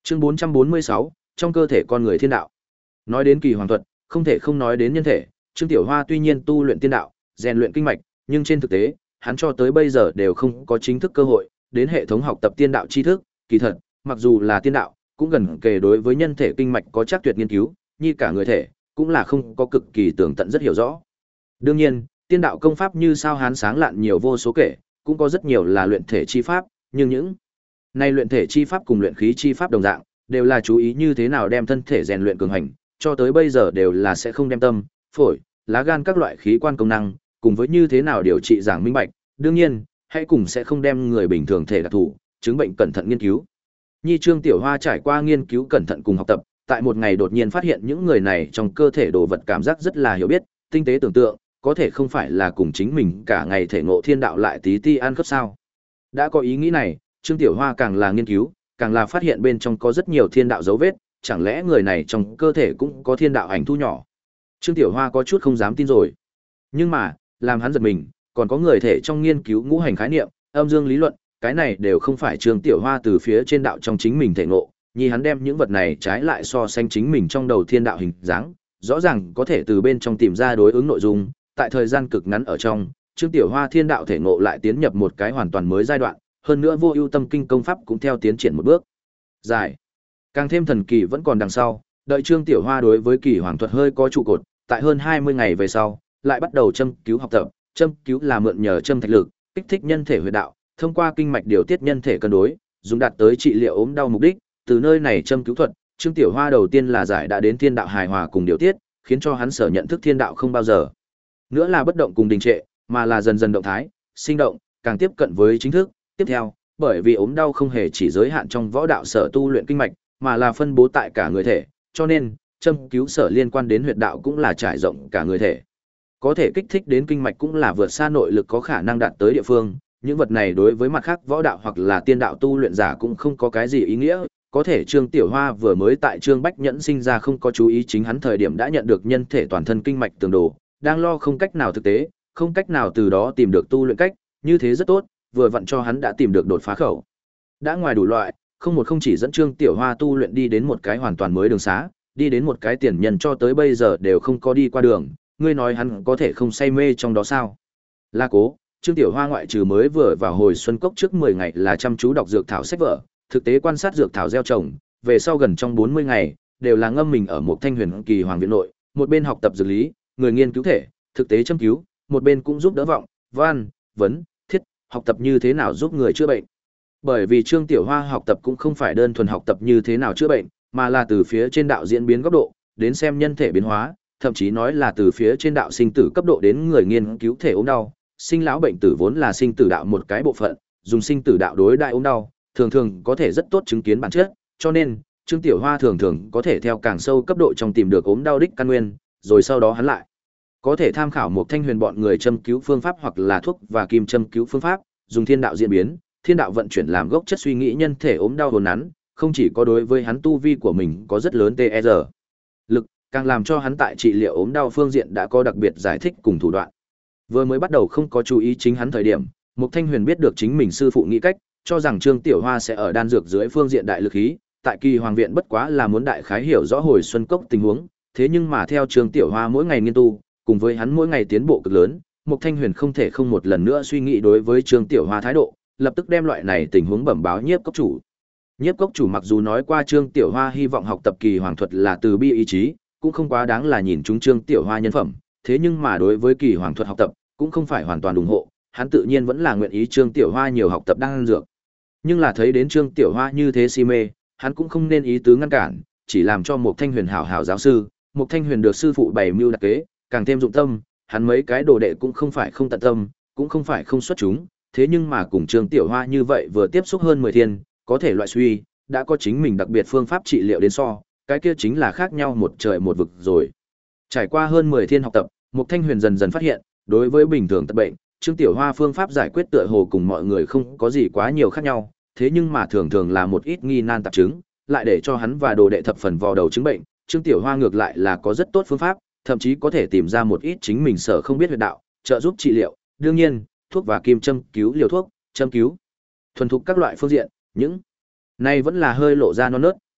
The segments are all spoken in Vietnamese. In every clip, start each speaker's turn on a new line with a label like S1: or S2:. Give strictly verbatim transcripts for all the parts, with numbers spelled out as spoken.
S1: Chương bốn trăm bốn mươi sáu, trong cơ thể con người thiên đạo. Nói đến kỳ hoàng thuật, không thể không nói đến nhân thể, Trương Tiểu Hoa tuy nhiên tu luyện tiên đạo, rèn luyện kinh mạch, nhưng trên thực tế, hắn cho tới bây giờ đều không có chính thức cơ hội đến hệ thống học tập tiên đạo tri thức, kỳ thật, mặc dù là tiên đạo, cũng gần kề đối với nhân thể kinh mạch có chắc tuyệt nghiên cứu, như cả người thể, cũng là không có cực kỳ tường tận rất hiểu rõ. Đương nhiên, tiên đạo công pháp như sao hán sáng lạn nhiều vô số kể, cũng có rất nhiều là luyện thể chi pháp, nhưng những này luyện thể chi pháp cùng luyện khí chi pháp đồng dạng, đều là chú ý như thế nào đem thân thể rèn luyện cường hành, cho tới bây giờ đều là sẽ không đem tâm, phổi, lá gan các loại khí quan công năng, cùng với như thế nào điều trị giảng minh bạch, đương nhiên, hãy cùng sẽ không đem người bình thường thể đặc thù, chứng bệnh cẩn thận nghiên cứu. Nhi Trương Tiểu Hoa trải qua nghiên cứu cẩn thận cùng học tập, tại một ngày đột nhiên phát hiện những người này trong cơ thể đồ vật cảm giác rất là hiểu biết, tinh tế tưởng tượng, có thể không phải là cùng chính mình cả ngày thể ngộ thiên đạo lại tí ti ăn khớp sao. Đã có ý nghĩ này, Trương Tiểu Hoa càng là nghiên cứu, càng là phát hiện bên trong có rất nhiều thiên đạo dấu vết, chẳng lẽ người này trong cơ thể cũng có thiên đạo ảnh thu nhỏ. Trương Tiểu Hoa có chút không dám tin rồi. Nhưng mà, làm hắn giật mình, còn có người thể trong nghiên cứu ngũ hành khái niệm, âm dương lý luận, cái này đều không phải Trương Tiểu Hoa từ phía trên đạo trong chính mình thể ngộ, nhi hắn đem những vật này trái lại so sánh chính mình trong đầu thiên đạo hình dáng, rõ ràng có thể từ bên trong tìm ra đối ứng nội dung, tại thời gian cực ngắn ở trong, Trương Tiểu Hoa thiên đạo thể ngộ lại tiến nhập một cái hoàn toàn mới giai đoạn, hơn nữa vô ưu tâm kinh công pháp cũng theo tiến triển một bước dài. Càng thêm thần kỳ vẫn còn đằng sau, đợi Trương Tiểu Hoa đối với kỳ hoàng thuật hơi có trụ cột, tại hơn hai mươi ngày về sau, lại bắt đầu châm cứu học tập, châm cứu là mượn nhờ châm thạch lực, kích thích nhân thể huyệt đạo, thông qua kinh mạch điều tiết nhân thể cân đối, dùng đạt tới trị liệu ốm đau mục đích, từ nơi này châm cứu thuật, Trương Tiểu Hoa đầu tiên là giải đã đến thiên đạo hài hòa cùng điều tiết, khiến cho hắn sở nhận thức thiên đạo không bao giờ nữa là bất động cùng đình trệ, mà là dần dần động thái, sinh động, càng tiếp cận với chính thức. Tiếp theo, bởi vì ốm đau không hề chỉ giới hạn trong võ đạo sở tu luyện kinh mạch, mà là phân bố tại cả người thể, cho nên châm cứu sở liên quan đến huyệt đạo cũng là trải rộng cả người thể. Có thể kích thích đến kinh mạch cũng là vượt xa nội lực có khả năng đạt tới địa phương, những vật này đối với mặt khác võ đạo hoặc là tiên đạo tu luyện giả cũng không có cái gì ý nghĩa, có thể Trương Tiểu Hoa vừa mới tại Trương Bách Nhẫn sinh ra không có chú ý chính hắn thời điểm đã nhận được nhân thể toàn thân kinh mạch tường đồ, đang lo không cách nào thực tế, không cách nào từ đó tìm được tu luyện cách, như thế rất tốt, vừa vặn cho hắn đã tìm được đột phá khẩu. Đã ngoài đủ loại, không một không chỉ dẫn Trương Tiểu Hoa tu luyện đi đến một cái hoàn toàn mới đường xá, đi đến một cái tiền nhân cho tới bây giờ đều không có đi qua đường, ngươi nói hắn có thể không say mê trong đó sao? Là cố, Trương Tiểu Hoa ngoại trừ mới vừa vào hồi xuân cốc trước mười ngày là chăm chú đọc dược thảo sách vở, thực tế quan sát dược thảo gieo trồng, về sau gần trong bốn mươi ngày, đều là ngâm mình ở một thanh huyền kỳ hoàng viện nội, một bên học tập dược lý, người nghiên cứu thể, thực tế châm cứu, một bên cũng giúp đỡ vọng, văn, vấn, thiết, học tập như thế nào giúp người chữa bệnh. Bởi vì Trương Tiểu Hoa học tập cũng không phải đơn thuần học tập như thế nào chữa bệnh, mà là từ phía trên đạo diễn biến góc độ, đến xem nhân thể biến hóa, thậm chí nói là từ phía trên đạo sinh tử cấp độ đến người nghiên cứu thể ốm đau. Sinh lão bệnh tử vốn là sinh tử đạo một cái bộ phận, dùng sinh tử đạo đối đại ốm đau, thường thường có thể rất tốt chứng kiến bản chất, cho nên Trương Tiểu Hoa thường thường có thể theo càng sâu cấp độ trong tìm được ốm đau đích căn nguyên, rồi sau đó hắn lại có thể tham khảo một thanh huyền bọn người châm cứu phương pháp hoặc là thuốc và kim châm cứu phương pháp, dùng thiên đạo diễn biến, thiên đạo vận chuyển làm gốc chất suy nghĩ nhân thể ốm đau hồn nắn, không chỉ có đối với hắn tu vi của mình có rất lớn tê rờ lực, càng làm cho hắn tại trị liệu ốm đau phương diện đã có đặc biệt giải thích cùng thủ đoạn. Vừa mới bắt đầu không có chú ý chính hắn thời điểm, Mục Thanh Huyền biết được chính mình sư phụ nghĩ cách, cho rằng Trương Tiểu Hoa sẽ ở đan dược dưới phương diện đại lực khí, tại Kỳ Hoàng viện bất quá là muốn đại khái hiểu rõ hồi xuân cốc tình huống, thế nhưng mà theo Trương Tiểu Hoa mỗi ngày nghiên tu, cùng với hắn mỗi ngày tiến bộ cực lớn, Mục Thanh Huyền không thể không một lần nữa suy nghĩ đối với Trương Tiểu Hoa thái độ, lập tức đem loại này tình huống bẩm báo Nhiếp Cốc chủ. Nhiếp Cốc chủ mặc dù nói qua Trương Tiểu Hoa hy vọng học tập Kỳ Hoàng thuật là từ bi ý chí, cũng không quá đáng là nhìn chúng Trương Tiểu Hoa nhân phẩm, thế nhưng mà đối với Kỳ Hoàng thuật học tập, cũng không phải hoàn toàn ủng hộ, hắn tự nhiên vẫn là nguyện ý Trương Tiểu Hoa nhiều học tập đan dược. Nhưng là thấy đến Trương Tiểu Hoa như thế si mê, hắn cũng không nên ý tứ ngăn cản, chỉ làm cho Mục Thanh Huyền hảo hảo giáo sư, Mục Thanh Huyền được sư phụ bày mưu đặc kế, càng thêm dụng tâm, hắn mấy cái đồ đệ cũng không phải không tận tâm, cũng không phải không xuất chúng, thế nhưng mà cùng Trương Tiểu Hoa như vậy vừa tiếp xúc hơn mười thiên, có thể loại suy, đã có chính mình đặc biệt phương pháp trị liệu đến so, cái kia chính là khác nhau một trời một vực rồi. Trải qua hơn mười thiên học tập, Mục Thanh Huyền dần dần phát hiện, đối với bình thường tật bệnh, Trương Tiểu Hoa phương pháp giải quyết tựa hồ cùng mọi người không có gì quá nhiều khác nhau, thế nhưng mà thường thường là một ít nghi nan tạp chứng, lại để cho hắn và đồ đệ thập phần vò đầu chứng bệnh, Trương Tiểu Hoa ngược lại là có rất tốt phương pháp, thậm chí có thể tìm ra một ít chính mình sở không biết huyệt đạo, trợ giúp trị liệu. Đương nhiên, thuốc và kim châm cứu liều thuốc, châm cứu, thuần thục các loại phương diện, những này vẫn là hơi lộ ra non nớt,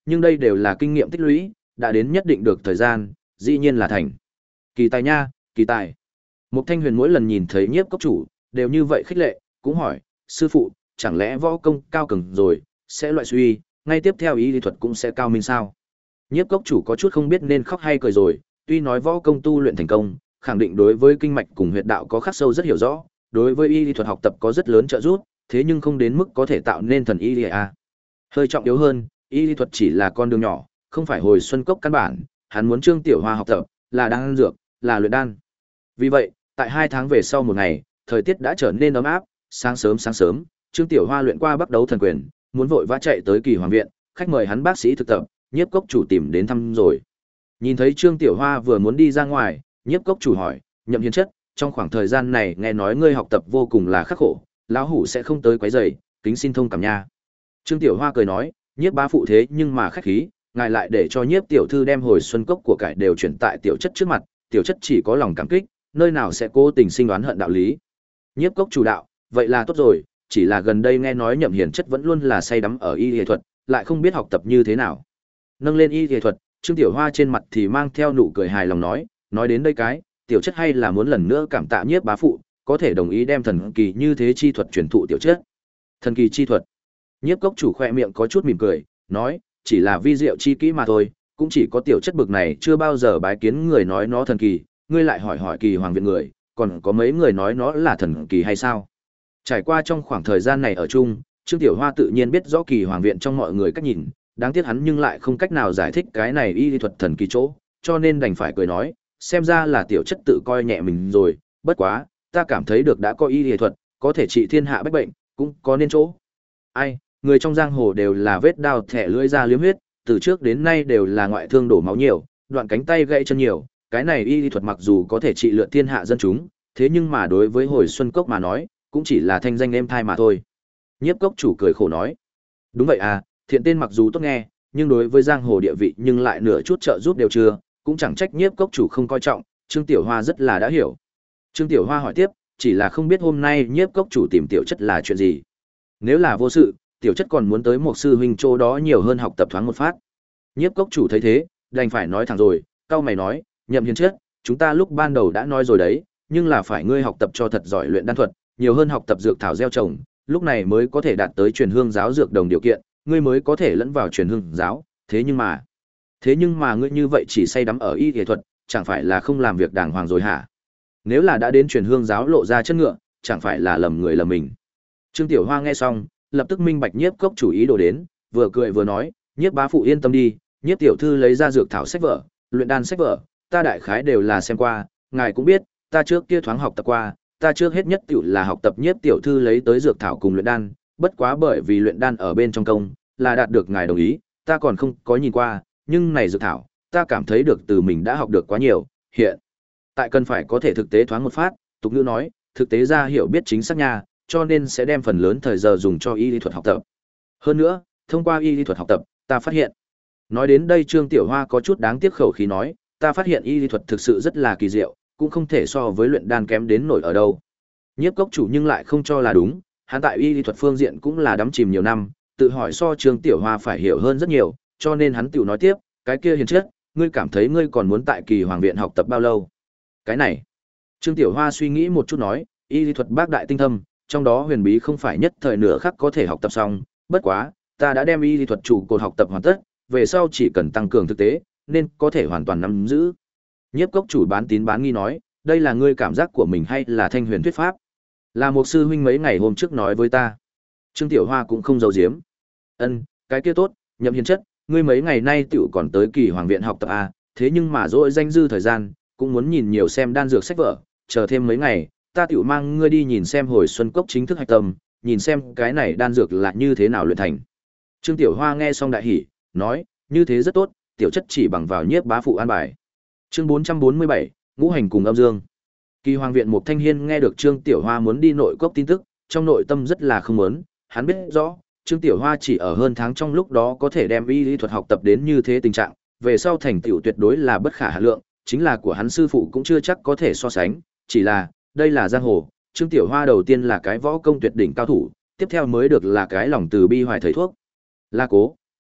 S1: nhưng đây đều là kinh nghiệm tích lũy, đã đến nhất định được thời gian, dĩ nhiên là thành. Kỳ tài nha, kỳ tài. Mục Thanh Huyền mỗi lần nhìn thấy Nhiếp Cốc chủ, đều như vậy khích lệ, cũng hỏi, sư phụ, chẳng lẽ võ công cao cường rồi, sẽ loại suy, ngay tiếp theo y lý thuật cũng sẽ cao minh sao? Nhiếp Cốc chủ có chút không biết nên khóc hay cười rồi, tuy nói võ công tu luyện thành công, khẳng định đối với kinh mạch cùng huyệt đạo có khắc sâu rất hiểu rõ, đối với y lý thuật học tập có rất lớn trợ giúp, thế nhưng không đến mức có thể tạo nên thần y lý a. Hơi trọng yếu hơn, y lý thuật chỉ là con đường nhỏ, không phải hồi xuân cốc căn bản, hắn muốn Trương Tiểu Hoa học tập, là đan dược, là luyện đan. Vì vậy, tại hai tháng về sau một ngày, thời tiết đã trở nên ấm áp, sáng sớm sáng sớm, Trương Tiểu Hoa luyện qua bắt đấu thần quyền, muốn vội vã chạy tới Kỳ Hoàng viện, khách mời hắn bác sĩ thực tập, Nhiếp Cốc chủ tìm đến thăm rồi. Nhìn thấy Trương Tiểu Hoa vừa muốn đi ra ngoài, Nhiếp Cốc chủ hỏi, Nhậm Hiền chất, trong khoảng thời gian này nghe nói ngươi học tập vô cùng là khắc khổ, lão hủ sẽ không tới quấy rầy, kính xin thông cảm nha. Trương Tiểu Hoa cười nói, Nhiếp bá phụ thế nhưng mà khách khí, ngài lại để cho Nhiếp tiểu thư đem hồi xuân cốc của cải đều chuyển tại tiểu chất trước mặt, tiểu chất chỉ có lòng cảm kích, nơi nào sẽ cố tình sinh đoán hận đạo lý. Nhiếp Cốc chủ đạo, vậy là tốt rồi, chỉ là gần đây nghe nói Nhậm Hiền chất vẫn luôn là say đắm ở y y thuật, lại không biết học tập như thế nào. Nâng lên y y thuật, Trương Tiểu Hoa trên mặt thì mang theo nụ cười hài lòng nói, nói đến đây cái, tiểu chất hay là muốn lần nữa cảm tạ Nhiếp bá phụ, có thể đồng ý đem thần kỳ như thế chi thuật truyền thụ tiểu chất. Thần kỳ chi thuật. Nhiếp Cốc chủ khoe miệng có chút mỉm cười, nói, chỉ là vi diệu chi kỹ mà thôi, cũng chỉ có tiểu chất bực này chưa bao giờ bái kiến người nói nó thần kỳ, ngươi lại hỏi hỏi Kỳ Hoàng viện người, còn có mấy người nói nó là thần kỳ hay sao? Trải qua trong khoảng thời gian này ở chung, Trương Tiểu Hoa tự nhiên biết rõ Kỳ Hoàng viện trong mọi người cách nhìn, đáng tiếc hắn nhưng lại không cách nào giải thích cái này y lý thuật thần kỳ chỗ, cho nên đành phải cười nói, xem ra là tiểu chất tự coi nhẹ mình rồi, bất quá, ta cảm thấy được đã có y lý thuật, có thể trị thiên hạ bách bệnh, cũng có nên chỗ. Ai, người trong giang hồ đều là vết đao thẻ lưỡi ra liếm huyết, từ trước đến nay đều là ngoại thương đổ máu nhiều, đoạn cánh tay gãy chân nhiều, cái này y lý thuật mặc dù có thể trị lượt thiên hạ dân chúng, thế nhưng mà đối với hồi xuân cốc mà nói, cũng chỉ là thanh danh êm thai mà thôi. Nhiếp Cốc chủ cười khổ nói, đúng vậy à, thiện tên mặc dù tốt nghe, nhưng đối với giang hồ địa vị nhưng lại nửa chút trợ giúp đều chưa, cũng chẳng trách Nhiếp Cốc chủ không coi trọng, Trương Tiểu Hoa rất là đã hiểu. Trương Tiểu Hoa hỏi tiếp, chỉ là không biết hôm nay Nhiếp Cốc chủ tìm tiểu chất là chuyện gì. Nếu là vô sự, tiểu chất còn muốn tới một sư huynh chỗ đó nhiều hơn học tập thoáng một phát. Nhiếp Cốc chủ thấy thế, đành phải nói thẳng rồi, cau mày nói, Nhậm Hiền chất, chúng ta lúc ban đầu đã nói rồi đấy, nhưng là phải ngươi học tập cho thật giỏi luyện đan thuật, nhiều hơn học tập dược thảo gieo trồng, lúc này mới có thể đạt tới truyền hương giáo dược đồng điều kiện, ngươi mới có thể lẫn vào truyền hương giáo, thế nhưng mà, thế nhưng mà ngươi như vậy chỉ say đắm ở y y thuật, chẳng phải là không làm việc đàng hoàng rồi hả? Nếu là đã đến truyền hương giáo lộ ra chân ngựa, chẳng phải là lầm người lầm mình. Trương Tiểu Hoa nghe xong, lập tức minh bạch Nhiếp Cốc chủ ý đồ đến, vừa cười vừa nói, Nhiếp bá phụ yên tâm đi, Nhiếp tiểu thư lấy ra dược thảo sách vở, luyện đan sách vở, ta đại khái đều là xem qua, ngài cũng biết, ta trước kia thoáng học tập qua, ta trước hết nhất tiểu là học tập Nhiếp tiểu thư lấy tới dược thảo cùng luyện đan, bất quá bởi vì luyện đan ở bên trong công, là đạt được ngài đồng ý, ta còn không có nhìn qua, nhưng này dược thảo, ta cảm thấy được từ mình đã học được quá nhiều, hiện tại cần phải có thể thực tế thoáng một phát, tục ngữ nói, thực tế ra hiểu biết chính xác nha, cho nên sẽ đem phần lớn thời giờ dùng cho y lý thuật học tập. Hơn nữa, thông qua y lý thuật học tập, ta phát hiện. Nói đến đây Trương Tiểu Hoa có chút đáng tiếc khẩu khí nói, ta phát hiện y lý thuật thực sự rất là kỳ diệu, cũng không thể so với luyện đan kém đến nổi ở đâu. Nhiếp Cốc chủ nhưng lại không cho là đúng, hắn tại y lý thuật phương diện cũng là đắm chìm nhiều năm, tự hỏi so Trương Tiểu Hoa phải hiểu hơn rất nhiều, cho nên hắn tiểu nói tiếp, cái kia Hiền chất, ngươi cảm thấy ngươi còn muốn tại Kỳ Hoàng viện học tập bao lâu? Cái này. Trương Tiểu Hoa suy nghĩ một chút nói, y lý thuật bác đại tinh thâm, trong đó huyền bí không phải nhất thời nửa khắc có thể học tập xong, bất quá, ta đã đem y lý thuật chủ cột học tập hoàn tất, về sau chỉ cần tăng cường thực tế, nên có thể hoàn toàn nắm giữ. Nhiếp Cốc chủ bán tín bán nghi nói, đây là ngươi cảm giác của mình hay là thanh huyền thuyết pháp? Là một sư huynh mấy ngày hôm trước nói với ta. Trương Tiểu Hoa cũng không giấu giếm. Ân, cái kia tốt, Nhậm Hiền chất, ngươi mấy ngày nay tiểu còn tới Kỳ Hoàng viện học tập à, thế nhưng mà dỗi danh dư thời gian, cũng muốn nhìn nhiều xem đan dược sách vở, chờ thêm mấy ngày, ta tiểu mang ngươi đi nhìn xem hồi xuân cốc chính thức hạch tâm, nhìn xem cái này đan dược là như thế nào luyện thành. Trương Tiểu Hoa nghe xong đại hỉ, nói, như thế rất tốt, tiểu chất chỉ bằng vào Nhiếp bá phụ an bài. Chương bốn trăm bốn mươi bảy, ngũ hành cùng âm dương. Kỳ Hoàng viện Mục Thanh Hiên nghe được Trương Tiểu Hoa muốn đi nội cốc tin tức, trong nội tâm rất là không muốn, hắn biết rõ, Trương Tiểu Hoa chỉ ở hơn tháng trong lúc đó có thể đem y lý thuật học tập đến như thế tình trạng, về sau thành tựu tuyệt đối là bất khả hạn lượng, chính là của hắn sư phụ cũng chưa chắc có thể so sánh, chỉ là, đây là giang hồ, Trương Tiểu Hoa đầu tiên là cái võ công tuyệt đỉnh cao thủ, tiếp theo mới được là cái lòng từ bi hoài thầy thuốc. La Cố,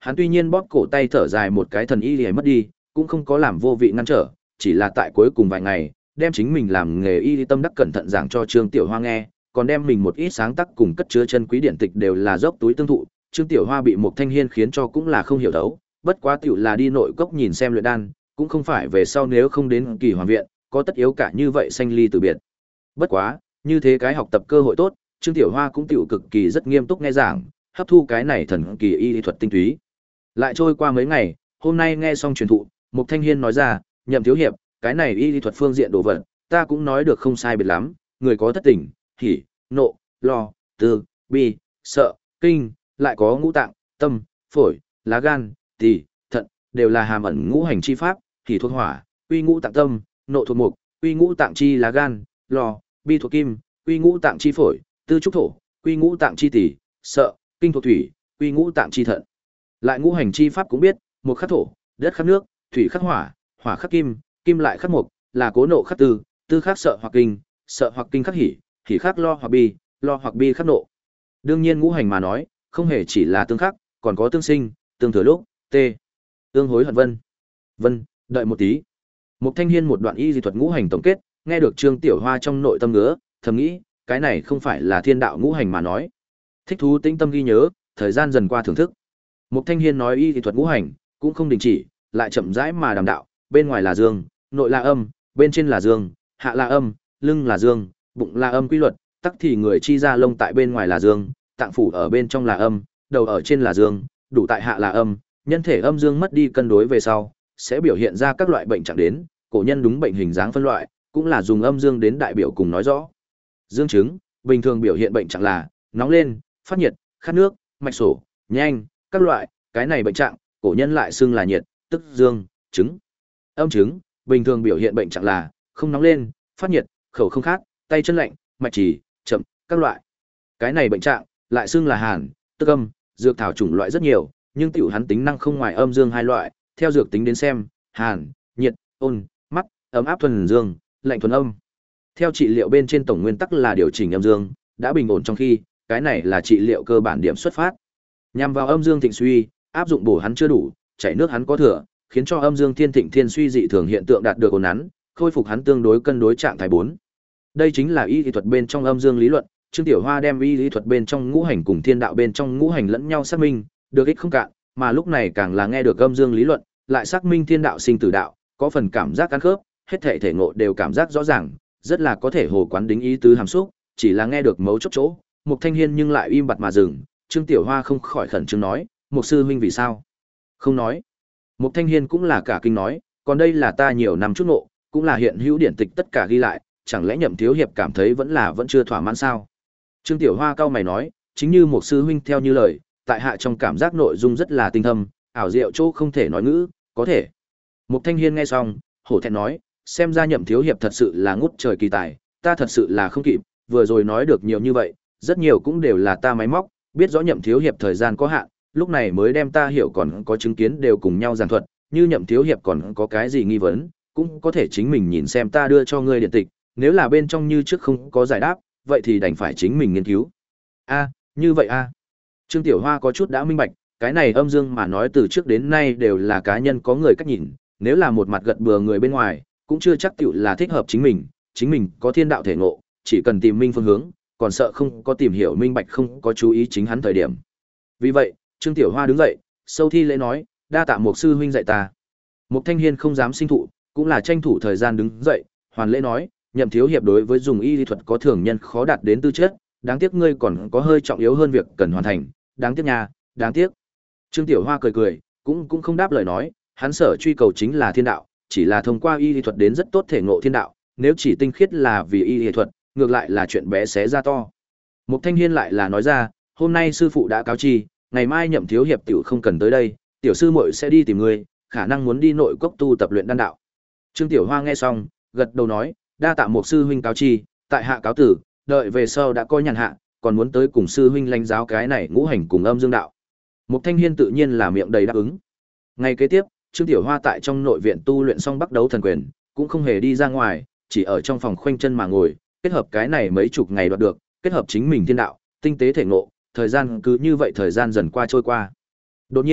S1: Hắn tuy nhiên bóp cổ tay thở dài một cái thần y liễu mất đi, cũng không có làm vô vị ngăn trở, chỉ là tại cuối cùng vài ngày, đem chính mình làm nghề y tâm đắc cẩn thận giảng cho Trương Tiểu Hoa nghe, còn đem mình một ít sáng tác cùng cất chứa chân quý điển tịch đều là dốc túi tương thụ. Trương Tiểu Hoa bị một Thanh Hiên khiến cho cũng là không hiểu đấu, bất quá tiểu là đi nội cốc nhìn xem luyện đan, cũng không phải về sau nếu không đến Kỳ Hoàng viện, có tất yếu cả như vậy sanh ly từ biệt. Bất quá, như thế cái học tập cơ hội tốt, Trương Tiểu Hoa cũng tiểu cực kỳ rất nghiêm túc nghe giảng, hấp thu cái này thần kỳ y thuật tinh túy. Lại trôi qua mấy ngày, hôm nay nghe xong truyền thụ, Mục Thanh Hiên nói ra, Nhậm thiếu hiệp, cái này y thuật phương diện đồ vật, ta cũng nói được không sai biệt lắm, người có thất tình, hỉ, nộ, lo, tư, bi, sợ, kinh, lại có ngũ tạng, tâm, phổi, lá gan, tỳ, thận, đều là hàm ẩn ngũ hành chi pháp, hỉ thuộc hỏa, uy ngũ tạng tâm, nộ thuộc mục, uy ngũ tạng chi lá gan, lo, bi thuộc kim, uy ngũ tạng chi phổi, tư trúc thổ, uy ngũ tạng chi tỳ, sợ, kinh thuộc thủy, uy ngũ tạng chi thận. Lại ngũ hành chi pháp cũng biết, mục khắc thổ, đất khắc nước, thủy khắc hỏa, hỏa khắc kim, kim lại khắc mục, là cố nộ khắc tư, tư khắc sợ hoặc kinh, sợ hoặc kinh khắc hỉ, hỉ khắc lo hoặc bi, lo hoặc bi khắc nộ. Đương nhiên ngũ hành mà nói, không hề chỉ là tương khắc, còn có tương sinh, tương thừa lúc, tê, tương hối hận vân. Vân, đợi một tí. Mục Thanh Hiên một đoạn y dị thuật ngũ hành tổng kết, nghe được Trương Tiểu Hoa trong nội tâm ngứa, thầm nghĩ, cái này không phải là thiên đạo ngũ hành mà nói. Thích thú tĩnh tâm ghi nhớ, thời gian dần qua thưởng thức. Mục Thanh Hiên nói y dị thuật ngũ hành, cũng không đình chỉ, lại chậm rãi mà đàm đạo, bên ngoài là dương, nội là âm, bên trên là dương, hạ là âm, lưng là dương, bụng là âm quy luật, tắc thì người chi ra lông tại bên ngoài là dương, tạng phủ ở bên trong là âm, đầu ở trên là dương, đủ tại hạ là âm, nhân thể âm dương mất đi cân đối về sau, sẽ biểu hiện ra các loại bệnh trạng đến, cổ nhân đúng bệnh hình dáng phân loại, cũng là dùng âm dương đến đại biểu cùng nói rõ. Dương chứng, bình thường biểu hiện bệnh trạng là nóng lên, phát nhiệt, khát nước, mạch sổ, nhanh, các loại, cái này bệnh trạng, cổ nhân lại xưng là nhiệt, tức dương, chứng. Âm chứng, bình thường biểu hiện bệnh trạng là không nóng lên, phát nhiệt, khẩu không khát, tay chân lạnh, mạch trì, chậm, các loại. Cái này bệnh trạng lại xưng là hàn, tức âm, dược thảo chủng loại rất nhiều, nhưng tiểu hắn tính năng không ngoài âm dương hai loại, theo dược tính đến xem, hàn, nhiệt, ôn, mắt, ấm áp thuần dương, lạnh thuần âm. Theo trị liệu bên trên tổng nguyên tắc là điều chỉnh âm dương, đã bình ổn trong khi, cái này là trị liệu cơ bản điểm xuất phát. Nhằm vào âm dương thịnh suy, áp dụng bổ hắn chưa đủ, chảy nước hắn có thừa, khiến cho âm dương thiên thịnh thiên suy dị thường hiện tượng đạt được ổn nắn, khôi phục hắn tương đối cân đối trạng thái bốn. Đây chính là y lý thuật bên trong âm dương lý luận, Trương Tiểu Hoa đem y lý thuật bên trong ngũ hành cùng thiên đạo bên trong ngũ hành lẫn nhau xác minh, được ích không cạn, mà lúc này càng là nghe được âm dương lý luận, lại xác minh thiên đạo sinh tử đạo, có phần cảm giác ăn khớp, hết thể thể ngộ đều cảm giác rõ ràng, rất là có thể hồ quán đính ý tứ hàm xúc, chỉ là nghe được mấu chốt chỗ, Mục Thanh Hiên nhưng lại im bặt mà dừng, Trương Tiểu Hoa không khỏi khẩn trương nói, "Mục sư huynh vì sao?" Không nói. Mục Thanh Hiên cũng là cả kinh nói, "Còn đây là ta nhiều năm chút ngộ, cũng là hiện hữu điển tịch tất cả ghi lại, chẳng lẽ Nhậm thiếu hiệp cảm thấy vẫn là vẫn chưa thỏa mãn sao?" Trương Tiểu Hoa cau mày nói, "Chính như Mục sư huynh theo như lời, tại hạ trong cảm giác nội dung rất là tinh thâm, ảo diệu chỗ không thể nói ngữ, có thể." Mục Thanh Hiên nghe xong, hổ thẹn nói, "Xem ra Nhậm thiếu hiệp thật sự là ngút trời kỳ tài, ta thật sự là không kịp, vừa rồi nói được nhiều như vậy, rất nhiều cũng đều là ta máy móc, biết rõ Nhậm thiếu hiệp thời gian có hạn, lúc này mới đem ta hiểu còn có chứng kiến đều cùng nhau giảng thuật, như Nhậm thiếu hiệp còn có cái gì nghi vấn, cũng có thể chính mình nhìn xem ta đưa cho ngươi điện tịch, nếu là bên trong như trước không có giải đáp, vậy thì đành phải chính mình nghiên cứu." A, như vậy a. Trương Tiểu Hoa có chút đã minh bạch, cái này âm dương mà nói từ trước đến nay đều là cá nhân có người cách nhìn, nếu là một mặt gật bừa người bên ngoài, cũng chưa chắc tiểu là thích hợp chính mình, chính mình có thiên đạo thể ngộ, chỉ cần tìm minh phương hướng, còn sợ không có tìm hiểu minh bạch không có chú ý chính hắn thời điểm. Vì vậy, Trương Tiểu Hoa đứng dậy, sâu thi lễ nói, "Đa tạ Mục sư huynh dạy ta." Mục Thanh Hiên không dám sinh thụ, cũng là tranh thủ thời gian đứng dậy, hoàn lễ nói, "Nhậm thiếu hiệp đối với dùng y lý thuật có thường nhân khó đạt đến tư chất, đáng tiếc ngươi còn có hơi trọng yếu hơn việc cần hoàn thành, đáng tiếc nha, đáng tiếc." Trương Tiểu Hoa cười cười, cũng cũng không đáp lời nói, hắn sở truy cầu chính là thiên đạo, chỉ là thông qua y lý thuật đến rất tốt thể ngộ thiên đạo, nếu chỉ tinh khiết là vì y lý thuật, ngược lại là chuyện bé xé ra to. Mục Thanh Hiên lại là nói ra, "Hôm nay sư phụ đã cáo chi, ngày mai Nhậm thiếu hiệp tiểu không cần tới đây, tiểu sư muội sẽ đi tìm ngươi, khả năng muốn đi nội cốc tu tập luyện đan đạo." Trương Tiểu Hoa nghe xong, gật đầu nói, "Đa tạ Mục sư huynh cáo chi, tại hạ cáo tử, đợi về sau đã coi nhàn hạ, còn muốn tới cùng sư huynh lãnh giáo cái này ngũ hành cùng âm dương đạo." Mục Thanh Hiên tự nhiên là miệng đầy đáp ứng. Ngày kế tiếp, Trương Tiểu Hoa tại trong nội viện tu luyện xong bắt đấu thần quyền, cũng không hề đi ra ngoài, chỉ ở trong phòng khoanh chân mà ngồi, kết hợp cái này mấy chục ngày đoạt được, kết hợp chính mình thiên đạo, tinh tế thể ngộ, thời gian cứ như vậy thời gian dần qua trôi qua. Đột nhiên,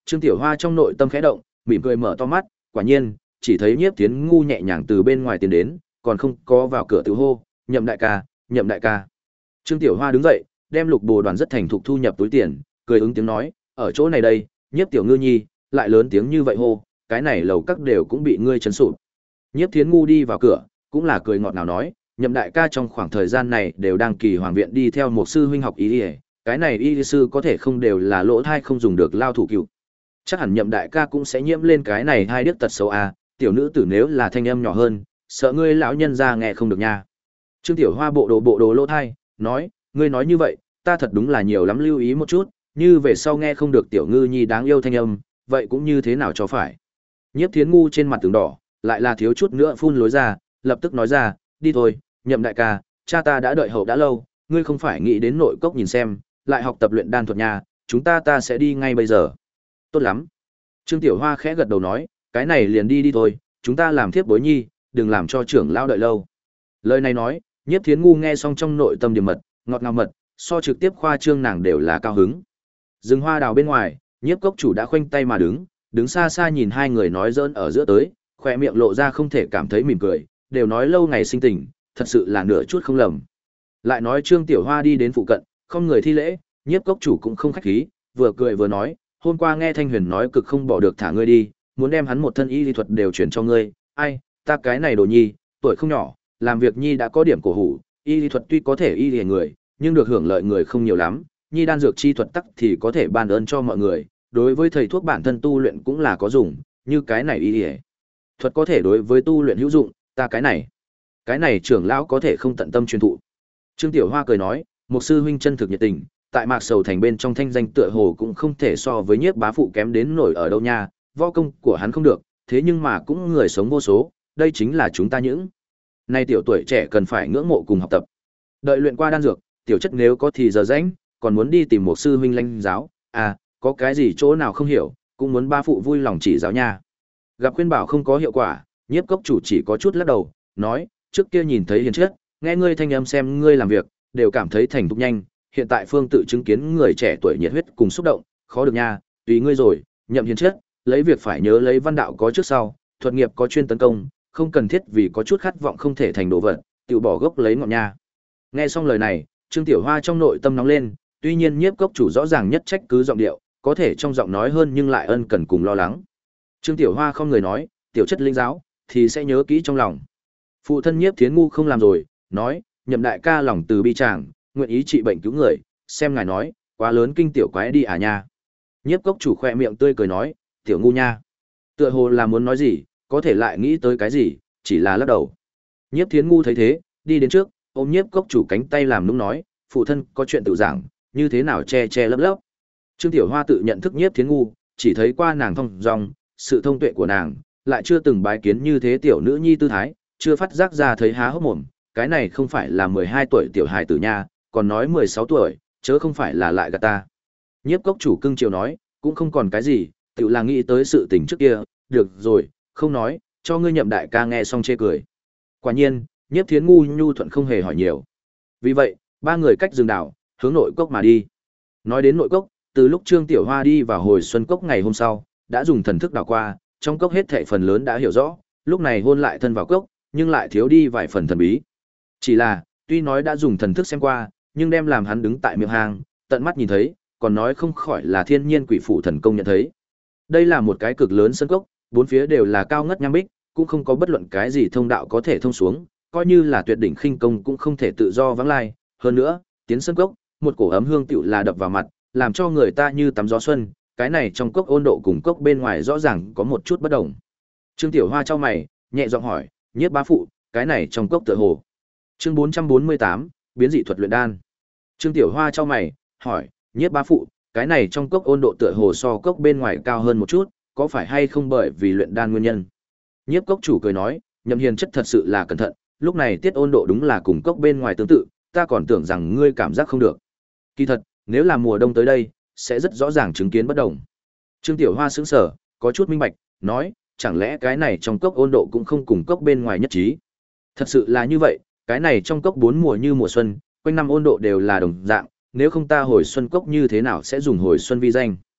S1: Trương Tiểu Hoa trong nội tâm khẽ động, mỉm cười mở to mắt, quả nhiên, chỉ thấy Nhiếp Thiến Ngu nhẹ nhàng từ bên ngoài tiến đến, còn không có vào cửa tự hô, "Nhậm đại ca, Nhậm đại ca." Trương Tiểu Hoa đứng dậy, đem lục bồ đoàn rất thành thục thu nhập túi tiền, cười ứng tiếng nói, "Ở chỗ này đây, Nhiếp tiểu ngư nhi, lại lớn tiếng như vậy hô, cái này lầu các đều cũng bị ngươi chấn sụp." Nhiếp Thiến Ngu đi vào cửa, cũng là cười ngọt ngào nói, "Nhậm đại ca trong khoảng thời gian này đều đang Kỳ Hoàng viện đi theo một sư huynh học y y, cái này y sư có thể không đều là lỗ thai không dùng được lao thủ cựu. Chắc hẳn Nhậm đại ca cũng sẽ nhiễm lên cái này hai điếc tật xấu à, tiểu nữ tử nếu là thanh âm nhỏ hơn, sợ ngươi lão nhân ra nghe không được nha." Trương Tiểu Hoa bộ đồ bộ đồ lỗ thai, nói, "Ngươi nói như vậy, ta thật đúng là nhiều lắm lưu ý một chút, như về sau nghe không được tiểu ngư nhi đáng yêu thanh âm, vậy cũng như thế nào cho phải." Nhiếp Thiến Ngu trên mặt tường đỏ, lại là thiếu chút nữa phun lối ra, lập tức nói ra, "Đi thôi, Nhậm đại ca, cha ta đã đợi hậu đã lâu, ngươi không phải nghĩ đến nội cốc nhìn xem, lại học tập luyện đan thuật nhà, chúng ta ta sẽ đi ngay bây giờ." "Tốt lắm." Trương Tiểu Hoa khẽ gật đầu nói, "Cái này liền đi đi thôi, chúng ta làm thiếp bối nhi, đừng làm cho trưởng lão đợi lâu." Lời này nói, Nhiếp Thiến Ngu nghe xong trong nội tâm điểm mật, ngọt ngào mật, so trực tiếp khoa trương nàng đều là cao hứng. Rừng hoa đào bên ngoài, Nhiếp cốc chủ đã khoanh tay mà đứng, đứng xa xa nhìn hai người nói giỡn ở giữa tới, khỏe miệng lộ ra không thể cảm thấy mỉm cười, đều nói lâu ngày sinh tình, thật sự là nửa chút không lầm. Lại nói Trương Tiểu Hoa đi đến phụ cận, không người thi lễ, Nhiếp cốc chủ cũng không khách khí, vừa cười vừa nói, "Hôm qua nghe Thanh Huyền nói cực không bỏ được thả ngươi đi, muốn đem hắn một thân y lý thuật đều chuyển cho ngươi, ai, ta cái này đồ nhi, tuổi không nhỏ, làm việc nhi đã có điểm cổ hủ, y lý thuật tuy có thể y lý người, nhưng được hưởng lợi người không nhiều lắm, nhi đan dược chi thuật tắc thì có thể ban ơn cho mọi người, đối với thầy thuốc bản thân tu luyện cũng là có dùng, như cái này y lý thuật có thể đối với tu luyện hữu dụng, ta cái này, cái này trưởng lão có thể không tận tâm truyền thụ." Trương Tiểu Hoa cười nói, "Một sư huynh chân thực nhiệt tình, tại Mạc Sầu thành bên trong thanh danh tựa hồ cũng không thể so với Nhiếp bá phụ kém đến nổi ở đâu nha, võ công của hắn không được, thế nhưng mà cũng người sống vô số, đây chính là chúng ta những nay tiểu tuổi trẻ cần phải ngưỡng mộ cùng học tập. Đợi luyện qua đan dược, tiểu chất nếu có thì giờ rảnh, còn muốn đi tìm một sư huynh lãnh giáo, à, có cái gì chỗ nào không hiểu, cũng muốn ba phụ vui lòng chỉ giáo nha." Gặp khuyên bảo không có hiệu quả, Nhiếp cốc chủ chỉ có chút lắc đầu, nói, "Trước kia nhìn thấy hiền chất, nghe ngươi thanh âm xem ngươi làm việc, đều cảm thấy thành thục nhanh, hiện tại phương tự chứng kiến người trẻ tuổi nhiệt huyết cùng xúc động, khó được nha, tùy ngươi rồi, Nhậm hiền chất, lấy việc phải nhớ lấy văn đạo có trước sau, thuật nghiệp có chuyên tấn công, không cần thiết vì có chút khát vọng không thể thành đồ vật, tự bỏ gốc lấy ngọn nha." Nghe xong lời này, Trương Tiểu Hoa trong nội tâm nóng lên, tuy nhiên Nhiếp cốc chủ rõ ràng nhất trách cứ giọng điệu, có thể trong giọng nói hơn nhưng lại ân cần cùng lo lắng. Trương Tiểu Hoa không người nói, "Tiểu chất linh giáo, thì sẽ nhớ kỹ trong lòng." Phụ thân Nhiếp Thiến Ngu không làm rồi, nói, "Nhậm đại ca lòng từ bi tràng, nguyện ý trị bệnh cứu người, xem ngài nói, quá lớn kinh tiểu quái đi à nha." Nhiếp cốc chủ khoe miệng tươi cười nói, "Tiểu ngu nha." Tựa hồ là muốn nói gì, có thể lại nghĩ tới cái gì, chỉ là lắc đầu. Nhiếp Thiến Ngu thấy thế, đi đến trước, ôm Nhiếp cốc chủ cánh tay làm nũng nói, "Phụ thân có chuyện tự giảng, như thế nào che che lấp lấp." Trương Tiểu Hoa tự nhận thức Nhiếp Thiến Ngu, chỉ thấy qua nàng thông dong, sự thông tuệ của nàng, lại chưa từng bái kiến như thế tiểu nữ nhi tư thái, chưa phát giác ra thấy há hốc mồm, cái này không phải là mười hai tuổi tiểu hài tử nha, còn nói mười sáu tuổi, chớ không phải là lại gạt ta. Nhiếp cốc chủ cưng chiều nói, "Cũng không còn cái gì, tự là nghĩ tới sự tình trước kia, được rồi, không nói, cho ngươi Nhậm đại ca nghe xong chê cười." Quả nhiên, Nhiếp Thiến Ngu nhu thuận không hề hỏi nhiều. Vì vậy, ba người cách rừng đảo, hướng nội cốc mà đi. Nói đến nội cốc, từ lúc Trương Tiểu Hoa đi vào hồi xuân cốc ngày hôm sau, đã dùng thần thức đảo qua, trong cốc hết thảy phần lớn đã hiểu rõ, lúc này hôn lại thân vào cốc, nhưng lại thiếu đi vài phần thần bí. Chỉ là, tuy nói đã dùng thần thức xem qua, nhưng đem làm hắn đứng tại miệng hang, tận mắt nhìn thấy, còn nói không khỏi là thiên nhiên quỷ phủ thần công nhận thấy. Đây là một cái cực lớn sân cốc, bốn phía đều là cao ngất nham bích, cũng không có bất luận cái gì thông đạo có thể thông xuống, coi như là tuyệt đỉnh khinh công cũng không thể tự do vắng lai. Hơn nữa, tiến sân cốc, một cổ ấm hương tựu là đập vào mặt, làm cho người ta như tắm gió xuân, cái này trong cốc ôn độ cùng cốc bên ngoài rõ ràng có một chút bất đồng. Trương Tiểu Hoa chau mày, nhẹ giọng hỏi, "Nhiếp bá phụ, cái này trong cốc tựa hồ." Chương bốn trăm bốn mươi tám, biến dị thuật luyện đan. Trương Tiểu Hoa chau mày, hỏi, "Nhiếp bá phụ, cái này trong cốc ôn độ tựa hồ so cốc bên ngoài cao hơn một chút, có phải hay không bởi vì luyện đan nguyên nhân?" Nhiếp cốc chủ cười nói, "Nhậm hiền chất thật sự là cẩn thận, lúc này tiết ôn độ đúng là cùng cốc bên ngoài tương tự, ta còn tưởng rằng ngươi cảm giác không được. Kỳ thật, nếu là mùa đông tới đây, sẽ rất rõ ràng chứng kiến bất đồng." Trương Tiểu Hoa sững sờ, có chút minh bạch, nói, "Chẳng lẽ cái này trong cốc ôn độ cũng không cùng cốc bên ngoài nhất trí?" Thật sự là như vậy, cái này trong cốc bốn mùa như mùa xuân, quanh năm ôn độ đều là đồng dạng, nếu không ta hồi xuân cốc như thế nào sẽ dùng hồi xuân vi danh.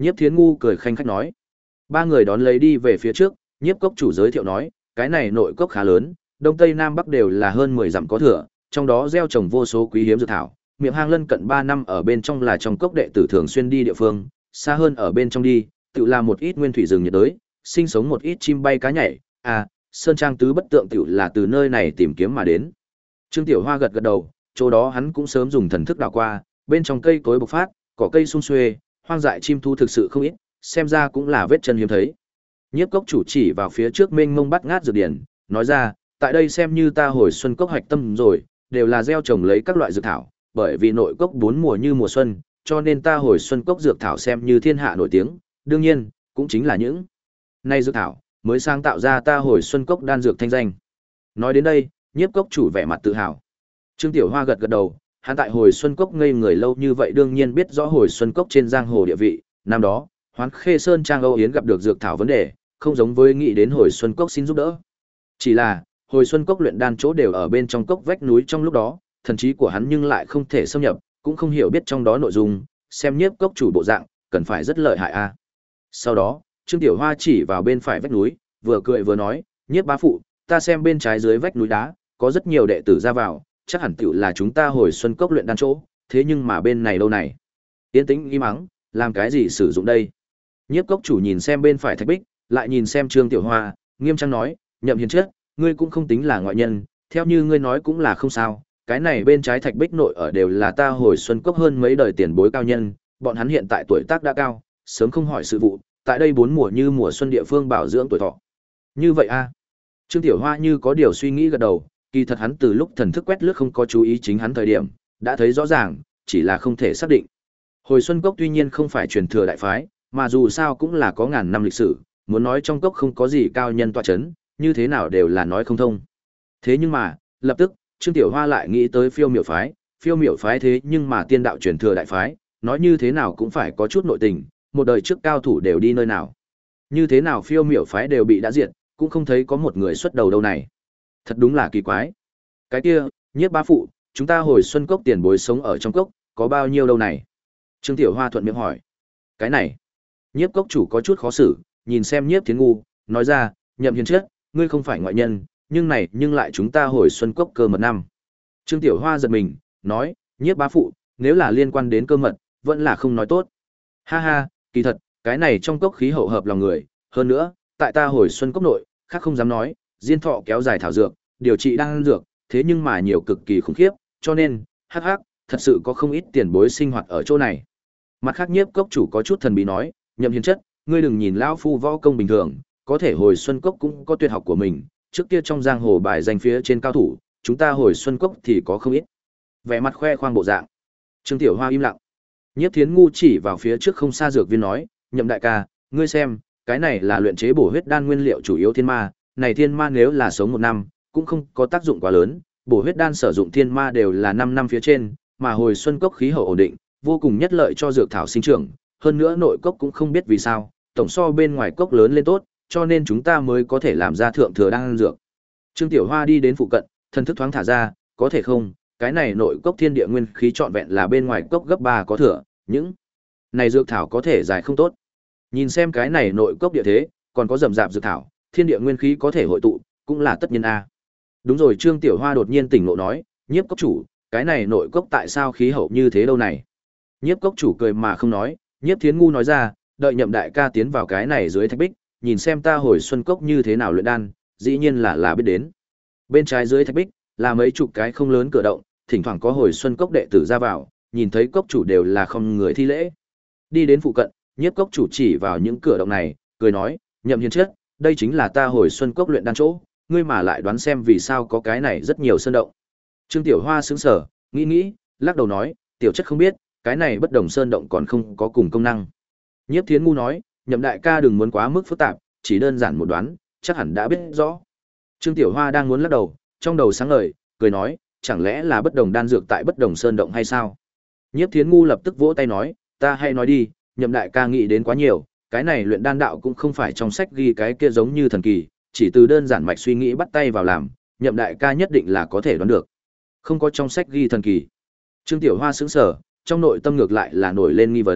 S1: Nhiếp Thiến Ngu cười khanh khách nói. Ba người đón lấy đi về phía trước, Nhiếp cốc chủ giới thiệu nói, cái này nội cốc khá lớn, đông tây nam bắc đều là hơn mười dặm có thừa, trong đó gieo trồng vô số quý hiếm dược thảo, miệng hang lân cận ba năm ở bên trong là trong cốc đệ tử thường xuyên đi địa phương, xa hơn ở bên trong đi, tự là một ít nguyên thủy rừng nhiệt đới, sinh sống một ít chim bay cá nhảy, à, sơn trang tứ bất tượng tiểu là từ nơi này tìm kiếm mà đến. Trương Tiểu Hoa gật gật đầu, chỗ đó hắn cũng sớm dùng thần thức đảo qua, bên trong cây cối bộc phát, cỏ cây sum xuê, hoang dại chim thú thực sự không ít, xem ra cũng là vết chân hiếm thấy. Nhiếp cốc chủ chỉ vào phía trước mênh mông bắt ngát dược điển, nói ra, tại đây xem như ta hồi xuân cốc hạch tâm rồi, đều là gieo trồng lấy các loại dược thảo, bởi vì nội cốc bốn mùa như mùa xuân, cho nên ta hồi xuân cốc dược thảo xem như thiên hạ nổi tiếng, đương nhiên, cũng chính là những nay dược thảo mới sáng tạo ra ta hồi xuân cốc đan dược thanh danh. Nói đến đây, nhiếp cốc chủ vẻ mặt tự hào. Trương Tiểu Hoa gật gật đầu, hắn tại hồi xuân cốc ngây người lâu như vậy đương nhiên biết rõ hồi xuân cốc trên giang hồ địa vị, năm đó, Hoán Khê Sơn Trang Âu Yến gặp được dược thảo vấn đề, không giống với nghĩ đến hồi xuân cốc xin giúp đỡ. Chỉ là, hồi xuân cốc luyện đan chỗ đều ở bên trong cốc vách núi trong lúc đó, thần trí của hắn nhưng lại không thể xâm nhập, cũng không hiểu biết trong đó nội dung, xem nhiếp cốc chủ bộ dạng, cần phải rất lợi hại a. Sau đó, Trương Tiểu Hoa chỉ vào bên phải vách núi, vừa cười vừa nói, nhiếp bá phụ, ta xem bên trái dưới vách núi đá, có rất nhiều đệ tử ra vào, chắc hẳn tiểu là chúng ta hồi xuân cốc luyện đan chỗ, thế nhưng mà bên này đâu này? Yên tĩnh im mắng, làm cái gì sử dụng đây? Nhiếp cốc chủ nhìn xem bên phải thạch bích, lại nhìn xem Trương Tiểu Hoa, nghiêm trang nói, Nhậm Hiền Chất, ngươi cũng không tính là ngoại nhân, theo như ngươi nói cũng là không sao, cái này bên trái thạch bích nội ở đều là ta hồi xuân cốc hơn mấy đời tiền bối cao nhân, bọn hắn hiện tại tuổi tác đã cao, sớm không hỏi sự vụ, tại đây bốn mùa như mùa xuân địa phương bảo dưỡng tuổi thọ. Như vậy a? Trương Tiểu Hoa như có điều suy nghĩ gật đầu, kỳ thật hắn từ lúc thần thức quét lướt không có chú ý chính hắn thời điểm, đã thấy rõ ràng, chỉ là không thể xác định. Hồi xuân cốc tuy nhiên không phải truyền thừa đại phái, mà dù sao cũng là có ngàn năm lịch sử, muốn nói trong cốc không có gì cao nhân tọa chấn, như thế nào đều là nói không thông. Thế nhưng mà, lập tức, Trương Tiểu Hoa lại nghĩ tới Phiêu Miểu phái, Phiêu Miểu phái thế nhưng mà tiên đạo truyền thừa đại phái, nói như thế nào cũng phải có chút nội tình, một đời trước cao thủ đều đi nơi nào. Như thế nào Phiêu Miểu phái đều bị đã diệt, cũng không thấy có một người xuất đầu đâu này. Thật đúng là kỳ quái. Cái kia, Nhiếp bá phụ, chúng ta hồi xuân cốc tiền bối sống ở trong cốc, có bao nhiêu đâu này? Trương Tiểu Hoa thuận miệng hỏi. Cái này, Nhiếp cốc chủ có chút khó xử, nhìn xem Nhiếp Thiến Ngu, nói ra, Nhậm Hiền Chất, ngươi không phải ngoại nhân, nhưng này nhưng lại chúng ta hồi xuân cốc cơ mật năm. Trương Tiểu Hoa giật mình, nói, Nhiếp bá phụ, nếu là liên quan đến cơ mật, vẫn là không nói tốt. Ha ha, kỳ thật, cái này trong cốc khí hậu hợp lòng người, hơn nữa, tại ta hồi xuân cốc nội, khác không dám nói, diên thọ kéo dài thảo dược, điều trị đan dược, thế nhưng mà nhiều cực kỳ khủng khiếp, cho nên, hắc hắc, thật sự có không ít tiền bối sinh hoạt ở chỗ này. Mặt khác Nhiếp cốc chủ có chút thần bí nói, Nhậm Hiền Chất, ngươi đừng nhìn lão phu võ công bình thường, có thể hồi xuân cốc cũng có tuyệt học của mình, trước kia trong giang hồ bài danh phía trên cao thủ, chúng ta hồi xuân cốc thì có không ít. Vẻ mặt khoe khoang bộ dạng. Trương Tiểu Hoa im lặng. Nhiếp Thiến Ngu chỉ vào phía trước không xa dược viên nói, Nhậm đại ca, ngươi xem, cái này là luyện chế bổ huyết đan nguyên liệu chủ yếu thiên ma, này thiên ma nếu là sống một năm, cũng không có tác dụng quá lớn, bổ huyết đan sử dụng thiên ma đều là năm năm phía trên, mà hồi xuân cốc khí hậu ổn định, vô cùng nhất lợi cho dược thảo sinh trưởng, hơn nữa nội cốc cũng không biết vì sao, tổng so bên ngoài cốc lớn lên tốt, cho nên chúng ta mới có thể làm ra thượng thừa đan dược. Trương Tiểu Hoa đi đến phụ cận, thần thức thoáng thả ra, có thể không, cái này nội cốc thiên địa nguyên khí trọn vẹn là bên ngoài cốc gấp ba có thừa, những này dược thảo có thể giải không tốt. Nhìn xem cái này nội cốc địa thế, còn có rậm rạp dược thảo, thiên địa nguyên khí có thể hội tụ, cũng là tất nhiên a. Đúng rồi, Trương Tiểu Hoa đột nhiên tỉnh ngộ nói, Nhiếp cốc chủ, cái này nội cốc tại sao khí hậu như thế đâu này? Nhiếp cốc chủ cười mà không nói, Nhiếp Thiến Ngu nói ra, đợi Nhậm đại ca tiến vào cái này dưới thạch bích, nhìn xem ta hồi xuân cốc như thế nào luyện đan, dĩ nhiên là là biết đến. Bên trái dưới thạch bích là mấy chục cái không lớn cửa động, thỉnh thoảng có hồi xuân cốc đệ tử ra vào, nhìn thấy cốc chủ đều là không người thi lễ. Đi đến phụ cận, Nhiếp cốc chủ chỉ vào những cửa động này, cười nói, Nhậm Hiền Chất, đây chính là ta hồi xuân cốc luyện đan chỗ, ngươi mà lại đoán xem vì sao có cái này rất nhiều sơn động. Trương Tiểu Hoa sững sờ, nghĩ nghĩ, lắc đầu nói, tiểu chất không biết, cái này bất đồng sơn động còn không có cùng công năng. Nhiếp Thiến Ngu nói, Nhậm đại ca đừng muốn quá mức phức tạp, chỉ đơn giản một đoán, chắc hẳn đã biết rõ. Trương Tiểu Hoa đang muốn lắc đầu, trong đầu sáng ngời, cười nói, chẳng lẽ là bất đồng đan dược tại bất đồng sơn động hay sao? Nhiếp Thiến Ngu lập tức vỗ tay nói, ta hay nói đi, Nhậm đại ca nghĩ đến quá nhiều, cái này luyện đan đạo cũng không phải trong sách ghi cái kia giống như thần kỳ, chỉ từ đơn giản mạch suy nghĩ bắt tay vào làm, Nhậm đại ca nhất định là có thể đoán được. Không có trong sách ghi thần kỳ. Trương Tiểu Hoa sững sờ, trong nội tâm ngược lại là nổi lên nghi vấn,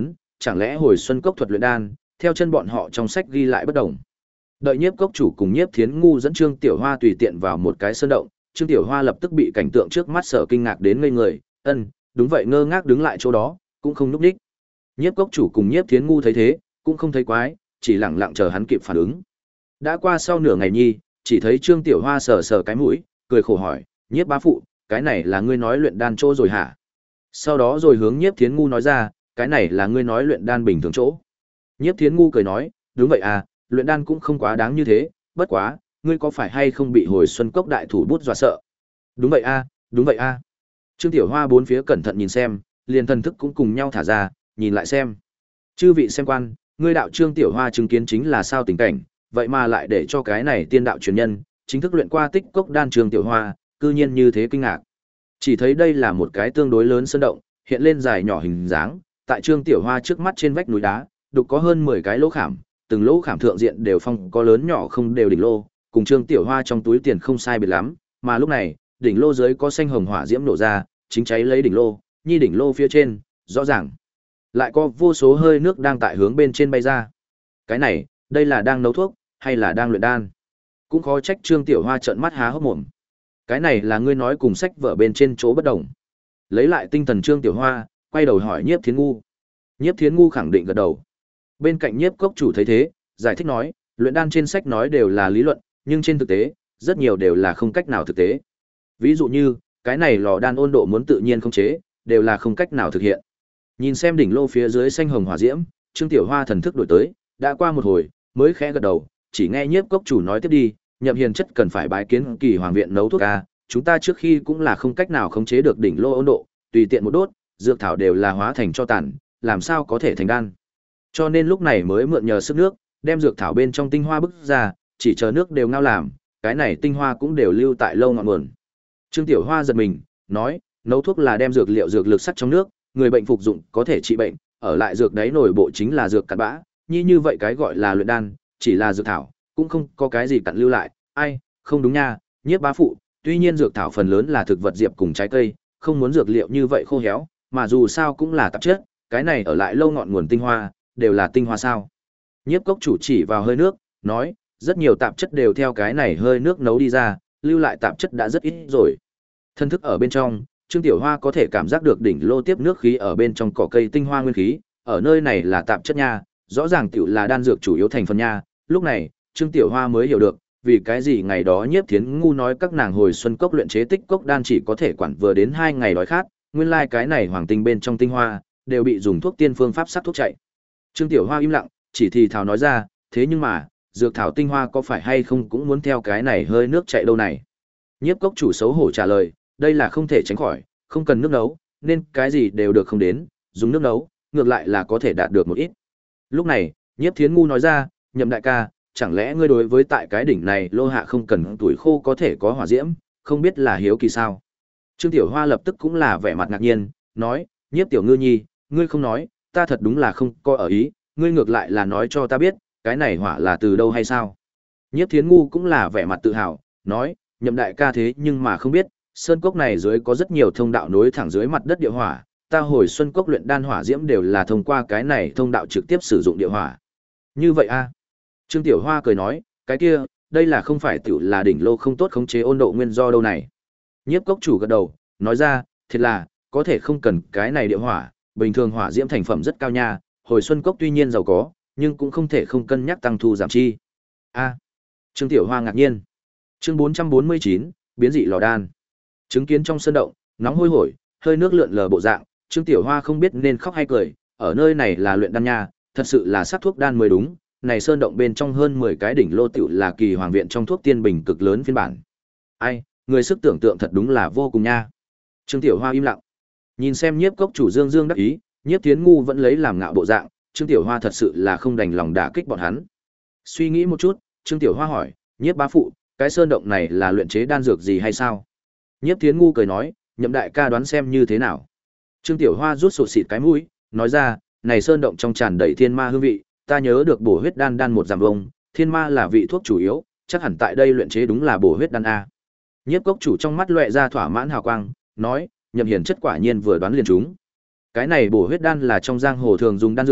S1: chẳng lẽ hồi xuân cốc thuật luyện đan, theo chân bọn họ trong sách ghi lại bất đồng. Đợi Nhiếp cốc chủ cùng Nhiếp Thiến Ngu dẫn Trương Tiểu Hoa tùy tiện vào một cái sơn động, Trương Tiểu Hoa lập tức bị cảnh tượng trước mắt sợ kinh ngạc đến ngây người, ân, đúng vậy, ngơ ngác đứng lại chỗ đó, cũng không nhúc nhích. Nhiếp cốc chủ cùng Nhiếp Thiến Ngu thấy thế, cũng không thấy quái, chỉ lặng lặng chờ hắn kịp phản ứng. Đã qua sau nửa ngày nhi, chỉ thấy Trương Tiểu Hoa sờ sờ cái mũi, cười khổ hỏi, Nhiếp bá phụ, cái này là ngươi nói luyện đan chỗ rồi hả? Sau đó rồi hướng Nhiếp Thiến Ngu nói ra, cái này là ngươi nói luyện đan bình thường chỗ. Nhiếp Thiến Ngu cười nói, đúng vậy à, luyện đan cũng không quá đáng như thế, bất quá, ngươi có phải hay không bị hồi xuân cốc đại thủ bút dọa sợ? Đúng vậy a, đúng vậy a. Trương Tiểu Hoa bốn phía cẩn thận nhìn xem, liền thần thức cũng cùng nhau thả ra, nhìn lại xem. Chư vị xem quan, ngươi đạo Trương Tiểu Hoa chứng kiến chính là sao tình cảnh, vậy mà lại để cho cái này tiên đạo truyền nhân, chính thức luyện qua tích cốc đan Trương Tiểu Hoa, cư nhiên như thế kinh ngạc. Chỉ thấy đây là một cái tương đối lớn sơn động, hiện lên dài nhỏ hình dáng, tại Trương Tiểu Hoa trước mắt trên vách núi đá, đục có hơn mười cái lỗ khảm, từng lỗ khảm thượng diện đều phong có lớn nhỏ không đều đỉnh lô, cùng Trương Tiểu Hoa trong túi tiền không sai biệt lắm, mà lúc này, đỉnh lô dưới có xanh hồng hỏa diễm nổ ra, chính cháy lấy đỉnh lô, nhi đỉnh lô phía trên, rõ ràng lại có vô số hơi nước đang tại hướng bên trên bay ra. Cái này, đây là đang nấu thuốc hay là đang luyện đan? Cũng khó trách Trương Tiểu Hoa trợn mắt há hốc mồm. Cái này là ngươi nói cùng sách vở bên trên chỗ bất đồng. Lấy lại tinh thần Trương Tiểu Hoa, quay đầu hỏi Nhiếp Thiến Ngu. Nhiếp Thiến Ngu khẳng định gật đầu. Bên cạnh Nhiếp cốc chủ thấy thế, giải thích nói, luyện đan trên sách nói đều là lý luận, nhưng trên thực tế, rất nhiều đều là không cách nào thực tế. Ví dụ như, cái này lò đan ôn độ muốn tự nhiên khống chế, đều là không cách nào thực hiện. Nhìn xem đỉnh lô phía dưới xanh hồng hỏa diễm, Trương Tiểu Hoa thần thức đổi tới, đã qua một hồi, mới khẽ gật đầu, chỉ nghe Nhiếp cốc chủ nói tiếp đi, Nhậm Hiền chất cần phải bái kiến Kỳ Hoàng viện nấu thuốc a, chúng ta trước khi cũng là không cách nào khống chế được đỉnh lô ôn độ, tùy tiện một đốt, dược thảo đều là hóa thành cho tàn, làm sao có thể thành đan. Cho nên lúc này mới mượn nhờ sức nước, đem dược thảo bên trong tinh hoa bức ra, chỉ chờ nước đều ngao làm, cái này tinh hoa cũng đều lưu tại lâu ngọn nguồn. Trương Tiểu Hoa giật mình, nói, nấu thuốc là đem dược liệu dược lực sắc trong nước, người bệnh phục dụng có thể trị bệnh, ở lại dược đáy nổi bộ chính là dược cặn bã, như như vậy cái gọi là luyện đan, chỉ là dược thảo, cũng không có cái gì cặn lưu lại, ai, không đúng nha, Nhiếp bá phụ, tuy nhiên dược thảo phần lớn là thực vật diệp cùng trái cây, không muốn dược liệu như vậy khô héo, mà dù sao cũng là tạp chất, cái này ở lại lâu ngọn nguồn tinh hoa, đều là tinh hoa sao? Nhiếp cốc chủ chỉ vào hơi nước, nói, rất nhiều tạp chất đều theo cái này hơi nước nấu đi ra, lưu lại tạp chất đã rất ít rồi. Thân thức ở bên trong, Trương Tiểu Hoa có thể cảm giác được đỉnh lô tiếp nước khí ở bên trong cỏ cây tinh hoa nguyên khí, ở nơi này là tạp chất nha, rõ ràng tiểu là đan dược chủ yếu thành phần nha. Lúc này, Trương Tiểu Hoa mới hiểu được, vì cái gì ngày đó Nhiếp Thiến Ngu nói các nàng hồi xuân cốc luyện chế tích cốc đan chỉ có thể quản vừa đến hai ngày đói khát, nguyên lai like cái này hoàng tinh bên trong tinh hoa đều bị dùng thuốc tiên phương pháp sắc thuốc chạy. Trương Tiểu Hoa im lặng, chỉ thì thào nói ra, thế nhưng mà, dược thảo tinh hoa có phải hay không cũng muốn theo cái này hơi nước chạy đâu này. Nhiếp cốc chủ xấu hổ trả lời, đây là không thể tránh khỏi, không cần nước nấu, nên cái gì đều được không đến, dùng nước nấu, ngược lại là có thể đạt được một ít. Lúc này, Nhiếp Thiến Ngu nói ra, Nhậm đại ca, chẳng lẽ ngươi đối với tại cái đỉnh này lô hạ không cần tuổi khô có thể có hỏa diễm, không biết là hiếu kỳ sao? Trương Tiểu Hoa lập tức cũng là vẻ mặt ngạc nhiên, nói, Nhiếp tiểu ngư nhi, ngươi không nói, ta thật đúng là không có ở ý, ngươi ngược lại là nói cho ta biết, cái này hỏa là từ đâu hay sao? Nhiếp Thiến Ngu cũng là vẻ mặt tự hào, nói, Nhậm đại ca thế nhưng mà không biết, sơn cốc này dưới có rất nhiều thông đạo nối thẳng dưới mặt đất địa hỏa, ta hồi xuân cốc luyện đan hỏa diễm đều là thông qua cái này thông đạo trực tiếp sử dụng địa hỏa. Như vậy a? Trương Tiểu Hoa cười nói, cái kia, đây là không phải tiểu là đỉnh lô không tốt khống chế ôn độ nguyên do đâu này. Nhiếp cốc chủ gật đầu, nói ra, thiệt là, có thể không cần cái này địa hỏa, bình thường hỏa diễm thành phẩm rất cao nha, hồi xuân cốc tuy nhiên giàu có, nhưng cũng không thể không cân nhắc tăng thu giảm chi. A. Trương Tiểu Hoa ngạc nhiên. Chương bốn trăm bốn mươi chín, biến dị lò đan. Chứng kiến trong sân động, nóng hôi hổi, hơi nước lượn lờ bộ dạng, Trương Tiểu Hoa không biết nên khóc hay cười, ở nơi này là luyện đan nha, thật sự là sát thuốc đan mới đúng, này sơn động bên trong hơn mười cái đỉnh lô tiểu là Kỳ Hoàng viện trong thuốc tiên bình cực lớn phiên bản. Ai, người sức tưởng tượng thật đúng là vô cùng nha. Trương Tiểu Hoa im lặng. Nhìn xem Nhiếp cốc chủ Dương Dương đắc ý, Nhiếp Thiến Ngu vẫn lấy làm ngạo bộ dạng, Trương Tiểu Hoa thật sự là không đành lòng đả kích bọn hắn. Suy nghĩ một chút, Trương Tiểu Hoa hỏi, Nhiếp bá phụ, cái sơn động này là luyện chế đan dược gì hay sao? Nhiếp Thiến Ngu cười nói, Nhậm đại ca đoán xem như thế nào. Trương Tiểu Hoa rút sột xịt cái mũi, nói ra, này sơn động trong tràn đầy thiên ma hương vị, ta nhớ được bổ huyết đan đan một giảm vông, thiên ma là vị thuốc chủ yếu, chắc hẳn tại đây luyện chế đúng là bổ huyết đan a. Nhiếp cốc chủ trong mắt loẹt ra thỏa mãn hào quang, nói, Nhậm Hiền chất quả nhiên vừa đoán liền chúng. Cái này bổ huyết đan là trong giang hồ thường dùng đan dược,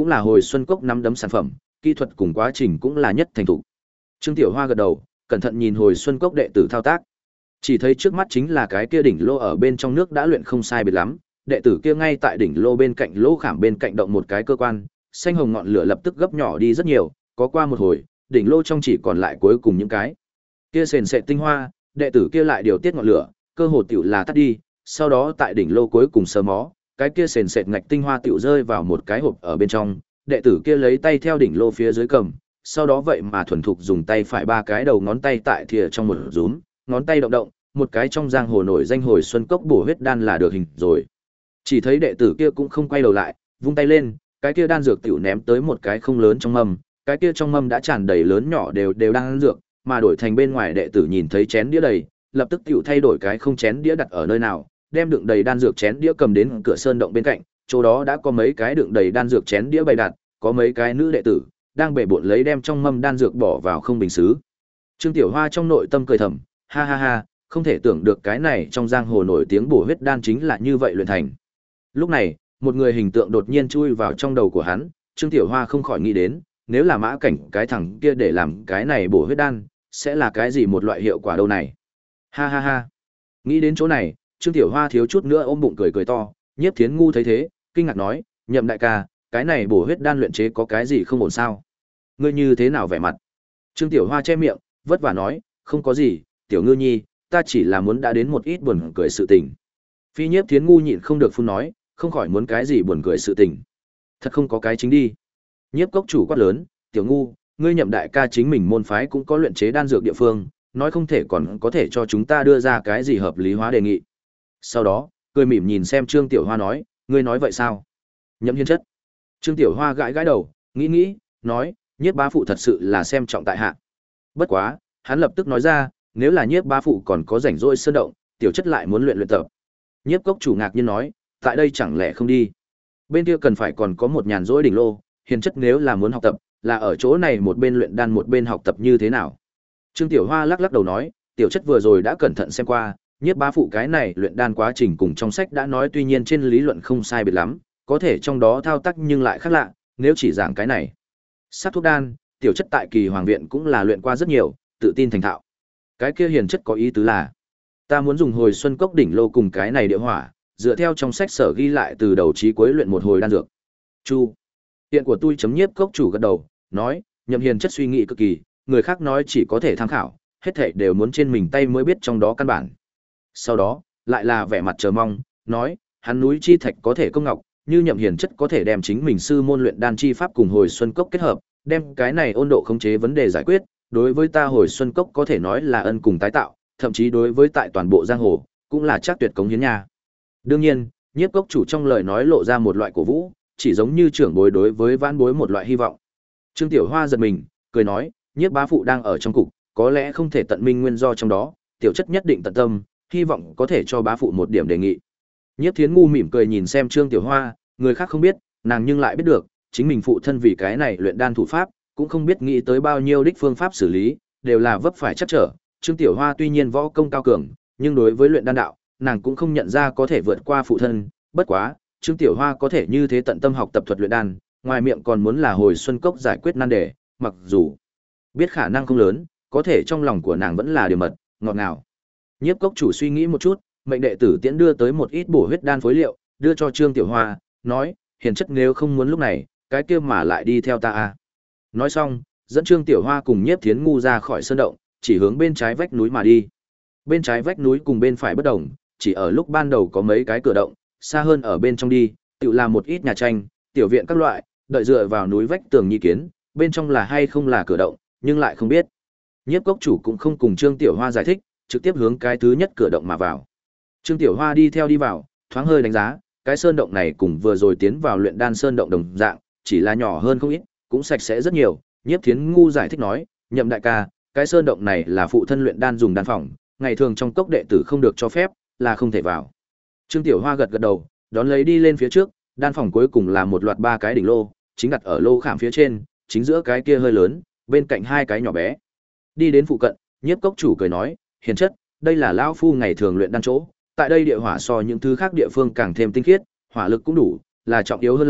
S1: cũng là hồi xuân cốc nắm đấm sản phẩm, kỹ thuật cùng quá trình cũng là nhất thành thục. Trương Tiểu Hoa gật đầu, cẩn thận nhìn hồi xuân cốc đệ tử thao tác. Chỉ thấy trước mắt chính là cái kia đỉnh lô ở bên trong nước đã luyện không sai biệt lắm, đệ tử kia ngay tại đỉnh lô bên cạnh lỗ khảm bên cạnh động một cái cơ quan, xanh hồng ngọn lửa lập tức gấp nhỏ đi rất nhiều, có qua một hồi, đỉnh lô trong chỉ còn lại cuối cùng những cái kia sền sệt tinh hoa, đệ tử kia lại điều tiết ngọn lửa, cơ hồ tiểu là tắt đi, sau đó tại đỉnh lô cuối cùng sờ mó, cái kia sền sệt ngạch tinh hoa tiểu rơi vào một cái hộp ở bên trong, đệ tử kia lấy tay theo đỉnh lô phía dưới cầm, sau đó vậy mà thuần thục dùng tay phải ba cái đầu ngón tay tại thìa trong một rúm, ngón tay động động, một cái trong giang hồ nổi danh hồi xuân cốc bổ huyết đan là được hình rồi. Chỉ thấy đệ tử kia cũng không quay đầu lại, vung tay lên, cái kia đan dược tiểu ném tới một cái không lớn trong mâm, cái kia trong mâm đã tràn đầy lớn nhỏ đều đều đang dược, mà đổi thành bên ngoài đệ tử nhìn thấy chén đĩa đầy, lập tức tiểu thay đổi cái không chén đĩa đặt ở nơi nào, đem đựng đầy đan dược chén đĩa cầm đến cửa sơn động bên cạnh, chỗ đó đã có mấy cái đựng đầy đan dược chén đĩa bày đặt, có mấy cái nữ đệ tử đang bể bộn lấy đem trong mâm đan dược bỏ vào không bình sứ. Trương Tiểu Hoa trong nội tâm cười thầm, ha ha ha, không thể tưởng được cái này trong giang hồ nổi tiếng bổ huyết đan chính là như vậy luyện thành. Lúc này, một người hình tượng đột nhiên chui vào trong đầu của hắn, Trương Tiểu Hoa không khỏi nghĩ đến, nếu là Mã Cảnh cái thằng kia để làm cái này bổ huyết đan, sẽ là cái gì một loại hiệu quả đâu này. Ha ha ha. Nghĩ đến chỗ này, Trương Tiểu Hoa thiếu chút nữa ôm bụng cười cười to, Nhiếp Thiến ngu thấy thế, kinh ngạc nói, Nhậm đại ca, cái này bổ huyết đan luyện chế có cái gì không ổn sao? Ngươi như thế nào vẻ mặt? Trương Tiểu Hoa che miệng, vất vả nói, không có gì, Tiểu Ngư Nhi, ta chỉ là muốn đã đến một ít buồn cười sự tình. Phi Nhiếp Thiến ngu nhịn không được phun nói, không khỏi muốn cái gì buồn cười sự tình. Thật không có cái chính đi. Nhiếp cốc chủ quát lớn, Tiểu ngu, ngươi Nhậm đại ca chính mình môn phái cũng có luyện chế đan dược địa phương, nói không thể còn có thể cho chúng ta đưa ra cái gì hợp lý hóa đề nghị. Sau đó, cười mỉm nhìn xem Trương Tiểu Hoa nói, ngươi nói vậy sao? Nhậm Hiên chất. Trương Tiểu Hoa gãi gãi đầu, nghĩ nghĩ, nói, Nhiếp bá phụ thật sự là xem trọng tại hạ. Bất quá, hắn lập tức nói ra, nếu là Nhiếp bá phụ còn có rảnh rỗi sơn động, tiểu chất lại muốn luyện luyện tập. Nhiếp cốc chủ ngạc nhiên nói, tại đây chẳng lẽ không đi? Bên kia cần phải còn có một nhàn rỗi đỉnh lô, hiền chất nếu là muốn học tập, là ở chỗ này một bên luyện đan một bên học tập như thế nào? Trương Tiểu Hoa lắc lắc đầu nói, tiểu chất vừa rồi đã cẩn thận xem qua, Nhiếp bá phụ cái này luyện đan quá trình cùng trong sách đã nói, tuy nhiên trên lý luận không sai biệt lắm, có thể trong đó thao tác nhưng lại khác lạ, nếu chỉ giảng cái này. Sát thuốc đan, tiểu chất tại Kỳ Hoàng viện cũng là luyện qua rất nhiều, tự tin thành thạo. Cái kia hiền chất có ý tứ là, ta muốn dùng hồi xuân cốc đỉnh lô cùng cái này địa hỏa, dựa theo trong sách sở ghi lại từ đầu chí cuối luyện một hồi đan dược. Chu, hiện của tôi chấm nhiếp cốc chủ gật đầu, nói, Nhậm hiền chất suy nghĩ cực kỳ, người khác nói chỉ có thể tham khảo, hết thảy đều muốn trên mình tay mới biết trong đó căn bản. Sau đó, lại là vẻ mặt chờ mong, nói, hắn núi chi thạch có thể công ngọc, như Nhậm hiền chất có thể đem chính mình sư môn luyện đan chi pháp cùng hồi xuân cốc kết hợp, đem cái này ôn độ khống chế vấn đề giải quyết, đối với ta hồi xuân cốc có thể nói là ân cùng tái tạo, thậm chí đối với tại toàn bộ giang hồ, cũng là chắc tuyệt cống hiến nha. Đương nhiên, Nhiếp cốc chủ trong lời nói lộ ra một loại cổ vũ, chỉ giống như trưởng bối đối với vãn bối một loại hy vọng. Trương Tiểu Hoa giật mình, cười nói, Nhiếp bá phụ đang ở trong cục, có lẽ không thể tận minh nguyên do trong đó, tiểu chất nhất định tận tâm, hy vọng có thể cho bá phụ một điểm đề nghị. Nhiếp Thiến ngu mỉm cười nhìn xem Trương Tiểu Hoa, người khác không biết, nàng nhưng lại biết được, chính mình phụ thân vì cái này luyện đan thủ pháp, cũng không biết nghĩ tới bao nhiêu đích phương pháp xử lý, đều là vấp phải chắc trở. Trương Tiểu Hoa tuy nhiên võ công cao cường, nhưng đối với luyện đan đạo, nàng cũng không nhận ra có thể vượt qua phụ thân, bất quá, Trương Tiểu Hoa có thể như thế tận tâm học tập thuật luyện đan, ngoài miệng còn muốn là hồi xuân cốc giải quyết nan đề, mặc dù biết khả năng không lớn, có thể trong lòng của nàng vẫn là điều mật, ngọt ngào. Nhiếp cốc chủ suy nghĩ một chút, mệnh đệ tử tiễn đưa tới một ít bổ huyết đan phối liệu, đưa cho Trương Tiểu Hoa, nói, hiền chất nếu không muốn lúc này, cái kia mà lại đi theo ta à. Nói xong, dẫn Trương Tiểu Hoa cùng Nhiếp Thiến ngu ra khỏi sơn động, chỉ hướng bên trái vách núi mà đi. Bên trái vách núi cùng bên phải bất đồng, chỉ ở lúc ban đầu có mấy cái cửa động, xa hơn ở bên trong đi, tự làm một ít nhà tranh, tiểu viện các loại, đợi dựa vào núi vách tường nhi kiến, bên trong là hay không là cửa động, nhưng lại không biết. Nhiếp cốc chủ cũng không cùng Trương Tiểu Hoa giải thích, trực tiếp hướng cái thứ nhất cửa động mà vào. Trương Tiểu Hoa đi theo đi vào, thoáng hơi đánh giá, cái sơn động này cùng vừa rồi tiến vào luyện đan sơn động đồng dạng, chỉ là nhỏ hơn không ít, cũng sạch sẽ rất nhiều. Nhiếp Thiến ngu giải thích nói, Nhậm đại ca, cái sơn động này là phụ thân luyện đan dùng đan phòng, ngày thường trong cốc đệ tử không được cho phép, là không thể vào. Trương Tiểu Hoa gật gật đầu, đón lấy đi lên phía trước, đan phòng cuối cùng là một loạt ba cái đỉnh lô, chính đặt ở lô khảm phía trên, chính giữa cái kia hơi lớn, bên cạnh hai cái nhỏ bé. Đi đến phụ cận, Nhiếp cốc chủ cười nói, hiền chất, đây là lão phu ngày thường luyện đan chỗ, tại đây địa hỏa so những thứ khác địa phương càng thêm tinh khiết, hỏa lực cũng đủ, là trọng yếu hơn là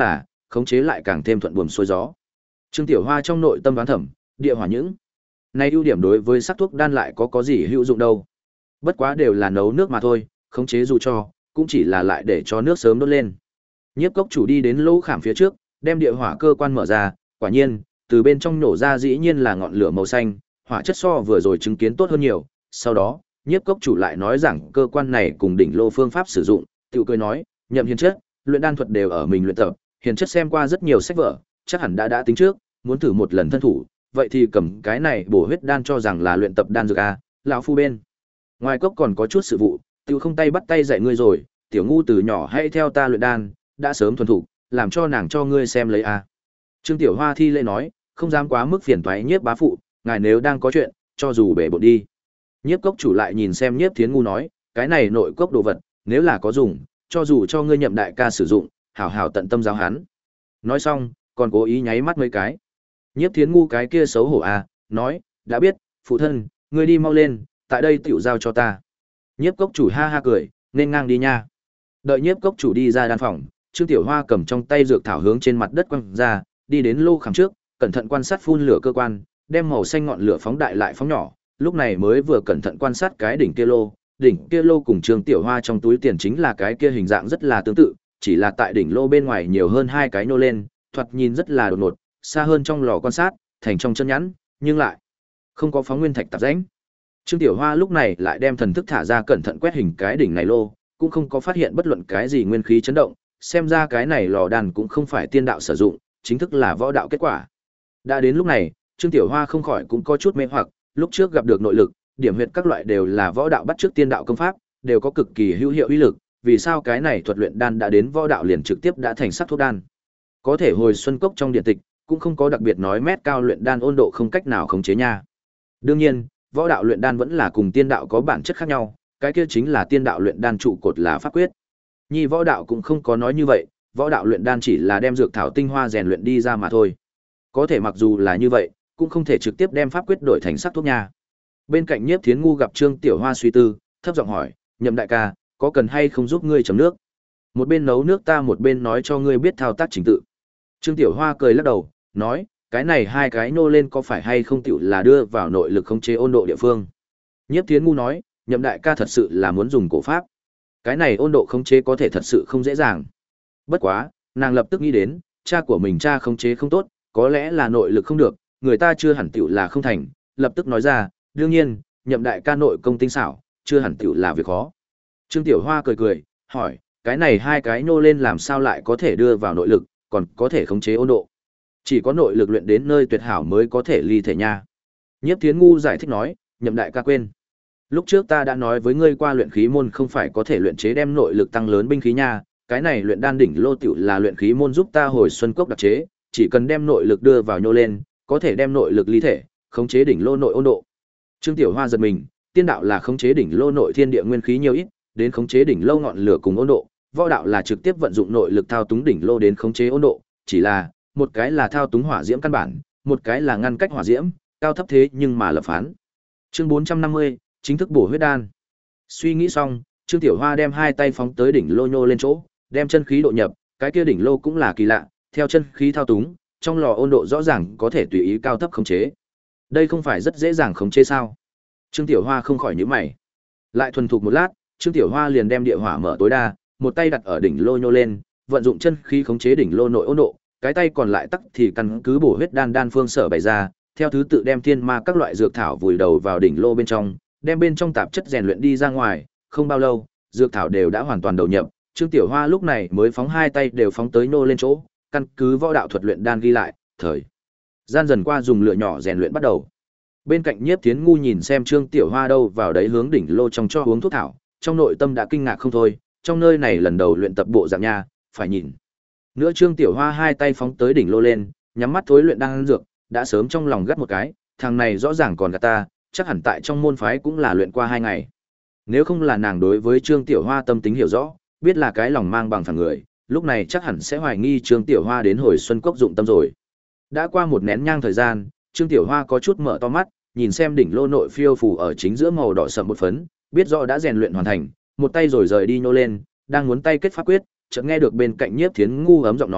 S1: khống chế lại càng thêm thuận buồm xuôi gió. Trương Tiểu Hoa trong nội tâm đoán thẩm, địa hỏa những này ưu điểm đối với sắc thuốc đan lại có có gì hữu dụng đâu. Bất quá đều là nấu nước mà thôi, khống chế dù cho, cũng chỉ là lại để cho nước sớm đốt lên. Nhiếp cốc chủ đi đến lỗ khảm phía trước, đem địa hỏa cơ quan mở ra, quả nhiên, từ bên trong nổ ra dĩ nhiên là ngọn lửa màu xanh, hỏa chất so vừa rồi chứng kiến tốt hơn nhiều. Sau đó, nhiếp cốc chủ lại nói rằng cơ quan này cùng đỉnh lô phương pháp sử dụng, tiểu cười nói, Nhậm Hiền Chất, luyện đan thuật đều ở mình luyện tập, Hiền Chất xem qua rất nhiều sách vở, chắc hẳn đã đã tính trước, muốn thử một lần thân thủ, vậy thì cầm cái này bổ huyết đan cho rằng là luyện tập đan dược a, lão phu bên. Ngoài cốc còn có chút sự vụ, tiểu không tay bắt tay dạy ngươi rồi, tiểu ngu từ nhỏ hãy theo ta luyện đan, đã sớm thuần thục, làm cho nàng cho ngươi xem lấy a. Trương Tiểu Hoa thi lễ nói, không dám quá mức phiền toái Nhiếp bá phụ, ngài nếu đang có chuyện, cho dù bể bộn đi. Nhiếp cốc chủ lại nhìn xem Nhiếp Thiến Ngu nói, cái này nội cốc đồ vật, nếu là có dùng, cho dù cho ngươi Nhậm đại ca sử dụng, hảo hảo tận tâm giáo hắn. Nói xong, còn cố ý nháy mắt mấy cái. Nhiếp Thiến Ngu cái kia xấu hổ à, nói, đã biết, phụ thân, ngươi đi mau lên, tại đây tiểu giao cho ta. Nhiếp cốc chủ ha ha cười, nên ngang đi nha. Đợi nhiếp cốc chủ đi ra đan phòng, Trương Tiểu Hoa cầm trong tay dược thảo hướng trên mặt đất quăng ra, đi đến lô khảm trước, cẩn thận quan sát phun lửa cơ quan, đem màu xanh ngọn lửa phóng đại lại phóng nhỏ, lúc này mới vừa cẩn thận quan sát cái đỉnh kia lô, đỉnh kia lô cùng Trương Tiểu Hoa trong túi tiền chính là cái kia hình dạng rất là tương tự, chỉ là tại đỉnh lô bên ngoài nhiều hơn hai cái nô lên, thoạt nhìn rất là đột ngột, xa hơn trong lò quan sát, thành trong chân nhẵn, nhưng lại không có phóng nguyên thạch tạp rãnh. Trương Tiểu Hoa lúc này lại đem thần thức thả ra cẩn thận quét hình cái đỉnh này lô, cũng không có phát hiện bất luận cái gì nguyên khí chấn động, xem ra cái này lò đan cũng không phải tiên đạo sử dụng, chính thức là võ đạo kết quả. Đã đến lúc này, Trương Tiểu Hoa không khỏi cũng có chút mê hoặc, lúc trước gặp được nội lực, điểm huyệt các loại đều là võ đạo bắt chước tiên đạo công pháp, đều có cực kỳ hữu hiệu uy lực, vì sao cái này thuật luyện đan đã đến võ đạo liền trực tiếp đã thành sắc thuốc đan. Có thể hồi xuân cốc trong điện tịch, cũng không có đặc biệt nói mét cao luyện đan ôn độ không cách nào khống chế nha. Đương nhiên, võ đạo luyện đan vẫn là cùng tiên đạo có bản chất khác nhau, cái kia chính là tiên đạo luyện đan trụ cột là pháp quyết. Nhi võ đạo cũng không có nói như vậy, võ đạo luyện đan chỉ là đem dược thảo tinh hoa rèn luyện đi ra mà thôi. Có thể mặc dù là như vậy, cũng không thể trực tiếp đem pháp quyết đổi thành sắc thuốc nha. Bên cạnh Nhiếp Thiến Ngu gặp Trương Tiểu Hoa suy tư, thấp giọng hỏi, Nhậm đại ca, có cần hay không giúp ngươi chấm nước? Một bên nấu nước ta một bên nói cho ngươi biết thao tác trình tự. Trương Tiểu Hoa cười lắc đầu, nói, cái này hai cái nô lên có phải hay không tiểu là đưa vào nội lực khống chế ôn độ địa phương. Nhiếp Thiến Ngu nói, Nhậm đại ca thật sự là muốn dùng cổ pháp. Cái này ôn độ khống chế có thể thật sự không dễ dàng. Bất quá, nàng lập tức nghĩ đến, cha của mình cha khống chế không tốt, có lẽ là nội lực không được, người ta chưa hẳn tiểu là không thành, lập tức nói ra, đương nhiên, Nhậm đại ca nội công tinh xảo, chưa hẳn tiểu là việc khó. Trương Tiểu Hoa cười cười, hỏi, cái này hai cái nô lên làm sao lại có thể đưa vào nội lực, còn có thể khống chế ôn độ. Chỉ có nội lực luyện đến nơi tuyệt hảo mới có thể ly thể nha. Nhiếp Thiến Ngu giải thích nói, Nhậm đại ca quên. Lúc trước ta đã nói với ngươi qua luyện khí môn không phải có thể luyện chế đem nội lực tăng lớn binh khí nha, cái này luyện đan đỉnh lô tiểu là luyện khí môn giúp ta hồi xuân cốc đặc chế, chỉ cần đem nội lực đưa vào nhô lên, có thể đem nội lực ly thể, khống chế đỉnh lô nội ôn độ. Trương Tiểu Hoa giật mình, tiên đạo là khống chế đỉnh lô nội thiên địa nguyên khí nhiều ít, đến khống chế đỉnh lô ngọn lửa cùng ôn độ, võ đạo là trực tiếp vận dụng nội lực thao túng đỉnh lô đến khống chế ôn độ, chỉ là một cái là thao túng hỏa diễm căn bản, một cái là ngăn cách hỏa diễm, cao thấp thế nhưng mà lập phán. Chương bốn trăm năm mươi, chính thức bổ huyết đan. Suy nghĩ xong, Trương Tiểu Hoa đem hai tay phóng tới đỉnh lô nhô lên chỗ, đem chân khí độ nhập, cái kia đỉnh lô cũng là kỳ lạ, theo chân khí thao túng, trong lò ôn độ rõ ràng có thể tùy ý cao thấp khống chế. Đây không phải rất dễ dàng khống chế sao? Trương Tiểu Hoa không khỏi nhíu mày. Lại thuần thục một lát, Trương Tiểu Hoa liền đem địa hỏa mở tối đa, một tay đặt ở đỉnh lô nhô lên, vận dụng chân khí khống chế đỉnh lô nội ôn độ, cái tay còn lại tắc thì căn cứ bổ huyết đan đan phương sở bày ra, theo thứ tự đem thiên ma các loại dược thảo vùi đầu vào đỉnh lô bên trong, đem bên trong tạp chất rèn luyện đi ra ngoài, không bao lâu, dược thảo đều đã hoàn toàn đầu nhập, Trương Tiểu Hoa lúc này mới phóng hai tay đều phóng tới nô lên chỗ, căn cứ võ đạo thuật luyện đan ghi lại, thời gian dần qua dùng lửa nhỏ rèn luyện bắt đầu. Bên cạnh Nhiếp Thiến Ngu nhìn xem Trương Tiểu Hoa đâu vào đấy hướng đỉnh lô trong cho uống thuốc thảo, trong nội tâm đã kinh ngạc không thôi, trong nơi này lần đầu luyện tập bộ dạng nha, phải nhìn. Nữa Trương Tiểu Hoa hai tay phóng tới đỉnh lô lên, nhắm mắt thối luyện đan dược, đã sớm trong lòng gắt một cái, thằng này rõ ràng còn gạt ta, chắc hẳn tại trong môn phái cũng là luyện qua hai ngày. Nếu không là nàng đối với Trương Tiểu Hoa tâm tính hiểu rõ, biết là cái lòng mang bằng phẳng người, lúc này chắc hẳn sẽ hoài nghi Trương Tiểu Hoa đến hồi xuân cốc dụng tâm rồi. Đã qua một nén nhang thời gian, Trương Tiểu Hoa có chút mở to mắt, nhìn xem đỉnh lô nội phiêu phù ở chính giữa màu đỏ sẫm một phấn, biết rõ đã rèn luyện hoàn thành, một tay rồi rời đi nhô lên, đang muốn tay kết pháp quyết, chợt nghe được bên cạnh Nhiếp Thiến Ngu ấm giọng nói,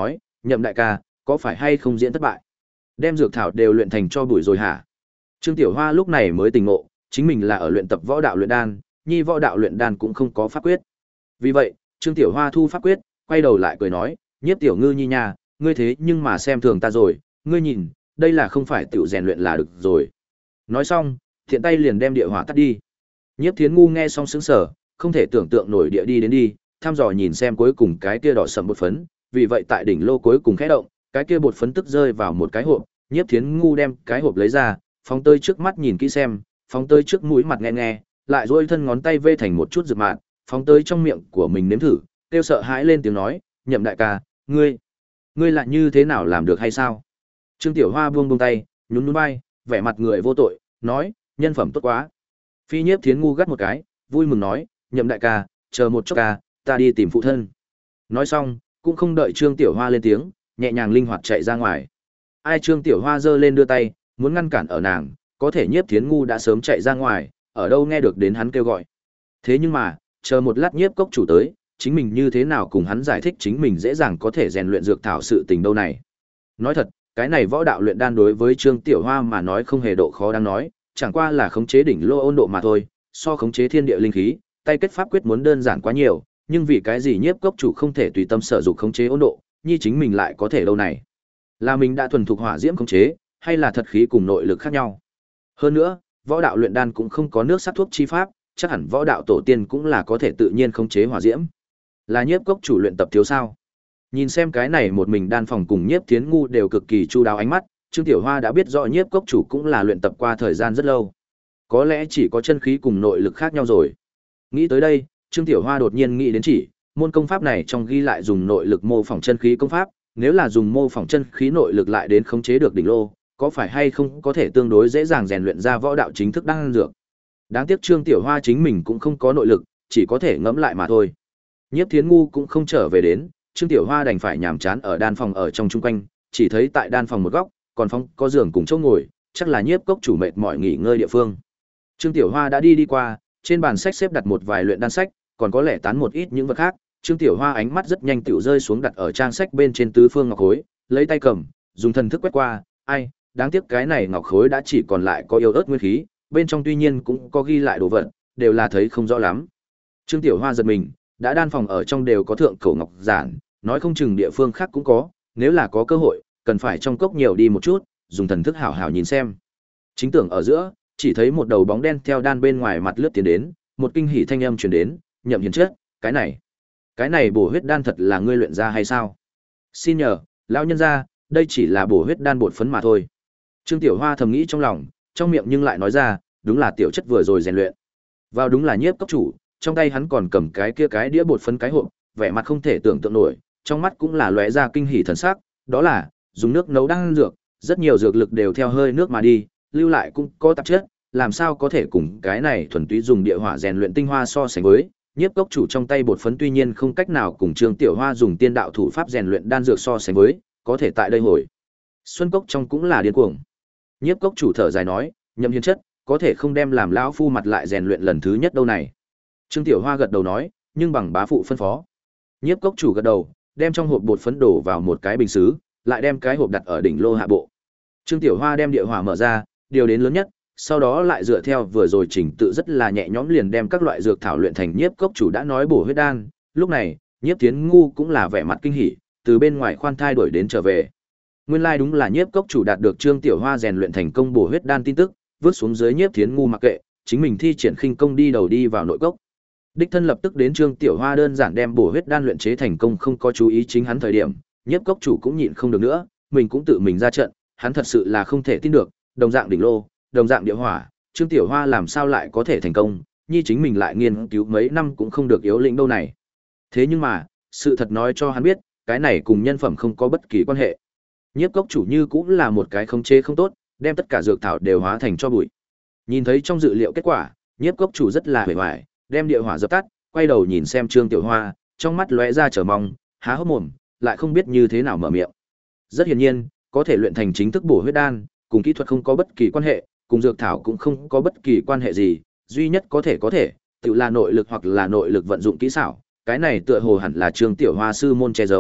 S1: Nhậm đại ca, có phải hay không diễn thất bại? Đem dược thảo đều luyện thành cho bụi rồi hả? Trương Tiểu Hoa lúc này mới tỉnh ngộ, chính mình là ở luyện tập võ đạo luyện đan, nhi võ đạo luyện đan cũng không có pháp quyết. Vì vậy, Trương Tiểu Hoa thu pháp quyết, quay đầu lại cười nói, Nhiếp tiểu ngư nhi nha, ngươi thế nhưng mà xem thường ta rồi, ngươi nhìn, đây là không phải tiểu rèn luyện là được rồi. Nói xong, thiện tay liền đem địa hỏa tắt đi. Nhiếp Thiến ngu nghe xong sững sờ, không thể tưởng tượng nổi địa đi đến đi, thăm dò nhìn xem cuối cùng cái kia đỏ sẫm bột phấn, vì vậy tại đỉnh lô cuối cùng khẽ động, cái kia bột phấn tức rơi vào một cái hộp, Nhiếp Thiến ngu đem cái hộp lấy ra, phóng tới trước mắt nhìn kỹ xem, phóng tới trước mũi mặt nghe nghe, lại duỗi thân ngón tay vê thành một chút rực mạn, phóng tới trong miệng của mình nếm thử, kêu sợ hãi lên tiếng nói, Nhậm đại ca, ngươi, ngươi lại như thế nào làm được hay sao? Trương Tiểu Hoa buông buông tay, nhún nhún vai, vẻ mặt người vô tội, nói, nhân phẩm tốt quá. Phi Nhiếp Thiến ngu gắt một cái, vui mừng nói, Nhậm đại ca, chờ một chút ca, ta đi tìm phụ thân. Nói xong, cũng không đợi Trương Tiểu Hoa lên tiếng, nhẹ nhàng linh hoạt chạy ra ngoài. Ai Trương Tiểu Hoa giơ lên đưa tay, muốn ngăn cản ở nàng, có thể Nhiếp Thiến ngu đã sớm chạy ra ngoài, ở đâu nghe được đến hắn kêu gọi. Thế nhưng mà, chờ một lát Nhiếp cốc chủ tới, chính mình như thế nào cùng hắn giải thích chính mình dễ dàng có thể rèn luyện dược thảo sự tình đâu này. Nói thật, cái này võ đạo luyện đan đối với Trương Tiểu Hoa mà nói không hề độ khó đáng nói, chẳng qua là khống chế đỉnh lô ôn độ mà thôi, so khống chế thiên địa linh khí, tay kết pháp quyết muốn đơn giản quá nhiều, nhưng vì cái gì Nhiếp cốc chủ không thể tùy tâm sở dục khống chế ôn độ, như chính mình lại có thể đâu này. Là mình đã thuần thục hỏa diễm khống chế, hay là thật khí cùng nội lực khác nhau. Hơn nữa, võ đạo luyện đan cũng không có nước sắc thuốc chi pháp, chắc hẳn võ đạo tổ tiên cũng là có thể tự nhiên khống chế hỏa diễm. Là Nhiếp cốc chủ luyện tập thiếu sao? Nhìn xem cái này một mình đan phòng cùng Nhiếp Thiến ngu đều cực kỳ chu đáo ánh mắt, Trương Tiểu Hoa đã biết rõ Nhiếp cốc chủ cũng là luyện tập qua thời gian rất lâu. Có lẽ chỉ có chân khí cùng nội lực khác nhau rồi. Nghĩ tới đây, Trương Tiểu Hoa đột nhiên nghĩ đến chỉ, môn công pháp này trong ghi lại dùng nội lực mô phỏng chân khí công pháp, nếu là dùng mô phỏng chân khí nội lực lại đến khống chế được đỉnh lô, có phải hay không có thể tương đối dễ dàng rèn luyện ra võ đạo chính thức đan dược. Đáng tiếc Trương Tiểu Hoa chính mình cũng không có nội lực, chỉ có thể ngẫm lại mà thôi. Nhiếp Thiến ngu cũng không trở về đến, Trương Tiểu Hoa đành phải nhàm chán ở đan phòng ở trong chung quanh, chỉ thấy tại đan phòng một góc, còn phòng có giường cùng chỗ ngồi, chắc là Nhiếp cốc chủ mệt mỏi nghỉ ngơi địa phương. Trương Tiểu Hoa đã đi đi qua, trên bàn sách xếp đặt một vài luyện đan sách, còn có lẽ tán một ít những vật khác. Trương Tiểu Hoa ánh mắt rất nhanh tiểu rơi xuống đặt ở trang sách bên trên tứ phương ngọc khối, lấy tay cầm, dùng thần thức quét qua, ai, đáng tiếc cái này ngọc khối đã chỉ còn lại có yếu ớt nguyên khí, bên trong tuy nhiên cũng có ghi lại đồ vật, đều là thấy không rõ lắm. Trương Tiểu Hoa giật mình, đã đan phòng ở trong đều có thượng cổ ngọc giản, nói không chừng địa phương khác cũng có, nếu là có cơ hội, cần phải trong cốc nhiều đi một chút, dùng thần thức hảo hảo nhìn xem. Chính tưởng ở giữa, chỉ thấy một đầu bóng đen theo đan bên ngoài mặt lướt tiến đến, một kinh hỉ thanh âm truyền đến, Nhậm Hiền Chất, cái này, cái này bổ huyết đan thật là ngươi luyện ra hay sao? Xin nhờ, lão nhân gia, đây chỉ là bổ huyết đan bột phấn mà thôi. Trương Tiểu Hoa thầm nghĩ trong lòng, trong miệng nhưng lại nói ra, đúng là tiểu chất vừa rồi rèn luyện. Vào đúng là Nhiếp cốc chủ, trong tay hắn còn cầm cái kia cái đĩa bột phấn cái hộp, vẻ mặt không thể tưởng tượng nổi, trong mắt cũng là lóe ra kinh hỉ thần sắc, đó là dùng nước nấu đan dược, rất nhiều dược lực đều theo hơi nước mà đi, lưu lại cũng có tạp chất, làm sao có thể cùng cái này thuần túy dùng địa hỏa rèn luyện tinh hoa so sánh với. Nhiếp cốc chủ trong tay bột phấn tuy nhiên không cách nào cùng Trương Tiểu Hoa dùng tiên đạo thủ pháp rèn luyện đan dược so sánh với, có thể tại đây hồi xuân cốc trong cũng là điên cuồng. Nhiếp cốc chủ thở dài nói, Nhậm Hiền Chất, có thể không đem làm lão phu mặt lại rèn luyện lần thứ nhất đâu này. Trương Tiểu Hoa gật đầu nói, nhưng bằng bá phụ phân phó. Nhiếp cốc chủ gật đầu, đem trong hộp bột phấn đổ vào một cái bình sứ, lại đem cái hộp đặt ở đỉnh lô hạ bộ. Trương Tiểu Hoa đem địa hỏa mở ra, điều đến lớn nhất, sau đó lại dựa theo vừa rồi trình tự rất là nhẹ nhõm liền đem các loại dược thảo luyện thành Nhiếp cốc chủ đã nói bổ huyết đan. Lúc này, Nhiếp Thiến ngu cũng là vẻ mặt kinh hỉ, từ bên ngoài khoan thai đuổi đến trở về. Nguyên lai like đúng là Nhiếp cốc chủ đạt được Trương Tiểu Hoa rèn luyện thành công bổ huyết đan tin tức, vứt xuống dưới Nhiếp Thiến ngu mặc kệ, chính mình thi triển khinh công đi đầu đi vào nội cốc. Đích thân lập tức đến Trương Tiểu Hoa đơn giản đem bổ huyết đan luyện chế thành công, không có chú ý chính hắn thời điểm, Nhiếp cốc chủ cũng nhịn không được nữa, mình cũng tự mình ra trận, hắn thật sự là không thể tin được, đồng dạng đỉnh lô, đồng dạng địa hỏa, Trương Tiểu Hoa làm sao lại có thể thành công, nhi chính mình lại nghiên cứu mấy năm cũng không được yếu lĩnh đâu này. Thế nhưng mà, sự thật nói cho hắn biết, cái này cùng nhân phẩm không có bất kỳ quan hệ. Nhiếp cốc chủ như cũng là một cái khống chế không tốt, đem tất cả dược thảo đều hóa thành cho bụi. Nhìn thấy trong dự liệu kết quả, Nhiếp cốc chủ rất là hề hoài, đem địa hỏa dập tắt, quay đầu nhìn xem Trương Tiểu Hoa, trong mắt lóe ra chờ mong, há hốc mồm, lại không biết như thế nào mở miệng. Rất hiển nhiên, có thể luyện thành chính thức bổ huyết đan, cùng kỹ thuật không có bất kỳ quan hệ, cùng dược thảo cũng không có bất kỳ quan hệ gì, duy nhất có thể có thể, tự là nội lực hoặc là nội lực vận dụng kỹ xảo, cái này tựa hồ hẳn là Trương Tiểu Hoa sư môn che giấu,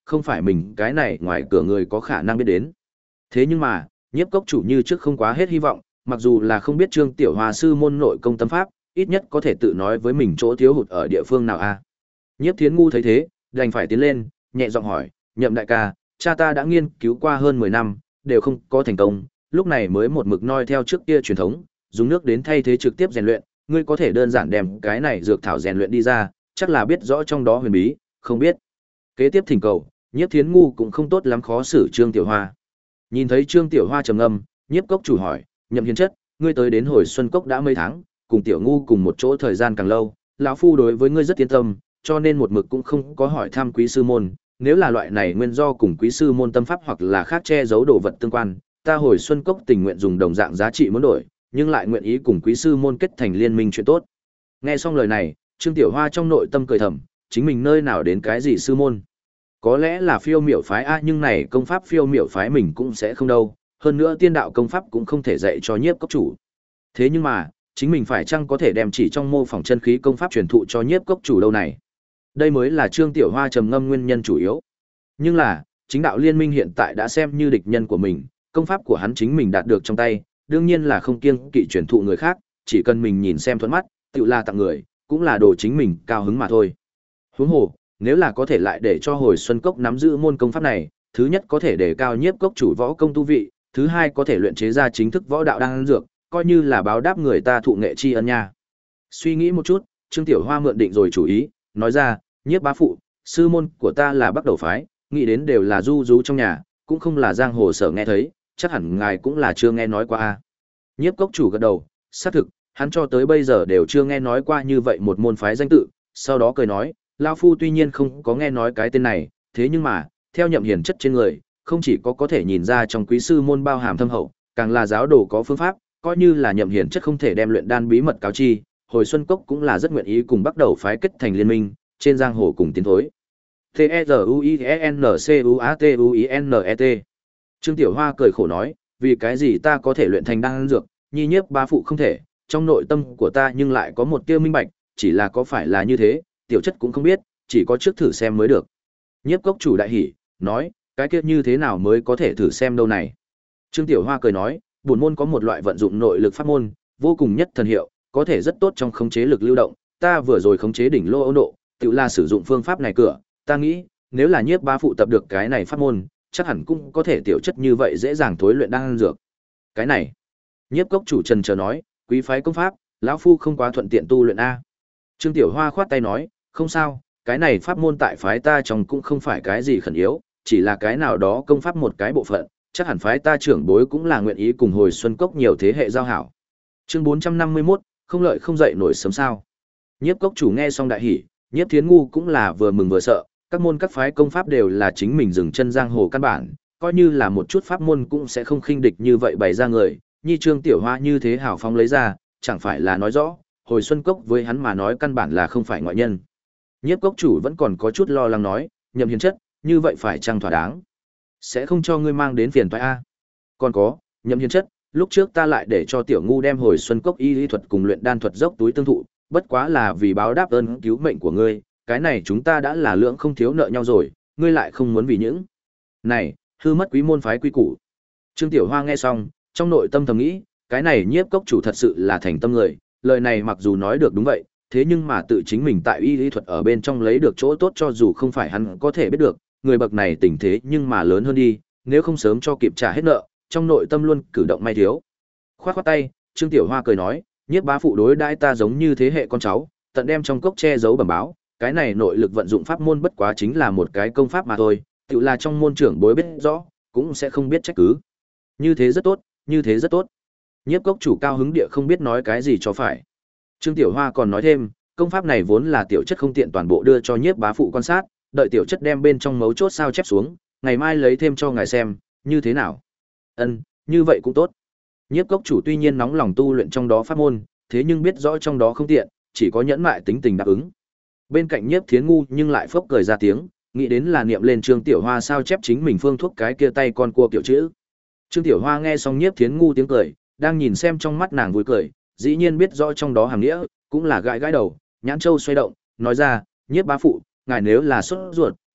S1: không phải mình cái này ngoài cửa người có khả năng biết đến. Thế nhưng mà, nhiếp cốc chủ như trước không quá hết hy vọng, mặc dù là không biết Trương Tiểu Hoa sư môn nội công tâm pháp, ít nhất có thể tự nói với mình chỗ thiếu hụt ở địa phương nào a. Nhiếp Thiến Ngu thấy thế, đành phải tiến lên, nhẹ giọng hỏi, Nhậm đại ca, cha ta đã nghiên cứu qua hơn mười năm, đều không có thành công, lúc này mới một mực noi theo trước kia truyền thống, dùng nước đến thay thế trực tiếp rèn luyện, ngươi có thể đơn giản đem cái này dược thảo rèn luyện đi ra, chắc là biết rõ trong đó huyền bí, không biết. Kế tiếp thỉnh cầu, Nhiếp Thiến Ngu cũng không tốt lắm khó xử Trương Tiểu Hoa. Nhìn thấy Trương Tiểu Hoa trầm ngâm, Nhiếp cốc chủ hỏi, Nhậm Hiền chất, ngươi tới đến Hồi Xuân Cốc đã mấy tháng, cùng Tiểu Ngu cùng một chỗ thời gian càng lâu, lão phu đối với ngươi rất yên tâm, cho nên một mực cũng không có hỏi thăm quý sư môn, nếu là loại này nguyên do cùng quý sư môn tâm pháp hoặc là khác che giấu đồ vật tương quan, ta Hồi Xuân Cốc tình nguyện dùng đồng dạng giá trị muốn đổi, nhưng lại nguyện ý cùng quý sư môn kết thành liên minh chuyện tốt. Nghe xong lời này, Trương Tiểu Hoa trong nội tâm cười thầm, chính mình nơi nào đến cái gì sư môn? Có lẽ là phiêu miểu phái a, nhưng này công pháp phiêu miểu phái mình cũng sẽ không đâu, hơn nữa tiên đạo công pháp cũng không thể dạy cho nhiếp cốc chủ. Thế nhưng mà, chính mình phải chăng có thể đem chỉ trong mô phỏng chân khí công pháp truyền thụ cho nhiếp cốc chủ đâu này? Đây mới là Trương Tiểu Hoa trầm ngâm nguyên nhân chủ yếu. Nhưng là, chính đạo liên minh hiện tại đã xem như địch nhân của mình, công pháp của hắn chính mình đạt được trong tay, đương nhiên là không kiêng kỵ truyền thụ người khác, chỉ cần mình nhìn xem thuận mắt, tự là tặng người, cũng là đồ chính mình cao hứng mà thôi. Huống hồ, nếu là có thể lại để cho Hồi Xuân Cốc nắm giữ môn công pháp này, thứ nhất có thể đề cao nhiếp cốc chủ võ công tu vị, thứ hai có thể luyện chế ra chính thức võ đạo đan dược, coi như là báo đáp người ta thụ nghệ tri ân nha. Suy nghĩ một chút, Trương Tiểu Hoa mượn định rồi chủ ý, nói ra, nhiếp bá phụ, sư môn của ta là Bắc Đầu phái, nghĩ đến đều là du rú trong nhà, cũng không là giang hồ sở nghe thấy, chắc hẳn ngài cũng là chưa nghe nói qua a. Nhiếp cốc chủ gật đầu, xác thực, hắn cho tới bây giờ đều chưa nghe nói qua như vậy một môn phái danh tự, sau đó cười nói, lão phu tuy nhiên không có nghe nói cái tên này, thế nhưng mà, theo Nhậm Hiền chất trên người, không chỉ có có thể nhìn ra trong quý sư môn bao hàm thâm hậu, càng là giáo đồ có phương pháp, coi như là Nhậm Hiền chất không thể đem luyện đan bí mật cáo chi, Hồi Xuân Cốc cũng là rất nguyện ý cùng bắt đầu phái kết thành liên minh, trên giang hồ cùng tiến thối. T E Z U I E N C U A T U I N E T. Trương Tiểu Hoa cười khổ nói, vì cái gì ta có thể luyện thành đan dược, nhi nhiếp bá phụ không thể, trong nội tâm của ta nhưng lại có một tia minh bạch, chỉ là có phải là như thế, tiểu chất cũng không biết, chỉ có trước thử xem mới được. Nhiếp cốc chủ đại hỉ, nói, cái kia như thế nào mới có thể thử xem đâu này. Trương Tiểu Hoa cười nói, bổn môn có một loại vận dụng nội lực pháp môn, vô cùng nhất thần hiệu, có thể rất tốt trong khống chế lực lưu động, ta vừa rồi khống chế đỉnh lô ấu độ, tự là sử dụng phương pháp này cửa, ta nghĩ, nếu là nhiếp bá phụ tập được cái này pháp môn, chắc hẳn cũng có thể tiểu chất như vậy dễ dàng thối luyện đan dược. Cái này, nhiếp cốc chủ trần chờ nói, quý phái công pháp, lão phu không quá thuận tiện tu luyện a. Trương Tiểu Hoa khoát tay nói, không sao, cái này pháp môn tại phái ta trong cũng không phải cái gì khẩn yếu, chỉ là cái nào đó công pháp một cái bộ phận, chắc hẳn phái ta trưởng bối cũng là nguyện ý cùng Hồi Xuân Cốc nhiều thế hệ giao hảo. Chương bốn trăm năm mươi mốt, không lợi không dậy nổi sớm sao. Nhiếp cốc chủ nghe xong đại hỉ, Nhiếp Thiến Ngu cũng là vừa mừng vừa sợ, các môn các phái công pháp đều là chính mình dừng chân giang hồ căn bản, coi như là một chút pháp môn cũng sẽ không khinh địch như vậy bày ra người, nhi Trương Tiểu Hoa như thế hảo phóng lấy ra, chẳng phải là nói rõ, Hồi Xuân Cốc với hắn mà nói căn bản là không phải ngoại nhân. Nhiếp cốc chủ vẫn còn có chút lo lắng nói, Nhậm Hiền chất, như vậy phải chăng thỏa đáng? Sẽ không cho ngươi mang đến phiền toái a. Còn có, Nhậm Hiền chất, lúc trước ta lại để cho Tiểu Ngu đem Hồi Xuân Cốc y lý thuật cùng luyện đan thuật dốc túi tương thụ, bất quá là vì báo đáp ơn cứu mệnh của ngươi, cái này chúng ta đã là lượng không thiếu nợ nhau rồi, ngươi lại không muốn vì những này, hư mất quý môn phái quy củ. Trương Tiểu Hoa nghe xong, trong nội tâm thầm nghĩ, cái này nhiếp cốc chủ thật sự là thành tâm người, lời này mặc dù nói được đúng vậy, thế nhưng mà tự chính mình tại y lý thuật ở bên trong lấy được chỗ tốt cho dù không phải hắn có thể biết được, người bậc này tình thế nhưng mà lớn hơn đi, nếu không sớm cho kịp trả hết nợ, trong nội tâm luôn cử động may thiếu. Khoát khoát tay, Trương Tiểu Hoa cười nói, nhiếp bá phụ đối đãi ta giống như thế hệ con cháu, tận đem trong cốc che giấu bẩm báo, cái này nội lực vận dụng pháp môn bất quá chính là một cái công pháp mà thôi, tự là trong môn trưởng bối biết rõ, cũng sẽ không biết trách cứ. Như thế rất tốt, như thế rất tốt. Nhiếp cốc chủ cao hứng địa không biết nói cái gì cho phải. Trương Tiểu Hoa còn nói thêm, công pháp này vốn là tiểu chất không tiện toàn bộ đưa cho nhiếp bá phụ quan sát, đợi tiểu chất đem bên trong mấu chốt sao chép xuống, ngày mai lấy thêm cho ngài xem, như thế nào? Ân, như vậy cũng tốt. Nhiếp cốc chủ tuy nhiên nóng lòng tu luyện trong đó pháp môn, thế nhưng biết rõ trong đó không tiện, chỉ có nhẫn mại tính tình đáp ứng. Bên cạnh Nhiếp Thiến Ngu nhưng lại phốc cười ra tiếng, nghĩ đến là niệm lên Trương Tiểu Hoa sao chép chính mình phương thuốc cái kia tay con cua kiểu chữ. Trương Tiểu Hoa nghe xong Nhiếp Thiến Ngu tiếng cười, đang nhìn xem trong mắt nàng vui cười, dĩ nhiên biết rõ trong đó hàm nghĩa, cũng là gãi gãi đầu, nhãn châu xoay động, nói ra, Nhiếp bá phụ, ngài nếu là sốt ruột,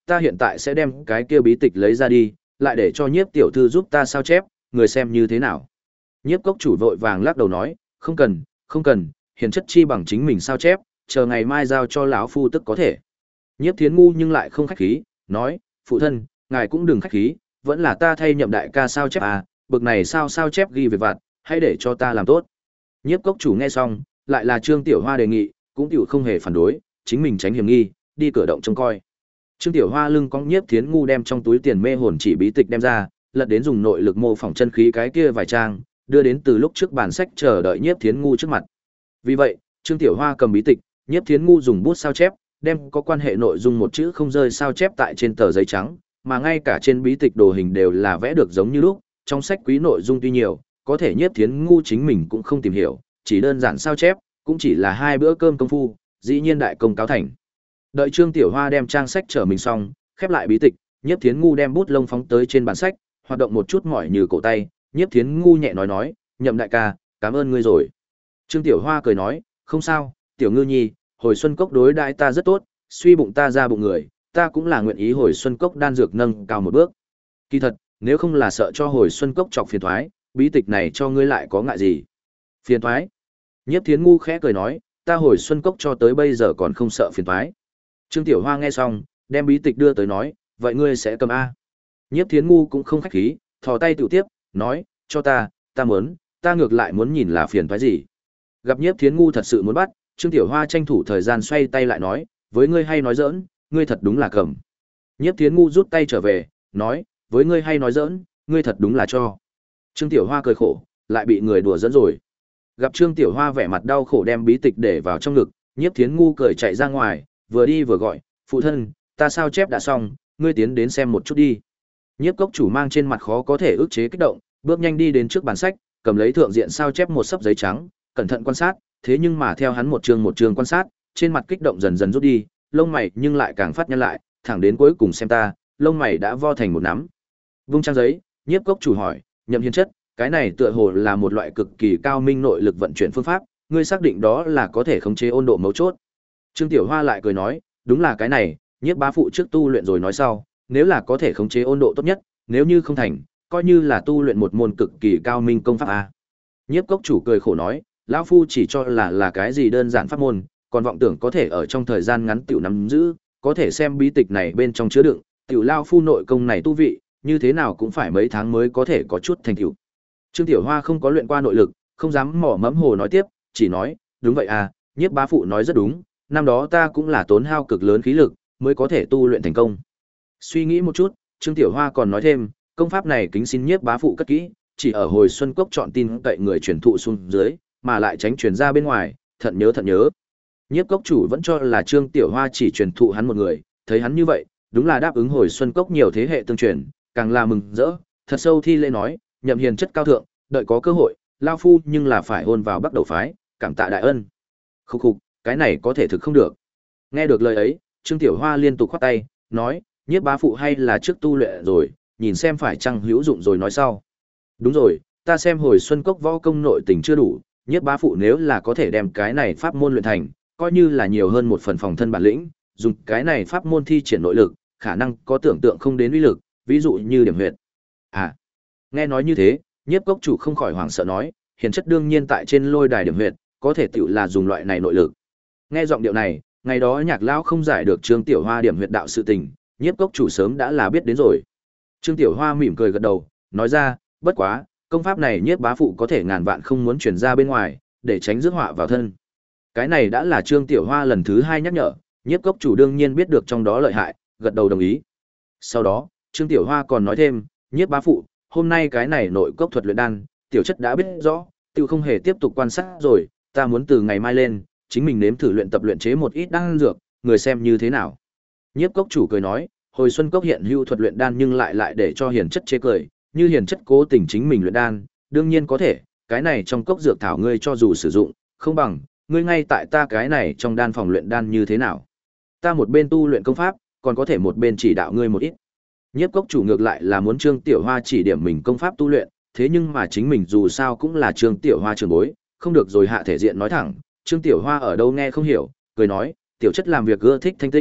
S1: ta hiện tại sẽ đem cái kia bí tịch lấy ra đi, lại để cho Nhiếp tiểu thư giúp ta sao chép, người xem như thế nào. Nhiếp cốc chủ vội vàng lắc đầu nói, không cần, không cần, hiền chất chi bằng chính mình sao chép, chờ ngày mai giao cho lão phu tức có thể. Nhiếp Thiến ngu nhưng lại không khách khí, nói, phụ thân, ngài cũng đừng khách khí, vẫn là ta thay Nhậm đại ca sao chép à, bực này sao sao chép ghi về vặt, hãy để cho ta làm tốt. Nhiếp cốc chủ nghe xong, lại là Trương Tiểu Hoa đề nghị, cũng tiểu không hề phản đối, chính mình tránh hiểm nghi, đi cửa động trông coi. Trương Tiểu Hoa lưng cong Nhiếp Thiến ngu đem trong túi tiền mê hồn chỉ bí tịch đem ra, lật đến dùng nội lực mô phỏng chân khí cái kia vài trang, đưa đến từ lúc trước bàn sách chờ đợi Nhiếp Thiến ngu trước mặt. Vì vậy, Trương Tiểu Hoa cầm bí tịch, Nhiếp Thiến ngu dùng bút sao chép, đem có quan hệ nội dung một chữ không rơi sao chép tại trên tờ giấy trắng, mà ngay cả trên bí tịch đồ hình đều là vẽ được giống như lúc, trong sách quý nội dung tuy nhiều, có thể Nhiếp Thiến ngu chính mình cũng không tìm hiểu, chỉ đơn giản sao chép, cũng chỉ là hai bữa cơm công phu, dĩ nhiên đại công cáo thành. Đợi Trương Tiểu Hoa đem trang sách trở mình xong, khép lại bí tịch, Nhiếp Thiến ngu đem bút lông phóng tới trên bản sách, hoạt động một chút mỏi như cổ tay, Nhiếp Thiến ngu nhẹ nói nói, Nhậm đại ca, cảm ơn ngươi rồi. Trương Tiểu Hoa cười nói, không sao, Tiểu Ngư Nhi, hồi xuân cốc đối đãi ta rất tốt, suy bụng ta ra bụng người, ta cũng là nguyện ý hồi xuân cốc đan dược nâng cao một bước. Kỳ thật, nếu không là sợ cho hồi xuân cốc chọc phiền thoái, bí tịch này cho ngươi lại có ngại gì? Phiền thoái? Nhiếp Thiến ngu khẽ cười nói, ta hồi xuân cốc cho tới bây giờ còn không sợ phiền thoái. Trương Tiểu Hoa nghe xong, đem bí tịch đưa tới nói, vậy ngươi sẽ cầm a? Nhiếp Thiến ngu cũng không khách khí, thò tay tự tiếp, nói, cho ta, ta muốn, ta ngược lại muốn nhìn là phiền thoái gì. Gặp Nhiếp Thiến ngu thật sự muốn bắt, Trương Tiểu Hoa tranh thủ thời gian xoay tay lại nói, với ngươi hay nói giỡn, ngươi thật đúng là cầm. Nhiếp Thiến ngu rút tay trở về, nói, với ngươi hay nói giỡn, ngươi thật đúng là cho. Trương Tiểu Hoa cười khổ, lại bị người đùa dẫn rồi. Gặp Trương Tiểu Hoa vẻ mặt đau khổ đem bí tịch để vào trong ngực, Nhiếp Thiến ngu cười chạy ra ngoài, vừa đi vừa gọi, phụ thân, ta sao chép đã xong, ngươi tiến đến xem một chút đi. Nhiếp cốc chủ mang trên mặt khó có thể ức chế kích động, bước nhanh đi đến trước bàn sách, cầm lấy thượng diện sao chép một sấp giấy trắng, cẩn thận quan sát, thế nhưng mà theo hắn một chương một chương quan sát, trên mặt kích động dần dần rút đi, lông mày nhưng lại càng phát nhăn lại, thẳng đến cuối cùng xem ta, lông mày đã vo thành một nắm. Vung trang giấy, Nhiếp cốc chủ hỏi, Nhậm hiền chất, cái này tựa hồ là một loại cực kỳ cao minh nội lực vận chuyển phương pháp, ngươi xác định đó là có thể khống chế ôn độ mấu chốt. Trương Tiểu Hoa lại cười nói, đúng là cái này, Nhiếp bá phụ trước tu luyện rồi nói sau, nếu là có thể khống chế ôn độ tốt nhất, nếu như không thành, coi như là tu luyện một môn cực kỳ cao minh công pháp a. Nhiếp cốc chủ cười khổ nói, lão phu chỉ cho là là cái gì đơn giản pháp môn, còn vọng tưởng có thể ở trong thời gian ngắn tiểu nắm giữ, có thể xem bí tịch này bên trong chứa đựng, tiểu lao phu nội công này tu vị, như thế nào cũng phải mấy tháng mới có thể có chút thành tựu. Trương Tiểu Hoa không có luyện qua nội lực, không dám mỏ mẫm hồ nói tiếp, chỉ nói, đúng vậy à, Nhiếp bá phụ nói rất đúng, năm đó ta cũng là tốn hao cực lớn khí lực, mới có thể tu luyện thành công. Suy nghĩ một chút, Trương Tiểu Hoa còn nói thêm, công pháp này kính xin Nhiếp bá phụ cất kỹ, chỉ ở hồi xuân cốc chọn tin cậy người truyền thụ xuống dưới, mà lại tránh truyền ra bên ngoài, thận nhớ thận nhớ. Nhiếp cốc chủ vẫn cho là Trương Tiểu Hoa chỉ truyền thụ hắn một người, thấy hắn như vậy, đúng là đáp ứng hồi xuân cốc nhiều thế hệ tương truyền, càng là mừng rỡ, thật sâu thi lễ nói, Nhậm hiền chất cao thượng, đợi có cơ hội, lao phu nhưng là phải hôn vào Bắc Đầu phái, cảm tạ đại ân. Khục khục, cái này có thể thực không được. Nghe được lời ấy, Trương Tiểu Hoa liên tục khoát tay, nói, Nhiếp bá phụ hay là trước tu luyện rồi, nhìn xem phải chăng hữu dụng rồi nói sau. Đúng rồi, ta xem hồi xuân cốc võ công nội tình chưa đủ, Nhiếp bá phụ nếu là có thể đem cái này pháp môn luyện thành, coi như là nhiều hơn một phần phòng thân bản lĩnh, dùng cái này pháp môn thi triển nội lực, khả năng có tưởng tượng không đến uy lực, ví dụ như điểm huyệt. À, nghe nói như thế, Nhiếp cốc chủ không khỏi hoảng sợ nói, hiền chất đương nhiên tại trên lôi đài điểm huyệt, có thể tiểu là dùng loại này nội lực. Nghe giọng điệu này, ngày đó Nhạc lão không giải được Trương Tiểu Hoa điểm huyệt đạo sự tình, Nhiếp cốc chủ sớm đã là biết đến rồi. Trương Tiểu Hoa mỉm cười gật đầu, nói ra, bất quá, công pháp này Nhiếp bá phụ có thể ngàn vạn không muốn truyền ra bên ngoài, để tránh rước họa vào thân. Cái này đã là Trương Tiểu Hoa lần thứ hai nhắc nhở, Nhiếp cốc chủ đương nhiên biết được trong đó lợi hại, gật đầu đồng ý. Sau đó, Trương Tiểu Hoa còn nói thêm, Nhiếp bá phụ, hôm nay cái này nội cốc thuật luyện đan, tiểu chất đã biết rõ, tiểu không hề tiếp tục quan sát rồi, ta muốn từ ngày mai lên, chính mình nếm thử luyện tập luyện chế một ít đan dược, người xem như thế nào. Nhiếp cốc chủ cười nói, hồi xuân cốc hiện hữu thuật luyện đan nhưng lại lại để cho hiền chất chế cười, như hiền chất cố tình chính mình luyện đan, đương nhiên có thể, cái này trong cốc dược thảo ngươi cho dù sử dụng, không bằng, ngươi ngay tại ta cái này trong đan phòng luyện đan như thế nào. Ta một bên tu luyện công pháp, còn có thể một bên chỉ đạo ngươi một ít. Nhiếp cốc chủ ngược lại là muốn Trương Tiểu Hoa chỉ điểm mình công pháp tu luyện, thế nhưng mà chính mình dù sao cũng là Trương Tiểu Hoa trường bối, không được rồi hạ thể diện nói thẳng, Trương Tiểu Hoa ở đâu nghe không hiểu, cười nói, tiểu chất làm việc ưa thích thanh tĩnh,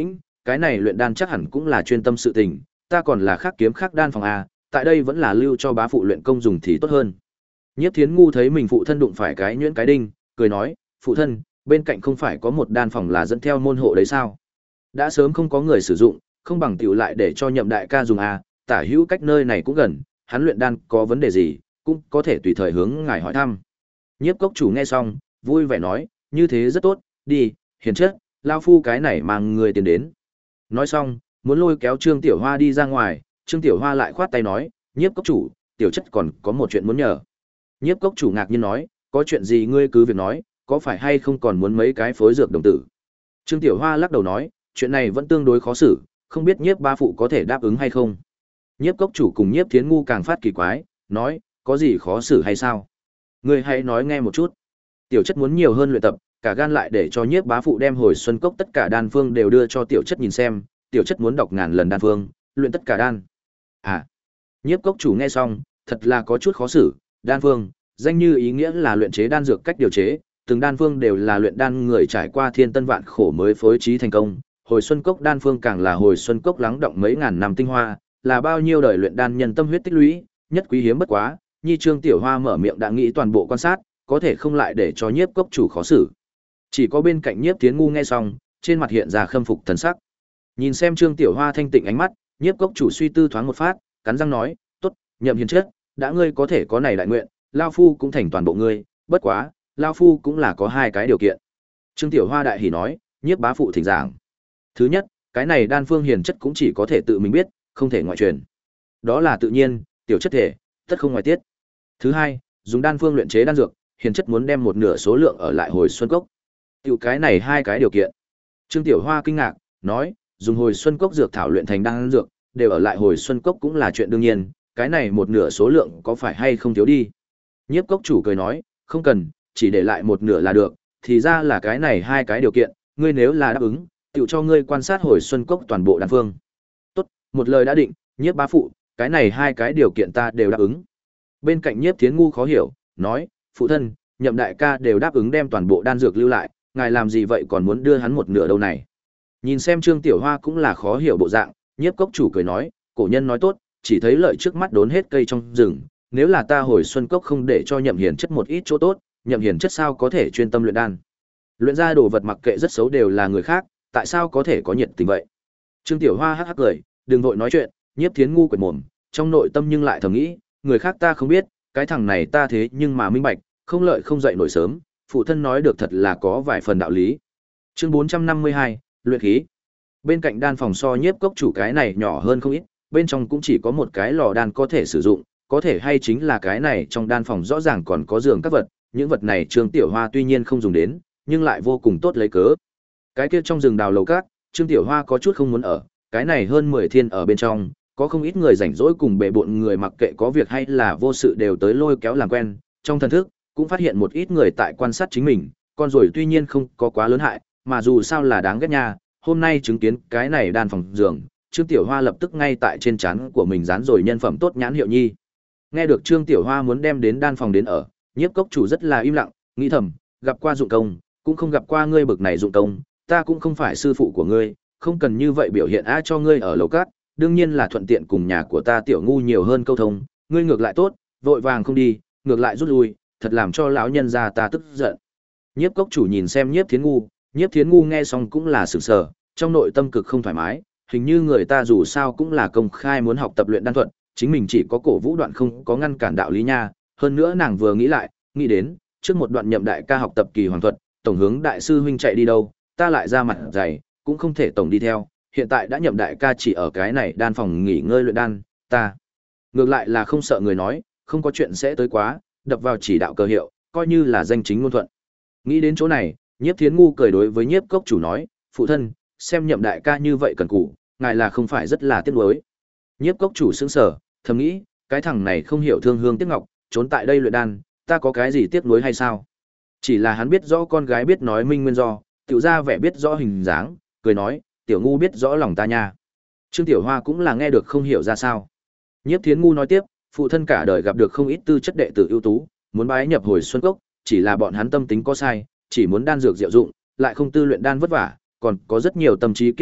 S1: cái này luyện đan chắc hẳn cũng là chuyên tâm sự tình, ta còn là khác kiếm khác đan phòng a, tại đây vẫn là lưu cho bá phụ luyện công dùng thì tốt hơn. Nhiếp Thiến Ngu thấy mình phụ thân đụng phải cái nhuyễn cái đinh, cười nói, phụ thân, bên cạnh không phải có một đan phòng là dẫn theo môn hộ đấy sao? Đã sớm không có người sử dụng, không bằng tiểu lại để cho Nhậm đại ca dùng a, tả hữu cách nơi này cũng gần, hắn luyện đan có vấn đề gì, cũng có thể tùy thời hướng ngài hỏi thăm. Nhiếp cốc chủ nghe xong, vui vẻ nói, như thế rất tốt, đi, hiền chất, lao phu cái này mang người tiền đến. Nói xong, muốn lôi kéo Trương Tiểu Hoa đi ra ngoài, Trương Tiểu Hoa lại khoát tay nói, nhiếp cốc chủ, tiểu chất còn có một chuyện muốn nhờ. Nhiếp cốc chủ ngạc nhiên nói, có chuyện gì ngươi cứ việc nói, có phải hay không còn muốn mấy cái phối dược đồng tử. Trương Tiểu Hoa lắc đầu nói, chuyện này vẫn tương đối khó xử, không biết nhiếp ba phụ có thể đáp ứng hay không. Nhiếp cốc chủ cùng nhiếp thiến ngu càng phát kỳ quái, nói, có gì khó xử hay sao? Ngươi hãy nói nghe một chút. Tiểu chất muốn nhiều hơn luyện tập, cả gan lại để cho nhiếp bá phụ đem hồi xuân cốc tất cả đan phương đều đưa cho tiểu chất nhìn xem, tiểu chất muốn đọc ngàn lần đan phương, luyện tất cả đan. À, nhiếp cốc chủ nghe xong, thật là có chút khó xử, đan phương, danh như ý nghĩa là luyện chế đan dược cách điều chế, từng đan phương đều là luyện đan người trải qua thiên tân vạn khổ mới phối trí thành công, hồi xuân cốc đan phương càng là hồi xuân cốc lắng động mấy ngàn năm tinh hoa, là bao nhiêu đời luyện đan nhân tâm huyết tích lũy, nhất quý hiếm bất quá, Nhi Trương Tiểu Hoa mở miệng đã nghĩ toàn bộ quan sát, có thể không lại để cho nhiếp cốc chủ khó xử. Chỉ có bên cạnh nhiếp tiến ngu nghe xong, trên mặt hiện ra khâm phục thần sắc. Nhìn xem Trương Tiểu Hoa thanh tịnh ánh mắt, nhiếp cốc chủ suy tư thoáng một phát, cắn răng nói, tốt, Nhậm hiền chất, đã ngươi có thể có này đại nguyện, lao phu cũng thành toàn bộ ngươi, bất quá, lao phu cũng là có hai cái điều kiện. Trương Tiểu Hoa đại hỉ nói, nhiếp bá phụ thỉnh giảng. Thứ nhất, cái này đan phương hiền chất cũng chỉ có thể tự mình biết, không thể ngoại truyền. Đó là tự nhiên, tiểu chất thể, tất không ngoại tiết. Thứ hai, dùng đan phương luyện chế đan dược, hiền chất muốn đem một nửa số lượng ở lại hồi xuân cốc. Tiểu cái này hai cái điều kiện. Trương Tiểu Hoa kinh ngạc, nói, dùng hồi xuân cốc dược thảo luyện thành đan dược, đều ở lại hồi xuân cốc cũng là chuyện đương nhiên, cái này một nửa số lượng có phải hay không thiếu đi. Nhiếp cốc chủ cười nói, không cần, chỉ để lại một nửa là được, thì ra là cái này hai cái điều kiện, ngươi nếu là đáp ứng, tiểu cho ngươi quan sát hồi xuân cốc toàn bộ đan phương. Tốt, một lời đã định, nhiếp bá phụ, cái này hai cái điều kiện ta đều đáp ứng. Bên cạnh nhiếp thiến ngu khó hiểu, nói, phụ thân, Nhậm đại ca đều đáp ứng đem toàn bộ đan dược lưu lại, ngài làm gì vậy còn muốn đưa hắn một nửa đâu này. Nhìn xem Trương Tiểu Hoa cũng là khó hiểu bộ dạng, nhiếp cốc chủ cười nói, cổ nhân nói tốt, chỉ thấy lợi trước mắt đốn hết cây trong rừng, nếu là ta hồi xuân cốc không để cho Nhậm hiền chất một ít chỗ tốt, Nhậm hiền chất sao có thể chuyên tâm luyện đan. Luyện ra đồ vật mặc kệ rất xấu đều là người khác, tại sao có thể có nhiệt tình vậy. Trương Tiểu Hoa hắc hắc cười, đừng vội nói chuyện, nhiếp thiến ngu quệt mồm, trong nội tâm nhưng lại thầm nghĩ, người khác ta không biết, cái thằng này ta thế nhưng mà minh bạch, không lợi không dậy nổi sớm, phụ thân nói được thật là có vài phần đạo lý. Chương bốn trăm năm mươi hai, luyện khí. Bên cạnh đan phòng so nhiếp cốc chủ cái này nhỏ hơn không ít, bên trong cũng chỉ có một cái lò đan có thể sử dụng, có thể hay chính là cái này trong đan phòng rõ ràng còn có giường các vật, những vật này Trương Tiểu Hoa tuy nhiên không dùng đến, nhưng lại vô cùng tốt lấy cớ. Cái kia trong rừng đào lầu cát, Trương Tiểu Hoa có chút không muốn ở, cái này hơn mười thiên ở bên trong, có không ít người rảnh rỗi cùng bệ bộn người mặc kệ có việc hay là vô sự đều tới lôi kéo làm quen, trong thần thức cũng phát hiện một ít người tại quan sát chính mình, con rồi tuy nhiên không có quá lớn hại, mà dù sao là đáng ghét nha, hôm nay chứng kiến cái này đan phòng giường, Trương Tiểu Hoa lập tức ngay tại trên trán của mình dán rồi nhân phẩm tốt nhãn hiệu nhi. Nghe được Trương Tiểu Hoa muốn đem đến đan phòng đến ở, nhiếp cốc chủ rất là im lặng, nghĩ thầm, gặp qua dụng công, cũng không gặp qua ngươi bực này dụng công, ta cũng không phải sư phụ của ngươi, không cần như vậy biểu hiện á cho ngươi ở lầu cát, đương nhiên là thuận tiện cùng nhà của ta Tiểu ngu nhiều hơn câu thông, ngươi ngược lại tốt, vội vàng không đi, ngược lại rút lui, thật làm cho lão nhân gia ta tức giận. Nhiếp cốc chủ nhìn xem nhiếp thiến ngu, nhiếp thiến ngu nghe xong cũng là sửng sờ, trong nội tâm cực không thoải mái, hình như người ta dù sao cũng là công khai muốn học tập luyện đan thuật, chính mình chỉ có cổ vũ đoạn không có ngăn cản đạo lý nha, hơn nữa nàng vừa nghĩ lại, nghĩ đến, trước một đoạn Nhậm đại ca học tập kỳ hoàng thuật, tổng hướng đại sư huynh chạy đi đâu, ta lại ra mặt dày, cũng không thể tổng đi theo, hiện tại đã Nhậm đại ca chỉ ở cái này đan phòng nghỉ ngơi luyện đan, ta ngược lại là không sợ người nói, không có chuyện sẽ tới quá, đập vào chỉ đạo cơ hiệu, coi như là danh chính ngôn thuận. Nghĩ đến chỗ này, nhiếp thiến ngu cười đối với nhiếp cốc chủ nói, phụ thân, xem Nhậm đại ca như vậy cần cù, ngài là không phải rất là tiếc nuối. Nhiếp cốc chủ sững sờ, thầm nghĩ, cái thằng này không hiểu thương hương tiếc ngọc, trốn tại đây luyện đan, ta có cái gì tiếc nuối hay sao? Chỉ là hắn biết rõ con gái biết nói minh nguyên do, tiểu ra vẻ biết rõ hình dáng, cười nói, tiểu ngu biết rõ lòng ta nha. Trương Tiểu Hoa cũng là nghe được không hiểu ra sao. Nhiếp thiến ngu nói tiếp, phụ thân cả đời gặp được không ít tư chất đệ tử ưu tú, muốn bái nhập hồi xuân cốc, chỉ là bọn hắn tâm tính có sai, chỉ muốn đan dược diệu dụng, lại không tư luyện đan vất vả, còn có rất nhiều tâm trí kiên nghị,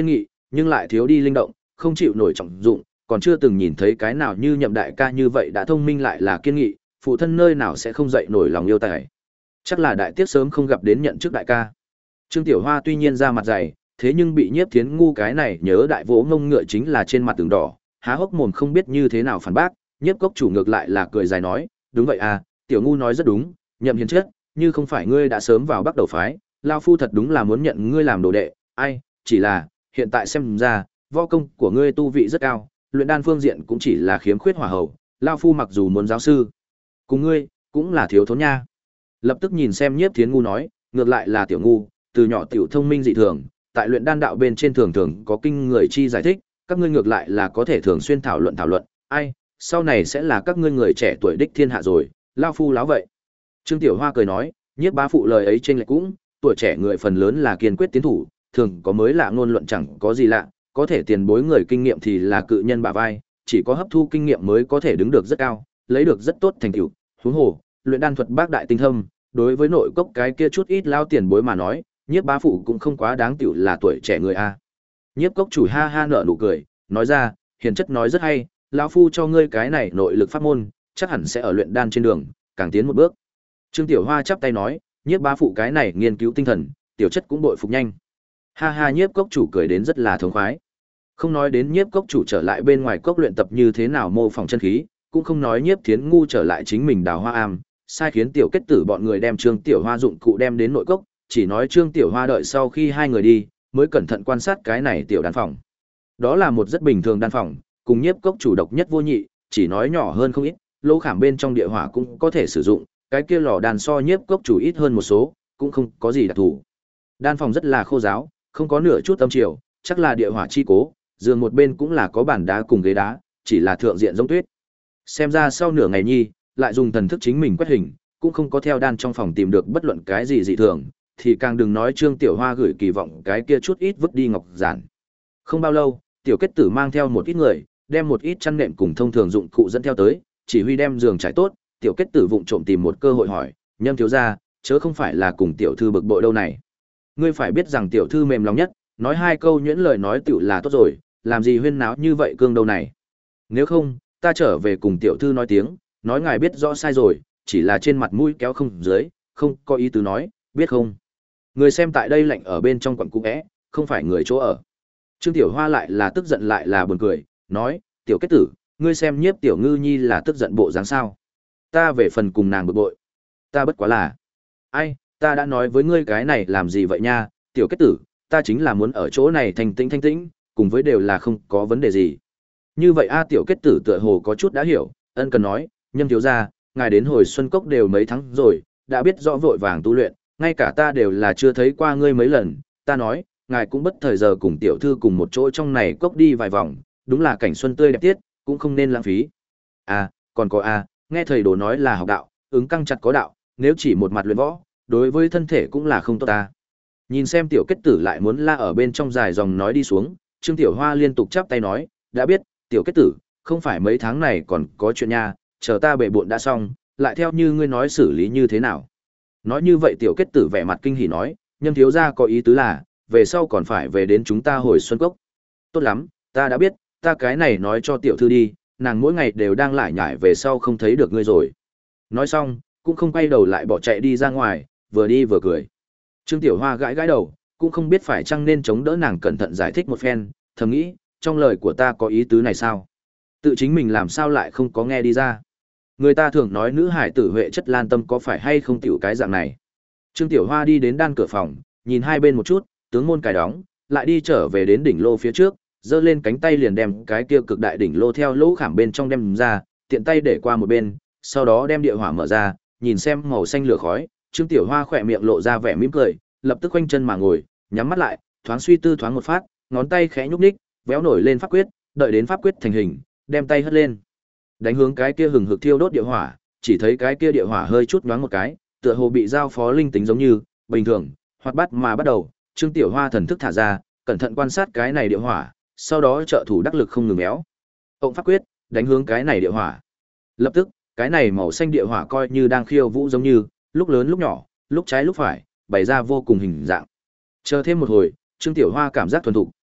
S1: nhưng lại thiếu đi linh động, không chịu nổi trọng dụng, còn chưa từng nhìn thấy cái nào như Nhậm đại ca như vậy đã thông minh lại là kiên nghị, phụ thân nơi nào sẽ không dậy nổi lòng yêu tài. Chắc là đại tiếc sớm không gặp đến nhận chức đại ca. Trương Tiểu Hoa tuy nhiên ra mặt dày, thế nhưng bị Nhiếp Thiến ngu cái này nhớ đại vỗ ngông ngựa chính là trên mặt tường đỏ, há hốc mồm không biết như thế nào phản bác. Nhiếp cốc chủ ngược lại là cười dài nói, đúng vậy à, tiểu ngu nói rất đúng, Nhậm hiền chết, như không phải ngươi đã sớm vào Bắc Đầu phái, lao phu thật đúng là muốn nhận ngươi làm đồ đệ, ai, chỉ là hiện tại xem ra, võ công của ngươi tu vị rất cao, luyện đan phương diện cũng chỉ là khiếm khuyết hỏa hậu, lao phu mặc dù muốn giáo sư, cùng ngươi cũng là thiếu thốn nha. Lập tức nhìn xem Nhiếp Thiến ngu nói, ngược lại là tiểu ngu, từ nhỏ tiểu thông minh dị thường, tại luyện đan đạo bên trên thường thường có kinh người chi giải thích, các ngươi ngược lại là có thể thường xuyên thảo luận thảo luận, ai, sau này sẽ là các ngươi người trẻ tuổi đích thiên hạ rồi, lao phu láo vậy. Trương Tiểu Hoa cười nói, Nhiếp bá phụ lời ấy trên lệch cũng, tuổi trẻ người phần lớn là kiên quyết tiến thủ, thường có mới lạ ngôn luận chẳng có gì lạ, có thể tiền bối người kinh nghiệm thì là cự nhân bả vai, chỉ có hấp thu kinh nghiệm mới có thể đứng được rất cao, lấy được rất tốt thành tựu. Huống hồ, luyện đan thuật bác đại tinh thâm, đối với nội cốc cái kia chút ít lao tiền bối mà nói, Nhiếp bá phụ cũng không quá đáng tiểu là tuổi trẻ người a. Nhiếp cốc chủ ha ha nở nụ cười, nói ra, hiền chất nói rất hay, lão phu cho ngươi cái này nội lực pháp môn, chắc hẳn sẽ ở luyện đan trên đường càng tiến một bước. Trương Tiểu Hoa chắp tay nói, Nhiếp bá phụ cái này nghiên cứu tinh thần, tiểu chất cũng bội phục nhanh. Ha ha, Nhiếp cốc chủ cười đến rất là thống khoái. Không nói đến Nhiếp cốc chủ trở lại bên ngoài cốc luyện tập như thế nào mô phỏng chân khí, cũng không nói Nhiếp Thiến ngu trở lại chính mình đào hoa am, sai khiến tiểu kết tử bọn người đem Trương Tiểu Hoa dụng cụ đem đến nội cốc, chỉ nói Trương Tiểu Hoa đợi sau khi hai người đi, mới cẩn thận quan sát cái này tiểu đan phòng. Đó là một rất bình thường đan phòng, cùng Nhiếp cốc chủ độc nhất vô nhị, chỉ nói nhỏ hơn không ít, lỗ khảm bên trong địa hỏa cũng có thể sử dụng, cái kia lò đan so Nhiếp cốc chủ ít hơn một số, cũng không có gì đặc thù. Đan phòng rất là khô ráo, không có nửa chút âm chiều, chắc là địa hỏa chi cố, giường một bên cũng là có bàn đá cùng ghế đá, chỉ là thượng diện giống tuyết. Xem ra sau nửa ngày nhi, lại dùng thần thức chính mình quét hình, cũng không có theo đan trong phòng tìm được bất luận cái gì dị thường, thì càng đừng nói Trương Tiểu Hoa gửi kỳ vọng cái kia chút ít vứt đi ngọc giản. Không bao lâu, tiểu kết tử mang theo một ít người, đem một ít chăn nệm cùng thông thường dụng cụ dẫn theo tới, chỉ huy đem giường trải tốt, tiểu kết tử vụng trộm tìm một cơ hội hỏi, Nhâm thiếu gia, chớ không phải là cùng tiểu thư bực bội đâu này. Ngươi phải biết rằng tiểu thư mềm lòng nhất, nói hai câu nhuyễn lời nói tiểu là tốt rồi, làm gì huyên náo như vậy cương đâu này. Nếu không, ta trở về cùng tiểu thư nói tiếng, nói ngài biết rõ sai rồi, chỉ là trên mặt mũi kéo không dưới, không có ý tứ nói, biết không. Người xem tại đây lạnh ở bên trong quận cũ é, không phải người chỗ ở. Trương Tiểu Hoa lại là tức giận lại là buồn cười, nói, tiểu kết tử, ngươi xem Nhiếp tiểu ngư nhi là tức giận bộ dáng sao. Ta về phần cùng nàng bực bội. Ta bất quá là. Ai, ta đã nói với ngươi cái này làm gì vậy nha, tiểu kết tử, ta chính là muốn ở chỗ này thanh tĩnh thanh tĩnh, cùng với đều là không có vấn đề gì. Như vậy a tiểu kết tử tựa hồ có chút đã hiểu, ân cần nói, Nhâm thiếu gia, ngài đến hồi Xuân Cốc đều mấy tháng rồi, đã biết rõ vội vàng tu luyện, ngay cả ta đều là chưa thấy qua ngươi mấy lần, ta nói, ngài cũng bất thời giờ cùng tiểu thư cùng một chỗ trong này cốc đi vài vòng, đúng là cảnh xuân tươi đẹp tiết, cũng không nên lãng phí. À, còn có a, nghe thầy đồ nói là học đạo, ứng căng chặt có đạo, nếu chỉ một mặt luyện võ, đối với thân thể cũng là không tốt ta. Nhìn xem tiểu kết tử lại muốn la ở bên trong dài dòng nói đi xuống, Trương Tiểu Hoa liên tục chắp tay nói, đã biết, tiểu kết tử, không phải mấy tháng này còn có chuyện nha, chờ ta bệ bộn đã xong, lại theo như ngươi nói xử lý như thế nào. Nói như vậy tiểu kết tử vẻ mặt kinh hỉ nói, Nhâm thiếu gia có ý tứ là, về sau còn phải về đến chúng ta hồi Xuân Cốc. Tốt lắm, ta đã biết, ta cái này nói cho tiểu thư đi, nàng mỗi ngày đều đang lải nhải về sau không thấy được ngươi rồi. Nói xong, cũng không quay đầu lại bỏ chạy đi ra ngoài, vừa đi vừa cười. Trương Tiểu Hoa gãi gãi đầu, cũng không biết phải chăng nên chống đỡ nàng cẩn thận giải thích một phen, thầm nghĩ, trong lời của ta có ý tứ này sao? Tự chính mình làm sao lại không có nghe đi ra? Người ta thường nói nữ hải tử huệ chất lan tâm có phải hay không tiểu cái dạng này. Trương Tiểu Hoa đi đến đan cửa phòng, nhìn hai bên một chút, tướng môn cài đóng, lại đi trở về đến đỉnh lô phía trước, giơ lên cánh tay liền đem cái kia cực đại đỉnh lô theo lỗ khảm bên trong đem ra, tiện tay để qua một bên, sau đó đem địa hỏa mở ra, nhìn xem màu xanh lửa khói, Trương Tiểu Hoa khỏe miệng lộ ra vẻ mỉm cười, lập tức khoanh chân mà ngồi, nhắm mắt lại, thoáng suy tư thoáng một phát, ngón tay khẽ nhúc nhích, véo nổi lên pháp quyết, đợi đến pháp quyết thành hình, đem tay hất lên, đánh hướng cái kia hừng hực thiêu đốt địa hỏa, chỉ thấy cái kia địa hỏa hơi chút nhoáng một cái, tựa hồ bị giao phó linh tính giống như bình thường, hoạt bát mà bắt đầu. Trương Tiểu Hoa thần thức thả ra, cẩn thận quan sát cái này địa hỏa, sau đó trợ thủ đắc lực không ngừng méo. Ông pháp quyết, đánh hướng cái này địa hỏa. Lập tức, cái này màu xanh địa hỏa coi như đang khiêu vũ giống như, lúc lớn lúc nhỏ, lúc trái lúc phải, bày ra vô cùng hình dạng. Chờ thêm một hồi, Trương Tiểu Hoa cảm giác thuần thục,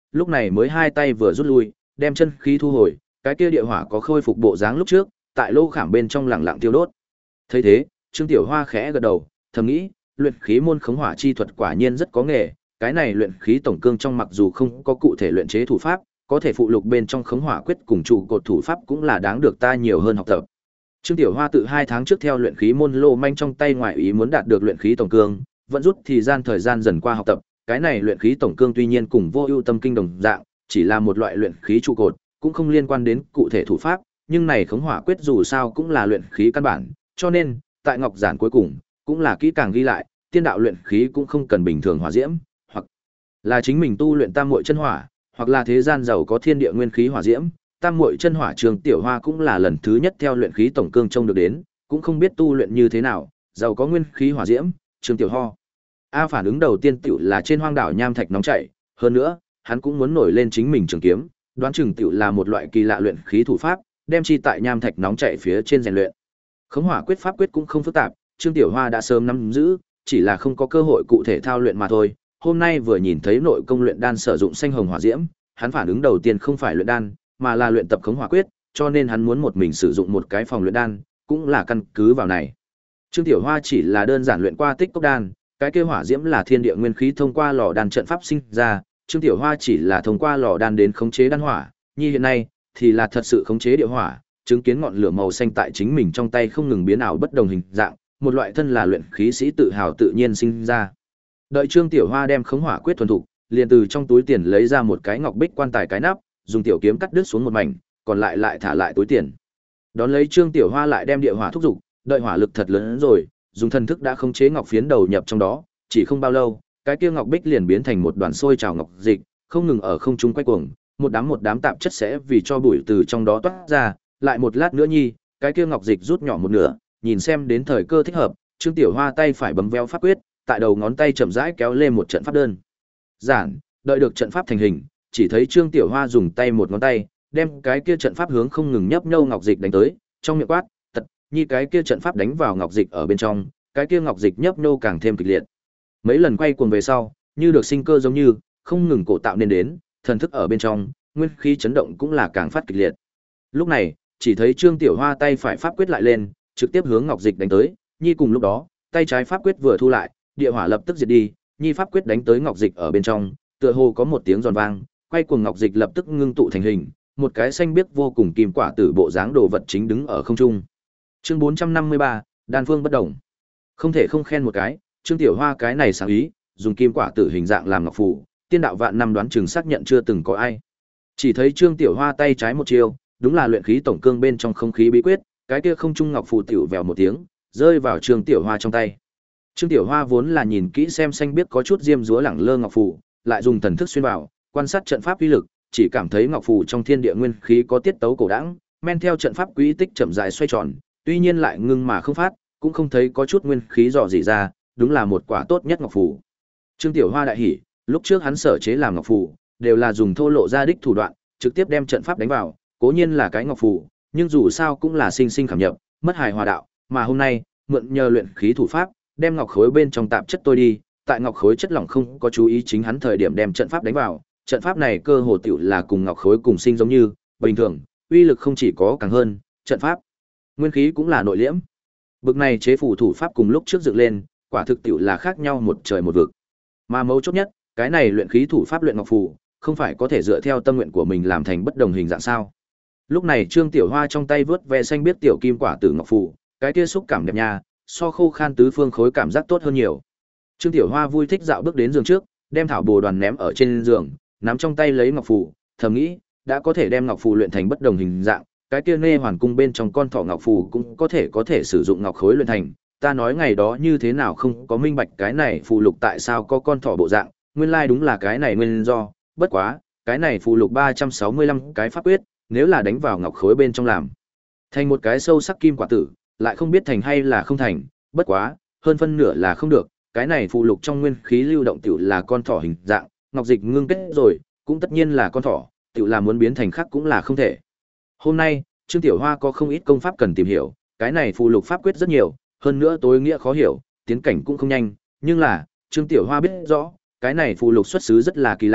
S1: lúc này mới hai tay vừa rút lui, đem chân khí thu hồi, cái kia địa hỏa có khôi phục bộ dáng lúc trước, tại lô khảm bên trong lẳng lặng tiêu đốt. Thấy thế, Trương Tiểu Hoa khẽ gật đầu, thầm nghĩ, luyện khí môn khống hỏa chi thuật quả nhiên rất có nghề, cái này luyện khí tổng cương trong mặc dù không có cụ thể luyện chế thủ pháp, có thể phụ lục bên trong khống hỏa quyết cùng trụ cột thủ pháp cũng là đáng được ta nhiều hơn học tập. Trương Tiểu Hoa tự hai tháng trước theo luyện khí môn lô manh trong tay ngoại ý muốn đạt được luyện khí tổng cương, vẫn rút thì gian thời gian dần qua học tập, cái này luyện khí tổng cương tuy nhiên cùng vô ưu tâm kinh đồng dạng, chỉ là một loại luyện khí trụ cột, cũng không liên quan đến cụ thể thủ pháp, nhưng này khống hỏa quyết dù sao cũng là luyện khí căn bản, cho nên, tại ngọc giản cuối cùng, cũng là kỹ càng ghi lại, tiên đạo luyện khí cũng không cần bình thường hỏa diễm, hoặc là chính mình tu luyện tam muội chân hỏa, hoặc là thế gian giàu có thiên địa nguyên khí hỏa diễm. Tam muội chân hỏa Trường Tiểu Hoa cũng là lần thứ nhất theo luyện khí tổng cương trông được đến, cũng không biết tu luyện như thế nào, giàu có nguyên khí hỏa diễm, Trường Tiểu Ho. A phản ứng đầu tiên tiểu là trên hoang đảo nham thạch nóng chảy, hơn nữa, hắn cũng muốn nổi lên chính mình trường kiếm, đoán chừng tiểu là một loại kỳ lạ luyện khí thủ pháp, đem chi tại nham thạch nóng chảy phía trên rèn luyện. Khống hỏa quyết pháp quyết cũng không phức tạp, Trương Tiểu Hoa đã sớm nắm giữ, chỉ là không có cơ hội cụ thể thao luyện mà thôi. Hôm nay vừa nhìn thấy nội công luyện đan sử dụng xanh hồng hỏa diễm, hắn phản ứng đầu tiên không phải luyện đan, mà là luyện tập khống hỏa quyết, cho nên hắn muốn một mình sử dụng một cái phòng luyện đan, cũng là căn cứ vào này. Trương Tiểu Hoa chỉ là đơn giản luyện qua tích cốc đan, cái kia hỏa diễm là thiên địa nguyên khí thông qua lò đan trận pháp sinh ra, Trương Tiểu Hoa chỉ là thông qua lò đan đến khống chế đan hỏa, như hiện nay thì là thật sự khống chế địa hỏa, chứng kiến ngọn lửa màu xanh tại chính mình trong tay không ngừng biến ảo bất đồng hình dạng, một loại thân là luyện khí sĩ tự hào tự nhiên sinh ra. Đợi Trương Tiểu Hoa đem khống hỏa quyết thuần thục, liền từ trong túi tiền lấy ra một cái ngọc bích quan tài cái nắp, dùng tiểu kiếm cắt đứt xuống một mảnh, còn lại lại thả lại túi tiền. Đón lấy Trương Tiểu Hoa lại đem địa hỏa thúc dục, đợi hỏa lực thật lớn rồi, dùng thần thức đã khống chế ngọc phiến đầu nhập trong đó, chỉ không bao lâu, cái kia ngọc bích liền biến thành một đoàn sôi trào ngọc dịch, không ngừng ở không trung quay cuồng, một đám một đám tạp chất sẽ vì cho bụi từ trong đó toát ra, lại một lát nữa nhi, cái kia ngọc dịch rút nhỏ một nửa, nhìn xem đến thời cơ thích hợp, Trương Tiểu Hoa tay phải bấm véo pháp quyết, tại đầu ngón tay chậm rãi kéo lên một trận pháp đơn. Giản, đợi được trận pháp thành hình, chỉ thấy Trương Tiểu Hoa dùng tay một ngón tay, đem cái kia trận pháp hướng không ngừng nhấp nhô ngọc dịch đánh tới, trong miệng quát, "Tật!" Nhi cái kia trận pháp đánh vào ngọc dịch ở bên trong, cái kia ngọc dịch nhấp nhô càng thêm kịch liệt. Mấy lần quay cuồng về sau, như được sinh cơ giống như, không ngừng cổ tạo nên đến, thần thức ở bên trong, nguyên khí chấn động cũng là càng phát kịch liệt. Lúc này, chỉ thấy Trương Tiểu Hoa tay phải pháp quyết lại lên, trực tiếp hướng ngọc dịch đánh tới, nhi cùng lúc đó, tay trái pháp quyết vừa thu lại, địa hỏa lập tức diệt đi, nhi pháp quyết đánh tới ngọc dịch ở bên trong, tựa hồ có một tiếng giòn vang, quay cuồng ngọc dịch lập tức ngưng tụ thành hình, một cái xanh biếc vô cùng kim quả tử bộ dáng đồ vật chính đứng ở không trung. Chương bốn trăm năm mươi ba, đan phương bất động. Không thể không khen một cái, Trương Tiểu Hoa cái này sáng ý, dùng kim quả tử hình dạng làm ngọc phù, tiên đạo vạn năm đoán chừng xác nhận chưa từng có ai. Chỉ thấy Trương Tiểu Hoa tay trái một chiêu, đúng là luyện khí tổng cương bên trong không khí bí quyết, cái kia không trung ngọc phù tiểu vèo một tiếng, rơi vào Trương Tiểu Hoa trong tay. Trương Tiểu Hoa vốn là nhìn kỹ xem xanh biết có chút diêm dúa lẳng lơ ngọc phù, lại dùng thần thức xuyên vào, quan sát trận pháp uy lực, chỉ cảm thấy ngọc phù trong thiên địa nguyên khí có tiết tấu cổ đãng, men theo trận pháp quỹ tích chậm rãi xoay tròn, tuy nhiên lại ngưng mà không phát, cũng không thấy có chút nguyên khí dò dỉ ra, đúng là một quả tốt nhất ngọc phù. Trương Tiểu Hoa đại hỉ, lúc trước hắn sở chế làm ngọc phù, đều là dùng thô lộ ra đích thủ đoạn, trực tiếp đem trận pháp đánh vào, cố nhiên là cái ngọc phù, nhưng dù sao cũng là sinh sinh cảm nhập, mất hài hòa đạo, mà hôm nay, mượn nhờ luyện khí thủ pháp, đem ngọc khối bên trong tạp chất tôi đi, tại ngọc khối chất lỏng không có chú ý chính hắn thời điểm đem trận pháp đánh vào, trận pháp này cơ hồ tiểu là cùng ngọc khối cùng sinh giống như, bình thường, uy lực không chỉ có càng hơn, trận pháp, nguyên khí cũng là nội liễm. Bực này chế phù thủ pháp cùng lúc trước dựng lên, quả thực tiểu là khác nhau một trời một vực. Mà mấu chốt nhất, cái này luyện khí thủ pháp luyện ngọc phù, không phải có thể dựa theo tâm nguyện của mình làm thành bất đồng hình dạng sao? Lúc này Trương Tiểu Hoa trong tay vớt ve xanh biết tiểu kim quả tử ngọc phù, cái kia xúc cảm đẹp nha, so khô khan tứ phương khối cảm giác tốt hơn nhiều. Trương Tiểu Hoa vui thích dạo bước đến giường trước, đem thảo bồ đoàn ném ở trên giường, nắm trong tay lấy ngọc phù, thầm nghĩ, đã có thể đem ngọc phù luyện thành bất đồng hình dạng, cái kia nê hoàn cung bên trong con thỏ ngọc phù cũng có thể có thể sử dụng ngọc khối luyện thành. Ta nói ngày đó như thế nào không có minh bạch cái này phù lục tại sao có con thỏ bộ dạng, nguyên lai đúng là cái này nguyên do, bất quá, cái này phù lục ba trăm sáu mươi lăm cái pháp quyết, nếu là đánh vào ngọc khối bên trong làm thành một cái sâu sắc kim quả tử, lại không biết thành hay là không thành, bất quá, hơn phân nửa là không được, cái này phù lục trong nguyên khí lưu động tiểu là con thỏ hình dạng, ngọc dịch ngưng kết rồi, cũng tất nhiên là con thỏ, tiểu là muốn biến thành khác cũng là không thể. Hôm nay, Trương Tiểu Hoa có không ít công pháp cần tìm hiểu, cái này phù lục pháp quyết rất nhiều, hơn nữa tối nghĩa khó hiểu, tiến cảnh cũng không nhanh, nhưng là, Trương Tiểu Hoa biết rõ, cái này phù lục xuất xứ rất là kỳ lạ,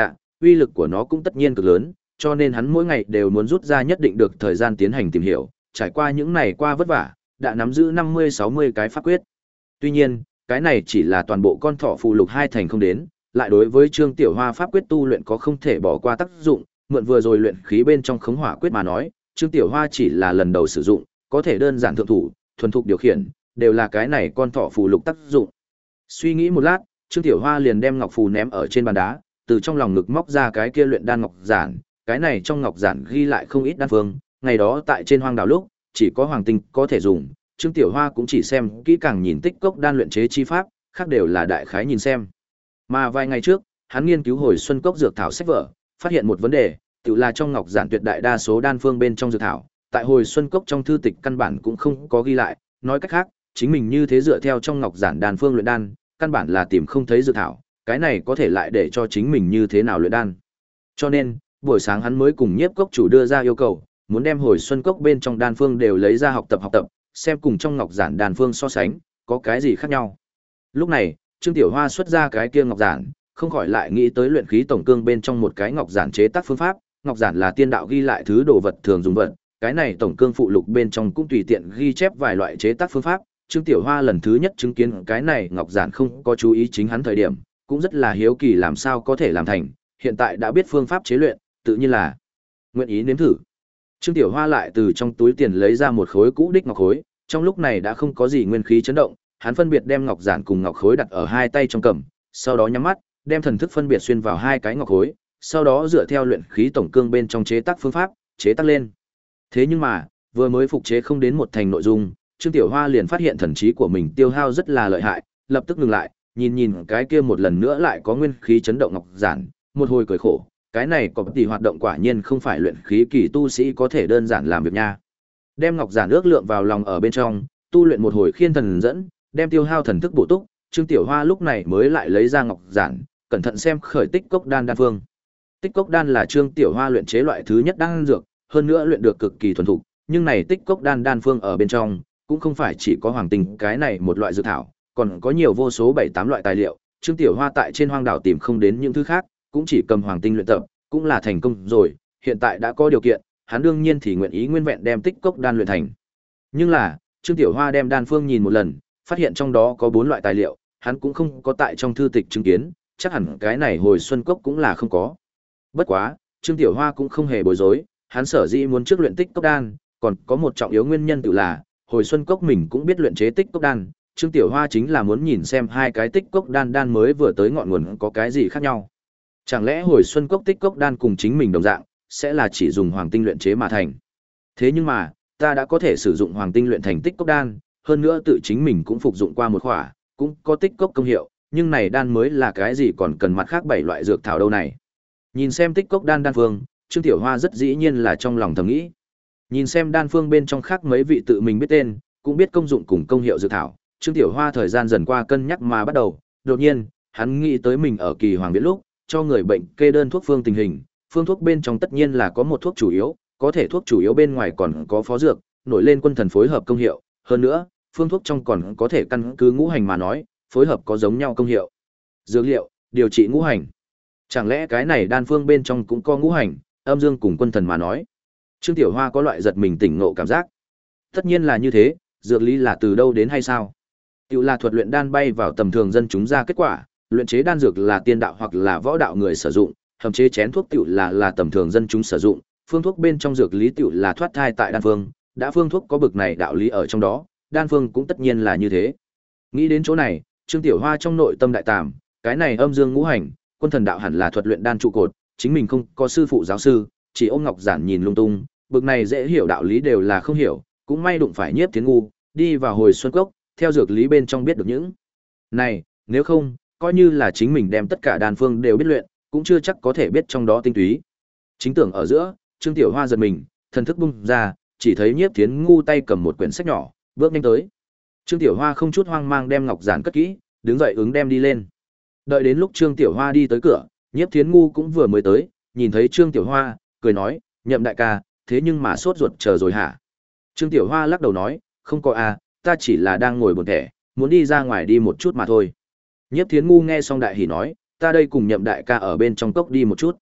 S1: uy lực của nó cũng tất nhiên cực lớn, cho nên hắn mỗi ngày đều muốn rút ra nhất định được thời gian tiến hành tìm hiểu, trải qua những này qua vất vả, đã nắm giữ năm mươi sáu mươi cái pháp quyết. Tuy nhiên, cái này chỉ là toàn bộ con thỏ phù lục hai thành không đến, lại đối với Trương Tiểu Hoa pháp quyết tu luyện có không thể bỏ qua tác dụng, mượn vừa rồi luyện khí bên trong khống hỏa quyết mà nói, Trương Tiểu Hoa chỉ là lần đầu sử dụng, có thể đơn giản thượng thủ, thuần thục điều khiển, đều là cái này con thỏ phù lục tác dụng. Suy nghĩ một lát, Trương Tiểu Hoa liền đem ngọc phù ném ở trên bàn đá, từ trong lòng ngực móc ra cái kia luyện đan ngọc giản, cái này trong ngọc giản ghi lại không ít đan phương, ngày đó tại trên hoang đảo lúc, chỉ có hoàng tinh có thể dùng, Trương Tiểu Hoa cũng chỉ xem kỹ càng nhìn tích cốc đan luyện chế chi pháp, khác đều là đại khái nhìn xem. Mà vài ngày trước, hắn nghiên cứu hồi xuân cốc dược thảo sách vở, phát hiện một vấn đề, tự là trong ngọc giản tuyệt đại đa số đan phương bên trong dược thảo, tại hồi xuân cốc trong thư tịch căn bản cũng không có ghi lại, nói cách khác, chính mình như thế dựa theo trong ngọc giản đan phương luyện đan, căn bản là tìm không thấy dược thảo, cái này có thể lại để cho chính mình như thế nào luyện đan. Cho nên, buổi sáng hắn mới cùng nhiếp cốc chủ đưa ra yêu cầu, muốn đem hồi xuân cốc bên trong đan phương đều lấy ra học tập học tập, xem cùng trong ngọc giản đan phương so sánh, có cái gì khác nhau. Lúc này, Trương Tiểu Hoa xuất ra cái kia ngọc giản, không khỏi lại nghĩ tới luyện khí tổng cương bên trong một cái ngọc giản chế tác phương pháp, ngọc giản là tiên đạo ghi lại thứ đồ vật thường dùng vật, cái này tổng cương phụ lục bên trong cũng tùy tiện ghi chép vài loại chế tác phương pháp. Trương Tiểu Hoa lần thứ nhất chứng kiến cái này ngọc giản không có chú ý chính hắn thời điểm, cũng rất là hiếu kỳ làm sao có thể làm thành, hiện tại đã biết phương pháp chế luyện, tự nhiên là nguyện ý nếm thử. Trương Tiểu Hoa lại từ trong túi tiền lấy ra một khối cũ đích ngọc khối, trong lúc này đã không có gì nguyên khí chấn động, hắn phân biệt đem ngọc giản cùng ngọc khối đặt ở hai tay trong cầm, sau đó nhắm mắt, đem thần thức phân biệt xuyên vào hai cái ngọc khối, sau đó dựa theo luyện khí tổng cương bên trong chế tác phương pháp, chế tác lên. Thế nhưng mà, vừa mới phục chế không đến một thành nội dung, Trương Tiểu Hoa liền phát hiện thần trí của mình tiêu hao rất là lợi hại, lập tức ngừng lại, nhìn nhìn cái kia một lần nữa lại có nguyên khí chấn động ngọc giản, một hồi cười khổ, cái này có tỷ hoạt động quả nhiên không phải luyện khí kỳ tu sĩ có thể đơn giản làm việc nha. Đem ngọc giản ước lượng vào lòng ở bên trong, tu luyện một hồi khiên thần dẫn, đem tiêu hao thần thức bổ túc, Trương Tiểu Hoa lúc này mới lại lấy ra ngọc giản, cẩn thận xem khởi tích cốc đan đan phương. Tích cốc đan là Trương Tiểu Hoa luyện chế loại thứ nhất đan dược, hơn nữa luyện được cực kỳ thuần thục, nhưng này tích cốc đan đan phương ở bên trong, cũng không phải chỉ có hoàng tinh cái này một loại dược thảo, còn có nhiều vô số bảy tám loại tài liệu, Trương Tiểu Hoa tại trên hoang đảo tìm không đến những thứ khác, cũng chỉ cầm hoàng tinh luyện tập, cũng là thành công rồi, hiện tại đã có điều kiện, hắn đương nhiên thì nguyện ý nguyên vẹn đem tích cốc đan luyện thành. Nhưng là, Trương Tiểu Hoa đem đan phương nhìn một lần, phát hiện trong đó có bốn loại tài liệu, hắn cũng không có tại trong thư tịch chứng kiến, chắc hẳn cái này hồi xuân cốc cũng là không có. Bất quá, Trương Tiểu Hoa cũng không hề bối rối, hắn sở dĩ muốn trước luyện tích cốc đan, còn có một trọng yếu nguyên nhân tự là, hồi xuân cốc mình cũng biết luyện chế tích cốc đan, Trương Tiểu Hoa chính là muốn nhìn xem hai cái tích cốc đan đan mới vừa tới ngọn nguồn có cái gì khác nhau. Chẳng lẽ hồi xuân cốc tích cốc đan cùng chính mình đồng dạng, sẽ là chỉ dùng hoàng tinh luyện chế mà thành. Thế nhưng mà, ta đã có thể sử dụng hoàng tinh luyện thành tích cốc đan, hơn nữa tự chính mình cũng phục dụng qua một khỏa, cũng có tích cốc công hiệu, nhưng này đan mới là cái gì còn cần mặt khác bảy loại dược thảo đâu này. Nhìn xem tích cốc đan đan phương, Trương Tiểu Hoa rất dĩ nhiên là trong lòng thầm nghĩ. Nhìn xem đan phương bên trong khác mấy vị tự mình biết tên, cũng biết công dụng cùng công hiệu dược thảo, Trương Tiểu Hoa thời gian dần qua cân nhắc mà bắt đầu, đột nhiên, hắn nghĩ tới mình ở Kỳ Hoàng Viễn lúc, cho người bệnh kê đơn thuốc phương tình hình, phương thuốc bên trong tất nhiên là có một thuốc chủ yếu, có thể thuốc chủ yếu bên ngoài còn có phó dược, nổi lên quân thần phối hợp công hiệu, hơn nữa, phương thuốc trong còn có thể căn cứ ngũ hành mà nói, phối hợp có giống nhau công hiệu. Dược liệu, điều trị ngũ hành. Chẳng lẽ cái này đan phương bên trong cũng có ngũ hành, âm dương cùng quân thần mà nói. Trương Tiểu Hoa có loại giật mình tỉnh ngộ cảm giác. Tất nhiên là như thế, dược lý là từ đâu đến hay sao? Tiểu là thuật luyện đan bay vào tầm thường dân chúng ra kết quả, luyện chế đan dược là tiên đạo hoặc là võ đạo người sử dụng, hầm chế chén thuốc tiểu là là tầm thường dân chúng sử dụng, phương thuốc bên trong dược lý tiểu là thoát thai tại đan phương, đã phương thuốc có bực này đạo lý ở trong đó, đan phương cũng tất nhiên là như thế. Nghĩ đến chỗ này, Trương Tiểu Hoa trong nội tâm đại tàm, cái này âm dương ngũ hành, quân thần đạo hẳn là thuật luyện đan trụ cột, chính mình không có sư phụ giáo sư, chỉ ôm ngọc giản nhìn lung tung, bực này dễ hiểu đạo lý đều là không hiểu, cũng may đụng phải Nhiếp Thiến ngu, đi vào hồi xuân cốc, theo dược lý bên trong biết được những này, nếu không, coi như là chính mình đem tất cả đan phương đều biết luyện, cũng chưa chắc có thể biết trong đó tinh túy. Chính tưởng ở giữa, Trương Tiểu Hoa giật mình, thần thức bung ra, chỉ thấy Nhiếp Thiến ngu tay cầm một quyển sách nhỏ, bước nhanh tới. Trương Tiểu Hoa không chút hoang mang đem ngọc giản cất kỹ, đứng dậy ứng đem đi lên. Đợi đến lúc Trương Tiểu Hoa đi tới cửa, Nhiếp Thiến ngu cũng vừa mới tới, nhìn thấy Trương Tiểu Hoa, cười nói, Nhậm đại ca, thế nhưng mà sốt ruột chờ rồi hả? Trương Tiểu Hoa lắc đầu nói, không có à, ta chỉ là đang ngồi buồn thẻ, muốn đi ra ngoài đi một chút mà thôi. Nhiếp Thiến ngu nghe xong đại hỉ nói, ta đây cùng Nhậm đại ca ở bên trong cốc đi một chút.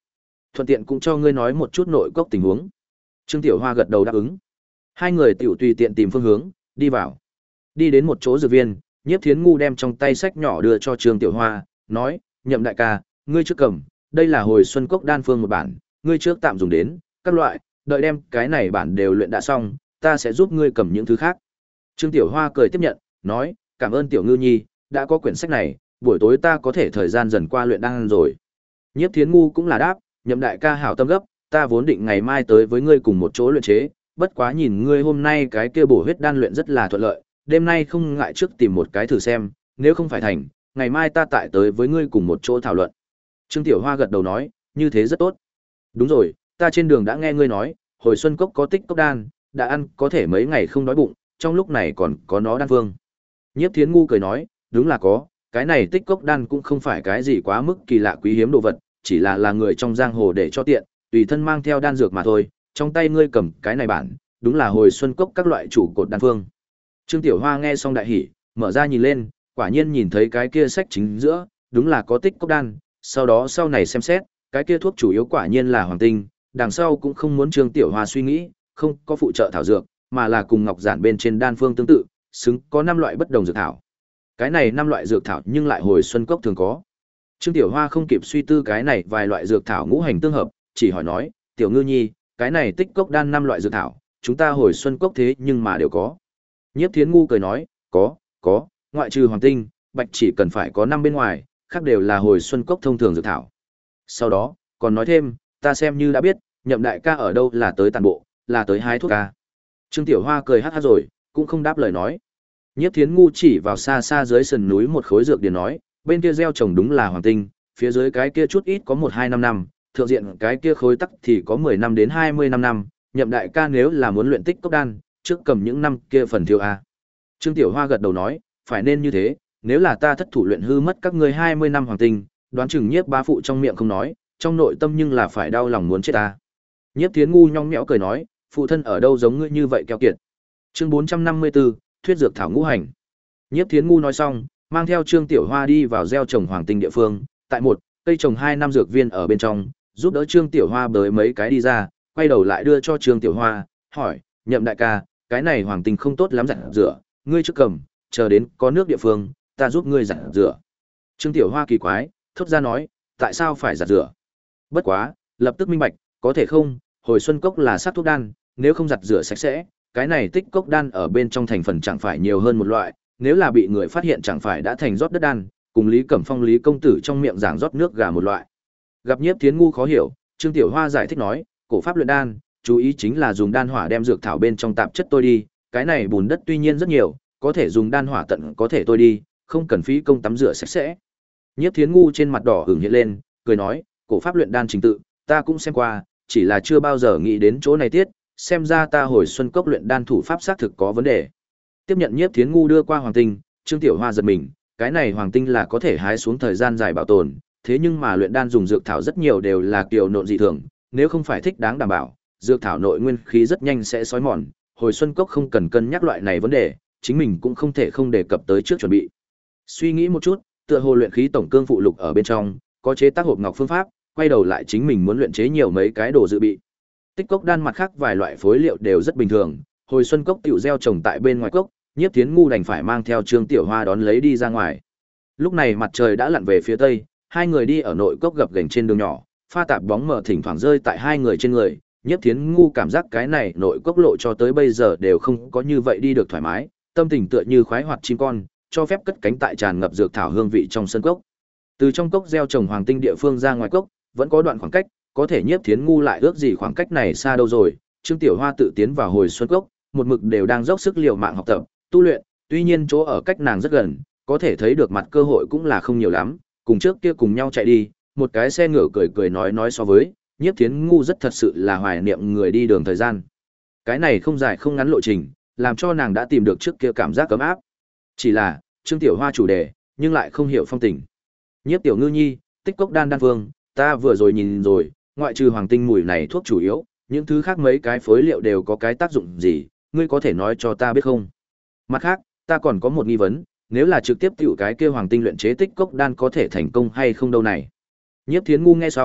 S1: Thuận tiện cũng cho ngươi nói một chút nội cốc tình huống. Trương Tiểu Hoa gật đầu đáp ứng. Hai người tiểu tùy tiện tìm phương hướng, đi vào. Đi đến một chỗ dược viên, Nhiếp Thiến Ngu đem trong tay sách nhỏ đưa cho Trương Tiểu Hoa, nói, Nhậm đại ca, ngươi trước cầm, đây là hồi xuân cốc đan phương một bản, ngươi trước tạm dùng đến, các loại, đợi đem cái này bản đều luyện đã xong, ta sẽ giúp ngươi cầm những thứ khác. Trương Tiểu Hoa cười tiếp nhận, nói, cảm ơn Tiểu Ngư Nhi, đã có quyển sách này, buổi tối ta có thể thời gian dần qua luyện đan rồi. Nhiếp Thiến Ngu cũng là đáp, Nhậm đại ca hảo tâm gấp, ta vốn định ngày mai tới với ngươi cùng một chỗ luyện chế, bất quá nhìn ngươi hôm nay cái kia bổ huyết đan luyện rất là thuận lợi, đêm nay không ngại trước tìm một cái thử xem, nếu không phải thành, ngày mai ta tại tới với ngươi cùng một chỗ thảo luận. Trương Tiểu Hoa gật đầu nói, như thế rất tốt. Đúng rồi, ta trên đường đã nghe ngươi nói, hồi xuân cốc có tích cốc đan, đã ăn có thể mấy ngày không đói bụng, trong lúc này còn có nó đan phương. Nhiếp Thiến Ngu cười nói, đúng là có, cái này tích cốc đan cũng không phải cái gì quá mức kỳ lạ quý hiếm đồ vật, chỉ là là người trong giang hồ để cho tiện, tùy thân mang theo đan dược mà thôi, trong tay ngươi cầm cái này bản, đúng là hồi xuân cốc các loại chủ cột đan phương. Trương Tiểu Hoa nghe xong đại hỉ, mở ra nhìn lên, quả nhiên nhìn thấy cái kia sách chính giữa, đúng là có tích cốc đan, sau đó sau này xem xét, cái kia thuốc chủ yếu quả nhiên là hoàng tinh, đằng sau cũng không muốn Trương Tiểu Hoa suy nghĩ, không có phụ trợ thảo dược, mà là cùng ngọc giản bên trên đan phương tương tự, xứng có năm loại bất đồng dược thảo. Cái này năm loại dược thảo nhưng lại hồi xuân cốc thường có. Trương Tiểu Hoa không kịp suy tư cái này vài loại dược thảo ngũ hành tương hợp, chỉ hỏi nói, Tiểu Ngư Nhi, cái này tích cốc đan năm loại dược thảo, chúng ta hồi xuân cốc thế nhưng mà đều có. Nhiếp Thiến Ngu cười nói, có, có, ngoại trừ hoàng tinh, bạch chỉ cần phải có năm bên ngoài, khác đều là hồi xuân cốc thông thường dược thảo. Sau đó, còn nói thêm, ta xem như đã biết, Nhậm đại ca ở đâu là tới tàn bộ, là tới hái thuốc ca. Trương Tiểu Hoa cười hát hát rồi, cũng không đáp lời nói. Nhiếp Thiến Ngu chỉ vào xa xa dưới sườn núi một khối dược điền nói, bên kia gieo trồng đúng là hoàng tinh, phía dưới cái kia chút ít có một hai năm năm, thượng diện cái kia khối tắc thì có mười năm đến hai mươi năm năm, Nhậm đại ca nếu là muốn luyện tích cốc đan, trước cầm những năm kia phần thiếu a. Trương Tiểu Hoa gật đầu nói, phải nên như thế, nếu là ta thất thủ luyện hư mất các ngươi hai mươi năm hoàng tinh, đoán chừng Nhiếp bá phụ trong miệng không nói, trong nội tâm nhưng là phải đau lòng muốn chết ta. Nhiếp Thiến Ngu nhõng nhẽo cười nói, phụ thân ở đâu giống ngươi như vậy keo kiệt. Chương bốn trăm năm mươi tư, thuyết dược thảo ngũ hành. Nhiếp Thiến Ngu nói xong, mang theo Trương Tiểu Hoa đi vào gieo trồng hoàng tinh địa phương, tại một cây trồng hai năm dược viên ở bên trong, giúp đỡ Trương Tiểu Hoa bới mấy cái đi ra, quay đầu lại đưa cho Trương Tiểu Hoa, hỏi, Nhậm đại ca, cái này hoàng tinh không tốt lắm giặt rửa, ngươi trước cầm, chờ đến có nước địa phương, ta giúp ngươi giặt rửa. Trương Tiểu Hoa kỳ quái, thốt ra nói, tại sao phải giặt rửa? Bất quá, lập tức minh bạch, có thể không, hồi xuân cốc là sát thuốc đan, nếu không giặt rửa sạch sẽ, cái này tích cốc đan ở bên trong thành phần chẳng phải nhiều hơn một loại, nếu là bị người phát hiện chẳng phải đã thành rót đất đan, cùng Lý Cẩm Phong Lý công tử trong miệng giảng rót nước gà một loại. Gặp Nhiếp Thiến Ngu khó hiểu, Trương Tiểu Hoa giải thích nói, cổ pháp luyện đan, chú ý chính là dùng đan hỏa đem dược thảo bên trong tạp chất tôi đi, cái này bùn đất tuy nhiên rất nhiều, có thể dùng đan hỏa tận có thể tôi đi, không cần phí công tắm rửa sạch sẽ. Nhiếp Thiến Ngu trên mặt đỏ ửng hiện lên, cười nói, cổ pháp luyện đan trình tự, ta cũng xem qua, chỉ là chưa bao giờ nghĩ đến chỗ này tiết, xem ra ta hồi xuân cốc luyện đan thủ pháp xác thực có vấn đề. Tiếp nhận Nhiếp Thiến Ngu đưa qua hoàng tinh, Trương Tiểu Hoa giật mình, cái này hoàng tinh là có thể hái xuống thời gian dài bảo tồn, thế nhưng mà luyện đan dùng dược thảo rất nhiều đều là kiều nộn dị thường, nếu không phải thích đáng đảm bảo, dược thảo nội nguyên khí rất nhanh sẽ xói mòn, hồi xuân cốc không cần cân nhắc loại này vấn đề, chính mình cũng không thể không đề cập tới trước chuẩn bị. Suy nghĩ một chút, tựa hồ luyện khí tổng cương phụ lục ở bên trong, có chế tác hộp ngọc phương pháp, quay đầu lại chính mình muốn luyện chế nhiều mấy cái đồ dự bị. Tích cốc đan mặt khác vài loại phối liệu đều rất bình thường, hồi xuân cốc tiểu gieo trồng tại bên ngoài cốc, Nhiếp Thiến Ngu đành phải mang theo Trương Tiểu Hoa đón lấy đi ra ngoài. Lúc này mặt trời đã lặn về phía tây, hai người đi ở nội cốc gập ghềnh trên đường nhỏ, pha tạp bóng mờ thỉnh thoảng rơi tại hai người trên người, Nhiếp Thiến Ngu cảm giác cái này nội cốc lộ cho tới bây giờ đều không có như vậy đi được thoải mái, tâm tình tựa như khoái hoạt chim con, cho phép cất cánh tại tràn ngập dược thảo hương vị trong sân cốc. Từ trong cốc gieo trồng hoàng tinh địa phương ra ngoài cốc, vẫn có đoạn khoảng cách, có thể Nhiếp Thiến Ngu lại ước gì khoảng cách này xa đâu rồi. Trương Tiểu Hoa tự tiến vào hồi xuân cốc, một mực đều đang dốc sức liều mạng học tập, tu luyện, tuy nhiên chỗ ở cách nàng rất gần, có thể thấy được mặt cơ hội cũng là không nhiều lắm, cùng trước kia cùng nhau chạy đi, một cái xe ngựa cười cười nói nói so với, Nhiếp Thiến Ngu rất thật sự là hoài niệm người đi đường thời gian. Cái này không dài không ngắn lộ trình, làm cho nàng đã tìm được trước kia cảm giác ấm áp. Chỉ là, Trương Tiểu Hoa chủ đề, nhưng lại không hiểu phong tình. Nhiếp Tiểu Ngư Nhi, tích cốc đan đan vương, ta vừa rồi nhìn rồi, ngoại trừ hoàng tinh mùi này thuốc chủ yếu, những thứ khác mấy cái phối liệu đều có cái tác dụng gì, ngươi có thể nói cho ta biết không? Mặt khác, ta còn có một nghi vấn, nếu là trực tiếp tiểu cái kia hoàng tinh luyện chế tích cốc đan có thể thành công hay không đâu này. Nhiếp Thiến Ngu nghe xong,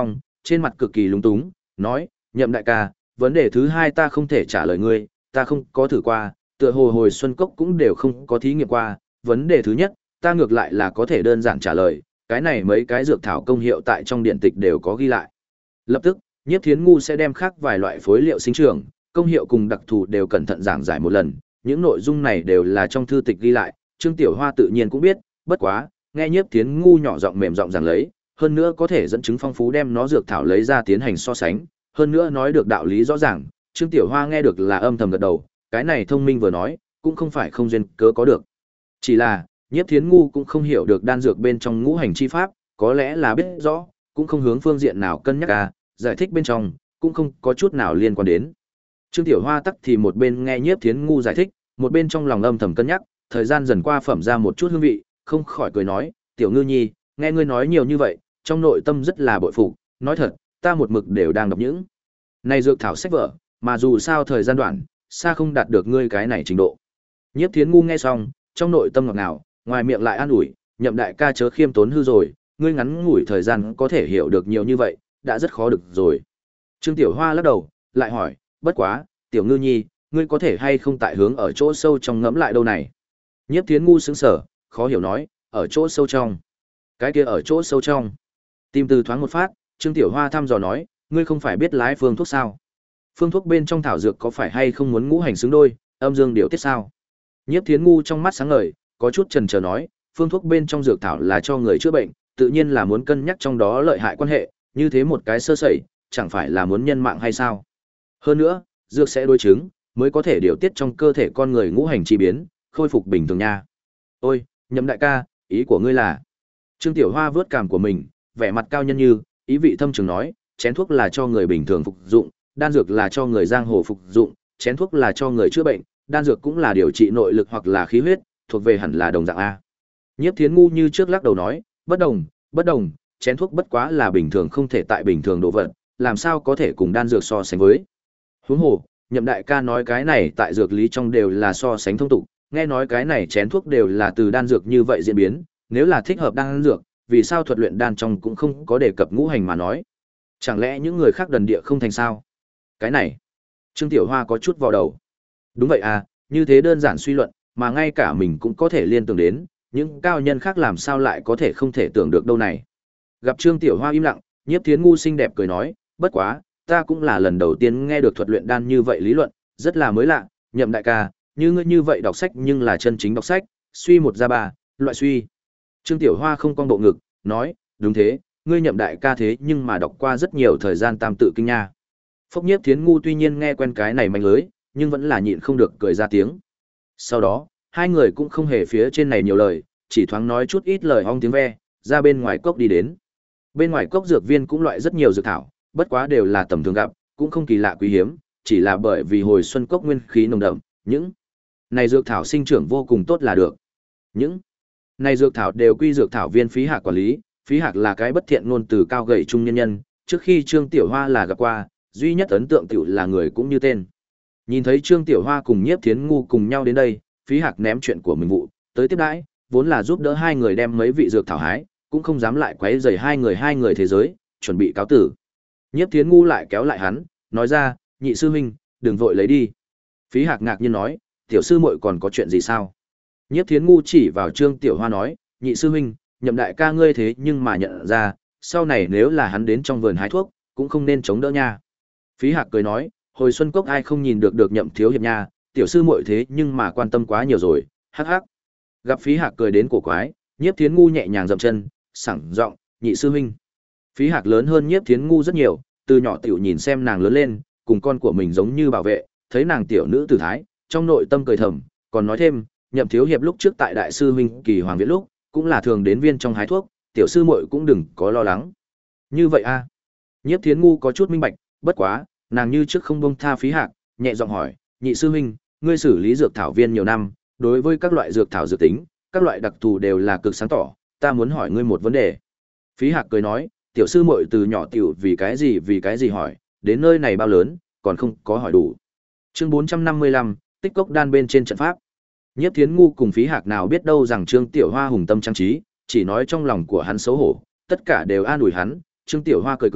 S1: trên mặt cực kỳ lúng túng, nói, Nhậm đại ca, vấn đề thứ hai ta không thể trả lời ngươi, ta không có thử qua, tựa hồ hồi xuân cốc cũng đều không có thí nghiệm qua, vấn đề thứ nhất, ta ngược lại là có thể đơn giản trả lời, cái này mấy cái dược thảo công hiệu tại trong điện tịch đều có ghi lại. Lập tức, Nhiếp Thiến Ngu sẽ đem khác vài loại phối liệu sinh trưởng, công hiệu cùng đặc thù đều cẩn thận giảng giải một lần, những nội dung này đều là trong thư tịch ghi lại, Trương Tiểu Hoa tự nhiên cũng biết, bất quá, nghe Nhiếp Thiến Ngu nhỏ giọng mềm giọng giảng lấy, hơn nữa có thể dẫn chứng phong phú đem nó dược thảo lấy ra tiến hành so sánh, hơn nữa nói được đạo lý rõ ràng, Trương Tiểu Hoa nghe được là âm thầm gật đầu, cái này thông minh vừa nói, cũng không phải không duyên cớ có được. Chỉ là, Nhiếp Thiến Ngu cũng không hiểu được đan dược bên trong ngũ hành chi pháp, có lẽ là biết rõ, cũng không hướng phương diện nào cân nhắc à, giải thích bên trong, cũng không có chút nào liên quan đến. Trương Tiểu Hoa tắc thì một bên nghe Nhiếp Thiến Ngu giải thích, một bên trong lòng âm thầm cân nhắc, thời gian dần qua phẩm ra một chút hương vị, không khỏi cười nói, Tiểu Ngư Nhi, nghe ngươi nói nhiều như vậy, trong nội tâm rất là bội phục, nói thật, ta một mực đều đang đọc những này dược thảo sách vở, mà dù sao thời gian đoạn, xa không đạt được ngươi cái này trình độ. Nhiếp Thiến Ngu nghe xong, trong nội tâm ngọt ngào, ngoài miệng lại an ủi, Nhậm đại ca chớ khiêm tốn hư rồi, ngươi ngắn ngủi thời gian có thể hiểu được nhiều như vậy, đã rất khó được rồi. Trương Tiểu Hoa lắc đầu, lại hỏi, bất quá, Tiểu Ngư Nhi, ngươi có thể hay không tại hướng ở chỗ sâu trong ngẫm lại đâu này? Nhiếp Thiến Ngu sững sờ, khó hiểu nói, ở chỗ sâu trong. Cái kia ở chỗ sâu trong. Tìm từ thoáng một phát, Trương Tiểu Hoa thăm dò nói, ngươi không phải biết lái phương thuốc sao? Phương thuốc bên trong thảo dược có phải hay không muốn ngũ hành xứng đôi, âm dương điều tiết sao? Nhiếp Thiến Ngu trong mắt sáng ngời, có chút chần chờ nói, phương thuốc bên trong dược thảo là cho người chữa bệnh, tự nhiên là muốn cân nhắc trong đó lợi hại quan hệ, như thế một cái sơ sẩy, chẳng phải là muốn nhân mạng hay sao? Hơn nữa, dược sẽ đối chứng, mới có thể điều tiết trong cơ thể con người ngũ hành chi biến, khôi phục bình thường nha. Ôi, Nhậm đại ca, ý của ngươi là? Trương Tiểu Hoa vớt cảm của mình, vẻ mặt cao nhân như, ý vị thâm trường nói, chén thuốc là cho người bình thường phục dụng, đan dược là cho người giang hồ phục dụng, chén thuốc là cho người chữa bệnh, đan dược cũng là điều trị nội lực hoặc là khí huyết, thuộc về hẳn là đồng dạng a. Nhiếp Thiến Ngu như trước lắc đầu nói, bất đồng, bất đồng, chén thuốc bất quá là bình thường không thể tại bình thường độ vật, làm sao có thể cùng đan dược so sánh với. Huống hồ, Nhậm đại ca nói cái này tại dược lý trong đều là so sánh thông tục, nghe nói cái này chén thuốc đều là từ đan dược như vậy diễn biến, nếu là thích hợp đan dược, vì sao thuật luyện đan trong cũng không có đề cập ngũ hành mà nói? Chẳng lẽ những người khác đần địa không thành sao? Cái này, Trương Tiểu Hoa có chút vào đầu. Đúng vậy à, như thế đơn giản suy luận, mà ngay cả mình cũng có thể liên tưởng đến, những cao nhân khác làm sao lại có thể không thể tưởng được đâu này. Gặp Trương Tiểu Hoa im lặng, Nhiếp Thiến Ngu xinh đẹp cười nói, bất quá, ta cũng là lần đầu tiên nghe được thuật luyện đan như vậy lý luận, rất là mới lạ, Nhậm đại ca, như ngươi như vậy đọc sách nhưng là chân chính đọc sách, suy một ra ba, loại suy. Trương Tiểu Hoa không cong bộ ngực, nói, đúng thế, ngươi Nhậm đại ca thế nhưng mà đọc qua rất nhiều thời gian tam tự kinh nha. Phốc Nhiếp Thiến Ngu tuy nhiên nghe quen cái này manh lưới, nhưng vẫn là nhịn không được cười ra tiếng. Sau đó, hai người cũng không hề phía trên này nhiều lời, chỉ thoáng nói chút ít lời ong tiếng ve, ra bên ngoài cốc đi đến. Bên ngoài cốc dược viên cũng loại rất nhiều dược thảo, bất quá đều là tầm thường gặp, cũng không kỳ lạ quý hiếm, chỉ là bởi vì hồi xuân cốc nguyên khí nồng đậm, những này dược thảo sinh trưởng vô cùng tốt là được. Những này dược thảo đều quy dược thảo viên Phí Hạc quản lý, Phí Hạc là cái bất thiện ngôn từ cao gầy trung nhân nhân, trước khi Trương Tiểu Hoa là gặp qua, duy nhất ấn tượng tiểu là người cũng như tên. Nhìn thấy Trương Tiểu Hoa cùng Nhiếp Thiến Ngu cùng nhau đến đây, Phí Hạc ném chuyện của mình vụ, tới tiếp đãi, vốn là giúp đỡ hai người đem mấy vị dược thảo hái, cũng không dám lại quấy rầy hai người hai người thế giới, chuẩn bị cáo tử. Nhiếp Thiến Ngu lại kéo lại hắn, nói ra, nhị sư huynh, đừng vội lấy đi. Phí Hạc ngạc nhiên nói, tiểu sư muội còn có chuyện gì sao? Nhiếp Thiến Ngu chỉ vào Trương Tiểu Hoa nói, nhị sư huynh, Nhậm đại ca ngươi thế nhưng mà nhận ra, sau này nếu là hắn đến trong vườn hái thuốc, cũng không nên chống đỡ nha. Phí Hạc cười nói, hồi xuân cốc ai không nhìn được được Nhậm thiếu hiệp nha, tiểu sư muội thế nhưng mà quan tâm quá nhiều rồi, hắc hắc. Gặp Phí Hạc cười đến cổ quái, Nhiếp Thiến Ngu nhẹ nhàng dậm chân, sảng giọng, nhị sư huynh. Phí Hạc lớn hơn Nhiếp Thiến Ngu rất nhiều, từ nhỏ tiểu nhìn xem nàng lớn lên, cùng con của mình giống như bảo vệ, thấy nàng tiểu nữ tử thái, trong nội tâm cười thầm, còn nói thêm, Nhậm thiếu hiệp lúc trước tại đại sư huynh Kỳ Hoàng Viễn lúc, cũng là thường đến viên trong hái thuốc, tiểu sư muội cũng đừng có lo lắng. Như vậy a? À? Nhiếp Thiến Ngu có chút minh bạch, bất quá, nàng như trước không buông tha Phí Hạc, nhẹ giọng hỏi, nhị sư huynh, ngươi xử lý dược thảo viên nhiều năm, đối với các loại dược thảo dược tính, các loại đặc thù đều là cực sáng tỏ, ta muốn hỏi ngươi một vấn đề. Phí Hạc cười nói, tiểu sư muội từ nhỏ tiểu vì cái gì vì cái gì hỏi, đến nơi này bao lớn, còn không có hỏi đủ. Chương bốn trăm năm mươi lăm, tích cốc đan bên trên trận pháp. Nhiếp Thiến Ngu cùng Phí Hạc nào biết đâu rằng Trương Tiểu Hoa hùng tâm trang trí, chỉ nói trong lòng của hắn xấu hổ, tất cả đều an ủi hắn, Trương Tiểu Hoa cười cười,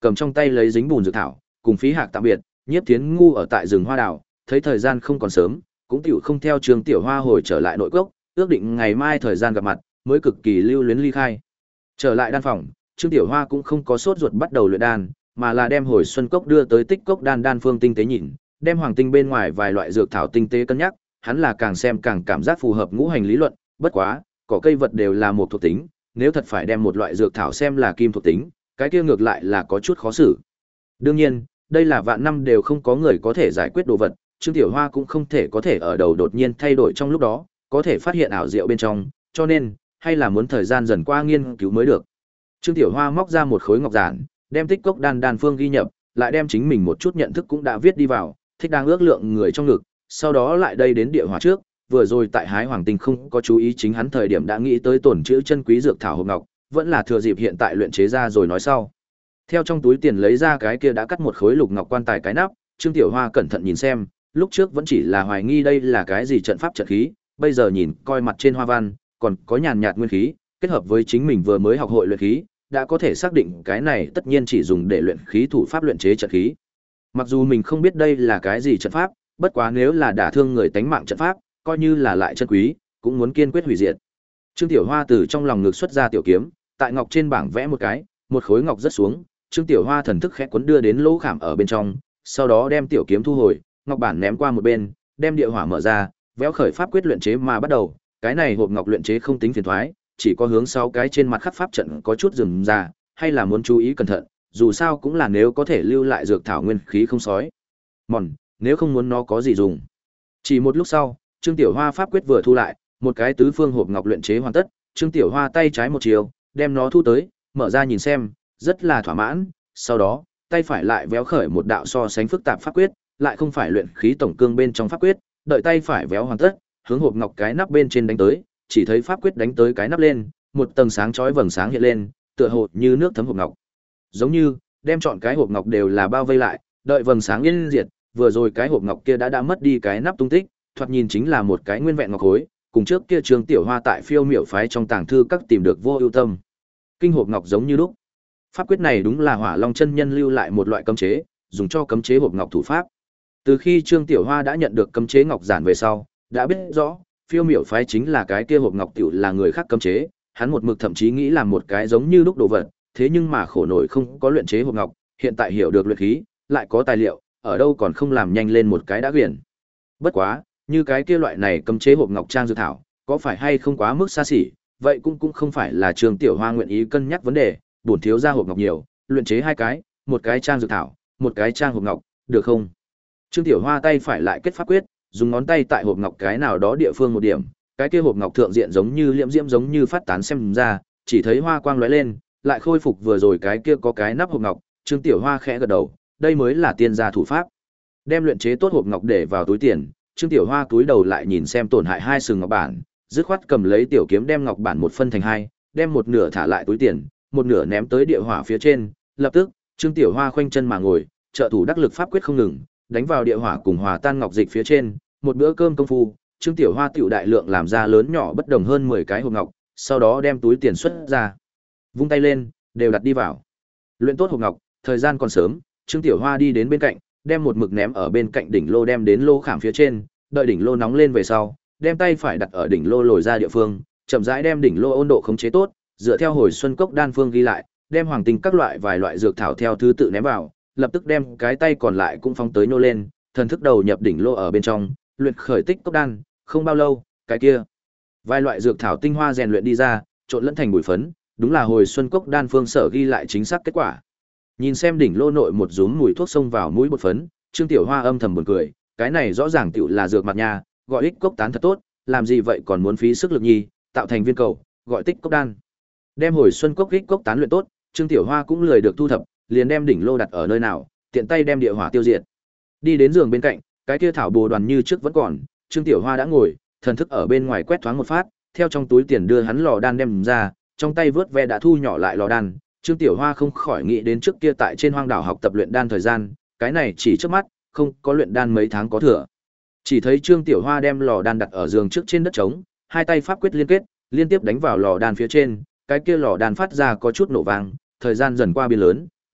S1: cầm trong tay lấy dính bùn dược thảo, cùng Phí Hạc tạm biệt, Nhiếp Thiến ngu ở tại rừng hoa đào, thấy thời gian không còn sớm, cũng tiểu không theo Trương Tiểu Hoa hồi trở lại nội cốc, ước định ngày mai thời gian gặp mặt, mới cực kỳ lưu luyến ly khai. Trở lại đan phòng, Trương Tiểu Hoa cũng không có sốt ruột bắt đầu luyện đan, mà là đem hồi xuân cốc đưa tới tích cốc đan đan phương tinh tế nhìn, đem hoàng tinh bên ngoài vài loại dược thảo tinh tế cân nhắc, hắn là càng xem càng cảm giác phù hợp ngũ hành lý luận, bất quá, cỏ cây vật đều là một thuộc tính, nếu thật phải đem một loại dược thảo xem là kim thuộc tính, cái kia ngược lại là có chút khó xử. Đương nhiên, đây là vạn năm đều không có người có thể giải quyết đồ vật, Trương Tiểu Hoa cũng không thể có thể ở đầu đột nhiên thay đổi trong lúc đó, có thể phát hiện ảo diệu bên trong, cho nên, hay là muốn thời gian dần qua nghiên cứu mới được. Trương Tiểu Hoa móc ra một khối ngọc giản, đem tích cốc đan đan phương ghi nhập, lại đem chính mình một chút nhận thức cũng đã viết đi vào, thích đang ước lượng người trong ngực, sau đó lại đây đến địa hỏa trước, vừa rồi tại hái hoàng tinh không có chú ý chính hắn thời điểm đã nghĩ tới tổn chữ chân quý dược thảo hộp ngọc, vẫn là thừa dịp hiện tại luyện chế ra rồi nói sau. Theo trong túi tiền lấy ra cái kia đã cắt một khối lục ngọc quan tài cái nắp, Trương Tiểu Hoa cẩn thận nhìn xem, lúc trước vẫn chỉ là hoài nghi đây là cái gì trận pháp trận khí, bây giờ nhìn coi mặt trên hoa văn, còn có nhàn nhạt nguyên khí, kết hợp với chính mình vừa mới học hội luyện khí, đã có thể xác định cái này tất nhiên chỉ dùng để luyện khí thủ pháp luyện chế trận khí. Mặc dù mình không biết đây là cái gì trận pháp, bất quá nếu là đả thương người tánh mạng trận pháp, coi như là lại chân quý, cũng muốn kiên quyết hủy diệt. Trương Tiểu Hoa từ trong lòng ngực xuất ra tiểu kiếm, tại ngọc trên bảng vẽ một cái, một khối ngọc rất xuống, Trương Tiểu Hoa thần thức khẽ cuốn đưa đến lỗ khảm ở bên trong, sau đó đem tiểu kiếm thu hồi, ngọc bản ném qua một bên, đem địa hỏa mở ra, véo khởi pháp quyết luyện chế mà bắt đầu. Cái này hộp ngọc luyện chế không tính phiền toái, chỉ có hướng sáu cái trên mặt khắc pháp trận có chút rườm rà, hay là muốn chú ý cẩn thận, dù sao cũng là nếu có thể lưu lại dược thảo nguyên khí không sói mòn, nếu không muốn nó có gì dùng. Chỉ một lúc sau, Trương Tiểu Hoa pháp quyết vừa thu lại, một cái tứ phương hộp ngọc luyện chế hoàn tất, Trương Tiểu Hoa tay trái một chiều, đem nó thu tới, mở ra nhìn xem, rất là thỏa mãn, sau đó, tay phải lại véo khởi một đạo so sánh phức tạp pháp quyết, lại không phải luyện khí tổng cương bên trong pháp quyết, đợi tay phải véo hoàn tất, hướng hộp ngọc cái nắp bên trên đánh tới, chỉ thấy pháp quyết đánh tới cái nắp lên, một tầng sáng chói vầng sáng hiện lên, tựa hồ như nước thấm hộp ngọc. Giống như đem chọn cái hộp ngọc đều là bao vây lại, đợi vầng sáng yên diệt, vừa rồi cái hộp ngọc kia đã đã mất đi cái nắp tung tích, thoạt nhìn chính là một cái nguyên vẹn ngọc khối, cùng trước kia Trương Tiểu Hoa tại Phiêu Miểu phái trong tàng thư các tìm được vô ưu tâm. Kinh hộp ngọc giống như lúc. Pháp quyết này đúng là Hỏa Long chân nhân lưu lại một loại cấm chế, dùng cho cấm chế hộp ngọc thủ pháp. Từ khi Trương Tiểu Hoa đã nhận được cấm chế ngọc giản về sau, đã biết rõ, Phiêu Miểu phái chính là cái kia hộp ngọc tiểu là người khác cấm chế, hắn một mực thậm chí nghĩ làm một cái giống như lúc đồ vật, thế nhưng mà khổ nổi không có luyện chế hộp ngọc, hiện tại hiểu được luyện khí, lại có tài liệu, ở đâu còn không làm nhanh lên một cái đã quyển. Bất quá, như cái kia loại này cấm chế hộp ngọc trang dược thảo, có phải hay không quá mức xa xỉ, vậy cũng cũng không phải là Trương Tiểu Hoa nguyện ý cân nhắc vấn đề, bổn thiếu ra hộp ngọc nhiều, luyện chế hai cái, một cái trang dược thảo, một cái trang hộp ngọc, được không? Trương Tiểu Hoa tay phải lại kết pháp quyết, dùng ngón tay tại hộp ngọc cái nào đó địa phương một điểm, cái kia hộp ngọc thượng diện giống như liễm diễm giống như phát tán xem ra, chỉ thấy hoa quang lóe lên, lại khôi phục vừa rồi cái kia có cái nắp hộp ngọc, Trương Tiểu Hoa khẽ gật đầu, đây mới là tiên gia thủ pháp. Đem luyện chế tốt hộp ngọc để vào túi tiền, Trương Tiểu Hoa cúi đầu lại nhìn xem tổn hại hai sừng ngọc bản, dứt khoát cầm lấy tiểu kiếm đem ngọc bản một phân thành hai, đem một nửa thả lại túi tiền, một nửa ném tới địa hỏa phía trên, lập tức, Trương Tiểu Hoa khoanh chân mà ngồi, trợ thủ đắc lực pháp quyết không ngừng, đánh vào địa hỏa cùng hòa tan ngọc dịch phía trên, một bữa cơm công phu, Trương Tiểu Hoa tiểu đại lượng làm ra lớn nhỏ bất đồng hơn mười cái hộp ngọc, sau đó đem túi tiền xuất ra, vung tay lên, đều đặt đi vào. Luyện tốt hộp ngọc, thời gian còn sớm, Trương Tiểu Hoa đi đến bên cạnh, đem một mực ném ở bên cạnh đỉnh lô đem đến lô khảm phía trên, đợi đỉnh lô nóng lên về sau, đem tay phải đặt ở đỉnh lô lồi ra địa phương, chậm rãi đem đỉnh lô 温độ khống chế tốt, dựa theo hồi xuân cốc đan phương ghi lại, đem hoàng tinh các loại vài loại dược thảo theo thứ tự ném vào, lập tức đem cái tay còn lại cũng phóng tới nô lên, thần thức đầu nhập đỉnh lô ở bên trong, luyện khởi tích cốc đan, không bao lâu, cái kia vài loại dược thảo tinh hoa rèn luyện đi ra, trộn lẫn thành bụi phấn, đúng là hồi xuân cốc đan phương sở ghi lại chính xác kết quả. Nhìn xem đỉnh lô nội một rúm mùi thuốc xông vào mũi bột phấn, Trương Tiểu Hoa âm thầm buồn cười, cái này rõ ràng tiểu là dược mặt nha, gọi ích cốc tán thật tốt, làm gì vậy còn muốn phí sức lực nhi, tạo thành viên cầu, gọi tích cốc đan. Đem hồi xuân cốc ích cốc tán luyện tốt, Trương Tiểu Hoa cũng lười được thu thập, liền đem đỉnh lô đặt ở nơi nào, tiện tay đem địa hỏa tiêu diệt. Đi đến giường bên cạnh, cái kia thảo bồ đoàn như trước vẫn còn, Trương Tiểu Hoa đã ngồi, thần thức ở bên ngoài quét thoáng một phát, theo trong túi tiền đưa hắn lò đan đem ra, trong tay vớt ve đã thu nhỏ lại lò đan, Trương Tiểu Hoa không khỏi nghĩ đến trước kia tại trên hoang đảo học tập luyện đan thời gian, cái này chỉ trước mắt, không có luyện đan mấy tháng có thừa. Chỉ thấy Trương Tiểu Hoa đem lò đan đặt ở giường trước trên đất trống, hai tay pháp quyết liên kết, liên tiếp đánh vào lò đan phía trên, cái kia lò đan phát ra có chút nổ vang, thời gian dần qua biến lớn,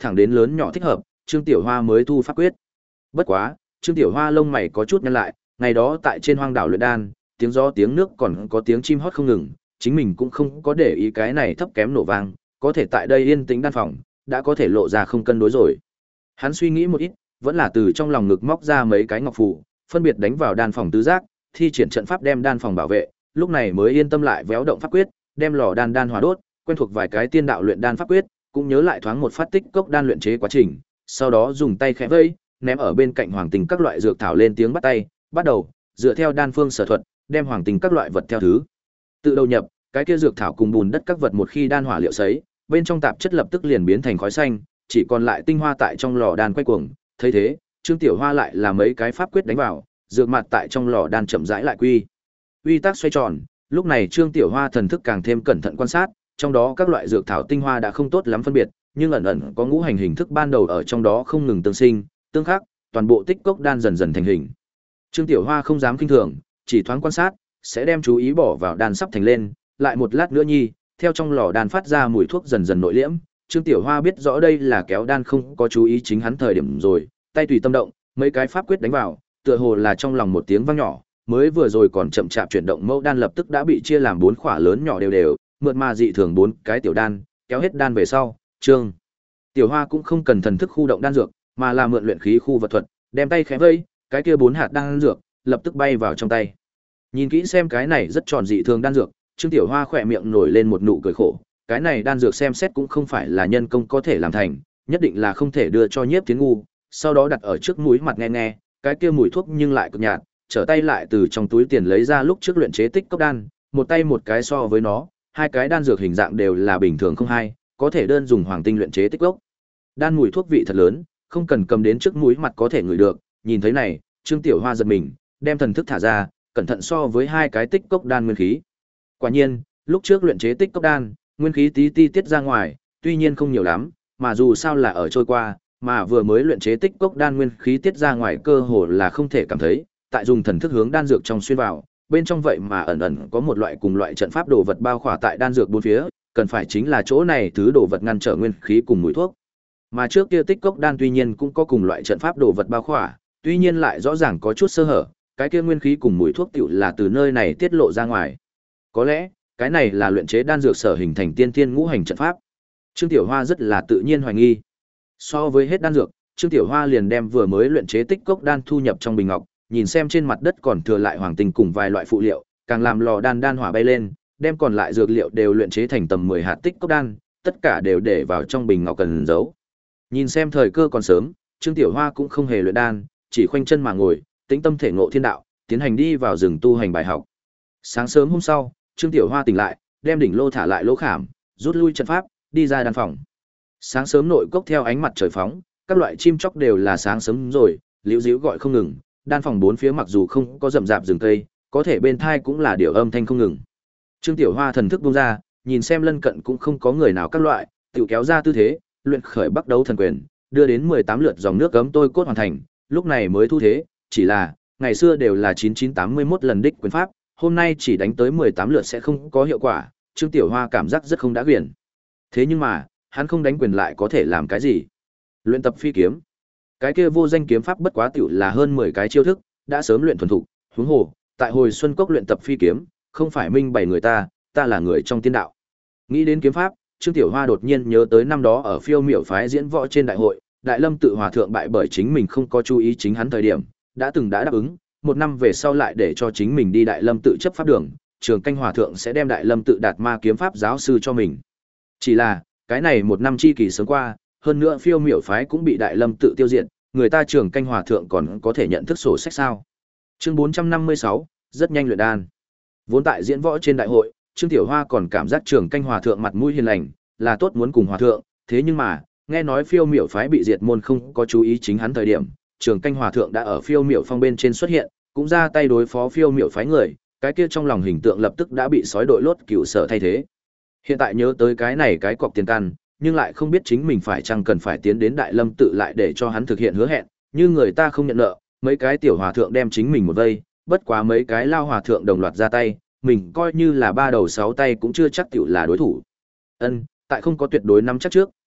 S1: thẳng đến lớn nhỏ thích hợp, Trương Tiểu Hoa mới thu pháp quyết. Bất quá, Trương Tiểu Hoa lông mày có chút nhăn lại, ngày đó tại trên hoang đảo luyện đan, tiếng gió tiếng nước còn có tiếng chim hót không ngừng, chính mình cũng không có để ý cái này thấp kém nổ vang, có thể tại đây yên tĩnh đan phòng, đã có thể lộ ra không cân đối rồi. Hắn suy nghĩ một ít, vẫn là từ trong lòng ngực móc ra mấy cái ngọc phù, phân biệt đánh vào đan phòng tứ giác, thi triển trận pháp đem đan phòng bảo vệ, lúc này mới yên tâm lại véo động pháp quyết, đem lò đan đan hòa đốt, quen thuộc vài cái tiên đạo luyện đan pháp quyết, cũng nhớ lại thoáng một phát tích cốc đan luyện chế quá trình, sau đó dùng tay khẽ vẫy, ném ở bên cạnh hoàng tình các loại dược thảo lên tiếng bắt tay, bắt đầu dựa theo đan phương sở thuật, đem hoàng tình các loại vật theo thứ tự đầu nhập, cái kia dược thảo cùng bùn đất các vật một khi đan hỏa liệu sấy, bên trong tạp chất lập tức liền biến thành khói xanh, chỉ còn lại tinh hoa tại trong lò đan quay cuồng. Thấy thế, Trương Tiểu Hoa lại là mấy cái pháp quyết đánh vào, dược mặt tại trong lò đan chậm rãi lại quy. Uy tắc xoay tròn, lúc này Trương Tiểu Hoa thần thức càng thêm cẩn thận quan sát, trong đó các loại dược thảo tinh hoa đã không tốt lắm phân biệt, nhưng ẩn ẩn có ngũ hành hình thức ban đầu ở trong đó không ngừng tương sinh, tương khắc, toàn bộ tích cốc đan dần dần thành hình. Trương Tiểu Hoa không dám kinh thường, chỉ thoáng quan sát, sẽ đem chú ý bỏ vào đan sắp thành lên, lại một lát nữa nhi, theo trong lò đan phát ra mùi thuốc dần dần nội liễm, Trương Tiểu Hoa biết rõ đây là kéo đan không có chú ý chính hắn thời điểm rồi, tay tùy tâm động, mấy cái pháp quyết đánh vào, tựa hồ là trong lòng một tiếng vang nhỏ, mới vừa rồi còn chậm chạp chuyển động mẫu đan lập tức đã bị chia làm bốn khỏa lớn nhỏ đều đều, mượt mà dị thường bốn cái tiểu đan, kéo hết đan về sau, Trương Tiểu Hoa cũng không cần thần thức khu động đan dược, mà là mượn luyện khí khu vật thuật, đem tay khẽ vẫy, cái kia bốn hạt đan dược lập tức bay vào trong tay. Nhìn kỹ xem cái này rất tròn dị thường đan dược, Trương Tiểu Hoa khỏe miệng nổi lên một nụ cười khổ, cái này đan dược xem xét cũng không phải là nhân công có thể làm thành, nhất định là không thể đưa cho Nhiếp Tiến ngu, sau đó đặt ở trước mũi mặt nghe nghe, cái kia mùi thuốc nhưng lại cực nhạt, trở tay lại từ trong túi tiền lấy ra lúc trước luyện chế tích cốc đan, một tay một cái so với nó, hai cái đan dược hình dạng đều là bình thường không hai, có thể đơn dùng hoàng tinh luyện chế tích cốc. Đan mùi thuốc vị thật lớn, không cần cầm đến trước mũi mặt có thể ngửi được, nhìn thấy này, Trương Tiểu Hoa giật mình, đem thần thức thả ra, cẩn thận so với hai cái tích cốc đan nguyên khí. Quả nhiên, lúc trước luyện chế tích cốc đan, nguyên khí tí ti tiết ra ngoài, tuy nhiên không nhiều lắm, mà dù sao là ở trôi qua, mà vừa mới luyện chế tích cốc đan nguyên khí tiết ra ngoài cơ hồ là không thể cảm thấy, tại dùng thần thức hướng đan dược trong xuyên vào, bên trong vậy mà ẩn ẩn có một loại cùng loại trận pháp đồ vật bao khỏa tại đan dược bốn phía, cần phải chính là chỗ này thứ đồ vật ngăn trở nguyên khí cùng mùi thuốc. Mà trước kia tích cốc đan tuy nhiên cũng có cùng loại trận pháp đồ vật bao khỏa, tuy nhiên lại rõ ràng có chút sơ hở, cái kia nguyên khí cùng mùi thuốc tiểu là từ nơi này tiết lộ ra ngoài. Có lẽ, cái này là luyện chế đan dược sở hình thành tiên thiên ngũ hành trận pháp. Trương Tiểu Hoa rất là tự nhiên hoài nghi. So với hết đan dược, Trương Tiểu Hoa liền đem vừa mới luyện chế tích cốc đan thu nhập trong bình ngọc, nhìn xem trên mặt đất còn thừa lại hoàng tinh cùng vài loại phụ liệu, càng làm lò đan đan hỏa bay lên, đem còn lại dược liệu đều luyện chế thành tầm mười hạt tích cốc đan, tất cả đều để vào trong bình ngọc cần giấu. Nhìn xem thời cơ còn sớm, Trương Tiểu Hoa cũng không hề luyện đan, chỉ khoanh chân mà ngồi, tĩnh tâm thể ngộ thiên đạo, tiến hành đi vào rừng tu hành bài học. Sáng sớm hôm sau, Trương Tiểu Hoa tỉnh lại, đem đỉnh lô thả lại lỗ khảm, rút lui trận pháp, đi ra đan phòng. Sáng sớm nội cốc theo ánh mặt trời phóng, các loại chim chóc đều là sáng sớm rồi, liễu díu gọi không ngừng, đan phòng bốn phía mặc dù không có rậm rạp rừng cây, có thể bên thai cũng là điều âm thanh không ngừng. Trương Tiểu Hoa thần thức buông ra, nhìn xem lân cận cũng không có người nào các loại, tiểu kéo ra tư thế, luyện khởi bắt đấu thần quyền, đưa đến mười tám lượt dòng nước cấm tôi cốt hoàn thành, lúc này mới thu thế, chỉ là, ngày xưa đều là chín chín tám mươi mốt lần đích quyền pháp, hôm nay chỉ đánh tới mười tám lượt sẽ không có hiệu quả, Trương Tiểu Hoa cảm giác rất không đã quyển. Thế nhưng mà, hắn không đánh quyền lại có thể làm cái gì? Luyện tập phi kiếm. Cái kia vô danh kiếm pháp bất quá tiểu là hơn mười cái chiêu thức, đã sớm luyện thuần thục, huống hồ, tại hồi xuân cốc luyện tập phi kiếm, không phải minh bày người ta, ta là người trong tiên đạo. Nghĩ đến kiếm pháp, Trương Tiểu Hoa đột nhiên nhớ tới năm đó ở Phiêu Miểu phái diễn võ trên đại hội, Đại Lâm tự hòa thượng bại bởi chính mình không có chú ý chính hắn thời điểm, đã từng đã đáp ứng, một năm về sau lại để cho chính mình đi Đại Lâm tự chấp pháp đường, Trường Canh hòa thượng sẽ đem Đại Lâm tự đạt ma kiếm pháp giáo sư cho mình. Chỉ là, cái này một năm chi kỳ sớm qua, hơn nữa Phiêu Miểu phái cũng bị Đại Lâm tự tiêu diệt, người ta Trường Canh hòa thượng còn có thể nhận thức sổ sách sao? Chương bốn trăm năm mươi sáu, rất nhanh luyện đan. Vốn tại diễn võ trên đại hội, Trương Tiểu Hoa còn cảm giác Trường Canh hòa thượng mặt mũi hiền lành, là tốt muốn cùng hòa thượng, thế nhưng mà, nghe nói Phiêu Miểu phái bị diệt môn không có chú ý chính hắn thời điểm, Trường Canh hòa thượng đã ở Phiêu Miểu phong bên trên xuất hiện, cũng ra tay đối phó Phiêu Miểu phái người, cái kia trong lòng hình tượng lập tức đã bị sói đội lốt cựu sở thay thế. Hiện tại nhớ tới cái này cái cọc tiền căn, nhưng lại không biết chính mình phải chăng cần phải tiến đến Đại Lâm tự lại để cho hắn thực hiện hứa hẹn, như người ta không nhận nợ, mấy cái tiểu hòa thượng đem chính mình một vây, bất quá mấy cái lao hòa thượng đồng loạt ra tay, mình coi như là ba đầu sáu tay cũng chưa chắc tiểu là đối thủ. Ân, tại không có tuyệt đối nắm chắc trước,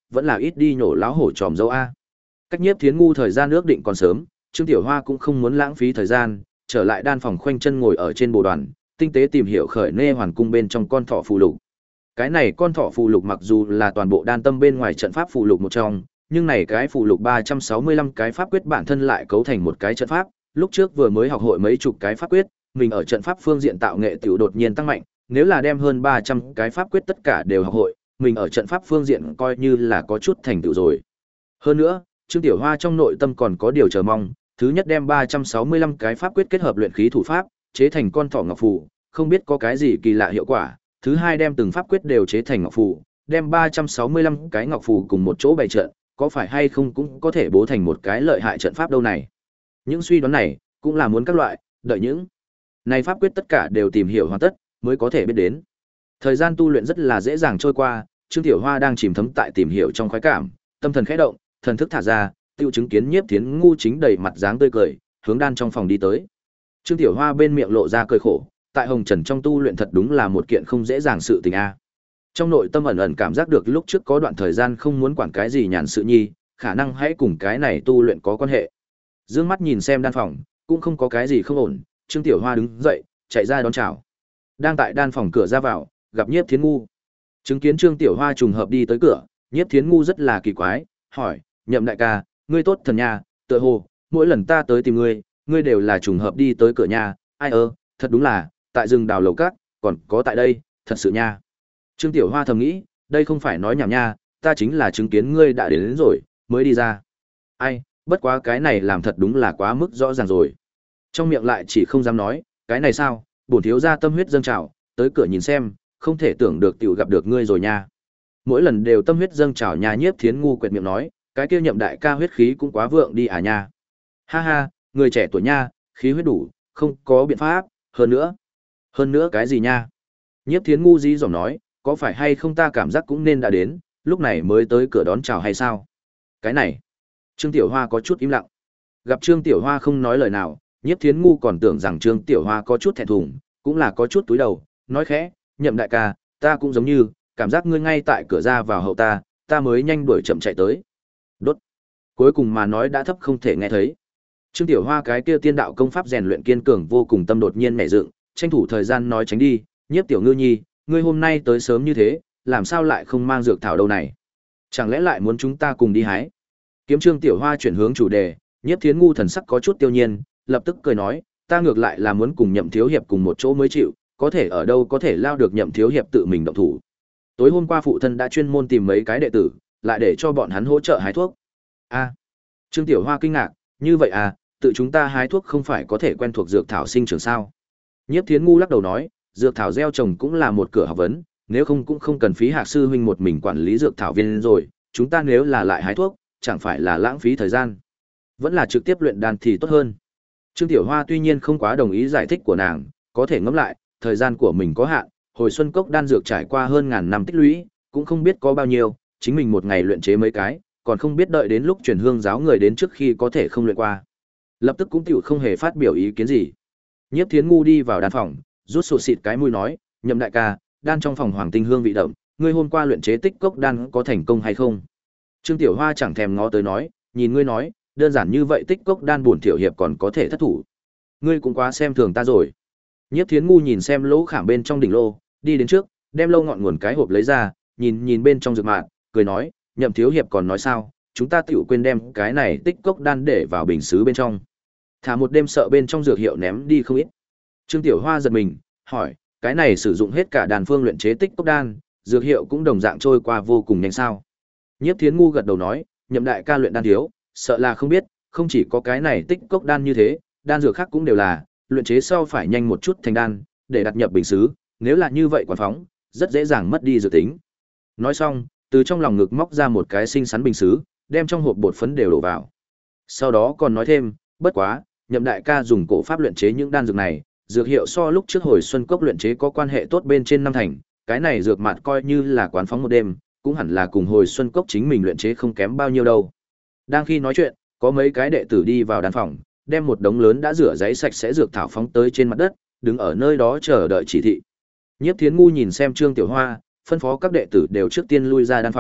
S1: vẫn là ít đi nhổ láo hổ tròm dâu a. Cách Nhiếp Thiến Ngu thời gian ước định còn sớm, Trương Tiểu Hoa cũng không muốn lãng phí thời gian, trở lại đan phòng khoanh chân ngồi ở trên bồ đoàn, tinh tế tìm hiểu khởi nê hoàn cung bên trong con thỏ phù lục. Cái này con thỏ phù lục mặc dù là toàn bộ đan tâm bên ngoài trận pháp phù lục một trong, nhưng này cái phù lục ba trăm sáu mươi lăm cái pháp quyết bản thân lại cấu thành một cái trận pháp, lúc trước vừa mới học hội mấy chục cái pháp quyết, mình ở trận pháp phương diện tạo nghệ tiểu đột nhiên tăng mạnh, nếu là đem hơn ba trăm cái pháp quyết tất cả đều học hội, mình ở trận pháp phương diện coi như là có chút thành tựu rồi. Hơn nữa, Trương Tiểu Hoa trong nội tâm còn có điều chờ mong, thứ nhất đem ba trăm sáu mươi lăm cái pháp quyết kết hợp luyện khí thủ pháp, chế thành con thỏ ngọc phù, không biết có cái gì kỳ lạ hiệu quả. Thứ hai đem từng pháp quyết đều chế thành ngọc phù, đem ba trăm sáu mươi lăm cái ngọc phù cùng một chỗ bày trận, có phải hay không cũng có thể bố thành một cái lợi hại trận pháp đâu này. Những suy đoán này cũng là muốn các loại, đợi những này pháp quyết tất cả đều tìm hiểu hoàn tất mới có thể biết đến. Thời gian tu luyện rất là dễ dàng trôi qua, Trương Tiểu Hoa đang chìm thấm tại tìm hiểu trong khoái cảm, tâm thần khẽ động, thần thức thả ra, tiêu chứng kiến Nhiếp Thiến Ngu chính đầy mặt dáng tươi cười, hướng đan trong phòng đi tới. Trương Tiểu Hoa bên miệng lộ ra cười khổ, tại Hồng Trần trong tu luyện thật đúng là một kiện không dễ dàng sự tình a. Trong nội tâm ẩn ẩn cảm giác được lúc trước có đoạn thời gian không muốn quản cái gì nhàn sự nhi, khả năng hãy cùng cái này tu luyện có quan hệ. Dương mắt nhìn xem đan phòng, cũng không có cái gì không ổn, Trương Tiểu Hoa đứng dậy, chạy ra đón chào. Đang tại đan phòng cửa ra vào, gặp Nhiếp Thiến Ngu. Chứng kiến Trương Tiểu Hoa trùng hợp đi tới cửa, Nhiếp Thiến Ngu rất là kỳ quái, hỏi: "Nhậm đại ca, ngươi tốt thần nha, tựa hồ mỗi lần ta tới tìm ngươi, ngươi đều là trùng hợp đi tới cửa nhà, ai ơ, thật đúng là, tại rừng đào lầu cát, còn có tại đây, thật sự nha." Trương Tiểu Hoa thầm nghĩ, đây không phải nói nhảm nha, ta chính là chứng kiến ngươi đã đến, đến rồi, mới đi ra. Ai, bất quá cái này làm thật đúng là quá mức rõ ràng rồi. Trong miệng lại chỉ không dám nói, cái này sao, bổn thiếu gia tâm huyết dâng trào, tới cửa nhìn xem, không thể tưởng được tiểu gặp được ngươi rồi nha. Mỗi lần đều tâm huyết dâng trào nha. Nhiếp Thiến Ngu quệt miệng nói, cái kia Nhậm đại ca huyết khí cũng quá vượng đi à nha. Ha ha, người trẻ tuổi nha, khí huyết đủ, không có biện pháp, hơn nữa. Hơn nữa cái gì nha? Nhiếp Thiến Ngu dí dỏm nói, có phải hay không ta cảm giác cũng nên đã đến, lúc này mới tới cửa đón chào hay sao? Cái này, Trương Tiểu Hoa có chút im lặng. Gặp Trương Tiểu Hoa không nói lời nào, Nhiếp Thiến Ngu còn tưởng rằng Trương Tiểu Hoa có chút thẹn thùng, cũng là có chút túi đầu, nói khẽ, Nhậm đại ca, ta cũng giống như, cảm giác ngươi ngay tại cửa ra vào hậu ta, ta mới nhanh đuổi chậm chạy tới. Đốt. Cuối cùng mà nói đã thấp không thể nghe thấy. Trương Tiểu Hoa cái kia tiên đạo công pháp rèn luyện kiên cường vô cùng tâm đột nhiên nảy dựng, tranh thủ thời gian nói tránh đi, Nhiếp Tiểu Ngư Nhi, ngươi hôm nay tới sớm như thế, làm sao lại không mang dược thảo đâu này? Chẳng lẽ lại muốn chúng ta cùng đi hái? Kiếm Trương Tiểu Hoa chuyển hướng chủ đề, Nhiếp Thiến Ngu thần sắc có chút tiêu nhiên, lập tức cười nói, ta ngược lại là muốn cùng Nhậm thiếu hiệp cùng một chỗ mới chịu, có thể ở đâu có thể lao được Nhậm thiếu hiệp tự mình động thủ. Tối hôm qua phụ thân đã chuyên môn tìm mấy cái đệ tử, lại để cho bọn hắn hỗ trợ hái thuốc. A. Trương Tiểu Hoa kinh ngạc, như vậy à, tự chúng ta hái thuốc không phải có thể quen thuộc dược thảo sinh trưởng sao? Nhiếp Thiến Ngu lắc đầu nói, dược thảo gieo trồng cũng là một cửa học vấn, nếu không cũng không cần phí Hạc sư huynh một mình quản lý dược thảo viên rồi, chúng ta nếu là lại hái thuốc, chẳng phải là lãng phí thời gian. Vẫn là trực tiếp luyện đan thì tốt hơn. Trương Tiểu Hoa tuy nhiên không quá đồng ý giải thích của nàng, có thể ngẫm lại, thời gian của mình có hạn, hồi xuân cốc đan dược trải qua hơn ngàn năm tích lũy, cũng không biết có bao nhiêu, chính mình một ngày luyện chế mấy cái, còn không biết đợi đến lúc truyền hương giáo người đến trước khi có thể không luyện qua. Lập tức cũng tiểu không hề phát biểu ý kiến gì. Nhiếp Thiến Ngu đi vào đan phòng, rút sụt xịt cái mũi nói, Nhậm đại ca, đan trong phòng hoàng tinh hương vị đậm, ngươi hôm qua luyện chế tích cốc đan có thành công hay không? Trương Tiểu Hoa chẳng thèm ngó tới nói, nhìn ngươi nói, đơn giản như vậy tích cốc đan buồn tiểu hiệp còn có thể thất thủ. Ngươi cũng quá xem thường ta rồi. Nhiếp Thiến Ngu nhìn xem lỗ khảm bên trong đỉnh lô, đi đến trước, đem lâu ngọn nguồn cái hộp lấy ra, nhìn nhìn bên trong dược mạn, cười nói, Nhậm thiếu hiệp còn nói sao, chúng ta tiểu quên đem cái này tích cốc đan để vào bình sứ bên trong. Thả một đêm sợ bên trong dược hiệu ném đi không ít. Trương Tiểu Hoa giật mình, hỏi, cái này sử dụng hết cả đàn phương luyện chế tích cốc đan, dược hiệu cũng đồng dạng trôi qua vô cùng nhanh sao? Nhiếp Thiến Ngu gật đầu nói, Nhậm đại ca luyện đan thiếu, sợ là không biết, không chỉ có cái này tích cốc đan như thế, đan dược khác cũng đều là, luyện chế sau phải nhanh một chút thành đan, để đặt nhập bình sứ, nếu là như vậy quán phóng, rất dễ dàng mất đi dự tính. Nói xong, từ trong lòng ngực móc ra một cái xinh xắn bình sứ, đem trong hộp bột phấn đều đổ vào. Sau đó còn nói thêm, bất quá, Nhậm đại ca dùng cổ pháp luyện chế những đan dược này, dược hiệu so lúc trước hồi xuân cốc luyện chế có quan hệ tốt bên trên năm thành, cái này dược mạt coi như là quán phóng một đêm, cũng hẳn là cùng hồi xuân cốc chính mình luyện chế không kém bao nhiêu đâu. Đang khi nói chuyện, có mấy cái đệ tử đi vào đan phòng, đem một đống lớn đã rửa giấy sạch sẽ dược thảo phóng tới trên mặt đất, đứng ở nơi đó chờ đợi chỉ thị. Nhiếp Thiến Ngu nhìn xem Trương Tiểu Hoa, phân phó các đệ tử đều trước tiên lui ra đan phòng,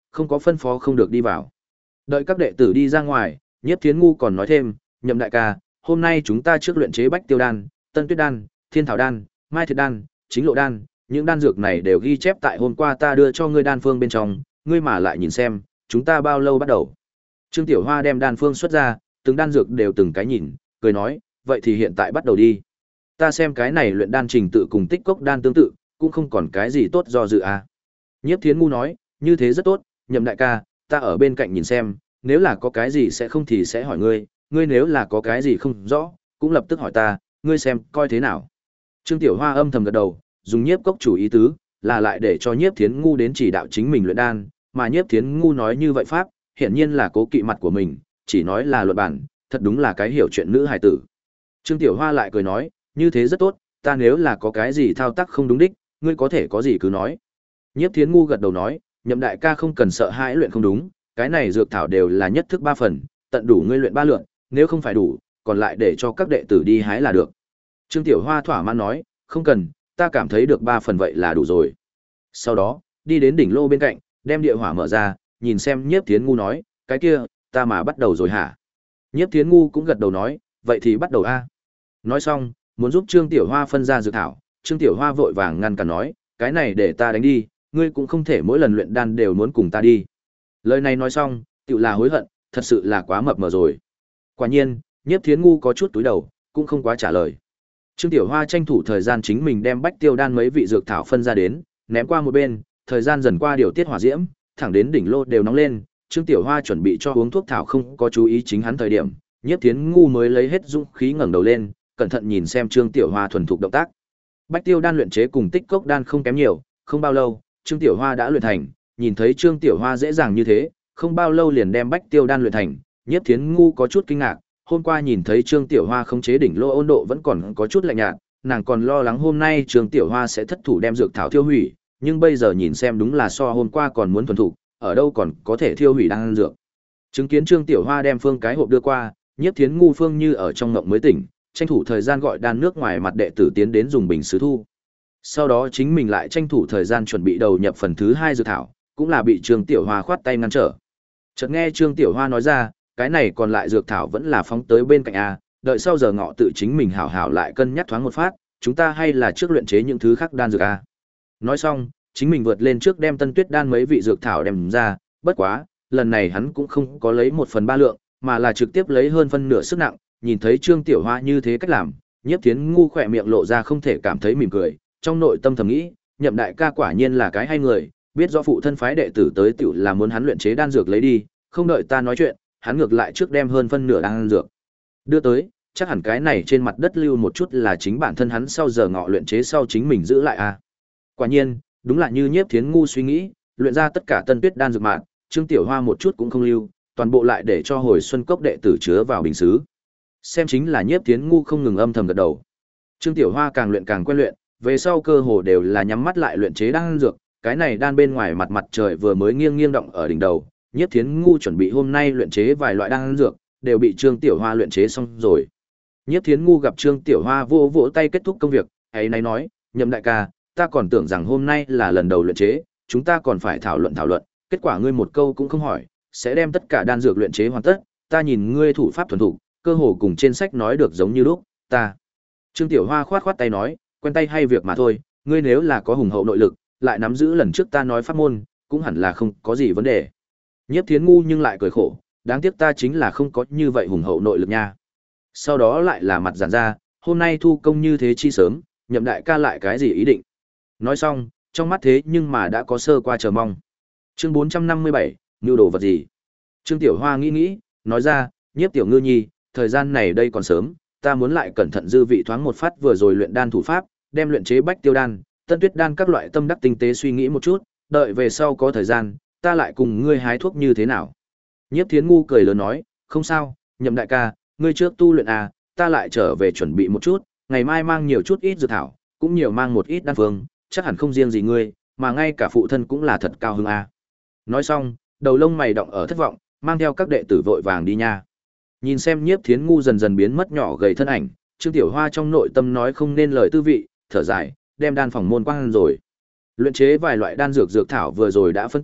S1: không có phân phó không được đi vào. Đợi các đệ tử đi ra ngoài, Nhiếp Thiến Ngu còn nói thêm, Nhậm đại ca, hôm nay chúng ta trước luyện chế Bách Tiêu đan, Tân Tuyết đan, Thiên Thảo đan, Mai Thiệt đan, Chính Lộ đan, những đan dược này đều ghi chép tại hôm qua ta đưa cho ngươi đan phương bên trong, ngươi mà lại nhìn xem, chúng ta bao lâu bắt đầu. Trương Tiểu Hoa đem đan phương xuất ra, từng đan dược đều từng cái nhìn, cười nói, vậy thì hiện tại bắt đầu đi. Ta xem cái này luyện đan trình tự cùng tích cốc đan tương tự, cũng không còn cái gì tốt do dự à. Nhiếp Thiến Ngu nói, như thế rất tốt, Nhậm đại ca, ta ở bên cạnh nhìn xem, nếu là có cái gì sẽ không thì sẽ hỏi ngươi, ngươi nếu là có cái gì không rõ, cũng lập tức hỏi ta, ngươi xem, coi thế nào. Trương Tiểu Hoa âm thầm gật đầu, dùng nhiếp cốc chủ ý tứ, là lại để cho Nhiếp Thiến Ngu đến chỉ đạo chính mình luyện đan, mà Nhiếp Thiến Ngu nói như vậy pháp, hiển nhiên là cố kỵ mặt của mình, chỉ nói là luận bản, thật đúng là cái hiểu chuyện nữ hài tử. Trương Tiểu Hoa lại cười nói, như thế rất tốt, ta nếu là có cái gì thao tác không đúng đích, ngươi có thể có gì cứ nói. Nhiếp Thiến Ngu gật đầu nói, Nhậm đại ca không cần sợ hãi luyện không đúng, cái này dược thảo đều là nhất thức ba phần, tận đủ ngươi luyện ba lượt, nếu không phải đủ, còn lại để cho các đệ tử đi hái là được. Trương Tiểu Hoa thỏa mãn nói, không cần, ta cảm thấy được ba phần vậy là đủ rồi. Sau đó, đi đến đỉnh lô bên cạnh, đem địa hỏa mở ra, nhìn xem Nhiếp Thiến Ngu nói, cái kia, ta mà bắt đầu rồi hả? Nhiếp Thiến Ngu cũng gật đầu nói, vậy thì bắt đầu a. Nói xong, muốn giúp Trương Tiểu Hoa phân ra dược thảo, Trương Tiểu Hoa vội vàng ngăn cản nói, cái này để ta đánh đi, ngươi cũng không thể mỗi lần luyện đan đều muốn cùng ta đi. Lời này nói xong, tựu là hối hận, thật sự là quá mập mờ rồi. Quả nhiên, Nhiếp Thiến Ngu có chút túi đầu, cũng không quá trả lời. Trương Tiểu Hoa tranh thủ thời gian chính mình đem Bách Tiêu đan mấy vị dược thảo phân ra đến, ném qua một bên, thời gian dần qua điều tiết hỏa diễm, thẳng đến đỉnh lô đều nóng lên, Trương Tiểu Hoa chuẩn bị cho uống thuốc thảo không có chú ý chính hắn thời điểm, Nhiếp Thiến Ngu mới lấy hết dũng khí ngẩng đầu lên, cẩn thận nhìn xem Trương Tiểu Hoa thuần thục động tác. Bách Tiêu đan luyện chế cùng Tích Cốc đan không kém nhiều, không bao lâu, Trương Tiểu Hoa đã luyện thành, nhìn thấy Trương Tiểu Hoa dễ dàng như thế, không bao lâu liền đem Bách Tiêu đan luyện thành, Nhiếp Thiến Ngu có chút kinh ngạc, hôm qua nhìn thấy Trương Tiểu Hoa khống chế đỉnh lô ôn độ vẫn còn có chút lạnh nhạt, nàng còn lo lắng hôm nay Trương Tiểu Hoa sẽ thất thủ đem dược thảo thiêu hủy, nhưng bây giờ nhìn xem đúng là so hôm qua còn muốn thuần thục, ở đâu còn có thể thiêu hủy đan dược. Chứng kiến Trương Tiểu Hoa đem phương cái hộp đưa qua, Nhiếp Thiến Ngu phương như ở trong ngộng mới tỉnh, tranh thủ thời gian gọi đan nước ngoài mặt đệ tử tiến đến dùng bình sứ thu. Sau đó chính mình lại tranh thủ thời gian chuẩn bị đầu nhập phần thứ hai dược thảo, cũng là bị Trương Tiểu Hoa khoát tay ngăn trở. Chợt nghe Trương Tiểu Hoa nói ra, cái này còn lại dược thảo vẫn là phóng tới bên cạnh a, đợi sau giờ ngọ tự chính mình hảo hảo lại cân nhắc thoáng một phát, chúng ta hay là trước luyện chế những thứ khác đan dược a. Nói xong, chính mình vượt lên trước đem Tân Tuyết đan mấy vị dược thảo đem ra, bất quá, lần này hắn cũng không có lấy một phần ba lượng, mà là trực tiếp lấy hơn phân nửa sức nặng, nhìn thấy Trương Tiểu Hoa như thế cách làm, Nhiếp Thiến Ngu khỏe miệng lộ ra không thể cảm thấy mỉm cười, trong nội tâm thầm nghĩ, Nhậm đại ca quả nhiên là cái hay người, biết rõ phụ thân phái đệ tử tới tiểu là muốn hắn luyện chế đan dược lấy đi, không đợi ta nói chuyện, hắn ngược lại trước đem hơn phân nửa đan dược đưa tới, chắc hẳn cái này trên mặt đất lưu một chút là chính bản thân hắn sau giờ ngọ luyện chế sau chính mình giữ lại a. Quả nhiên, đúng là như Nhiếp Thiến Ngu suy nghĩ, luyện ra tất cả Tân Tuyết đan dược mạn, Trương Tiểu Hoa một chút cũng không lưu, toàn bộ lại để cho hồi xuân cốc đệ tử chứa vào bình sứ. Xem chính là Nhiếp Thiến Ngu không ngừng âm thầm gật đầu. Trương Tiểu Hoa càng luyện càng quen luyện, về sau cơ hồ đều là nhắm mắt lại luyện chế đan dược, cái này đan bên ngoài mặt mặt trời vừa mới nghiêng nghiêng động ở đỉnh đầu, Nhiếp Thiến Ngu chuẩn bị hôm nay luyện chế vài loại đan dược, đều bị Trương Tiểu Hoa luyện chế xong rồi. Nhiếp Thiến Ngu gặp Trương Tiểu Hoa vỗ vỗ tay kết thúc công việc, ấy nay nói, Nhậm đại ca, ta còn tưởng rằng hôm nay là lần đầu luyện chế, chúng ta còn phải thảo luận thảo luận, kết quả ngươi một câu cũng không hỏi, sẽ đem tất cả đan dược luyện chế hoàn tất, ta nhìn ngươi thủ pháp thuần thục, cơ hồ cùng trên sách nói được giống như lúc, ta. Trương Tiểu Hoa khoát khoát tay nói, quen tay hay việc mà thôi, ngươi nếu là có hùng hậu nội lực, lại nắm giữ lần trước ta nói pháp môn, cũng hẳn là không có gì vấn đề. Nhiếp Thiến Ngu nhưng lại cười khổ, đáng tiếc ta chính là không có như vậy hùng hậu nội lực nha. Sau đó lại là mặt giản ra, hôm nay thu công như thế chi sớm, Nhậm đại ca lại cái gì ý định. Nói xong, trong mắt thế nhưng mà đã có sơ qua chờ mong. Chương bốn trăm năm mươi bảy, nhu đồ vật gì? Trương Tiểu Hoa nghĩ nghĩ, nói ra, Nhiếp tiểu ngư nhi, thời gian này đây còn sớm, ta muốn lại cẩn thận dư vị thoáng một phát vừa rồi luyện đan thủ pháp, đem luyện chế Bách Tiêu đan, Tân Tuyết đan các loại tâm đắc tinh tế suy nghĩ một chút, đợi về sau có thời gian, ta lại cùng ngươi hái thuốc như thế nào. Nhiếp Thiến Ngu cười lớn nói, không sao, Nhậm đại ca, ngươi trước tu luyện à, ta lại trở về chuẩn bị một chút, ngày mai mang nhiều chút ít dược thảo, cũng nhiều mang một ít đan phương, chắc hẳn không riêng gì ngươi, mà ngay cả phụ thân cũng là thật cao hứng à. Nói xong, đầu lông mày động ở thất vọng, mang theo các đệ tử vội vàng đi nha. Nhìn xem Nhiếp Thiến Ngu dần dần biến mất nhỏ gầy thân ảnh, Trương Tiểu Hoa trong nội tâm nói không nên lời tư vị, thở dài, đem đan phòng môn quang rồi. Luyện chế vài loại đan dược dược thảo vừa rồi đã phân tốt,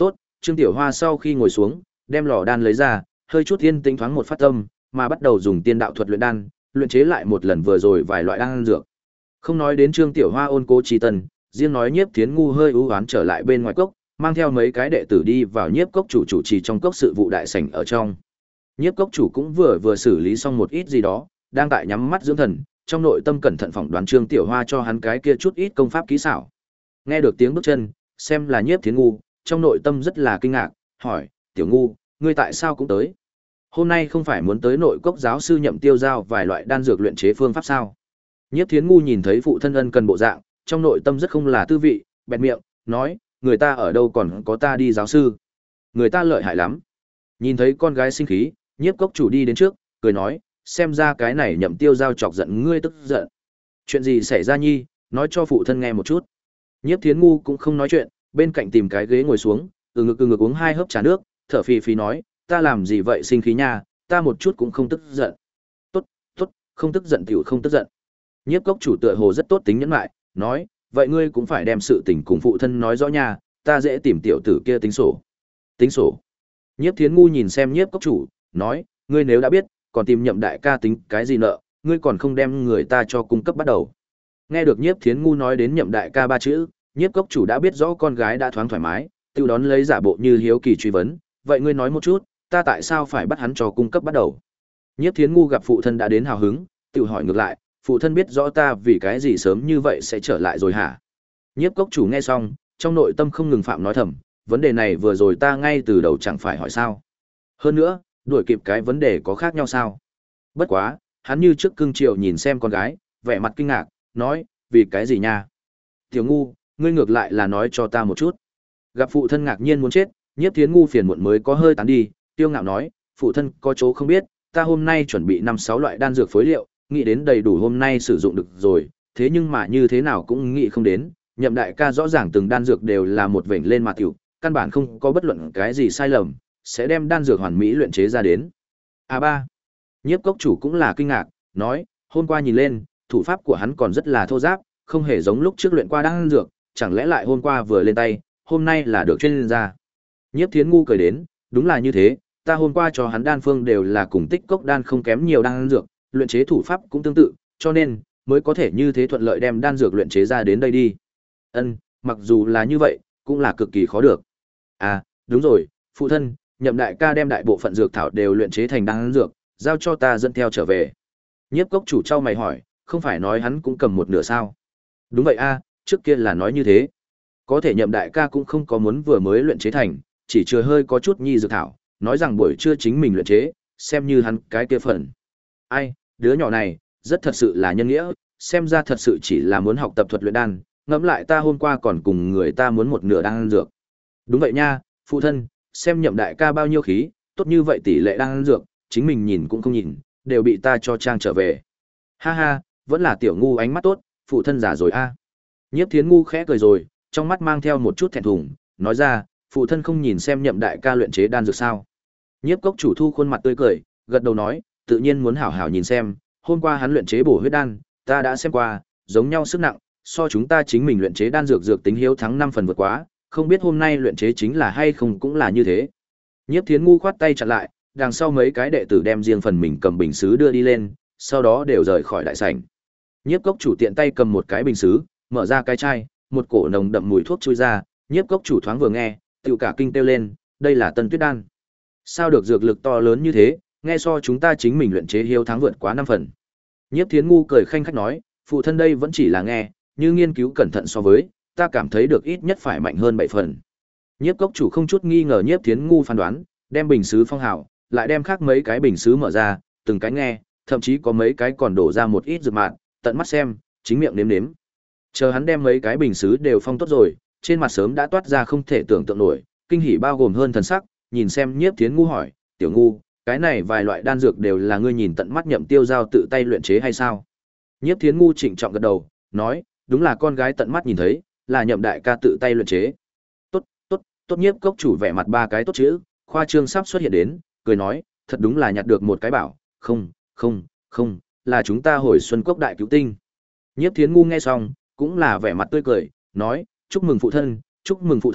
S1: Trương Tiểu Hoa sau khi ngồi xuống, đem lò đan lấy ra, hơi chút yên tĩnh thoáng một phát tâm, mà bắt đầu dùng tiên đạo thuật luyện đan, luyện chế lại một lần vừa rồi vài loại đan dược. Không nói đến Trương Tiểu Hoa ôn cố trí tân, riêng nói Nhiếp Thiến Ngu hơi ưu oán trở lại bên ngoài cốc, mang theo mấy cái đệ tử đi vào Nhiếp cốc chủ chủ trì trong cốc sự vụ đại sảnh ở trong. Nhiếp cốc chủ cũng vừa vừa xử lý xong một ít gì đó, đang tại nhắm mắt dưỡng thần, trong nội tâm cẩn thận phỏng đoán Trương Tiểu Hoa cho hắn cái kia chút ít công pháp kỹ xảo. Nghe được tiếng bước chân, xem là Nhiếp Thiến Ngu, trong nội tâm rất là kinh ngạc, hỏi: "Tiểu Ngu, ngươi tại sao cũng tới? Hôm nay không phải muốn tới nội cốc giáo sư nhậm tiêu giao vài loại đan dược luyện chế phương pháp sao?" Nhiếp Thiến Ngu nhìn thấy phụ thân ân cần bộ dạng, trong nội tâm rất không là tư vị, bẹt miệng, nói: "Người ta ở đâu còn có ta đi giáo sư? Người ta lợi hại lắm." Nhìn thấy con gái sinh khí, Nhiếp cốc chủ đi đến trước, cười nói: "Xem ra cái này nhậm tiêu giao chọc giận ngươi tức giận. Chuyện gì xảy ra nhi, nói cho phụ thân nghe một chút." Nhiếp Thiến Ngu cũng không nói chuyện, bên cạnh tìm cái ghế ngồi xuống, từ ngực từ ngực uống hai hớp trà nước, thở phì phì nói: "Ta làm gì vậy sinh khí nha, ta một chút cũng không tức giận." "Tốt, tốt, không tức giận tiểu không tức giận." Nhiếp cốc chủ tựa hồ rất tốt tính nhẫn lại, nói: "Vậy ngươi cũng phải đem sự tình cùng phụ thân nói rõ nha, ta dễ tìm tiểu tử kia tính sổ." "Tính sổ?" Nhiếp Thiến Ngu nhìn xem Nhiếp cốc chủ, nói: "Ngươi nếu đã biết, còn tìm Nhậm đại ca tính cái gì nợ, ngươi còn không đem người ta cho cung cấp bắt đầu." Nghe được Nhiếp Thiến Ngu nói đến Nhậm đại ca ba chữ, Nhiếp cốc chủ đã biết rõ con gái đã thoáng thoải mái, tự đón lấy giả bộ như hiếu kỳ truy vấn: "Vậy ngươi nói một chút, ta tại sao phải bắt hắn cho cung cấp bắt đầu?" Nhiếp Thiến Ngu gặp phụ thân đã đến hào hứng, tự hỏi ngược lại: "Phụ thân biết rõ ta vì cái gì sớm như vậy sẽ trở lại rồi hả?" Nhiếp cốc chủ nghe xong, trong nội tâm không ngừng phạm nói thầm: "Vấn đề này vừa rồi ta ngay từ đầu chẳng phải hỏi sao? Hơn nữa, đuổi kịp cái vấn đề có khác nhau sao?" Bất quá, hắn như trước cưng chiều nhìn xem con gái, vẻ mặt kinh ngạc, nói: "Vì cái gì nha? Tiểu Ngu, ngươi ngược lại là nói cho ta một chút." Gặp phụ thân ngạc nhiên muốn chết, Nhiếp Thiến Ngu phiền muộn mới có hơi tán đi, tiêu ngạo nói: "Phụ thân có chỗ không biết, ta hôm nay chuẩn bị năm sáu loại đan dược phối liệu, nghĩ đến đầy đủ hôm nay sử dụng được rồi, thế nhưng mà như thế nào cũng nghĩ không đến, Nhậm đại ca rõ ràng từng đan dược đều là một vểnh lên mà tiểu, căn bản không có bất luận cái gì sai lầm, sẽ đem đan dược hoàn mỹ luyện chế ra đến." A ba. Nhiếp cốc chủ cũng là kinh ngạc, nói: "Hôm qua nhìn lên, thủ pháp của hắn còn rất là thô ráp, không hề giống lúc trước luyện qua đan dược, chẳng lẽ lại hôm qua vừa lên tay, hôm nay là được chuyên ra?" Nhiếp Thiến Ngu cười đến: "Đúng là như thế, ta hôm qua cho hắn đan phương đều là cùng tích cốc đan không kém nhiều đan dược, luyện chế thủ pháp cũng tương tự, cho nên mới có thể như thế thuận lợi đem đan dược luyện chế ra đến đây đi." Ân, mặc dù là như vậy, cũng là cực kỳ khó được. À, đúng rồi, phụ thân, Nhậm đại ca đem đại bộ phận dược thảo đều luyện chế thành đan dược, giao cho ta dẫn theo trở về. Nhiếp cốc chủ trao mày hỏi: "Không phải nói hắn cũng cầm một nửa sao?" "Đúng vậy a, trước kia là nói như thế. Có thể Nhậm đại ca cũng không có muốn vừa mới luyện chế thành, chỉ chừa hơi có chút nhi dược thảo, nói rằng buổi trưa chính mình luyện chế, xem như hắn cái kia phần." Ai, đứa nhỏ này, rất thật sự là nhân nghĩa, xem ra thật sự chỉ là muốn học tập thuật luyện đan, ngẫm lại ta hôm qua còn cùng người ta muốn một nửa đan dược. Đúng vậy nha, phụ thân, xem Nhậm đại ca bao nhiêu khí, tốt như vậy tỷ lệ đan dược, chính mình nhìn cũng không nhìn, đều bị ta cho trang trở về. Ha ha, vẫn là Tiểu Ngu ánh mắt tốt, phụ thân già rồi a. Nhiếp Thiến Ngu khẽ cười rồi, trong mắt mang theo một chút thẹn thùng, nói ra: "Phụ thân không nhìn xem Nhậm đại ca luyện chế đan dược sao?" Nhiếp cốc chủ thu khuôn mặt tươi cười, gật đầu nói: "Tự nhiên muốn hảo hảo nhìn xem, hôm qua hắn luyện chế bổ huyết đan, ta đã xem qua, giống nhau sức nặng, so chúng ta chính mình luyện chế đan dược dược tính hiếu thắng năm phần vượt quá, không biết hôm nay luyện chế chính là hay không cũng là như thế." Nhiếp Thiến Ngu khoát tay chặn lại, đằng sau mấy cái đệ tử đem riêng phần mình cầm bình sứ đưa đi lên, sau đó đều rời khỏi đại sảnh. Nhiếp cốc chủ tiện tay cầm một cái bình sứ, mở ra cái chai, một cổ nồng đậm mùi thuốc chui ra, nhiếp cốc chủ thoáng vừa nghe, tựu cả kinh kêu lên: "Đây là Tân Tuyết đan. Sao được dược lực to lớn như thế, nghe so chúng ta chính mình luyện chế hiếu thắng vượt quá năm phần." Nhiếp Thiến Ngu cười khanh khách nói: "Phụ thân đây vẫn chỉ là nghe, như nghiên cứu cẩn thận so với, ta cảm thấy được ít nhất phải mạnh hơn bảy phần." Nhiếp cốc chủ không chút nghi ngờ Nhiếp Thiến Ngu phán đoán, đem bình sứ phong hào, lại đem khác mấy cái bình sứ mở ra, từng cái nghe, thậm chí có mấy cái còn đổ ra một ít dược mạt, tận mắt xem, chính miệng nếm nếm. Chờ hắn đem mấy cái bình sứ đều phong tốt rồi, trên mặt sớm đã toát ra không thể tưởng tượng nổi, kinh hỉ bao gồm hơn thần sắc, nhìn xem Nhiếp Thiến Ngu hỏi: "Tiểu Ngu, cái này vài loại đan dược đều là ngươi nhìn tận mắt Nhậm tiêu giao tự tay luyện chế hay sao?" Nhiếp Thiến Ngu trịnh trọng gật đầu, nói: "Đúng là con gái tận mắt nhìn thấy, là Nhậm đại ca tự tay luyện chế." "Tốt, tốt, tốt." Nhiếp cốc chủ vẻ mặt ba cái tốt chữ, khoa trương sắp xuất hiện đến, cười nói: "Thật đúng là nhặt được một cái bảo, không, không, không, là chúng ta hồi xuân cốc đại cứu tinh." Nhiếp Thiến Ngu nghe xong, cũng là vẻ mặt tươi cười, nói: "Chúc mừng phụ thân, chúc mừng phụ thân,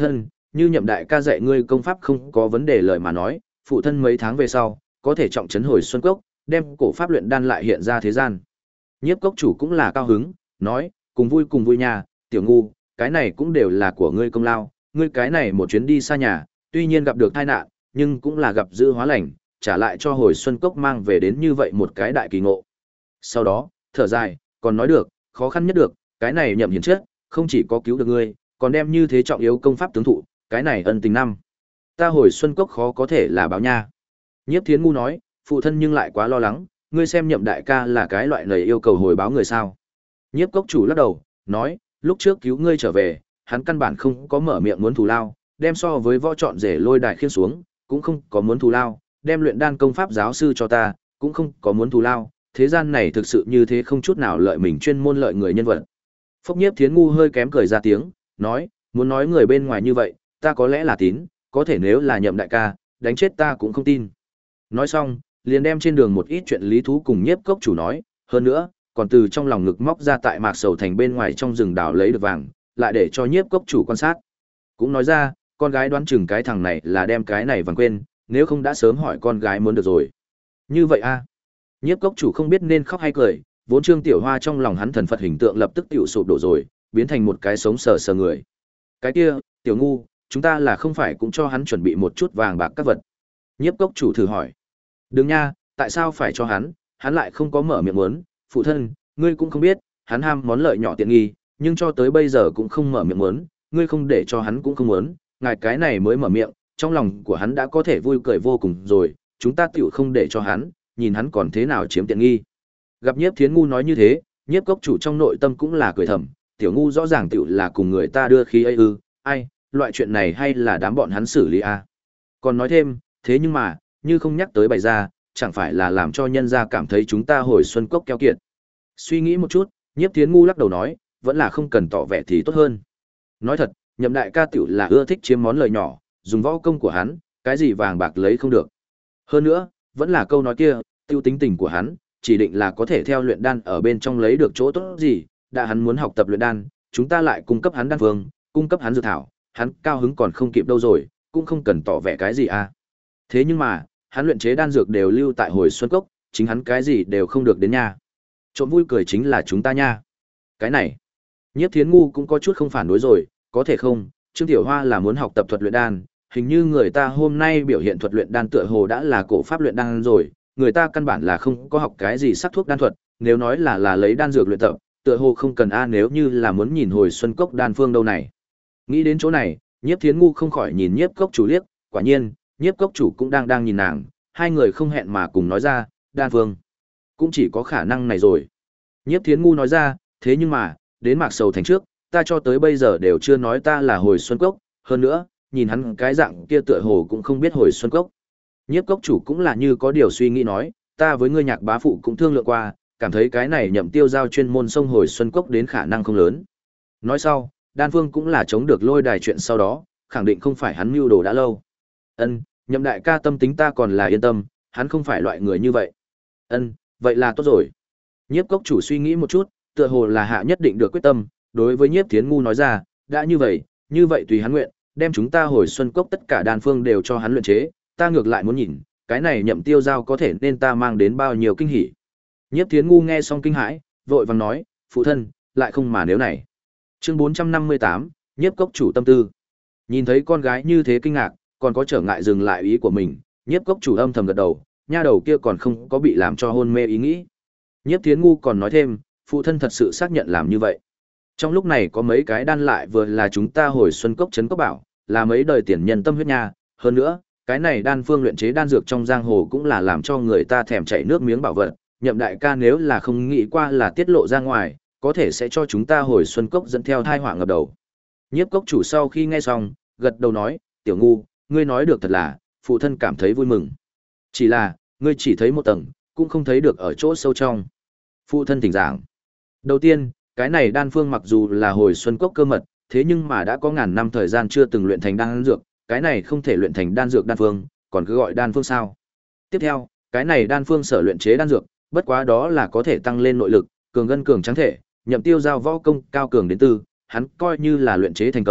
S1: như Nhậm đại ca dạy ngươi công pháp không có vấn đề lời mà nói, phụ thân mấy tháng về sau, có thể trọng trấn hồi Xuân Cốc, đem cổ pháp luyện đan lại hiện ra thế gian. Nhiếp cốc chủ cũng là cao hứng, nói, cùng vui cùng vui nhà, tiểu ngu, cái này cũng đều là của ngươi công lao, ngươi cái này một chuyến đi xa nhà, tuy nhiên gặp được tai nạn, nhưng cũng là gặp dữ hóa lành, trả lại cho hồi Xuân Cốc mang về đến như vậy một cái đại kỳ ngộ. Sau đó, thở dài, còn nói được, khó khăn nhất được, cái này Nhậm hiền chết, không chỉ có cứu được ngươi, còn đem như thế trọng yếu công pháp tướng thụ, cái này ân tình năm. Ta hồi Xuân Cốc khó có thể là báo nha. Nhiếp Thiến ngu nói, phụ thân nhưng lại quá lo lắng, ngươi xem Nhậm đại ca là cái loại lời yêu cầu hồi báo người sao. Nhiếp cốc chủ lắc đầu, nói, lúc trước cứu ngươi trở về, hắn căn bản không có mở miệng muốn thù lao, đem so với võ trọn rể lôi đài khiên xuống, cũng không có muốn thù lao, đem luyện đan công pháp giáo sư cho ta, cũng không có muốn thù lao, thế gian này thực sự như thế không chút nào lợi mình chuyên môn lợi người nhân vật. Phốc Nhiếp Thiến ngu hơi kém cười ra tiếng, nói, muốn nói người bên ngoài như vậy, ta có lẽ là tín, có thể nếu là Nhậm đại ca, đánh chết ta cũng không tin. Nói xong, liền đem trên đường một ít chuyện lý thú cùng Nhiếp cốc chủ nói, hơn nữa, còn từ trong lòng ngực móc ra tại Mạc Sầu Thành bên ngoài trong rừng đào lấy được vàng, lại để cho Nhiếp cốc chủ quan sát. Cũng nói ra, con gái đoán chừng cái thằng này là đem cái này vàng quên, nếu không đã sớm hỏi con gái muốn được rồi. Như vậy a. Nhiếp cốc chủ không biết nên khóc hay cười, vốn Trương Tiểu Hoa trong lòng hắn thần Phật hình tượng lập tức tiểu sụp đổ rồi, biến thành một cái sống sờ sờ người. Cái kia, tiểu ngu, chúng ta là không phải cũng cho hắn chuẩn bị một chút vàng bạc các vật. Nhiếp cốc chủ thử hỏi. Đừng nha, tại sao phải cho hắn, hắn lại không có mở miệng muốn, phụ thân, ngươi cũng không biết, hắn ham món lợi nhỏ tiện nghi, nhưng cho tới bây giờ cũng không mở miệng muốn, ngươi không để cho hắn cũng không muốn, ngài cái này mới mở miệng, trong lòng của hắn đã có thể vui cười vô cùng rồi, chúng ta tiểu không để cho hắn, nhìn hắn còn thế nào chiếm tiện nghi. Gặp Nhiếp Thiến ngu nói như thế, Nhiếp cốc chủ trong nội tâm cũng là cười thầm, tiểu ngu rõ ràng tiểu là cùng người ta đưa khí ấy ư, ai, loại chuyện này hay là đám bọn hắn xử lý a. Còn nói thêm, thế nhưng mà, như không nhắc tới bày ra, chẳng phải là làm cho nhân gia cảm thấy chúng ta hồi Xuân Cốc keo kiệt. Suy nghĩ một chút, Nhiếp Thiến ngu lắc đầu nói, vẫn là không cần tỏ vẻ thì tốt hơn. Nói thật, Nhậm đại ca tiểu là ưa thích chiếm món lời nhỏ, dùng võ công của hắn, cái gì vàng bạc lấy không được. Hơn nữa, vẫn là câu nói kia, tiêu tính tình của hắn, chỉ định là có thể theo luyện đan ở bên trong lấy được chỗ tốt gì, đã hắn muốn học tập luyện đan, chúng ta lại cung cấp hắn đan phương, cung cấp hắn dược thảo, hắn cao hứng còn không kịp đâu rồi, cũng không cần tỏ vẻ cái gì à. Thế nhưng mà, hắn luyện chế đan dược đều lưu tại hồi Xuân Cốc, chính hắn cái gì đều không được đến nha. Trộm vui cười chính là chúng ta nha. Cái này, Nhiếp Thiến ngu cũng có chút không phản đối rồi, có thể không, Trương Tiểu Hoa là muốn học tập thuật luyện đan, hình như người ta hôm nay biểu hiện thuật luyện đan tựa hồ đã là cổ pháp luyện đan rồi, người ta căn bản là không có học cái gì sắc thuốc đan thuật, nếu nói là là lấy đan dược luyện tập, tựa hồ không cần a nếu như là muốn nhìn hồi Xuân Cốc đan phương đâu này. Nghĩ đến chỗ này, Nhiếp Thiến ngu không khỏi nhìn Nhiếp cốc chủ liếc, quả nhiên, Nhiếp cốc chủ cũng đang đang nhìn nàng, hai người không hẹn mà cùng nói ra, đan phương, cũng chỉ có khả năng này rồi. Nhiếp Thiến ngu nói ra, thế nhưng mà, đến Mạc Sầu Thành trước, ta cho tới bây giờ đều chưa nói ta là hồi Xuân Cốc, hơn nữa, nhìn hắn cái dạng kia tựa hồ cũng không biết hồi Xuân Cốc. Nhiếp cốc chủ cũng là như có điều suy nghĩ nói, ta với ngươi Nhạc bá phụ cũng thương lượng qua, cảm thấy cái này Nhậm tiêu giao chuyên môn sông hồi Xuân Cốc đến khả năng không lớn. Nói sau, đan phương cũng là chống được lôi đài chuyện sau đó, khẳng định không phải hắn mưu đồ đã lâu. Ân, Nhậm đại ca tâm tính ta còn là yên tâm, hắn không phải loại người như vậy. Ân, vậy là tốt rồi. Nhiếp cốc chủ suy nghĩ một chút, tựa hồ là hạ nhất định được quyết tâm, đối với Nhiếp Thiến ngu nói ra, đã như vậy, như vậy tùy hắn nguyện, đem chúng ta hồi Xuân Cốc tất cả đan phương đều cho hắn luyện chế, ta ngược lại muốn nhìn, cái này Nhậm tiêu giao có thể nên ta mang đến bao nhiêu kinh hỉ. Nhiếp Thiến ngu nghe xong kinh hãi, vội vàng nói, phụ thân, lại không mà nếu này. Chương bốn trăm năm mươi tám, Nhiếp cốc chủ tâm tư. Nhìn thấy con gái như thế kinh ngạc, còn có trở ngại dừng lại ý của mình, Nhiếp cốc chủ âm thầm gật đầu, nha đầu kia còn không có bị làm cho hôn mê ý nghĩ. Nhiếp Thiến ngu còn nói thêm, phụ thân thật sự xác nhận làm như vậy. Trong lúc này có mấy cái đan lại vừa là chúng ta hồi Xuân Cốc trấn Cốc bảo, là mấy đời tiền nhân tâm huyết nha, hơn nữa, cái này đan phương luyện chế đan dược trong giang hồ cũng là làm cho người ta thèm chảy nước miếng bảo vật, Nhậm đại ca nếu là không nghĩ qua là tiết lộ ra ngoài, có thể sẽ cho chúng ta hồi Xuân Cốc dẫn theo thai họa ngập đầu. Nhiếp cốc chủ sau khi nghe xong, gật đầu nói, tiểu ngu, ngươi nói được thật là, phụ thân cảm thấy vui mừng. Chỉ là, ngươi chỉ thấy một tầng, cũng không thấy được ở chỗ sâu trong. Phụ thân thỉnh giảng. Đầu tiên, cái này đan phương mặc dù là hồi Xuân Cốc cơ mật, thế nhưng mà đã có ngàn năm thời gian chưa từng luyện thành đan dược, cái này không thể luyện thành đan dược đan phương, còn cứ gọi đan phương sao? Tiếp theo, cái này đan phương sở luyện chế đan dược, bất quá đó là có thể tăng lên nội lực, cường gân cường tráng thể, Nhậm tiêu giao võ công cao cường đến tư, hắn coi như là luyện chế thành công,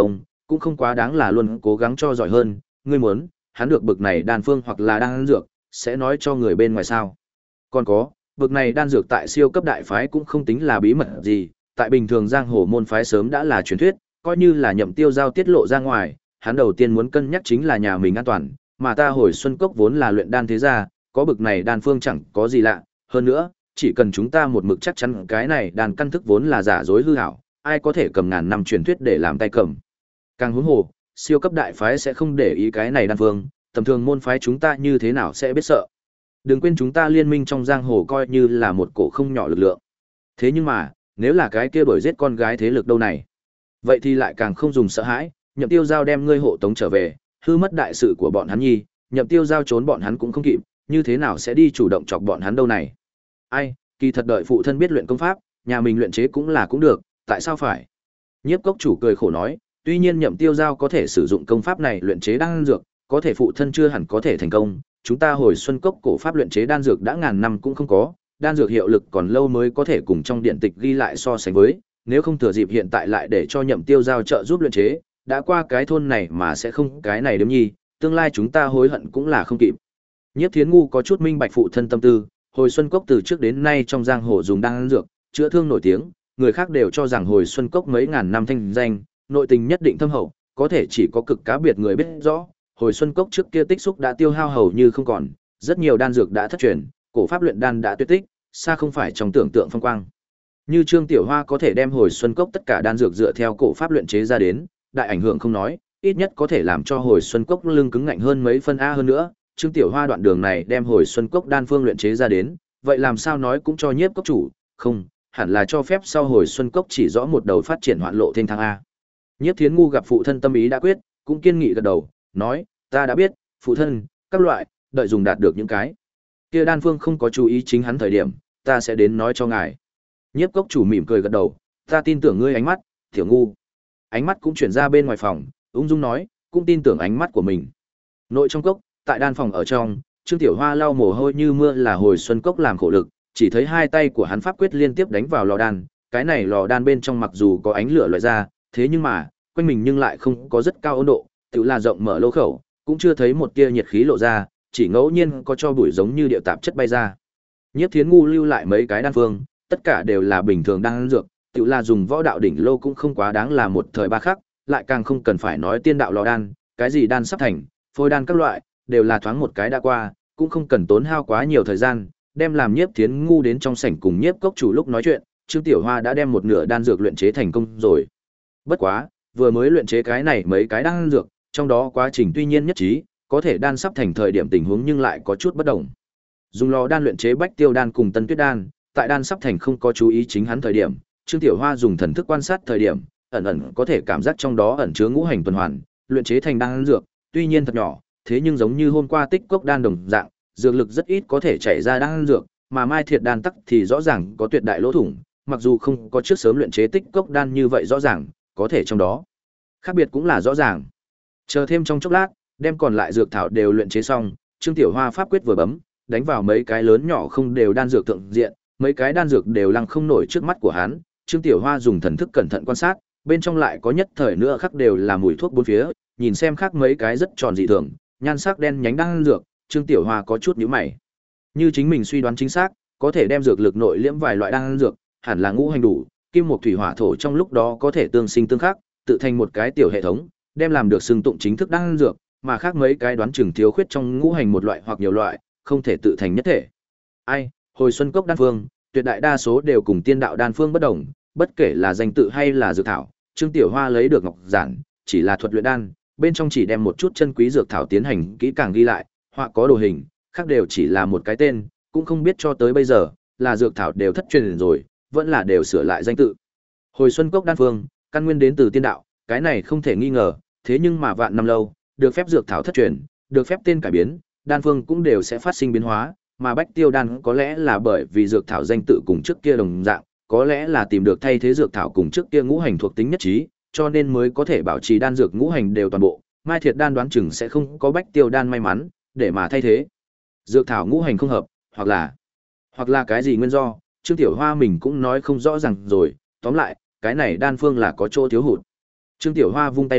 S1: cũng không quá đáng là luôn cố gắng cho giỏi hơn, ngươi muốn, hắn được bực này đan phương hoặc là đan dược, sẽ nói cho người bên ngoài sao. Còn có, bực này đan dược tại siêu cấp đại phái cũng không tính là bí mật gì, tại bình thường giang hồ môn phái sớm đã là truyền thuyết, coi như là Nhậm Tiêu Giao tiết lộ ra ngoài, hắn đầu tiên muốn cân nhắc chính là nhà mình an toàn, mà ta Hồi Xuân Cốc vốn là luyện đan thế gia, có bực này đan phương chẳng có gì lạ, hơn nữa, chỉ cần chúng ta một mực chắc chắn cái này đan căn thức vốn là giả dối hư ảo, ai có thể cầm ngàn năm truyền thuyết để làm tay cầm. Càng huống hồ, siêu cấp đại phái sẽ không để ý cái này đan phương, tầm thường môn phái chúng ta như thế nào sẽ biết sợ. Đừng quên chúng ta liên minh trong giang hồ coi như là một cổ không nhỏ lực lượng. Thế nhưng mà, nếu là cái kia đuổi giết con gái thế lực đâu này, vậy thì lại càng không dùng sợ hãi, Nhậm Tiêu Giao đem ngươi hộ tống trở về, hư mất đại sự của bọn hắn nhi, Nhậm Tiêu Giao trốn bọn hắn cũng không kịp, như thế nào sẽ đi chủ động chọc bọn hắn đâu này. Ai, kỳ thật đợi phụ thân biết luyện công pháp, nhà mình luyện chế cũng là cũng được, tại sao phải? Nhiếp Cốc chủ cười khổ nói, tuy nhiên Nhậm Tiêu Giao có thể sử dụng công pháp này luyện chế đan dược, có thể phụ thân chưa hẳn có thể thành công, chúng ta Hồi Xuân Cốc cổ pháp luyện chế đan dược đã ngàn năm cũng không có, đan dược hiệu lực còn lâu mới có thể cùng trong điện tịch ghi lại so sánh với, nếu không thừa dịp hiện tại lại để cho Nhậm Tiêu Giao trợ giúp luyện chế, đã qua cái thôn này mà sẽ không cái này đếm nhi, tương lai chúng ta hối hận cũng là không kịp. Nhiếp Thiến Ngu có chút minh bạch phụ thân tâm tư, Hồi Xuân Cốc từ trước đến nay trong giang hồ dùng đan dược chữa thương nổi tiếng, người khác đều cho rằng Hồi Xuân Cốc mấy ngàn năm thanh danh, nội tình nhất định thâm hậu, có thể chỉ có cực cá biệt người biết rõ. Hồi Xuân Cốc trước kia tích xúc đã tiêu hao hầu như không còn, rất nhiều đan dược đã thất truyền, cổ pháp luyện đan đã tuyệt tích, xa không phải trong tưởng tượng phong quang. Như Trương Tiểu Hoa có thể đem Hồi Xuân Cốc tất cả đan dược dựa theo cổ pháp luyện chế ra đến, đại ảnh hưởng không nói, ít nhất có thể làm cho Hồi Xuân Cốc lưng cứng ngạnh hơn mấy phân a hơn nữa. Trương Tiểu Hoa đoạn đường này đem Hồi Xuân Cốc đan phương luyện chế ra đến, vậy làm sao nói cũng cho Nhiếp Cốc chủ, không, hẳn là cho phép sau Hồi Xuân Cốc chỉ rõ một đầu phát triển hoạn lộ thênh thang a. Nhiếp Thiến Ngu gặp phụ thân tâm ý đã quyết, cũng kiên nghị gật đầu, nói, ta đã biết, phụ thân, các loại, đợi dùng đạt được những cái kia đan phương không có chú ý chính hắn thời điểm, ta sẽ đến nói cho ngài. Nhiếp Cốc chủ mỉm cười gật đầu, ta tin tưởng ngươi ánh mắt, Tiểu Ngu. Ánh mắt cũng chuyển ra bên ngoài phòng, ung dung nói, cũng tin tưởng ánh mắt của mình. Nội trong cốc, tại đan phòng ở trong, Trương Tiểu Hoa lau mồ hôi như mưa là Hồi Xuân Cốc làm khổ lực, chỉ thấy hai tay của hắn pháp quyết liên tiếp đánh vào lò đan, cái này lò đan bên trong mặc dù có ánh lửa loại ra, thế nhưng mà, quanh mình nhưng lại không có rất cao 温độ, tự là rộng mở lỗ khẩu, cũng chưa thấy một tia nhiệt khí lộ ra, chỉ ngẫu nhiên có cho bụi giống như điệu tạp chất bay ra. Nhiếp Thiến Ngu lưu lại mấy cái đan phương, tất cả đều là bình thường đan dược, tự là dùng võ đạo đỉnh lô cũng không quá đáng là một thời ba khắc, lại càng không cần phải nói tiên đạo lò đan, cái gì đan sắp thành, phôi đan các loại, đều là thoáng một cái đã qua, cũng không cần tốn hao quá nhiều thời gian, đem làm Nhiếp Thiến Ngu đến trong sảnh cùng Nhiếp Cốc chủ lúc nói chuyện, Trương Tiểu Hoa đã đem một nửa đan dược luyện chế thành công rồi. Bất quá, vừa mới luyện chế cái này mấy cái đan dược, trong đó quá trình tuy nhiên nhất trí, có thể đan sắp thành thời điểm tình huống nhưng lại có chút bất đồng. Dùng lò đan luyện chế Bách Tiêu đan cùng Tân Tuyết đan, tại đan sắp thành không có chú ý chính hắn thời điểm, Trương Tiểu Hoa dùng thần thức quan sát thời điểm, ẩn ẩn có thể cảm giác trong đó ẩn chứa ngũ hành tuần hoàn, luyện chế thành đan dược, tuy nhiên thật nhỏ, thế nhưng giống như hôm qua tích cốc đan đồng dạng, dược lực rất ít có thể chảy ra đan dược, mà Mai Thiệt đan tắc thì rõ ràng có tuyệt đại lỗ thủng, mặc dù không có trước sớm luyện chế tích cốc đan như vậy rõ ràng, có thể trong đó khác biệt cũng là rõ ràng. Chờ thêm trong chốc lát, đem còn lại dược thảo đều luyện chế xong, Trương Tiểu Hoa pháp quyết vừa bấm, đánh vào mấy cái lớn nhỏ không đều đan dược thượng diện, mấy cái đan dược đều lăng không nổi trước mắt của hắn, Trương Tiểu Hoa dùng thần thức cẩn thận quan sát, bên trong lại có nhất thời nữa khắc đều là mùi thuốc bốn phía, nhìn xem khác mấy cái rất tròn dị thường, nhan sắc đen nhánh đan dược, Trương Tiểu Hoa có chút nhíu mày. Như chính mình suy đoán chính xác, có thể đem dược lực nội liễm vài loại đan dược, hẳn là ngũ hành đủ, kim mộc thủy hỏa thổ trong lúc đó có thể tương sinh tương khắc, tự thành một cái tiểu hệ thống, đem làm được xưng tụng chính thức đan dược, mà khác mấy cái đoán chừng thiếu khuyết trong ngũ hành một loại hoặc nhiều loại, không thể tự thành nhất thể. Ai, Hồi Xuân Cốc đan phương, tuyệt đại đa số đều cùng tiên đạo đan phương bất đồng, bất kể là danh tự hay là dược thảo, Trương Tiểu Hoa lấy được ngọc giản, chỉ là thuật luyện đan, bên trong chỉ đem một chút chân quý dược thảo tiến hành kỹ càng ghi lại, họa có đồ hình, khác đều chỉ là một cái tên, cũng không biết cho tới bây giờ, là dược thảo đều thất truyền rồi, vẫn là đều sửa lại danh tự. Hồi Xuân Cốc đan phương, căn nguyên đến từ tiên đạo, cái này không thể nghi ngờ, thế nhưng mà vạn năm lâu, được phép dược thảo thất truyền, được phép tên cải biến, đan phương cũng đều sẽ phát sinh biến hóa, mà Bách Tiêu đan có lẽ là bởi vì dược thảo danh tự cùng trước kia đồng dạng, có lẽ là tìm được thay thế dược thảo cùng trước kia ngũ hành thuộc tính nhất trí, cho nên mới có thể bảo trì đan dược ngũ hành đều toàn bộ. Mai Thiệt đan đoán chừng sẽ không có Bách Tiêu đan may mắn để mà thay thế. Dược thảo ngũ hành không hợp, hoặc là hoặc là cái gì nguyên do, Trương Tiểu Hoa mình cũng nói không rõ ràng rồi, tóm lại, cái này đan phương là có chỗ thiếu hụt. Trương Tiểu Hoa vung tay lên,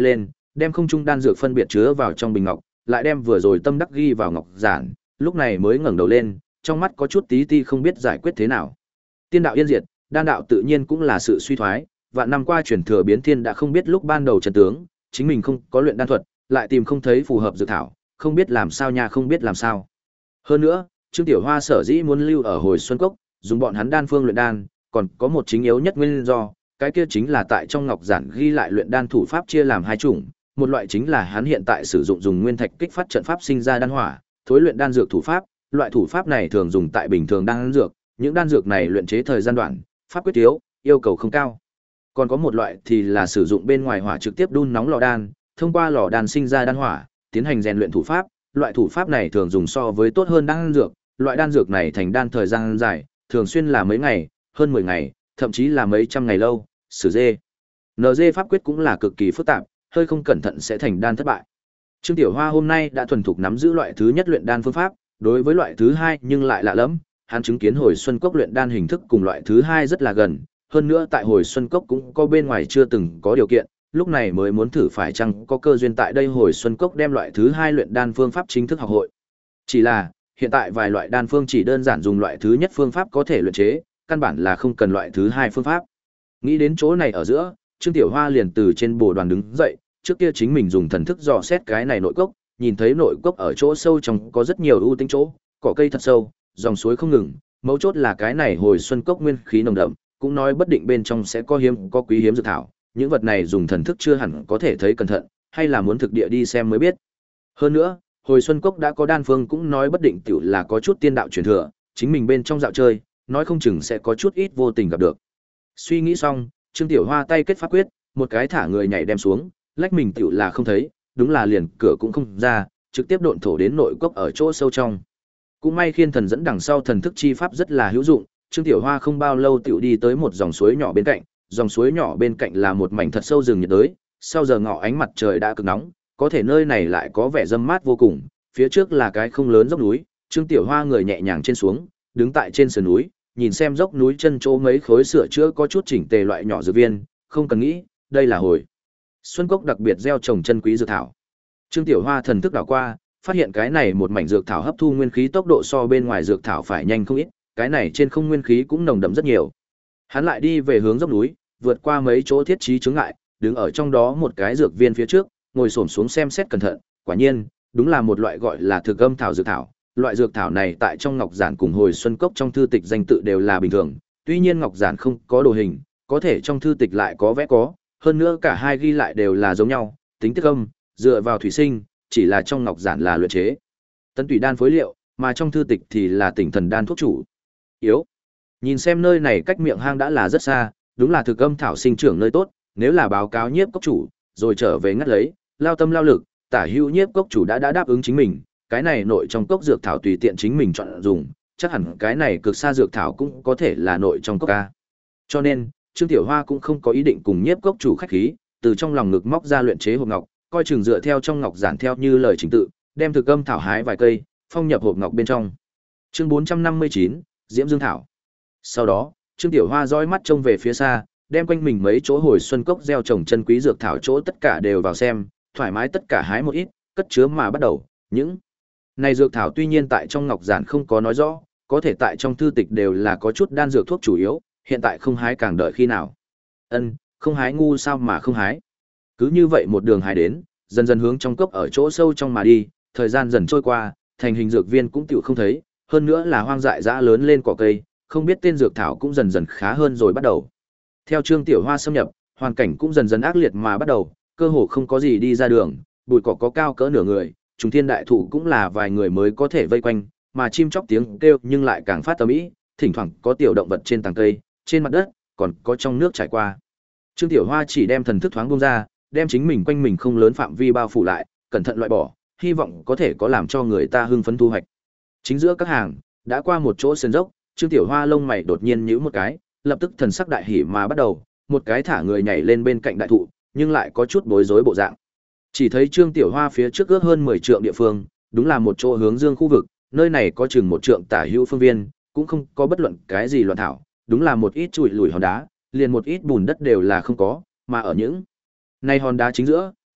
S1: đem không trung đan dược phân biệt chứa vào trong bình ngọc, lại đem vừa rồi tâm đắc ghi vào ngọc giản, lúc này mới ngẩng đầu lên, trong mắt có chút tí ti không biết giải quyết thế nào. Tiên đạo yên diệt, đan đạo tự nhiên cũng là sự suy thoái, vạn năm qua truyền thừa biến thiên đã không biết lúc ban đầu trận tướng, chính mình không có luyện đan thuật, lại tìm không thấy phù hợp dược thảo, không biết làm sao nha không biết làm sao. Hơn nữa, Trương Tiểu Hoa sở dĩ muốn lưu ở Hồi Xuân Cốc, dùng bọn hắn đan phương luyện đan, còn có một chính yếu nhất nguyên do, cái kia chính là tại trong ngọc giản ghi lại luyện đan thủ pháp chia làm hai chủng, một loại chính là hắn hiện tại sử dụng dùng nguyên thạch kích phát trận pháp sinh ra đan hỏa, thối luyện đan dược thủ pháp, loại thủ pháp này thường dùng tại bình thường đan dược, những đan dược này luyện chế thời gian đoạn, pháp quyết thiếu, yêu cầu không cao. Còn có một loại thì là sử dụng bên ngoài hỏa trực tiếp đun nóng lò đan, thông qua lò đan sinh ra đan hỏa, tiến hành rèn luyện thủ pháp, loại thủ pháp này thường dùng so với tốt hơn đan dược, loại đan dược này thành đan thời gian dài, thường xuyên là mấy ngày, hơn mười ngày, thậm chí là mấy trăm ngày lâu, sử dê. en giê pháp quyết cũng là cực kỳ phức tạp, hơi không cẩn thận sẽ thành đan thất bại. Trương Tiểu Hoa hôm nay đã thuần thục nắm giữ loại thứ nhất luyện đan phương pháp, đối với loại thứ hai nhưng lại lạ lẫm, hắn chứng kiến Hồi Xuân Cốc luyện đan hình thức cùng loại thứ hai rất là gần, hơn nữa tại Hồi Xuân Cốc cũng có bên ngoài chưa từng có điều kiện, lúc này mới muốn thử phải chăng có cơ duyên tại đây Hồi Xuân Cốc đem loại thứ hai luyện đan phương pháp chính thức học hội. Chỉ là, hiện tại vài loại đan phương chỉ đơn giản dùng loại thứ nhất phương pháp có thể luyện chế, căn bản là không cần loại thứ hai phương pháp. Nghĩ đến chỗ này ở giữa, Trương Tiểu Hoa liền từ trên bồ đoàn đứng dậy, trước kia chính mình dùng thần thức dò xét cái này nội cốc, nhìn thấy nội cốc ở chỗ sâu trong có rất nhiều ưu tính chỗ, cỏ cây thật sâu, dòng suối không ngừng, mấu chốt là cái này Hồi Xuân Cốc nguyên khí nồng đậm, cũng nói bất định bên trong sẽ có hiếm có quý hiếm dược thảo, những vật này dùng thần thức chưa hẳn có thể thấy cẩn thận, hay là muốn thực địa đi xem mới biết. Hơn nữa, Hồi Xuân Cốc đã có đan phương cũng nói bất định tiểu là có chút tiên đạo truyền thừa, chính mình bên trong dạo chơi, nói không chừng sẽ có chút ít vô tình gặp được. Suy nghĩ xong, Trương Tiểu Hoa tay kết pháp quyết, một cái thả người nhảy đem xuống, lách mình tiểu là không thấy, đúng là liền cửa cũng không ra, trực tiếp độn thổ đến nội cốc ở chỗ sâu trong. Cũng may Khiên Thần dẫn đằng sau thần thức chi pháp rất là hữu dụng, Trương Tiểu Hoa không bao lâu tiểu đi tới một dòng suối nhỏ bên cạnh, dòng suối nhỏ bên cạnh là một mảnh thật sâu rừng nhiệt đới, sau giờ ngọ ánh mặt trời đã cực nóng, có thể nơi này lại có vẻ râm mát vô cùng, phía trước là cái không lớn dốc núi, Trương Tiểu Hoa người nhẹ nhàng trên xuống, đứng tại trên sườn núi, nhìn xem dốc núi chân chỗ mấy khối sửa chữa có chút chỉnh tề loại nhỏ dược viên, không cần nghĩ, đây là Hồi Xuân Cốc đặc biệt gieo trồng chân quý dược thảo. Trương Tiểu Hoa thần thức đảo qua, phát hiện cái này một mảnh dược thảo hấp thu nguyên khí tốc độ so bên ngoài dược thảo phải nhanh không ít, cái này trên không nguyên khí cũng nồng đậm rất nhiều. Hắn lại đi về hướng dốc núi, vượt qua mấy chỗ thiết trí chướng ngại, đứng ở trong đó một cái dược viên phía trước, ngồi xổm xuống xem xét cẩn thận, quả nhiên, đúng là một loại gọi là thực âm thảo dược thảo. Loại dược thảo này tại trong ngọc giản cùng Hồi Xuân Cốc trong thư tịch danh tự đều là bình thường, tuy nhiên ngọc giản không có đồ hình, có thể trong thư tịch lại có vẽ có, hơn nữa cả hai ghi lại đều là giống nhau, tính tiết âm, dựa vào thủy sinh, chỉ là trong ngọc giản là luyện chế tấn tùy đan phối liệu, mà trong thư tịch thì là tỉnh thần đan thuốc chủ yếu. Nhìn xem nơi này cách miệng hang đã là rất xa, đúng là thực âm thảo sinh trưởng nơi tốt, nếu là báo cáo nhiếp cốc chủ rồi trở về ngắt lấy, lao tâm lao lực, tả hữu nhiếp cốc chủ đã đã đáp ứng chính mình, cái này nội trong cốc dược thảo tùy tiện chính mình chọn dùng, chắc hẳn cái này cực xa dược thảo cũng có thể là nội trong cốc ca. Cho nên, Trương Tiểu Hoa cũng không có ý định cùng nhiếp cốc chủ khách khí, từ trong lòng ngực móc ra luyện chế hộp ngọc, coi chừng dựa theo trong ngọc giản theo như lời trình tự, đem thực âm thảo hái vài cây, phong nhập hộp ngọc bên trong. Chương bốn trăm năm mươi chín, Diễm Dương thảo. Sau đó, Trương Tiểu Hoa dõi mắt trông về phía xa, đem quanh mình mấy chỗ Hồi Xuân Cốc gieo trồng chân quý dược thảo chỗ tất cả đều vào xem, thoải mái tất cả hái một ít, cất chứa mà bắt đầu. Những này dược thảo tuy nhiên tại trong ngọc giản không có nói rõ, có thể tại trong thư tịch đều là có chút đan dược thuốc chủ yếu, hiện tại không hái càng đợi khi nào. Ân, không hái ngu sao mà không hái. Cứ như vậy một đường hái đến, dần dần hướng trong cốc ở chỗ sâu trong mà đi, thời gian dần trôi qua, thành hình dược viên cũng tiểu không thấy, hơn nữa là hoang dại dã lớn lên cỏ cây, không biết tên dược thảo cũng dần dần khá hơn rồi bắt đầu. Theo Trương Tiểu Hoa xâm nhập, hoàn cảnh cũng dần dần ác liệt mà bắt đầu, cơ hồ không có gì đi ra đường, bụi cỏ có cao cỡ nửa người, trùng thiên đại thụ cũng là vài người mới có thể vây quanh, mà chim chóc tiếng kêu nhưng lại càng phát tầm ý, thỉnh thoảng có tiểu động vật trên tàng cây, trên mặt đất, còn có trong nước trải qua. Trương Tiểu Hoa chỉ đem thần thức thoáng buông ra, đem chính mình quanh mình không lớn phạm vi bao phủ lại, cẩn thận loại bỏ, hy vọng có thể có làm cho người ta hưng phấn thu hoạch. Chính giữa các hàng, đã qua một chỗ sườn dốc, Trương Tiểu Hoa lông mày đột nhiên nhíu một cái, lập tức thần sắc đại hỉ mà bắt đầu, một cái thả người nhảy lên bên cạnh đại thụ, nhưng lại có chút bối rối bộ dạng. Chỉ thấy Trương Tiểu Hoa phía trước ước hơn mười trượng địa phương, đúng là một chỗ hướng dương khu vực, nơi này có chừng một trượng tả hữu phương viên, cũng không có bất luận cái gì loạn thảo, đúng là một ít chùi lùi hòn đá, liền một ít bùn đất đều là không có, mà ở những này hòn đá chính giữa,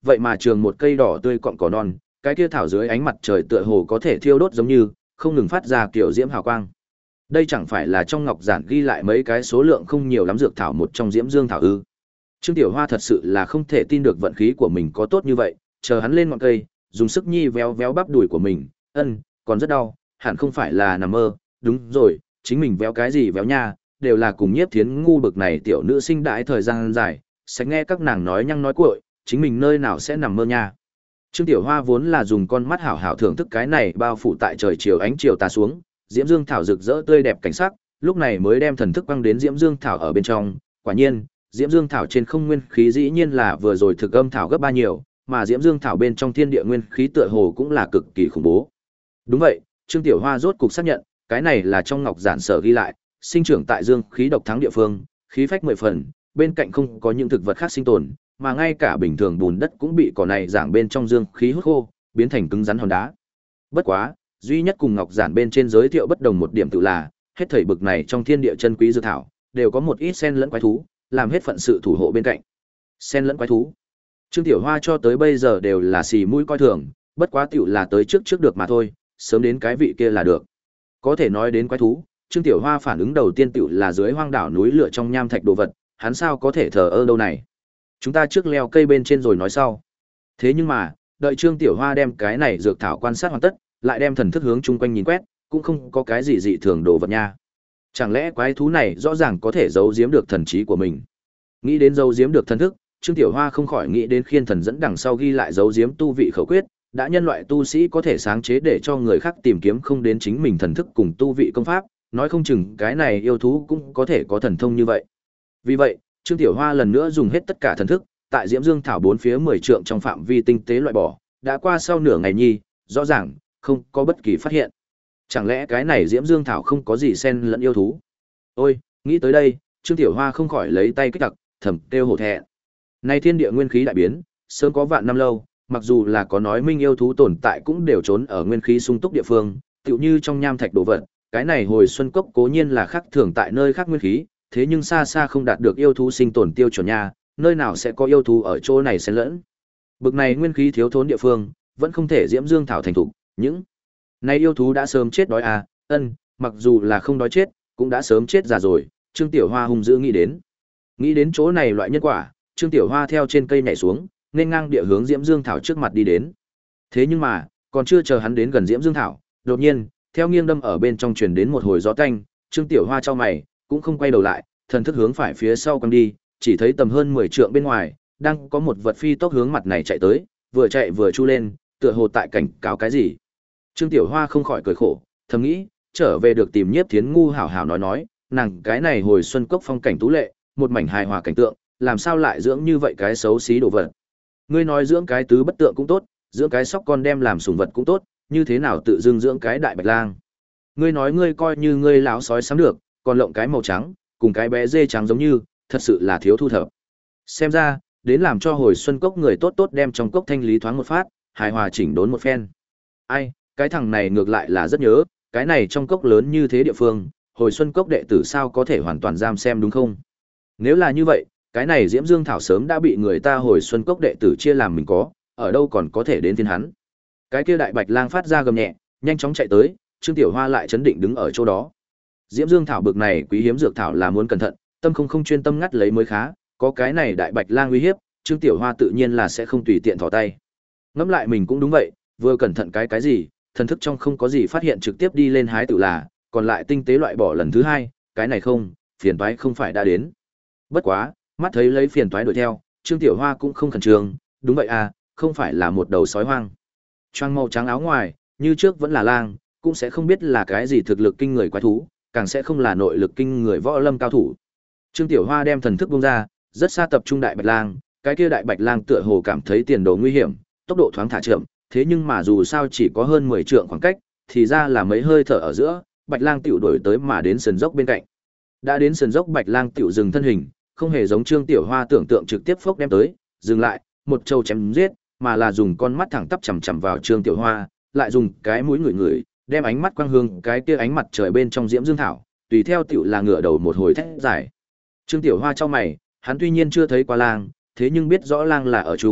S1: vậy mà trường một cây đỏ tươi cọng cỏ non, cái kia thảo dưới ánh mặt trời tựa hồ có thể thiêu đốt giống như, không ngừng phát ra kiểu diễm hào quang. Đây chẳng phải là trong ngọc giản ghi lại mấy cái số lượng không nhiều lắm dược thảo một trong diễm dương thảo ư? Trương Tiểu Hoa thật sự là không thể tin được vận khí của mình có tốt như vậy, chờ hắn lên ngọn cây, dùng sức nhi véo véo bắp đùi của mình, ân, còn rất đau, hẳn không phải là nằm mơ, đúng rồi, chính mình véo cái gì véo nha, đều là cùng Nhiếp Thiến ngu bực này tiểu nữ sinh đãi thời gian dài, sẽ nghe các nàng nói nhăng nói cuội, chính mình nơi nào sẽ nằm mơ nha. Trương Tiểu Hoa vốn là dùng con mắt hảo hảo thưởng thức cái này bao phủ tại trời chiều ánh chiều tà xuống, diễm dương thảo rực rỡ tươi đẹp cảnh sắc, lúc này mới đem thần thức quăng đến diễm dương thảo ở bên trong, quả nhiên, diễm dương thảo trên không nguyên khí dĩ nhiên là vừa rồi thực âm thảo gấp ba nhiều, mà diễm dương thảo bên trong thiên địa nguyên khí tựa hồ cũng là cực kỳ khủng bố. Đúng vậy, Trương Tiểu Hoa rốt cục xác nhận, cái này là trong ngọc giản sở ghi lại, sinh trưởng tại dương khí độc thắng địa phương, khí phách mười phần, bên cạnh không có những thực vật khác sinh tồn, mà ngay cả bình thường bùn đất cũng bị cỏ này giảng bên trong dương khí hút khô, biến thành cứng rắn hòn đá. Bất quá, duy nhất cùng ngọc giản bên trên giới thiệu bất đồng một điểm tự là, hết thảy bực này trong thiên địa chân quý dược thảo, đều có một ít sen lẫn quái thú, làm hết phận sự thủ hộ bên cạnh. Sen lẫn quái thú. Trương Tiểu Hoa cho tới bây giờ đều là xì mũi coi thường, bất quá tiểu là tới trước trước được mà thôi, sớm đến cái vị kia là được. Có thể nói đến quái thú, Trương Tiểu Hoa phản ứng đầu tiên tiểu là dưới hoang đảo núi lửa trong nham thạch đồ vật, hắn sao có thể thờ ơ đâu này. Chúng ta trước leo cây bên trên rồi nói sau. Thế nhưng mà, đợi Trương Tiểu Hoa đem cái này dược thảo quan sát hoàn tất, lại đem thần thức hướng chung quanh nhìn quét, cũng không có cái gì dị thường đồ vật nha. Chẳng lẽ quái thú này rõ ràng có thể giấu giếm được thần trí của mình? Nghĩ đến giấu giếm được thần thức, Trương Tiểu Hoa không khỏi nghĩ đến khiên thần dẫn đằng sau ghi lại giấu giếm tu vị khẩu quyết, đã nhân loại tu sĩ có thể sáng chế để cho người khác tìm kiếm không đến chính mình thần thức cùng tu vị công pháp, nói không chừng cái này yêu thú cũng có thể có thần thông như vậy. Vì vậy, Trương Tiểu Hoa lần nữa dùng hết tất cả thần thức, tại Diễm Dương thảo bốn phía mười trượng trong phạm vi tinh tế loại bỏ, đã qua sau nửa ngày nhi, rõ ràng không có bất kỳ phát hiện. Chẳng lẽ cái này Diễm Dương thảo không có gì xen lẫn yêu thú? Ôi, nghĩ tới đây, Trương Tiểu Hoa không khỏi lấy tay kích tặc, thầm kêu hổ thẹn. Nay thiên địa nguyên khí đại biến, sớm có vạn năm lâu, mặc dù là có nói minh yêu thú tồn tại cũng đều trốn ở nguyên khí sung túc địa phương, tựu như trong nham thạch đồ vật, cái này hồi xuân cốc cố nhiên là khác thường tại nơi khác nguyên khí, thế nhưng xa xa không đạt được yêu thú sinh tồn tiêu chuẩn nha, nơi nào sẽ có yêu thú ở chỗ này xen lẫn. Bực này nguyên khí thiếu thốn địa phương, vẫn không thể Diễm Dương thảo thành thủ, những nay yêu thú đã sớm chết đói à, ân, mặc dù là không đói chết, cũng đã sớm chết già rồi, Trương Tiểu Hoa hung dữ nghĩ đến. Nghĩ đến chỗ này loại nhân quả, Trương Tiểu Hoa theo trên cây nhảy xuống, nên ngang địa hướng Diễm Dương thảo trước mặt đi đến. Thế nhưng mà, còn chưa chờ hắn đến gần Diễm Dương thảo, đột nhiên, theo nghiêng đâm ở bên trong truyền đến một hồi gió tanh, Trương Tiểu Hoa chau mày, cũng không quay đầu lại, thần thức hướng phải phía sau quăng đi, chỉ thấy tầm hơn mười trượng bên ngoài, đang có một vật phi tốc hướng mặt này chạy tới, vừa chạy vừa chu lên, tựa hồ tại cảnh cáo cái gì. Trương Tiểu Hoa không khỏi cười khổ, thầm nghĩ, trở về được tìm Nhiếp Thiến ngu hảo hảo nói nói, nàng cái này hồi xuân cốc phong cảnh tú lệ, một mảnh hài hòa cảnh tượng, làm sao lại dưỡng như vậy cái xấu xí đồ vật. Ngươi nói dưỡng cái tứ bất tượng cũng tốt, dưỡng cái sóc con đem làm sủng vật cũng tốt, như thế nào tự dưng dưỡng cái đại bạch lang. Ngươi nói ngươi coi như ngươi láo sói sắm được, còn lộng cái màu trắng, cùng cái bé dê trắng giống như, thật sự là thiếu thu thập. Xem ra, đến làm cho hồi xuân cốc người tốt tốt đem trong cốc thanh lý thoáng một phát, hài hòa chỉnh đốn một phen. Ai, cái thằng này ngược lại là rất nhớ, cái này trong cốc lớn như thế địa phương, hồi xuân cốc đệ tử sao có thể hoàn toàn giam xem đúng không? Nếu là như vậy, cái này Diễm Dương thảo sớm đã bị người ta hồi xuân cốc đệ tử chia làm mình có, ở đâu còn có thể đến thiên hắn. Cái kia đại bạch lang phát ra gầm nhẹ, nhanh chóng chạy tới, Trương Tiểu Hoa lại chấn định đứng ở chỗ đó. Diễm Dương thảo bực này quý hiếm dược thảo là muốn cẩn thận, tâm không không chuyên tâm ngắt lấy mới khá, có cái này đại bạch lang uy hiếp, Trương Tiểu Hoa tự nhiên là sẽ không tùy tiện thò tay. Ngẫm lại mình cũng đúng vậy, vừa cẩn thận cái cái gì, thần thức trong không có gì phát hiện trực tiếp đi lên hái tự là, còn lại tinh tế loại bỏ lần thứ hai, cái này không, phiền toái không phải đã đến. Bất quá, mắt thấy lấy phiền toái đuổi theo, Trương Tiểu Hoa cũng không khẩn trương, đúng vậy à, không phải là một đầu sói hoang. Choang màu trắng áo ngoài, như trước vẫn là lang, cũng sẽ không biết là cái gì thực lực kinh người quái thú, càng sẽ không là nội lực kinh người võ lâm cao thủ. Trương Tiểu Hoa đem thần thức buông ra, rất xa tập trung đại bạch lang, cái kia đại bạch lang tựa hồ cảm thấy tiền đồ nguy hiểm, tốc độ thoáng thả chậm, thế nhưng mà dù sao chỉ có hơn mười trượng khoảng cách, thì ra là mấy hơi thở ở giữa, bạch lang tiểu đuổi tới mà đến sườn dốc bên cạnh. Đã đến sườn dốc bạch lang tiểu dừng thân hình, không hề giống Trương Tiểu Hoa tưởng tượng trực tiếp phốc đem tới, dừng lại, một trâu chém giết, mà là dùng con mắt thẳng tắp chằm chằm vào Trương Tiểu Hoa, lại dùng cái mũi ngửi ngửi, đem ánh mắt quang hương cái kia ánh mặt trời bên trong diễm dương thảo, tùy theo tiểu là ngửa đầu một hồi thét giải. Trương Tiểu Hoa chau mày, hắn tuy nhiên chưa thấy qua lang, thế nhưng biết rõ lang là ở chung,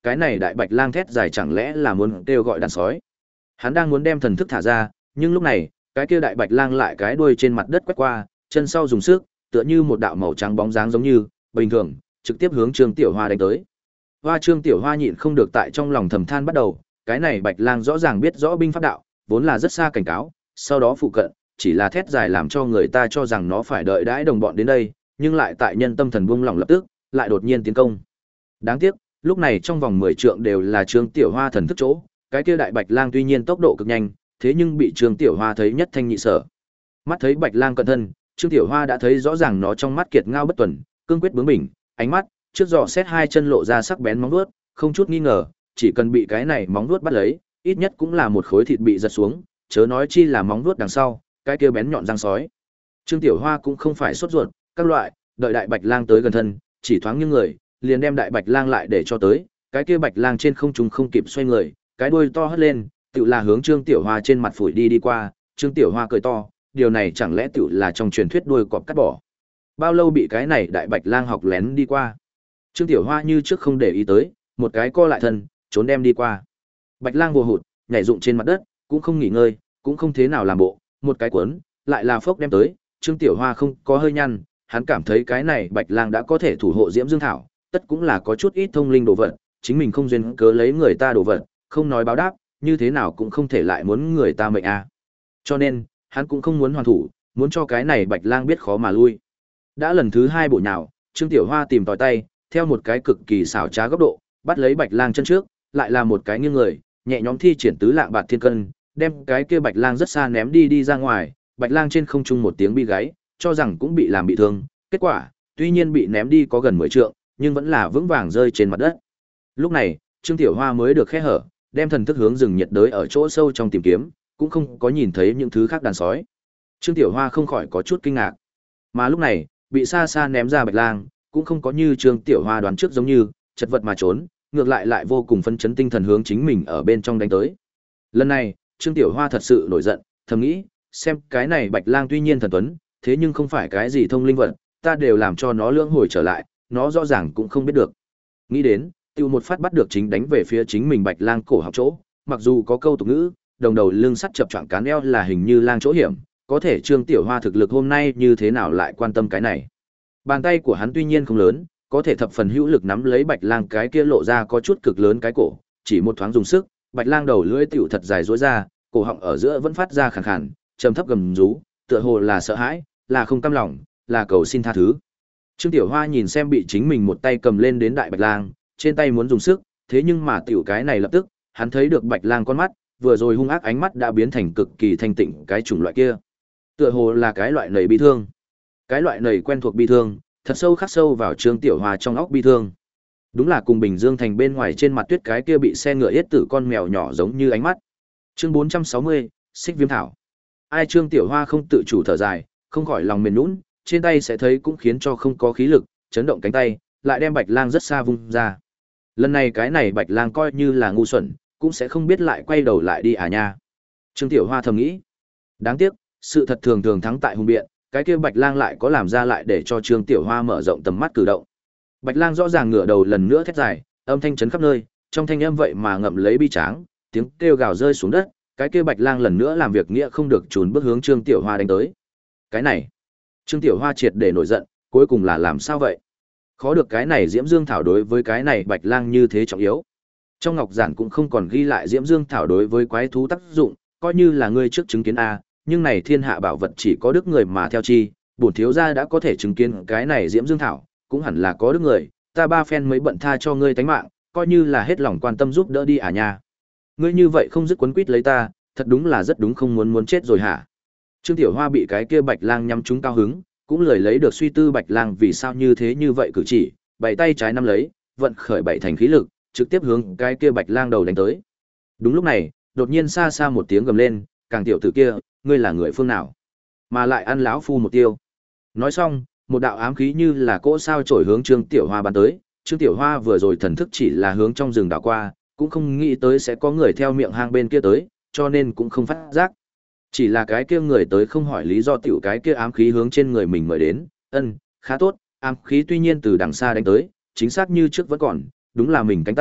S1: cái này đại bạch lang thét dài chẳng lẽ là muốn kêu gọi đàn sói. Hắn đang muốn đem thần thức thả ra, nhưng lúc này, cái kia đại bạch lang lại cái đuôi trên mặt đất quét qua, chân sau dùng sức, tựa như một đạo màu trắng bóng dáng giống như bình thường, trực tiếp hướng Trương Tiểu Hoa đánh tới. Hoa Trương Tiểu Hoa nhịn không được tại trong lòng thầm than bắt đầu, cái này bạch lang rõ ràng biết rõ binh pháp đạo, vốn là rất xa cảnh cáo, sau đó phụ cận, chỉ là thét dài làm cho người ta cho rằng nó phải đợi đãi đồng bọn đến đây, nhưng lại tại nhân tâm thần buông lỏng lập tức, lại đột nhiên tiến công. Đáng tiếc, lúc này trong vòng mười trượng đều là Trương Tiểu Hoa thần thức chỗ, cái kia đại bạch lang tuy nhiên tốc độ cực nhanh, thế nhưng bị Trương Tiểu Hoa thấy nhất thanh nhị sở. Mắt thấy bạch lang cận thân, Trương Tiểu Hoa đã thấy rõ ràng nó trong mắt kiệt ngao bất tuần, cương quyết bướng bỉnh, ánh mắt trước dò xét hai chân lộ ra sắc bén móng vuốt, không chút nghi ngờ, chỉ cần bị cái này móng vuốt bắt lấy, ít nhất cũng là một khối thịt bị giật xuống, chớ nói chi là móng vuốt đằng sau, cái kia bén nhọn răng sói. Trương Tiểu Hoa cũng không phải sốt ruột, các loại, đợi đại bạch lang tới gần thân, chỉ thoáng những người, liền đem đại bạch lang lại để cho tới, cái kia bạch lang trên không trung không kịp xoay người, cái đuôi to hất lên, tựu là hướng Trương Tiểu Hoa trên mặt phủi đi đi qua, Trương Tiểu Hoa cười to, điều này chẳng lẽ tựu là trong truyền thuyết đuôi cọp cắt bỏ. Bao lâu bị cái này đại bạch lang học lén đi qua. Trương Tiểu Hoa như trước không để ý tới, một cái co lại thân, trốn đem đi qua. Bạch lang vô hụt, nhảy rụng trên mặt đất, cũng không nghỉ ngơi, cũng không thế nào làm bộ, một cái cuốn, lại là phốc đem tới, Trương Tiểu Hoa không có hơi nhăn, hắn cảm thấy cái này bạch lang đã có thể thủ hộ Diễm Dương Thảo, tất cũng là có chút ít thông linh đồ vật, chính mình không duyên cớ lấy người ta đồ vật, không nói báo đáp, như thế nào cũng không thể lại muốn người ta mệnh a. Cho nên, hắn cũng không muốn hoàn thủ, muốn cho cái này bạch lang biết khó mà lui. Đã lần thứ hai bộ nhào, Trương Tiểu Hoa tìm tòi tay, theo một cái cực kỳ xảo trá góc độ, bắt lấy bạch lang chân trước, lại là một cái nghiêng người, nhẹ nhõm thi triển tứ lạng bạt thiên cân, đem cái kia bạch lang rất xa ném đi đi ra ngoài, bạch lang trên không trung một tiếng bi gáy, cho rằng cũng bị làm bị thương, kết quả, tuy nhiên bị ném đi có gần mười trượng, nhưng vẫn là vững vàng rơi trên mặt đất. Lúc này, Trương Tiểu Hoa mới được khẽ hở, đem thần thức hướng rừng nhiệt đới ở chỗ sâu trong tìm kiếm, cũng không có nhìn thấy những thứ khác đàn sói. Trương Tiểu Hoa không khỏi có chút kinh ngạc. Mà lúc này, bị xa xa ném ra bạch lang, cũng không có như Trương Tiểu Hoa đoán trước giống như, chật vật mà trốn, ngược lại lại vô cùng phấn chấn tinh thần hướng chính mình ở bên trong đánh tới. Lần này, Trương Tiểu Hoa thật sự nổi giận, thầm nghĩ, xem cái này bạch lang tuy nhiên thần tuấn, thế nhưng không phải cái gì thông linh vật, ta đều làm cho nó lưỡng hồi trở lại, nó rõ ràng cũng không biết được. Nghĩ đến, tiêu một phát bắt được chính đánh về phía chính mình bạch lang cổ học chỗ, mặc dù có câu tục ngữ, đồng đầu lưng sắt chập choạng cán eo là hình như lang chỗ hiểm, có thể Trương Tiểu Hoa thực lực hôm nay như thế nào lại quan tâm cái này. Bàn tay của hắn tuy nhiên không lớn, có thể thập phần hữu lực nắm lấy bạch lang cái kia lộ ra có chút cực lớn cái cổ, chỉ một thoáng dùng sức, bạch lang đầu lưỡi tiểu thật dài rối ra, cổ họng ở giữa vẫn phát ra khàn khàn, trầm thấp gầm rú, tựa hồ là sợ hãi, là không cam lòng, là cầu xin tha thứ. Trương Tiểu Hoa nhìn xem bị chính mình một tay cầm lên đến đại bạch lang, trên tay muốn dùng sức, thế nhưng mà tiểu cái này lập tức, hắn thấy được bạch lang con mắt, vừa rồi hung ác ánh mắt đã biến thành cực kỳ thanh tịnh cái chủng loại kia. Tựa hồ là cái loại nảy bi thương. Cái loại nảy quen thuộc bi thương, thật sâu khắc sâu vào Trương Tiểu Hoa trong óc bi thương. Đúng là cùng Bình Dương thành bên ngoài trên mặt tuyết cái kia bị xe ngựa yết tử con mèo nhỏ giống như ánh mắt. Chương bốn trăm sáu mươi, Xích Viêm Thảo. Ai Trương Tiểu Hoa không tự chủ thở dài, không khỏi lòng mềm nhũn, trên tay sẽ thấy cũng khiến cho không có khí lực, chấn động cánh tay, lại đem bạch lang rất xa vung ra. Lần này cái này bạch lang coi như là ngu xuẩn, cũng sẽ không biết lại quay đầu lại đi à nha. Trương Tiểu Hoa thầm nghĩ. Đáng tiếc, sự thật thường thường thắng tại hùng biện, cái kia bạch lang lại có làm ra lại để cho Trương Tiểu Hoa mở rộng tầm mắt cử động. Bạch lang rõ ràng ngửa đầu lần nữa thét dài, âm thanh chấn khắp nơi, trong thanh âm vậy mà ngậm lấy bi tráng, tiếng kêu gào rơi xuống đất, cái kia bạch lang lần nữa làm việc nghĩa không được trốn bước hướng Trương Tiểu Hoa đánh tới. Cái này, Trương Tiểu Hoa triệt để nổi giận, cuối cùng là làm sao vậy? Khó được cái này Diễm Dương Thảo đối với cái này bạch lang như thế trọng yếu. Trong ngọc giản cũng không còn ghi lại Diễm Dương Thảo đối với quái thú tác dụng, coi như là ngươi trước chứng kiến a, nhưng này thiên hạ bảo vật chỉ có đức người mà theo chi, bổn thiếu gia đã có thể chứng kiến cái này Diễm Dương Thảo, cũng hẳn là có đức người, ta ba phen mới bận tha cho ngươi tánh mạng, coi như là hết lòng quan tâm giúp đỡ đi à nha. Ngươi như vậy không dứt quấn quýt lấy ta, thật đúng là rất đúng không muốn muốn chết rồi hả? Trương Tiểu Hoa bị cái kia bạch lang nhắm trúng cao hứng, cũng lười lấy được suy tư bạch lang vì sao như thế như vậy cử chỉ, bảy tay trái nắm lấy, vận khởi bảy thành khí lực, trực tiếp hướng cái kia bạch lang đầu đánh tới. Đúng lúc này, đột nhiên xa xa một tiếng gầm lên, càng tiểu tử kia, ngươi là người phương nào, mà lại ăn lão phu một tiêu. Nói xong, một đạo ám khí như là cỗ sao chổi hướng Trương Tiểu Hoa bắn tới. Trương Tiểu Hoa vừa rồi thần thức chỉ là hướng trong rừng đảo qua, cũng không nghĩ tới sẽ có người theo miệng hang bên kia tới, cho nên cũng không phát giác. Chỉ là cái kia người tới không hỏi lý do tiểu cái kia ám khí hướng trên người mình mời đến, ân, khá tốt, ám khí tuy nhiên từ đằng xa đánh tới, chính xác như trước vẫn còn, đúng là mình cánh tay,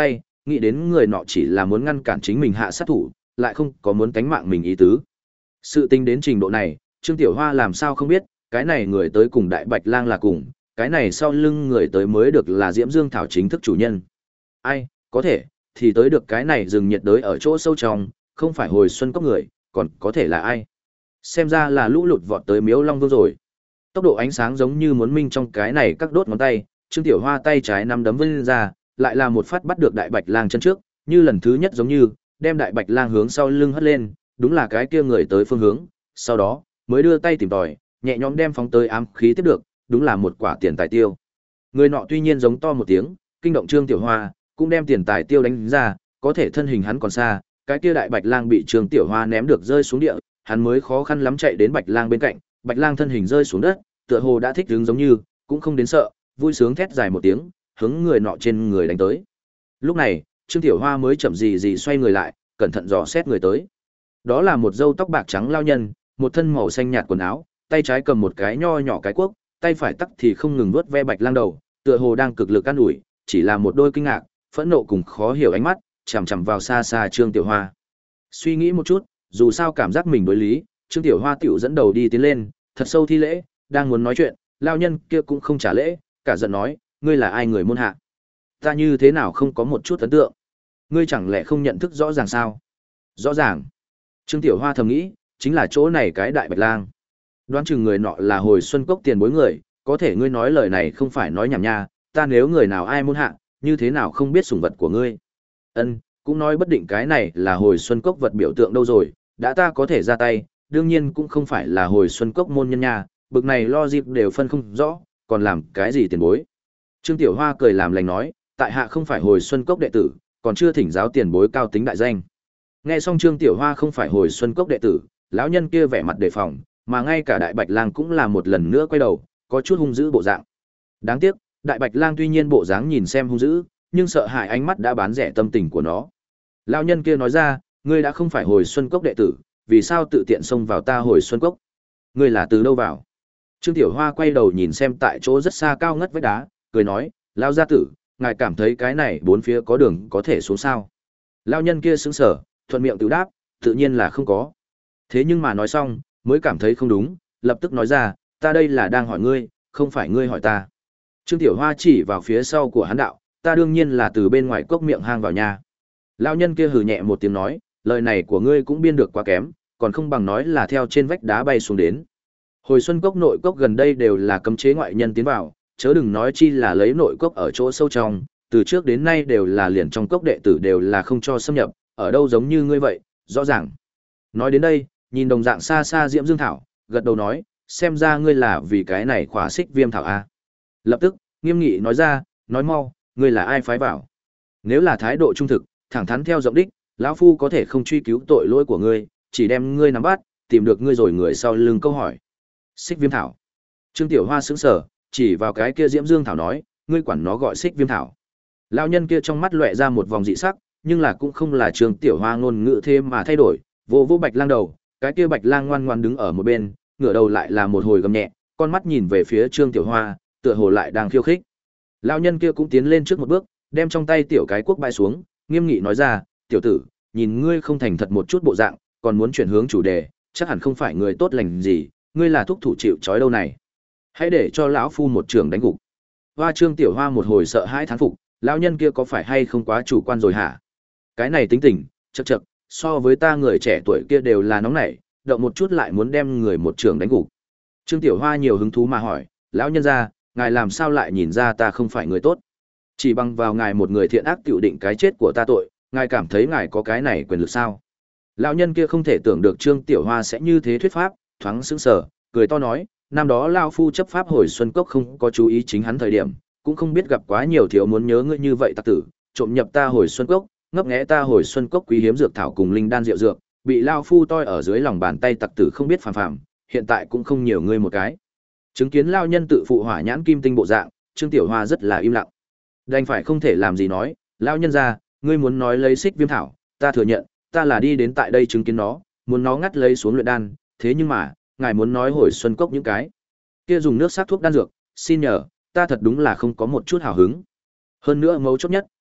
S1: nghĩ đến người nọ chỉ là muốn ngăn cản chính mình hạ sát thủ, lại không có muốn tánh mạng mình ý tứ. Sự tình đến trình độ này, Trương Tiểu Hoa làm sao không biết, cái này người tới cùng Đại Bạch Lang là cùng, cái này sau lưng người tới mới được là Diễm Dương Thảo chính thức chủ nhân. Ai, có thể, thì tới được cái này rừng nhiệt đới ở chỗ sâu trong, không phải hồi xuân cốc người, còn có thể là ai? Xem ra là lũ lụt vọt tới Miếu Long Vương rồi. Tốc độ ánh sáng giống như muốn minh trong cái này các đốt ngón tay, Trương Tiểu Hoa tay trái nắm đấm vươn ra, lại là một phát bắt được Đại Bạch Lang chân trước, như lần thứ nhất giống như, đem Đại Bạch Lang hướng sau lưng hất lên, đúng là cái kia người tới phương hướng, sau đó, mới đưa tay tìm tòi, nhẹ nhõm đem phóng tới ám khí tiếp được, đúng là một quả tiền tài tiêu. Người nọ tuy nhiên giống to một tiếng, kinh động Trương Tiểu Hoa, cũng đem tiền tài tiêu đánh ra, có thể thân hình hắn còn xa, cái kia Đại Bạch Lang bị Trương Tiểu Hoa ném được rơi xuống địa, hắn mới khó khăn lắm chạy đến Bạch Lang bên cạnh, Bạch Lang thân hình rơi xuống đất, tựa hồ đã thích ứng giống như, cũng không đến sợ, vui sướng thét dài một tiếng, hướng người nọ trên người đánh tới. Lúc này, Trương Tiểu Hoa mới chậm gì gì xoay người lại, cẩn thận dò xét người tới. Đó là một râu tóc bạc trắng lao nhân, một thân màu xanh nhạt quần áo, tay trái cầm một cái nho nhỏ cái cuốc, tay phải tắc thì không ngừng vuốt ve Bạch Lang đầu, tựa hồ đang cực lực ăn ủi, chỉ là một đôi kinh ngạc, phẫn nộ cùng khó hiểu ánh mắt, chằm chằm vào xa xa Trương Tiểu Hoa. Suy nghĩ một chút, dù sao cảm giác mình đối lý, Trương Tiểu Hoa tiểu dẫn đầu đi tiến lên, thật sâu thi lễ, đang muốn nói chuyện, lao nhân kia cũng không trả lễ, cả giận nói, ngươi là ai người môn hạ? Ta như thế nào không có một chút ấn tượng? Ngươi chẳng lẽ không nhận thức rõ ràng sao? Rõ ràng. Trương Tiểu Hoa thầm nghĩ, chính là chỗ này cái Đại Bạch Lang. Đoán chừng người nọ là hồi xuân cốc tiền bối người, có thể ngươi nói lời này không phải nói nhảm nha, ta nếu người nào ai môn hạ, như thế nào không biết sủng vật của ngươi? Ân, cũng nói bất định cái này là hồi xuân cốc vật biểu tượng đâu rồi, đã ta có thể ra tay, đương nhiên cũng không phải là hồi xuân cốc môn nhân nha, bực này lo dịp đều phân không rõ, còn làm cái gì tiền bối? Trương Tiểu Hoa cười làm lành nói, tại hạ không phải hồi xuân cốc đệ tử, còn chưa thỉnh giáo tiền bối cao tính đại danh. Nghe xong Trương Tiểu Hoa không phải hồi xuân cốc đệ tử, lão nhân kia vẻ mặt đề phòng, mà ngay cả Đại Bạch Lang cũng là một lần nữa quay đầu, có chút hung dữ bộ dạng. Đáng tiếc, Đại Bạch Lang tuy nhiên bộ dáng nhìn xem hung dữ, nhưng sợ hãi ánh mắt đã bán rẻ tâm tình của nó. Lão nhân kia nói ra, ngươi đã không phải hồi xuân cốc đệ tử, vì sao tự tiện xông vào ta hồi xuân cốc? Ngươi là từ đâu vào? Trương Tiểu Hoa quay đầu nhìn xem tại chỗ rất xa cao ngất vách đá, cười nói, lão gia tử, ngài cảm thấy cái này bốn phía có đường có thể xuống sao? Lão nhân kia sững sờ, thuận miệng tự đáp, tự nhiên là không có. Thế nhưng mà nói xong, mới cảm thấy không đúng, lập tức nói ra, ta đây là đang hỏi ngươi, không phải ngươi hỏi ta. Trương Tiểu Hoa chỉ vào phía sau của hắn đạo, ta đương nhiên là từ bên ngoài cốc miệng hang vào nhà. Lão nhân kia hừ nhẹ một tiếng nói, lời này của ngươi cũng biên được quá kém, còn không bằng nói là theo trên vách đá bay xuống đến. Hồi xuân cốc nội cốc gần đây đều là cấm chế ngoại nhân tiến vào, chớ đừng nói chi là lấy nội cốc ở chỗ sâu trong, từ trước đến nay đều là liền trong cốc đệ tử đều là không cho xâm nhập, ở đâu giống như ngươi vậy, rõ ràng. Nói đến đây, nhìn đồng dạng xa xa Diễm Dương Thảo, gật đầu nói, xem ra ngươi là vì cái này khóa xích viêm thảo a. Lập tức, nghiêm nghị nói ra, nói mau, ngươi là ai phái vào? Nếu là thái độ trung thực, thẳng thắn theo giọng đích, lão phu có thể không truy cứu tội lỗi của ngươi, chỉ đem ngươi nắm bắt, tìm được ngươi rồi người sau lưng câu hỏi. Xích viêm thảo. Trương Tiểu Hoa sững sờ, chỉ vào cái kia Diễm Dương Thảo nói, ngươi quản nó gọi xích viêm thảo. Lão nhân kia trong mắt lóe ra một vòng dị sắc, nhưng là cũng không là Trương Tiểu Hoa ngôn ngữ thêm mà thay đổi, vô vô Bạch Lang đầu, cái kia Bạch Lang ngoan ngoan đứng ở một bên, ngửa đầu lại là một hồi gầm nhẹ, con mắt nhìn về phía Trương Tiểu Hoa, tựa hồ lại đang khiêu khích. Lão nhân kia cũng tiến lên trước một bước, đem trong tay tiểu cái cuốc bãi xuống, nghiêm nghị nói ra, tiểu tử, nhìn ngươi không thành thật một chút bộ dạng, còn muốn chuyển hướng chủ đề, chắc hẳn không phải người tốt lành gì, ngươi là thúc thủ chịu trói đâu này. Hãy để cho lão phu một trường đánh gục. Hoa Trương Tiểu Hoa một hồi sợ hãi thán phục, lão nhân kia có phải hay không quá chủ quan rồi hả? Cái này tính tình, chậc chậc, so với ta người trẻ tuổi kia đều là nóng nảy, động một chút lại muốn đem người một trường đánh gục. Trương Tiểu Hoa nhiều hứng thú mà hỏi, lão nhân gia, ngài làm sao lại nhìn ra ta không phải người tốt? Chỉ bằng vào ngài một người thiện ác tiểu định cái chết của ta tội, ngài cảm thấy ngài có cái này quyền lực sao? Lão nhân kia không thể tưởng được Trương Tiểu Hoa sẽ như thế thuyết pháp, thoáng sững sờ, cười to nói, năm đó lão phu chấp pháp hồi xuân cốc không có chú ý chính hắn thời điểm, cũng không biết gặp quá nhiều thiếu muốn nhớ ngươi như vậy tặc tử, trộm nhập ta hồi xuân cốc, ngấp nghé ta hồi xuân cốc quý hiếm dược thảo cùng linh đan rượu dược, bị lão phu toi ở dưới lòng bàn tay tặc tử không biết phàm phàm, hiện tại cũng không nhiều ngươi một cái. Chứng kiến lão nhân tự phụ hỏa nhãn kim tinh bộ dạng, Trương Tiểu Hoa rất là im lặng. Đành phải không thể làm gì nói, lão nhân gia, ngươi muốn nói lấy xích viêm thảo, ta thừa nhận, ta là đi đến tại đây chứng kiến nó, muốn nó ngắt lấy xuống luyện đan, thế nhưng mà, ngài muốn nói hồi xuân cốc những cái kia dùng nước sát thuốc đan dược, xin nhờ, ta thật đúng là không có một chút hào hứng. Hơn nữa mấu chốt nhất,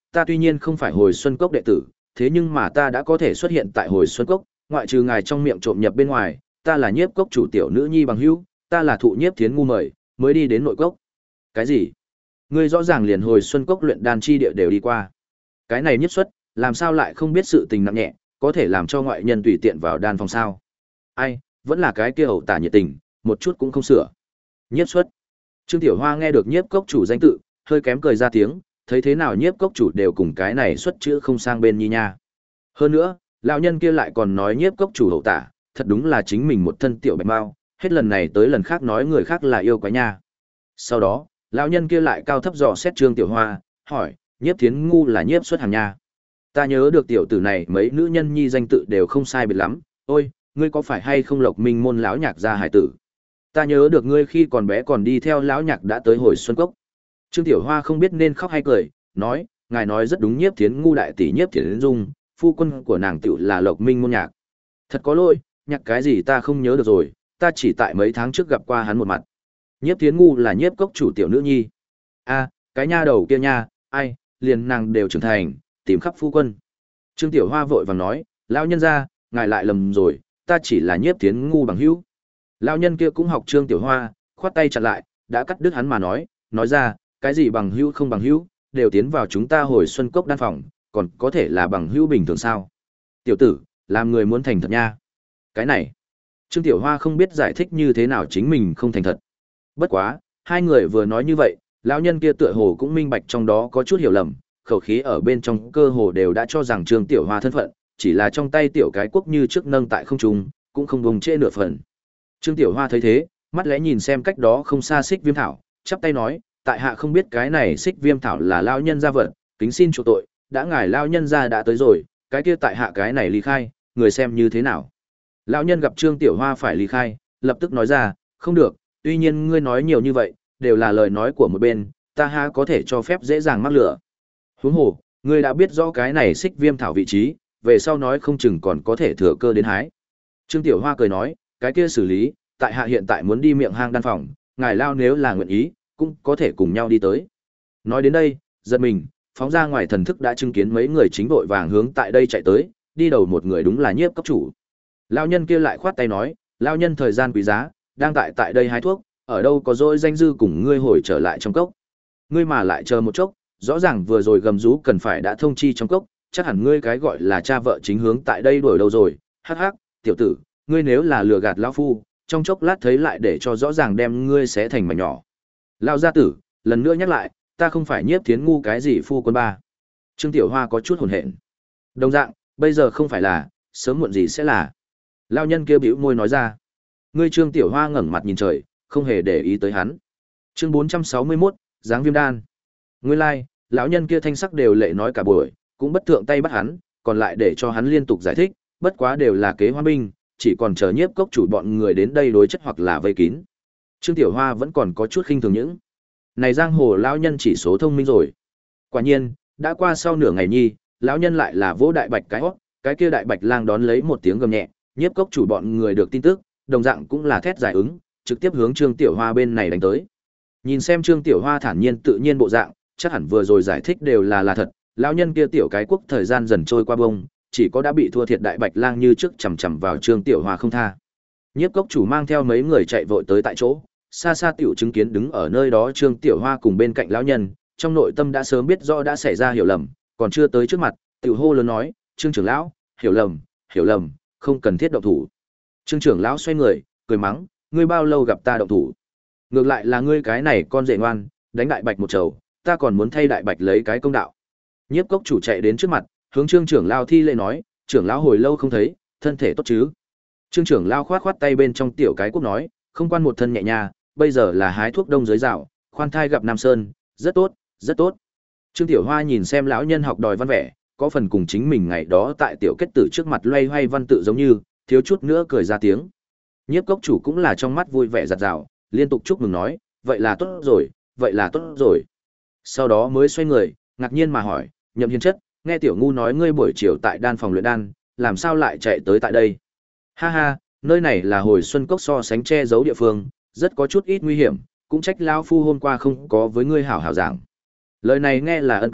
S1: ta tuy nhiên không phải Hồi Xuân Cốc đệ tử, thế nhưng mà ta đã có thể xuất hiện tại Hồi Xuân Cốc, ngoại trừ ngài trong miệng trộm nhập bên ngoài, ta là Nhiếp cốc chủ tiểu nữ nhi bằng hữu, ta là thụ Nhiếp Thiến ngu mời, mới đi đến nội cốc. Cái gì? Ngươi rõ ràng liền Hồi Xuân Cốc luyện đan chi địa đều đi qua. Cái này Nhiếp Xuất, làm sao lại không biết sự tình nặng nhẹ, có thể làm cho ngoại nhân tùy tiện vào đan phòng sao? Ai, vẫn là cái kia hậu tả nhiệt tình, một chút cũng không sửa. Nhiếp Xuất. Trương Tiểu Hoa nghe được Nhiếp cốc chủ danh tự, hơi kém cười ra tiếng, thấy thế nào Nhiếp cốc chủ đều cùng cái này xuất chữ không sang bên nhi nha. Hơn nữa, lão nhân kia lại còn nói Nhiếp cốc chủ hậu tả, thật đúng là chính mình một thân tiểu bạch mao, hết lần này tới lần khác nói người khác là yêu quái nha. Sau đó, lão nhân kia lại cao thấp dò xét Trương Tiểu Hoa, hỏi, Nhiếp Thiến ngu là Nhiếp Xuất hàng nha. Ta nhớ được tiểu tử này mấy nữ nhân nhi danh tự đều không sai biệt lắm, ôi, ngươi có phải hay không Lộc Minh môn lão nhạc gia hải tử? Ta nhớ được ngươi khi còn bé còn đi theo lão nhạc đã tới Hồi Xuân Cốc. Trương Tiểu Hoa không biết nên khóc hay cười, nói, ngài nói rất đúng, Nhiếp Thiến ngu đại tỷ Nhiếp Thiến Dung, phu quân của nàng tiểu là Lộc Minh môn nhạc. Thật có lỗi, nhạc cái gì ta không nhớ được rồi, ta chỉ tại mấy tháng trước gặp qua hắn một mặt. Nhiếp Thiến ngu là Nhiếp cốc chủ tiểu nữ nhi. A, cái nha đầu kia nha, ai, liền nàng đều trưởng thành, tìm khắp phu quân. Trương Tiểu Hoa vội vàng nói, lão nhân gia, ngài lại lầm rồi, ta chỉ là Nhiếp Thiến ngu bằng hữu. Lão nhân kia cũng học Trương Tiểu Hoa, khoát tay chặn lại, đã cắt đứt hắn mà nói, nói ra, cái gì bằng hữu không bằng hữu, đều tiến vào chúng ta Hồi Xuân Cốc đan phòng, còn có thể là bằng hữu bình thường sao? Tiểu tử, làm người muốn thành thật nha. Cái này, Trương Tiểu Hoa không biết giải thích như thế nào chính mình không thành thật. Bất quá, hai người vừa nói như vậy, lão nhân kia tựa hồ cũng minh bạch trong đó có chút hiểu lầm, khẩu khí ở bên trong cơ hồ đều đã cho rằng Trương Tiểu Hoa thân phận, chỉ là trong tay tiểu cái quốc như trước nâng tại không trung, cũng không vùng trễ nửa phần. Trương Tiểu Hoa thấy thế, mắt lẽ nhìn xem cách đó không xa Xích Viêm Thảo, chắp tay nói, tại hạ không biết cái này Xích Viêm Thảo là lão nhân gia vật, kính xin chuộc tội, đã ngài lão nhân gia đã tới rồi, cái kia tại hạ cái này ly khai, người xem như thế nào. Lão nhân gặp Trương Tiểu Hoa phải ly khai, lập tức nói ra, không được, tuy nhiên ngươi nói nhiều như vậy, đều là lời nói của một bên, ta ha có thể cho phép dễ dàng mắc lửa. Huống hồ, ngươi đã biết rõ cái này Xích Viêm Thảo vị trí, về sau nói không chừng còn có thể thừa cơ đến hái. Trương Tiểu Hoa cười nói, cái kia xử lý, tại hạ hiện tại muốn đi miệng hang đan phòng, ngài lao nếu là nguyện ý, cũng có thể cùng nhau đi tới. Nói đến đây, giật mình, phóng ra ngoài thần thức đã chứng kiến mấy người chính vội vàng hướng tại đây chạy tới, đi đầu một người đúng là Nhiếp cốc chủ. Lão nhân kia lại khoát tay nói, lão nhân thời gian quý giá, đang tại tại đây hái thuốc, ở đâu có dỗi danh dư cùng ngươi hồi trở lại trong cốc. Ngươi mà lại chờ một chốc, rõ ràng vừa rồi gầm rú cần phải đã thông chi trong cốc, chắc hẳn ngươi cái gọi là cha vợ chính hướng tại đây đuổi đâu rồi. Hắc hắc, tiểu tử, ngươi nếu là lừa gạt lão phu, trong chốc lát thấy lại để cho rõ ràng đem ngươi xé thành mảnh nhỏ. Lão gia tử, lần nữa nhắc lại, ta không phải Nhiếp Thiến ngu cái gì phu quân ba. Trương Tiểu Hoa có chút hồn hện. Đồng dạng, bây giờ không phải là, sớm muộn gì sẽ là. Lão nhân kia bĩu môi nói ra. Ngươi Trương Tiểu Hoa ngẩng mặt nhìn trời, không hề để ý tới hắn. Chương bốn trăm sáu mươi mốt, Giáng Viêm Đan. Nguyên lai, like, lão nhân kia thanh sắc đều lệ nói cả buổi, cũng bất thượng tay bắt hắn, còn lại để cho hắn liên tục giải thích, bất quá đều là kế hoa binh, chỉ còn chờ Nhiếp cốc chủ bọn người đến đây đối chất hoặc là vây kín. Trương Tiểu Hoa vẫn còn có chút khinh thường những. Này giang hồ lão nhân chỉ số thông minh rồi. Quả nhiên, đã qua sau nửa ngày nhi, lão nhân lại là vỗ đại bạch cái hót, cái kia đại bạch lang đón lấy một tiếng gầm nhẹ, Nhiếp cốc chủ bọn người được tin tức, đồng dạng cũng là thét giải ứng, trực tiếp hướng Trương Tiểu Hoa bên này đánh tới. Nhìn xem Trương Tiểu Hoa thản nhiên tự nhiên bộ dạng, chắc hẳn vừa rồi giải thích đều là là thật, lão nhân kia tiểu cái quốc thời gian dần trôi qua bông, chỉ có đã bị thua thiệt đại bạch lang như trước chằm chằm vào Trương Tiểu Hoa không tha. Nhiếp cốc chủ mang theo mấy người chạy vội tới tại chỗ, xa xa tiểu chứng kiến đứng ở nơi đó Trương Tiểu Hoa cùng bên cạnh lão nhân, trong nội tâm đã sớm biết rõ đã xảy ra hiểu lầm, còn chưa tới trước mặt, tiểu hô lớn nói, "Trương trưởng lão, hiểu lầm, hiểu lầm, không cần thiết động thủ." Trương trưởng lão xoay người, cười mắng, "Ngươi bao lâu gặp ta động thủ? Ngược lại là ngươi cái này con rể ngoan, đánh đại bạch một trầu, ta còn muốn thay đại bạch lấy cái công đạo." Nhiếp cốc chủ chạy đến trước mặt, hướng Trương trưởng lão thi lễ nói, "Trưởng lão hồi lâu không thấy, thân thể tốt chứ?" Trương trưởng lão khoát khoát tay bên trong tiểu cái quốc nói, "Không quan một thân nhẹ nha, bây giờ là hái thuốc đông dưới rào, khoan thai gặp Nam Sơn, rất tốt, rất tốt." Trương Tiểu Hoa nhìn xem lão nhân học đòi văn vẻ, có phần cùng chính mình ngày đó tại tiểu kết tử trước mặt loay hoay văn tự giống như, thiếu chút nữa cười ra tiếng. Nhiếp cốc chủ cũng là trong mắt vui vẻ giặt rào, liên tục chúc mừng nói, "Vậy là tốt rồi, vậy là tốt rồi." Sau đó mới xoay người, ngạc nhiên mà hỏi, "Nhậm Hiền chất, nghe tiểu ngu nói ngươi buổi chiều tại đan phòng luyện đan, làm sao lại chạy tới tại đây?" "Ha ha, nơi này là Hồi Xuân Cốc so sánh che giấu địa phương, rất có chút ít nguy hiểm, cũng trách lão phu hôm qua không có với ngươi hảo hảo giảng." Lời này nghe là ân cần,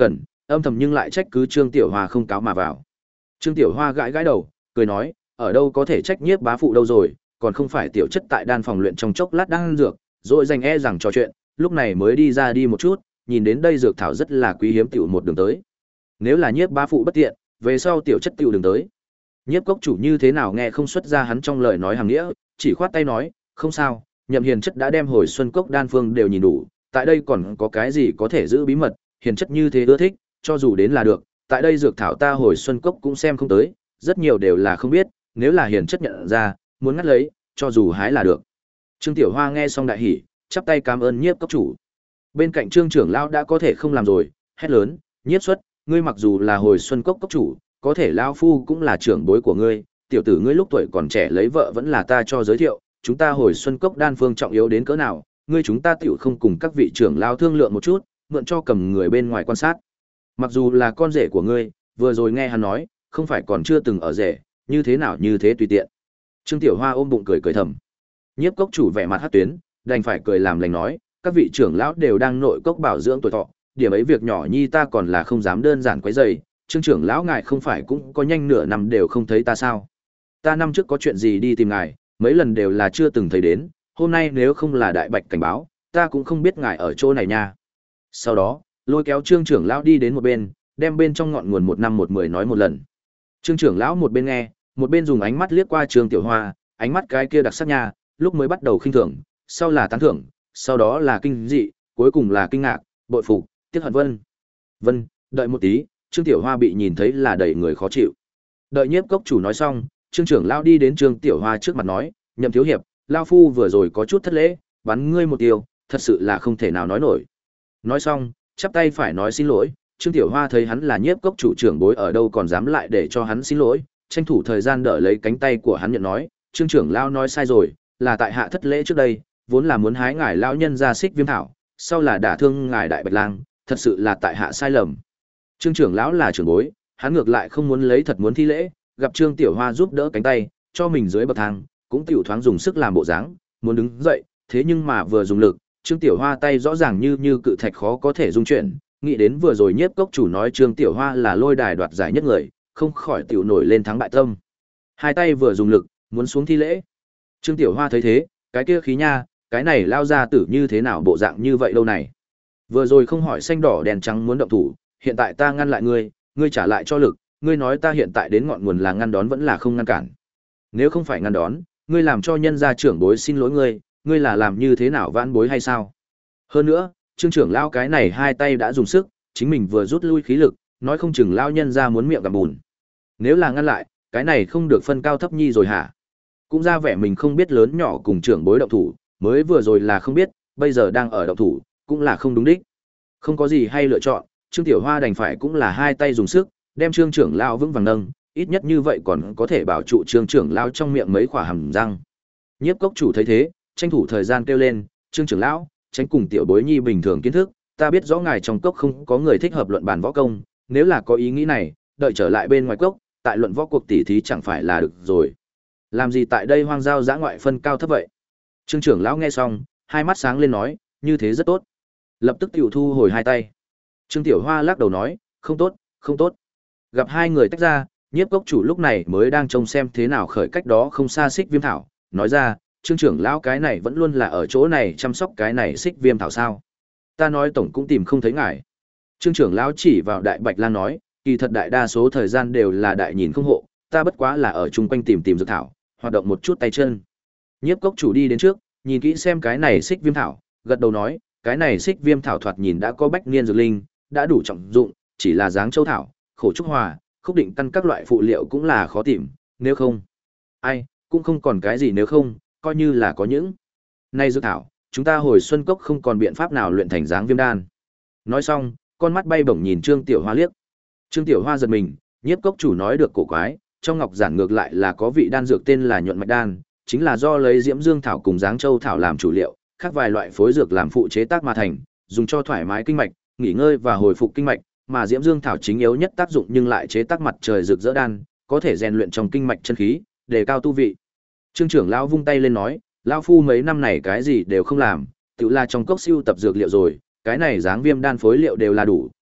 S1: âm thầm nhưng lại trách cứ Trương Tiểu Hoa không cáo mà vào. Trương Tiểu Hoa gãi gãi đầu, cười nói, ở đâu có thể trách nhiếp bá phụ đâu rồi, còn không phải tiểu chất tại đan phòng luyện trong chốc lát đang ăn dược, rồi dành e rằng trò chuyện, lúc này mới đi ra đi một chút, nhìn đến đây dược thảo rất là quý hiếm tiểu một đường tới. Nếu là nhiếp bá phụ bất tiện, về sau tiểu chất tiểu đường tới. Nhiếp cốc chủ như thế nào nghe không xuất ra hắn trong lời nói hàng nghĩa, chỉ khoát tay nói, không sao, Nhậm hiền chất đã đem hồi xuân cốc đan phương đều nhìn đủ, tại đây còn có cái gì có thể giữ bí mật, hiền chất như thế ưa thích, cho dù đến là được, tại đây dược thảo ta hồi xuân cốc cũng xem không tới, rất nhiều đều là không biết, nếu là hiền chất nhận ra, muốn ngắt lấy, cho dù hái là được. Trương Tiểu Hoa nghe xong đại hỉ, chắp tay cảm ơn nhiếp cốc chủ. Bên cạnh Trương trưởng lão đã có thể không làm rồi, hét lớn, nhiếp xuất, ngươi mặc dù là hồi xuân cốc cốc chủ, có thể lão phu cũng là trưởng bối của ngươi, tiểu tử ngươi lúc tuổi còn trẻ lấy vợ vẫn là ta cho giới thiệu, chúng ta hồi xuân cốc đan phương trọng yếu đến cỡ nào, ngươi chúng ta tiểu không cùng các vị trưởng lão thương lượng một chút, mượn cho cầm người bên ngoài quan sát. Mặc dù là con rể của ngươi, vừa rồi nghe hắn nói, không phải còn chưa từng ở rể, như thế nào như thế tùy tiện. Trương Tiểu Hoa ôm bụng cười cười thầm. Nhiếp cốc chủ vẻ mặt hắc tuyến, đành phải cười làm lành nói, các vị trưởng lão đều đang nội cốc bảo dưỡng tuổi thọ, điểm ấy việc nhỏ nhi ta còn là không dám đơn giản quấy rầy, Trương trưởng lão ngài không phải cũng có nhanh nửa năm đều không thấy ta sao? Ta năm trước có chuyện gì đi tìm ngài, mấy lần đều là chưa từng thấy đến, hôm nay nếu không là đại bạch cảnh báo, ta cũng không biết ngài ở chỗ này nha. Sau đó, lôi kéo Trương trưởng lão đi đến một bên, đem bên trong ngọn nguồn một năm một mười nói một lần. Trương trưởng lão một bên nghe, một bên dùng ánh mắt liếc qua Trương Tiểu Hoa, ánh mắt cái kia đặc sắc nha, lúc mới bắt đầu khinh thường, sau là tán thưởng, sau đó là kinh dị, cuối cùng là kinh ngạc, bội phục, tiếc hận vân. Vân, đợi một tí, Trương Tiểu Hoa bị nhìn thấy là đầy người khó chịu. Đợi nhiếp cốc chủ nói xong, Trương trưởng lão đi đến Trương Tiểu Hoa trước mặt nói, Nhậm thiếu hiệp, lão phu vừa rồi có chút thất lễ, bắn ngươi một tiêu, thật sự là không thể nào nói nổi. Nói xong, chắp tay phải nói xin lỗi, Trương Tiểu Hoa thấy hắn là nhiếp cốc chủ trưởng bối ở đâu còn dám lại để cho hắn xin lỗi, tranh thủ thời gian đỡ lấy cánh tay của hắn nhận nói, Trương trưởng lão nói sai rồi, là tại hạ thất lễ trước đây, vốn là muốn hái ngài lão nhân ra xích viêm thảo, sau là đả thương ngài đại bạch lang, thật sự là tại hạ sai lầm. Trương trưởng lão là trưởng bối, hắn ngược lại không muốn lấy thật muốn thi lễ, gặp Trương Tiểu Hoa giúp đỡ cánh tay, cho mình dưới bậc thang, cũng tiểu thoáng dùng sức làm bộ dáng, muốn đứng dậy, thế nhưng mà vừa dùng lực, Trương Tiểu Hoa tay rõ ràng như như cự thạch khó có thể dung chuyển, nghĩ đến vừa rồi nhiếp cốc chủ nói Trương Tiểu Hoa là lôi đài đoạt giải nhất người, không khỏi tiểu nổi lên thắng bại tâm. Hai tay vừa dùng lực, muốn xuống thi lễ. Trương Tiểu Hoa thấy thế, cái kia khí nha, cái này lao ra tử như thế nào bộ dạng như vậy đâu này. Vừa rồi không hỏi xanh đỏ đèn trắng muốn động thủ, hiện tại ta ngăn lại ngươi, ngươi trả lại cho lực, ngươi nói ta hiện tại đến ngọn nguồn là ngăn đón vẫn là không ngăn cản. Nếu không phải ngăn đón, ngươi làm cho nhân gia trưởng bối xin lỗi ngươi, ngươi là làm như thế nào vãn bối hay sao? Hơn nữa, Trương trưởng lão cái này hai tay đã dùng sức, chính mình vừa rút lui khí lực, nói không chừng lão nhân gia muốn miệng gặp bùn. Nếu là ngăn lại, cái này không được phân cao thấp nhi rồi hả? Cũng ra vẻ mình không biết lớn nhỏ cùng trưởng bối động thủ, mới vừa rồi là không biết, bây giờ đang ở động thủ, cũng là không đúng đích. Không có gì hay lựa chọn, Trương Tiểu Hoa đành phải cũng là hai tay dùng sức, đem Trương trưởng lão vững vàng nâng, ít nhất như vậy còn có thể bảo trụ Trương trưởng lão trong miệng mấy khỏa hàm răng. Nhiếp cốc chủ thấy thế, tranh thủ thời gian kêu lên, Trương trưởng lão, tránh cùng tiểu bối nhi bình thường kiến thức, ta biết rõ ngài trong cốc không có người thích hợp luận bàn võ công, nếu là có ý nghĩ này, đợi trở lại bên ngoài cốc, tại luận võ cuộc tỉ thí chẳng phải là được rồi. Làm gì tại đây hoang giao dã ngoại phân cao thấp vậy? Trương trưởng lão nghe xong, hai mắt sáng lên nói, như thế rất tốt. Lập tức tiểu thu hồi hai tay. Trương Tiểu Hoa lắc đầu nói, không tốt, không tốt. Gặp hai người tách ra, nhiếp cốc chủ lúc này mới đang trông xem thế nào khởi cách đó không xa xích viêm thảo, nói ra, Trương trưởng lão cái này vẫn luôn là ở chỗ này chăm sóc cái này xích viêm thảo sao? Ta nói tổng cũng tìm không thấy ngài. Trương trưởng lão chỉ vào Đại Bạch Lang nói, kỳ thật đại đa số thời gian đều là đại nhìn không hộ, ta bất quá là ở chung quanh tìm tìm dược thảo, hoạt động một chút tay chân. Nhiếp cốc chủ đi đến trước, nhìn kỹ xem cái này xích viêm thảo, gật đầu nói, cái này xích viêm thảo thoạt nhìn đã có bách niên dược linh, đã đủ trọng dụng, chỉ là dáng châu thảo, khổ trúc hòa, khúc định căn các loại phụ liệu cũng là khó tìm, nếu không, ai, cũng không còn cái gì nếu không, coi như là có những. Nay dược thảo, chúng ta hồi xuân cốc không còn biện pháp nào luyện thành dáng viêm đan. Nói xong, con mắt bay bổng nhìn Trương Tiểu Hoa liếc. Trương Tiểu Hoa giật mình, nhiếp cốc chủ nói được cổ quái, trong ngọc giản ngược lại là có vị đan dược tên là nhuận mạch đan, chính là do lấy diễm dương thảo cùng dáng châu thảo làm chủ liệu, khác vài loại phối dược làm phụ chế tác mà thành, dùng cho thoải mái kinh mạch, nghỉ ngơi và hồi phục kinh mạch, mà diễm dương thảo chính yếu nhất tác dụng nhưng lại chế tác mặt trời rực rỡ đan, có thể rèn luyện trong kinh mạch chân khí, đề cao tu vị. Trương trưởng lão vung tay lên nói, lão phu mấy năm này cái gì đều không làm, tự là trong cốc siêu tập dược liệu rồi, cái này dáng viêm đan phối liệu đều là đủ,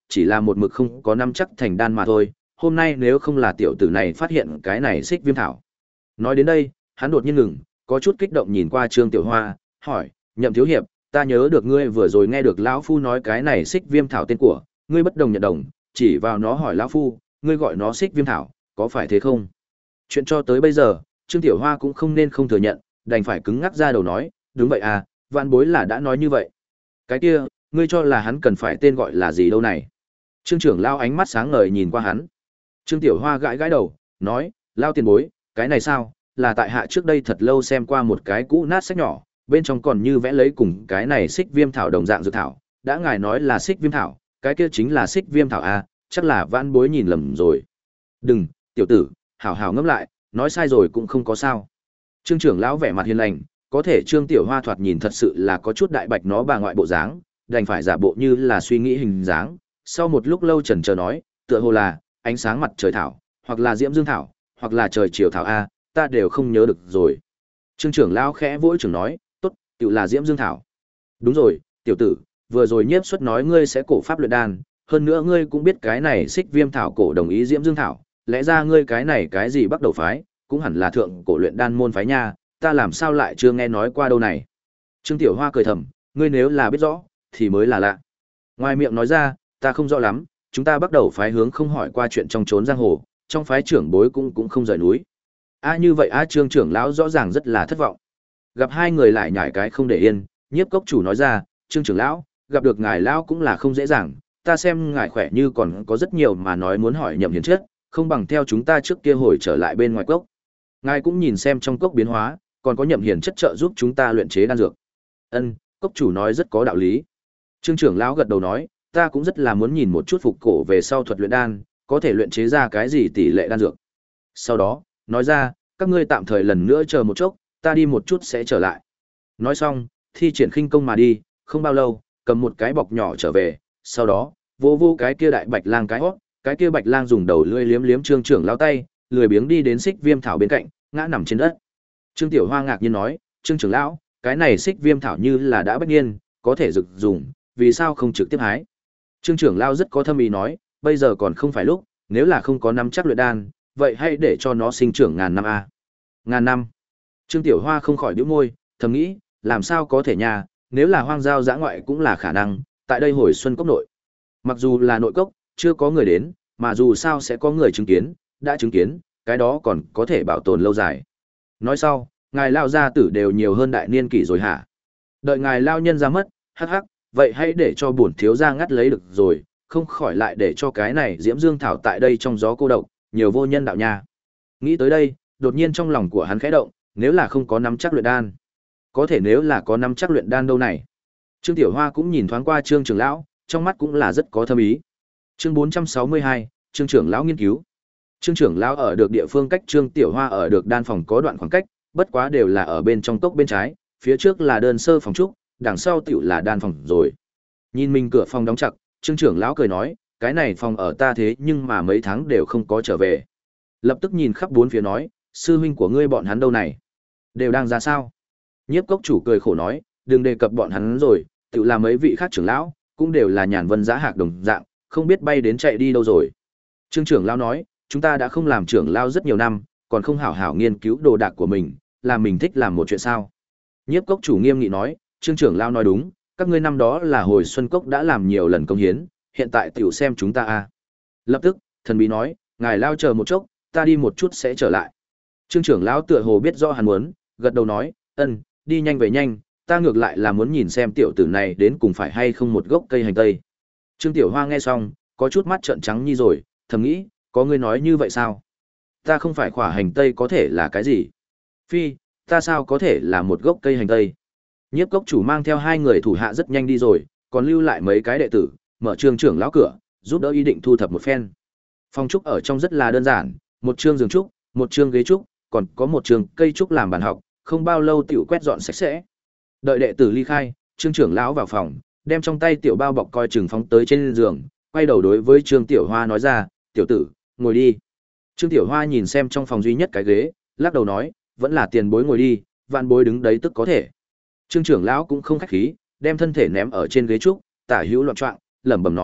S1: chỉ là một mực không có năm chắc thành đan mà thôi, hôm nay nếu không là tiểu tử này phát hiện cái này xích viêm thảo. Nói đến đây, hắn đột nhiên ngừng, có chút kích động nhìn qua Trương Tiểu Hoa, hỏi, Nhậm thiếu hiệp, ta nhớ được ngươi vừa rồi nghe được lão phu nói cái này xích viêm thảo tên của, ngươi bất đồng nhận đồng, chỉ vào nó hỏi lão phu, ngươi gọi nó xích viêm thảo, có phải thế không? Chuyện cho tới bây giờ, Trương Tiểu Hoa cũng không nên không thừa nhận, đành phải cứng ngắc ra đầu nói, đúng vậy à, vạn bối là đã nói như vậy. Cái kia, ngươi cho là hắn cần phải tên gọi là gì đâu này? Trương trưởng lao ánh mắt sáng ngời nhìn qua hắn. Trương Tiểu Hoa gãi gãi đầu, nói, lao tiền bối, cái này sao, là tại hạ trước đây thật lâu xem qua một cái cũ nát sách nhỏ, bên trong còn như vẽ lấy cùng cái này xích viêm thảo đồng dạng dược thảo, đã ngài nói là xích viêm thảo, cái kia chính là xích viêm thảo à, chắc là vãn bối nhìn lầm rồi. Đừng, tiểu tử, hảo hảo ngẫm lại, nói sai rồi cũng không có sao. Trương trưởng lão vẻ mặt hiền lành, có thể Trương Tiểu Hoa thoạt nhìn thật sự là có chút đại bạch nó bà ngoại bộ dáng, đành phải giả bộ như là suy nghĩ hình dáng. Sau một lúc lâu chần chờ nói, tựa hồ là ánh sáng mặt trời thảo, hoặc là diễm dương thảo, hoặc là trời chiều thảo a, ta đều không nhớ được rồi. Trương trưởng lão khẽ vỗ trưởng nói, tốt, tự là diễm dương thảo. Đúng rồi, tiểu tử, vừa rồi nhiếp xuất nói ngươi sẽ cổ pháp luyện đan, hơn nữa ngươi cũng biết cái này xích viêm thảo cổ đồng ý diễm dương thảo, lẽ ra ngươi cái này cái gì bắt đầu phái, cũng hẳn là thượng cổ luyện đan môn phái nha, ta làm sao lại chưa nghe nói qua đâu này. Trương Tiểu Hoa cười thầm, ngươi nếu là biết rõ, thì mới là lạ. Ngoài miệng nói ra, ta không rõ lắm, chúng ta bắt đầu phái hướng không hỏi qua chuyện trong trốn giang hồ, trong phái trưởng bối cũng cũng không rời núi. A như vậy a Trương trưởng lão rõ ràng rất là thất vọng. Gặp hai người lại nhảy cái không để yên, Nhiếp cốc chủ nói ra, Trương trưởng lão, gặp được ngài lão cũng là không dễ dàng, ta xem ngài khỏe như còn có rất nhiều mà nói muốn hỏi Nhậm Hiền chết, không bằng theo chúng ta trước kia hồi trở lại bên ngoài cốc. Ngài cũng nhìn xem trong cốc biến hóa, còn có Nhậm Hiền chất trợ giúp chúng ta luyện chế đan dược. Ân, cốc chủ nói rất có đạo lý. Trương trưởng lão gật đầu nói, ta cũng rất là muốn nhìn một chút phục cổ về sau thuật luyện đan, có thể luyện chế ra cái gì tỷ lệ đan dược. Sau đó, nói ra, các ngươi tạm thời lần nữa chờ một chốc, ta đi một chút sẽ trở lại. Nói xong, thi triển khinh công mà đi, không bao lâu, cầm một cái bọc nhỏ trở về, sau đó, vô vô cái kia đại bạch lang cái hót, cái kia bạch lang dùng đầu lưỡi liếm liếm Trương trưởng lão tay, lười biếng đi đến xích viêm thảo bên cạnh, ngã nằm trên đất. Trương Tiểu Hoa ngạc nhiên nói, Trương trưởng lão, cái này xích viêm thảo như là đã bất nhiên, có thể dực dùng, vì sao không trực tiếp hái? Trương trưởng lão rất có thâm ý nói, bây giờ còn không phải lúc, nếu là không có nắm chắc luyện đan, vậy hãy để cho nó sinh trưởng ngàn năm a. Ngàn năm. Trương Tiểu Hoa không khỏi nhíu môi, thầm nghĩ, làm sao có thể nha, nếu là hoang giao dã ngoại cũng là khả năng, tại đây hồi xuân cốc nội. Mặc dù là nội cốc, chưa có người đến, mà dù sao sẽ có người chứng kiến, đã chứng kiến, cái đó còn có thể bảo tồn lâu dài. Nói sau, ngài lao gia tử đều nhiều hơn đại niên kỷ rồi hả? Đợi ngài lao nhân ra mất, hắc hắc, vậy hãy để cho bổn thiếu gia ngắt lấy được rồi, không khỏi lại để cho cái này diễm dương thảo tại đây trong gió cô độc, nhiều vô nhân đạo nha. Nghĩ tới đây, đột nhiên trong lòng của hắn khẽ động, nếu là không có nắm chắc luyện đan, có thể nếu là có nắm chắc luyện đan đâu này. Trương Tiểu Hoa cũng nhìn thoáng qua Trương trưởng lão, trong mắt cũng là rất có thâm ý. Chương bốn trăm sáu mươi hai, Trương trưởng lão nghiên cứu. Trương trưởng lão ở được địa phương cách Trương Tiểu Hoa ở được đan phòng có đoạn khoảng cách, bất quá đều là ở bên trong cốc bên trái, phía trước là đơn sơ phòng trúc, đằng sau tiểu là đan phòng rồi. Nhìn mình cửa phòng đóng chặt, Trương trưởng lão cười nói, cái này phòng ở ta thế nhưng mà mấy tháng đều không có trở về. Lập tức nhìn khắp bốn phía nói, sư huynh của ngươi bọn hắn đâu này? Đều đang ra sao? Nhiếp cốc chủ cười khổ nói, đừng đề cập bọn hắn rồi, tự là mấy vị khác trưởng lão, cũng đều là nhàn vân giá hạc đồng dạng, không biết bay đến chạy đi đâu rồi. Trương trưởng lão nói, chúng ta đã không làm trưởng lão rất nhiều năm, còn không hảo hảo nghiên cứu đồ đạc của mình, là mình thích làm một chuyện sao? Nhiếp cốc chủ nghiêm nghị nói, Trương trưởng lão nói đúng, các ngươi năm đó là hồi xuân cốc đã làm nhiều lần công hiến, hiện tại tiểu xem chúng ta a. Lập tức, thần bí nói, ngài lao chờ một chốc, ta đi một chút sẽ trở lại. Trương trưởng lão tựa hồ biết rõ hắn muốn, gật đầu nói, ân, đi nhanh về nhanh, ta ngược lại là muốn nhìn xem tiểu tử này đến cùng phải hay không một gốc cây hành tây. Trương Tiểu Hoa nghe xong, có chút mắt trợn trắng như rồi, thầm nghĩ, có người nói như vậy sao? Ta không phải khỏa hành tây có thể là cái gì? Phi, ta sao có thể là một gốc cây hành tây? Nhiếp cốc chủ mang theo hai người thủ hạ rất nhanh đi rồi, còn lưu lại mấy cái đệ tử, mở Trương trưởng lão cửa, giúp đỡ ý định thu thập một phen. Phòng trúc ở trong rất là đơn giản, một trương giường trúc, một trương ghế trúc, còn có một trường cây trúc làm bàn học, không bao lâu tiểu quét dọn sạch sẽ. Đợi đệ tử ly khai, Trương trưởng lão vào phòng, đem trong tay tiểu bao bọc coi chừng phóng tới trên giường, quay đầu đối với Trương Tiểu Hoa nói ra, "Tiểu tử, ngồi đi." Trương Tiểu Hoa nhìn xem trong phòng duy nhất cái ghế, lắc đầu nói, "Vẫn là tiền bối ngồi đi, vạn bối đứng đấy tức có thể." Trương trưởng lão cũng không khách khí, đem thân thể ném ở trên ghế trúc, tả hữu loạn choạng, lẩm bẩm nói,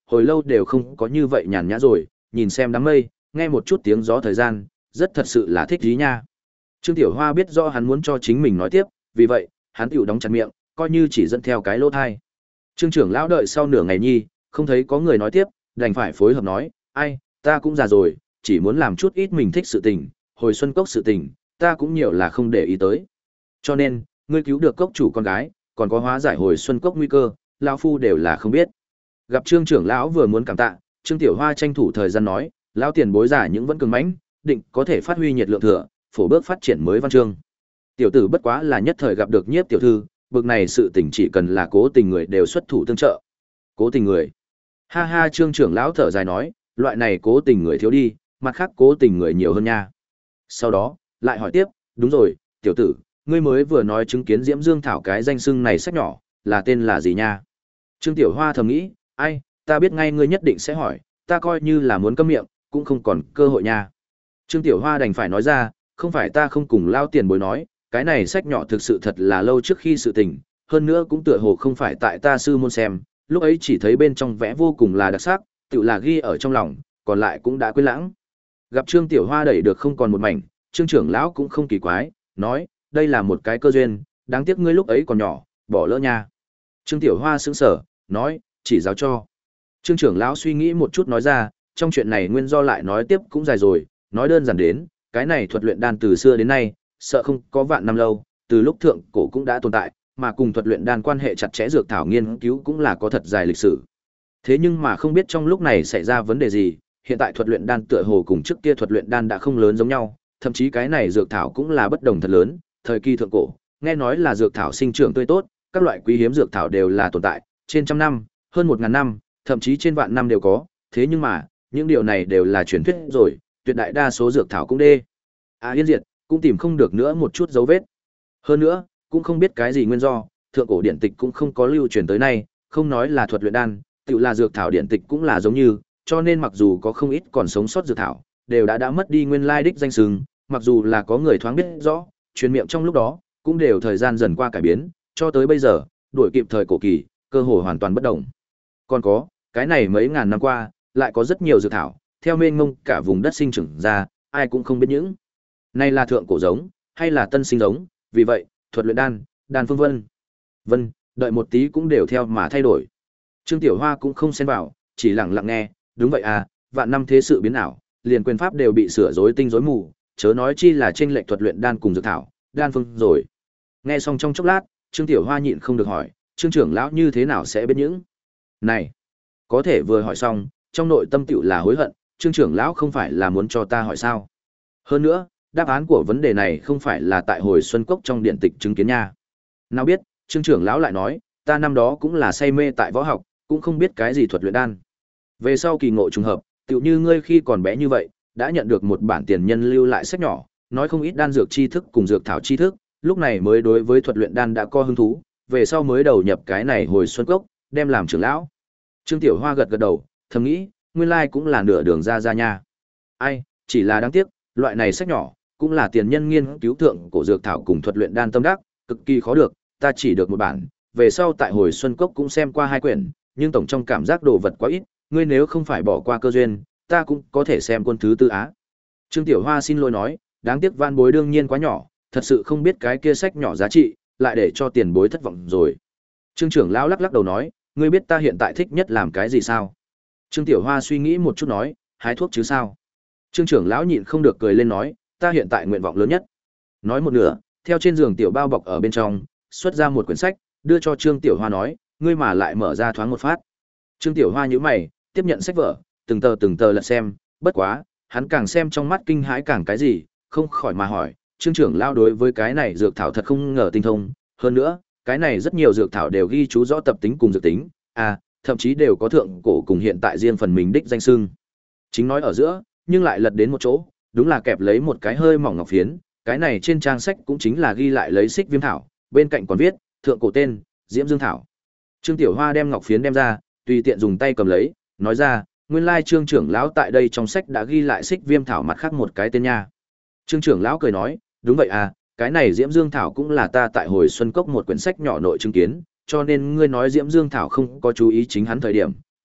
S1: hồi lâu đều không có như vậy nhàn nhã rồi, nhìn xem đám mây, nghe một chút tiếng gió thời gian, rất thật sự là thích dí nha. Trương Tiểu Hoa biết rõ hắn muốn cho chính mình nói tiếp, vì vậy, hắn tiểu đóng chặt miệng, coi như chỉ dẫn theo cái lỗ thai. Trương trưởng lão đợi sau nửa ngày nhi, không thấy có người nói tiếp, đành phải phối hợp nói, ai, ta cũng già rồi, chỉ muốn làm chút ít mình thích sự tình, hồi xuân cốc sự tình, ta cũng nhiều là không để ý tới. Cho nên, ngươi cứu được cốc chủ con gái, còn có hóa giải hồi xuân cốc nguy cơ, lão phu đều là không biết. Gặp Trương trưởng lão vừa muốn cảm tạ, Trương Tiểu Hoa tranh thủ thời gian nói, lão tiền bối giả những vẫn cường mãnh, định có thể phát huy nhiệt lượng thừa, phổ bước phát triển mới văn chương. Tiểu tử bất quá là nhất thời gặp được Nhiếp tiểu thư, bực này sự tình chỉ cần là cố tình người đều xuất thủ tương trợ. Cố tình người? Ha ha, Trương trưởng lão thở dài nói, loại này cố tình người thiếu đi, mặt khác cố tình người nhiều hơn nha. Sau đó, lại hỏi tiếp, đúng rồi, tiểu tử, ngươi mới vừa nói chứng kiến Diễm Dương Thảo cái danh xưng này sách nhỏ, là tên là gì nha? Trương Tiểu Hoa thầm nghĩ, ai, ta biết ngay ngươi nhất định sẽ hỏi, ta coi như là muốn câm miệng, cũng không còn cơ hội nha. Trương Tiểu Hoa đành phải nói ra, không phải ta không cùng lao tiền bối nói, cái này sách nhỏ thực sự thật là lâu trước khi sự tình, hơn nữa cũng tựa hồ không phải tại ta sư môn xem, lúc ấy chỉ thấy bên trong vẽ vô cùng là đặc sắc, tự là ghi ở trong lòng, còn lại cũng đã quên lãng. Gặp Trương Tiểu Hoa đẩy được không còn một mảnh, Trương trưởng lão cũng không kỳ quái, nói, đây là một cái cơ duyên, đáng tiếc ngươi lúc ấy còn nhỏ, bỏ lỡ nha. Trương Tiểu Hoa sững sờ, nói, chỉ giáo cho. Trương trưởng lão suy nghĩ một chút nói ra, trong chuyện này nguyên do lại nói tiếp cũng dài rồi, nói đơn giản đến, cái này thuật luyện đan từ xưa đến nay, sợ không có vạn năm lâu, từ lúc thượng cổ cũng đã tồn tại, mà cùng thuật luyện đan quan hệ chặt chẽ dược thảo nghiên cứu cũng là có thật dài lịch sử. Thế nhưng mà không biết trong lúc này xảy ra vấn đề gì, hiện tại thuật luyện đan tựa hồ cùng trước kia thuật luyện đan đã không lớn giống nhau, thậm chí cái này dược thảo cũng là bất đồng thật lớn, thời kỳ thượng cổ, nghe nói là dược thảo sinh trưởng tươi tốt, các loại quý hiếm dược thảo đều là tồn tại, trên trăm năm, hơn một ngàn năm, thậm chí trên vạn năm đều có, thế nhưng mà, những điều này đều là truyền thuyết rồi, tuyệt đại đa số dược thảo cũng đê. À yên diệt, cũng tìm không được nữa một chút dấu vết. Hơn nữa, cũng không biết cái gì nguyên do, thượng cổ điển tịch cũng không có lưu truyền tới nay, không nói là thuật luyện đan, tự là dược thảo điển tịch cũng là giống như, cho nên mặc dù có không ít còn sống sót dược thảo, đều đã đã mất đi nguyên lai đích danh xưng, mặc dù là có người thoáng biết rõ, truyền miệng trong lúc đó, cũng đều thời gian dần qua cải biến, cho tới bây giờ, đuổi kịp thời cổ kỳ, cơ hội hoàn toàn bất động. Còn có, cái này mấy ngàn năm qua, lại có rất nhiều dược thảo, theo mênh mông cả vùng đất sinh trưởng ra, ai cũng không biết những. Này là thượng cổ giống, hay là tân sinh giống, vì vậy, thuật luyện đan, đan phương vân. Vân, đợi một tí cũng đều theo mà thay đổi. Trương Tiểu Hoa cũng không xen vào, chỉ lặng lặng nghe, đúng vậy à, vạn năm thế sự biến ảo, liền quyền pháp đều bị sửa rối tinh rối mù, chớ nói chi là chênh lệch thuật luyện đan cùng dược thảo, đan phương rồi. Nghe xong trong chốc lát, Trương Tiểu Hoa nhịn không được hỏi, Trương trưởng lão như thế nào sẽ biết những này? Có thể vừa hỏi xong, trong nội tâm tiểu là hối hận, Trương trưởng lão không phải là muốn cho ta hỏi sao? Hơn nữa, đáp án của vấn đề này không phải là tại hồi Xuân Cốc trong điện tịch chứng kiến nha. Nào biết, Trương trưởng lão lại nói, ta năm đó cũng là say mê tại võ học, cũng không biết cái gì thuật luyện đan. Về sau kỳ ngộ trùng hợp, tựu như ngươi khi còn bé như vậy, đã nhận được một bản tiền nhân lưu lại sách nhỏ, nói không ít đan dược tri thức cùng dược thảo tri thức, lúc này mới đối với thuật luyện đan đã có hứng thú, về sau mới đầu nhập cái này hồi Xuân Cốc, đem làm trưởng lão. Trương Tiểu Hoa gật gật đầu, thầm nghĩ, nguyên lai cũng là nửa đường ra ra nha. Ai, chỉ là đáng tiếc, loại này sách nhỏ, cũng là tiền nhân nghiên cứu thượng cổ dược thảo cùng thuật luyện đan tâm đắc, cực kỳ khó được, ta chỉ được một bản, về sau tại hồi Xuân Cốc cũng xem qua hai quyển, nhưng tổng trong cảm giác đồ vật quá ít, ngươi nếu không phải bỏ qua cơ duyên, ta cũng có thể xem quân thứ tư á. Trương Tiểu Hoa xin lỗi nói, đáng tiếc van bối đương nhiên quá nhỏ, thật sự không biết cái kia sách nhỏ giá trị, lại để cho tiền bối thất vọng rồi. Trương trưởng lão lắc lắc đầu nói, ngươi biết ta hiện tại thích nhất làm cái gì sao? Trương Tiểu Hoa suy nghĩ một chút nói, hái thuốc chứ sao? Trương trưởng lão nhịn không được cười lên nói, ta hiện tại nguyện vọng lớn nhất. Nói một nửa, theo trên giường tiểu bao bọc ở bên trong, xuất ra một quyển sách, đưa cho Trương Tiểu Hoa nói, ngươi mà lại mở ra thoáng một phát. Trương Tiểu Hoa nhíu mày, tiếp nhận sách vở, từng tờ từng tờ lật xem, bất quá, hắn càng xem trong mắt kinh hãi càng cái gì, không khỏi mà hỏi, Trương trưởng lão đối với cái này dược thảo thật không ngờ tinh thông, hơn nữa, cái này rất nhiều dược thảo đều ghi chú rõ tập tính cùng dược tính, à, thậm chí đều có thượng cổ cùng hiện tại riêng phần mình đích danh xưng. Chính nói ở giữa, nhưng lại lật đến một chỗ, đúng là kẹp lấy một cái hơi mỏng ngọc phiến, cái này trên trang sách cũng chính là ghi lại lấy xích viêm thảo, bên cạnh còn viết, thượng cổ tên, Diễm Dương thảo. Trương Tiểu Hoa đem ngọc phiến đem ra, tùy tiện dùng tay cầm lấy, nói ra, nguyên lai Trương trưởng lão tại đây trong sách đã ghi lại xích viêm thảo mặt khác một cái tên nha. Trương trưởng lão cười nói, đúng vậy à, cái này Diễm Dương thảo cũng là ta tại hồi Xuân Cốc một quyển sách nhỏ nội chứng kiến, cho nên ngươi nói Diễm Dương thảo không có chú ý chính hắn thời điểm,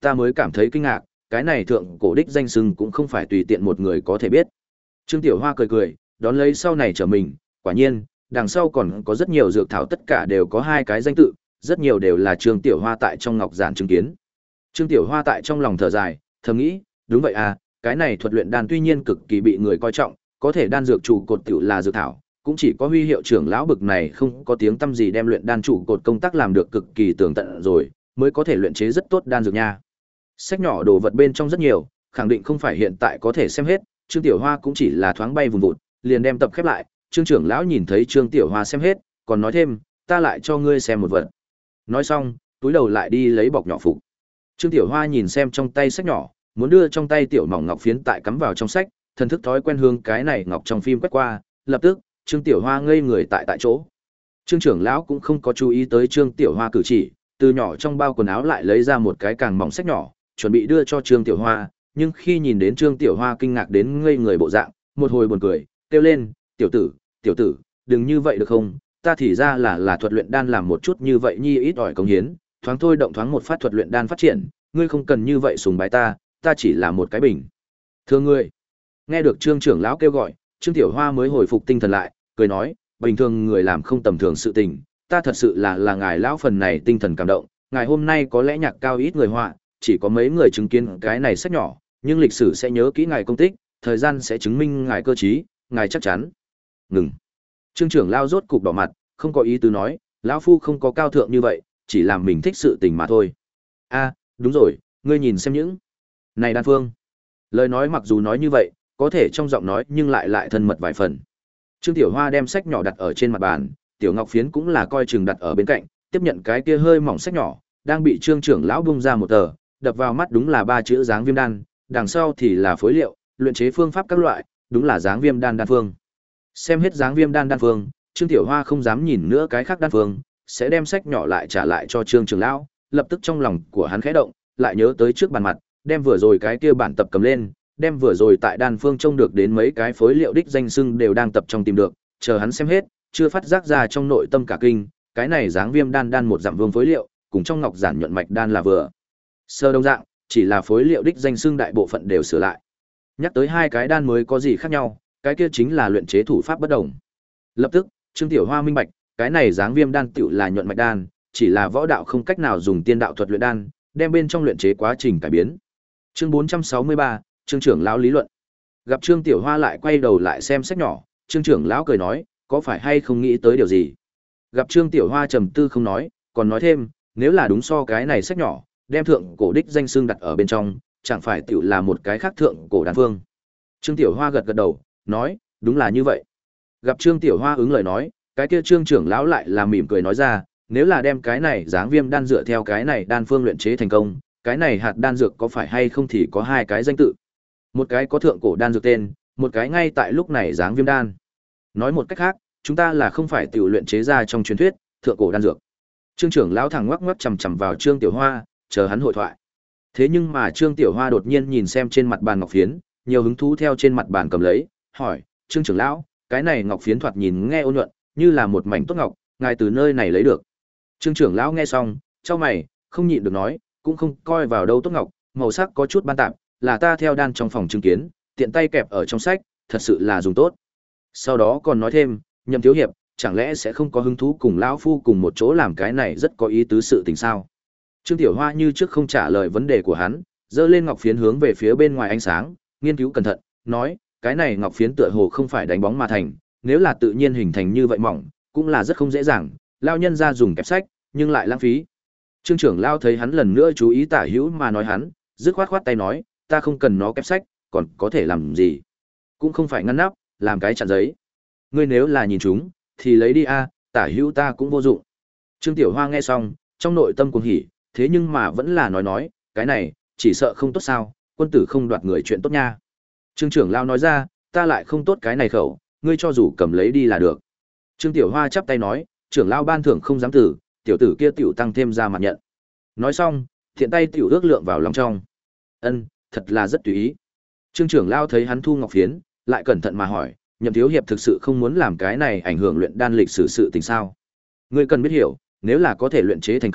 S1: ta mới cảm thấy kinh ngạc, cái này thượng cổ đích danh sưng cũng không phải tùy tiện một người có thể biết. Trương Tiểu Hoa cười cười, đón lấy sau này trở mình, quả nhiên, đằng sau còn có rất nhiều dược thảo tất cả đều có hai cái danh tự, rất nhiều đều là Trương Tiểu Hoa tại trong ngọc giản chứng kiến. Trương Tiểu Hoa tại trong lòng thở dài, thầm nghĩ, đúng vậy à, cái này thuật luyện đan tuy nhiên cực kỳ bị người coi trọng, có thể đan dược trụ cột tiểu là dược thảo, cũng chỉ có Huy hiệu trưởng lão bực này không có tiếng tăm gì đem luyện đan trụ cột công tác làm được cực kỳ tường tận rồi, mới có thể luyện chế rất tốt đan dược nha. Sách nhỏ đồ vật bên trong rất nhiều, khẳng định không phải hiện tại có thể xem hết, Trương Tiểu Hoa cũng chỉ là thoáng bay vùng vụt, liền đem tập khép lại, Trương trưởng lão nhìn thấy Trương Tiểu Hoa xem hết, còn nói thêm, ta lại cho ngươi xem một vật. Nói xong, túi đầu lại đi lấy bọc nhỏ phục. Trương Tiểu Hoa nhìn xem trong tay sách nhỏ, muốn đưa trong tay tiểu mỏng ngọc phiến tại cắm vào trong sách, thần thức thói quen hướng cái này ngọc trong phim quét qua, lập tức, Trương Tiểu Hoa ngây người tại tại chỗ. Trương trưởng lão cũng không có chú ý tới Trương Tiểu Hoa cử chỉ, từ nhỏ trong bao quần áo lại lấy ra một cái càng mỏng sách nhỏ, chuẩn bị đưa cho Trương Tiểu Hoa, nhưng khi nhìn đến Trương Tiểu Hoa kinh ngạc đến ngây người bộ dạng, một hồi buồn cười, kêu lên, "Tiểu tử, tiểu tử, đừng như vậy được không? Ta thì ra là là thuật luyện đan làm một chút như vậy nhi ít ỏi công hiến, thoáng thôi động thoáng một phát thuật luyện đan phát triển, ngươi không cần như vậy sùng bái ta, ta chỉ là một cái bình thường ngươi." Nghe được Trương trưởng lão kêu gọi, Trương Tiểu Hoa mới hồi phục tinh thần lại, cười nói, "Bình thường người làm không tầm thường sự tình, ta thật sự là là ngài lão phần này tinh thần cảm động, ngài hôm nay có lẽ nhạc cao ít người họa, chỉ có mấy người chứng kiến cái này sách nhỏ, nhưng lịch sử sẽ nhớ kỹ ngài công tích, thời gian sẽ chứng minh ngài cơ trí, ngài chắc chắn." Ngừng. Trương trưởng lão rốt cục đỏ mặt, không có ý tứ nói, lão phu không có cao thượng như vậy, chỉ làm mình thích sự tình mà thôi. A, đúng rồi, ngươi nhìn xem những này đan phương. Lời nói mặc dù nói như vậy, có thể trong giọng nói nhưng lại lại thân mật vài phần. Trương Tiểu Hoa đem sách nhỏ đặt ở trên mặt bàn, tiểu ngọc phiến cũng là coi chừng đặt ở bên cạnh, tiếp nhận cái kia hơi mỏng sách nhỏ, đang bị Trương trưởng lão bung ra một tờ, đập vào mắt đúng là ba chữ dáng viêm đan, đằng sau thì là phối liệu, luyện chế phương pháp các loại, đúng là dáng viêm đan đan phương. Xem hết dáng viêm đan đan phương, Trương Tiểu Hoa không dám nhìn nữa cái khác đan phương, sẽ đem sách nhỏ lại trả lại cho Trương trưởng lão, lập tức trong lòng của hắn khẽ động, lại nhớ tới trước bàn mặt, đem vừa rồi cái kia bản tập cầm lên, đem vừa rồi tại đan phương trông được đến mấy cái phối liệu đích danh xưng đều đang tập trong tìm được, chờ hắn xem hết, chưa phát giác ra trong nội tâm cả kinh, cái này dáng viêm đan đan một dặm vương phối liệu, cùng trong ngọc giản nhuận mạch đan là vừa sơ đồng dạng, chỉ là phối liệu đích danh xưng đại bộ phận đều sửa lại. Nhắc tới hai cái đan mới có gì khác nhau, cái kia chính là luyện chế thủ pháp bất đồng. Lập tức, Trương Tiểu Hoa minh bạch, cái này dáng viêm đan tựu là nhuận mạch đan, chỉ là võ đạo không cách nào dùng tiên đạo thuật luyện đan, đem bên trong luyện chế quá trình cải biến. Chương bốn trăm sáu mươi ba, Trương trưởng lão lý luận. Gặp Trương Tiểu Hoa lại quay đầu lại xem sách nhỏ, Trương trưởng lão cười nói, có phải hay không nghĩ tới điều gì? Gặp Trương Tiểu Hoa trầm tư không nói, còn nói thêm, nếu là đúng so cái này sách nhỏ, đem thượng cổ đích danh xưng đặt ở bên trong, chẳng phải tiểu là một cái khác thượng cổ đan phương. Trương Tiểu Hoa gật gật đầu, nói, đúng là như vậy. Gặp Trương Tiểu Hoa ứng lời nói, cái kia Trương trưởng lão lại là mỉm cười nói ra, nếu là đem cái này dáng viêm đan dựa theo cái này đan phương luyện chế thành công, cái này hạt đan dược có phải hay không thì có hai cái danh tự. Một cái có thượng cổ đan dược tên, một cái ngay tại lúc này dáng viêm đan. Nói một cách khác, chúng ta là không phải tiểu luyện chế ra trong truyền thuyết thượng cổ đan dược. Trương trưởng lão thẳng ngoắc ngoắc chằm chằm vào Trương Tiểu Hoa, chờ hắn hội thoại. Thế nhưng mà Trương Tiểu Hoa đột nhiên nhìn xem trên mặt bàn ngọc phiến, nhiều hứng thú theo trên mặt bàn cầm lấy, hỏi, Trương trưởng lão, cái này ngọc phiến thoạt nhìn nghe ôn nhuận, như là một mảnh tốt ngọc, ngài từ nơi này lấy được. Trương trưởng lão nghe xong, chau mày, không nhịn được nói, cũng không coi vào đâu tốt ngọc, màu sắc có chút ban tạp, là ta theo đan trong phòng chứng kiến, tiện tay kẹp ở trong sách, thật sự là dùng tốt. Sau đó còn nói thêm, Nhậm thiếu hiệp, chẳng lẽ sẽ không có hứng thú cùng lão phu cùng một chỗ làm cái này rất có ý tứ sự tình sao? Trương Tiểu Hoa như trước không trả lời vấn đề của hắn, giơ lên ngọc phiến hướng về phía bên ngoài ánh sáng, nghiên cứu cẩn thận, nói, cái này ngọc phiến tựa hồ không phải đánh bóng mà thành, nếu là tự nhiên hình thành như vậy mỏng, cũng là rất không dễ dàng, lão nhân ra dùng kẹp sách, nhưng lại lãng phí. Trương trưởng lão thấy hắn lần nữa chú ý tả hữu mà nói hắn, dứt khoát khoát tay nói, ta không cần nó kẹp sách, còn có thể làm gì? Cũng không phải ngăn nắp, làm cái chặn giấy. Ngươi nếu là nhìn chúng, thì lấy đi a, tả hữu ta cũng vô dụng. Trương Tiểu Hoa nghe xong, trong nội tâm cuồng hỉ, thế nhưng mà vẫn là nói nói, cái này, chỉ sợ không tốt sao, quân tử không đoạt người chuyện tốt nha. Trương trưởng lão nói ra, ta lại không tốt cái này khẩu, ngươi cho dù cầm lấy đi là được. Trương Tiểu Hoa chắp tay nói, trưởng lão ban thưởng không dám tử, tiểu tử kia tiểu tăng thêm ra mặt nhận. Nói xong, thiện tay tiểu ước lượng vào lòng trong. Ân, thật là rất tùy ý. Trương trưởng lão thấy hắn thu ngọc phiến, lại cẩn thận mà hỏi, Nhậm thiếu hiệp thực sự không muốn làm cái này ảnh hưởng luyện đan lịch sử sự tình sao? Ngươi cần biết hiểu, nếu là có thể luyện chế thành công,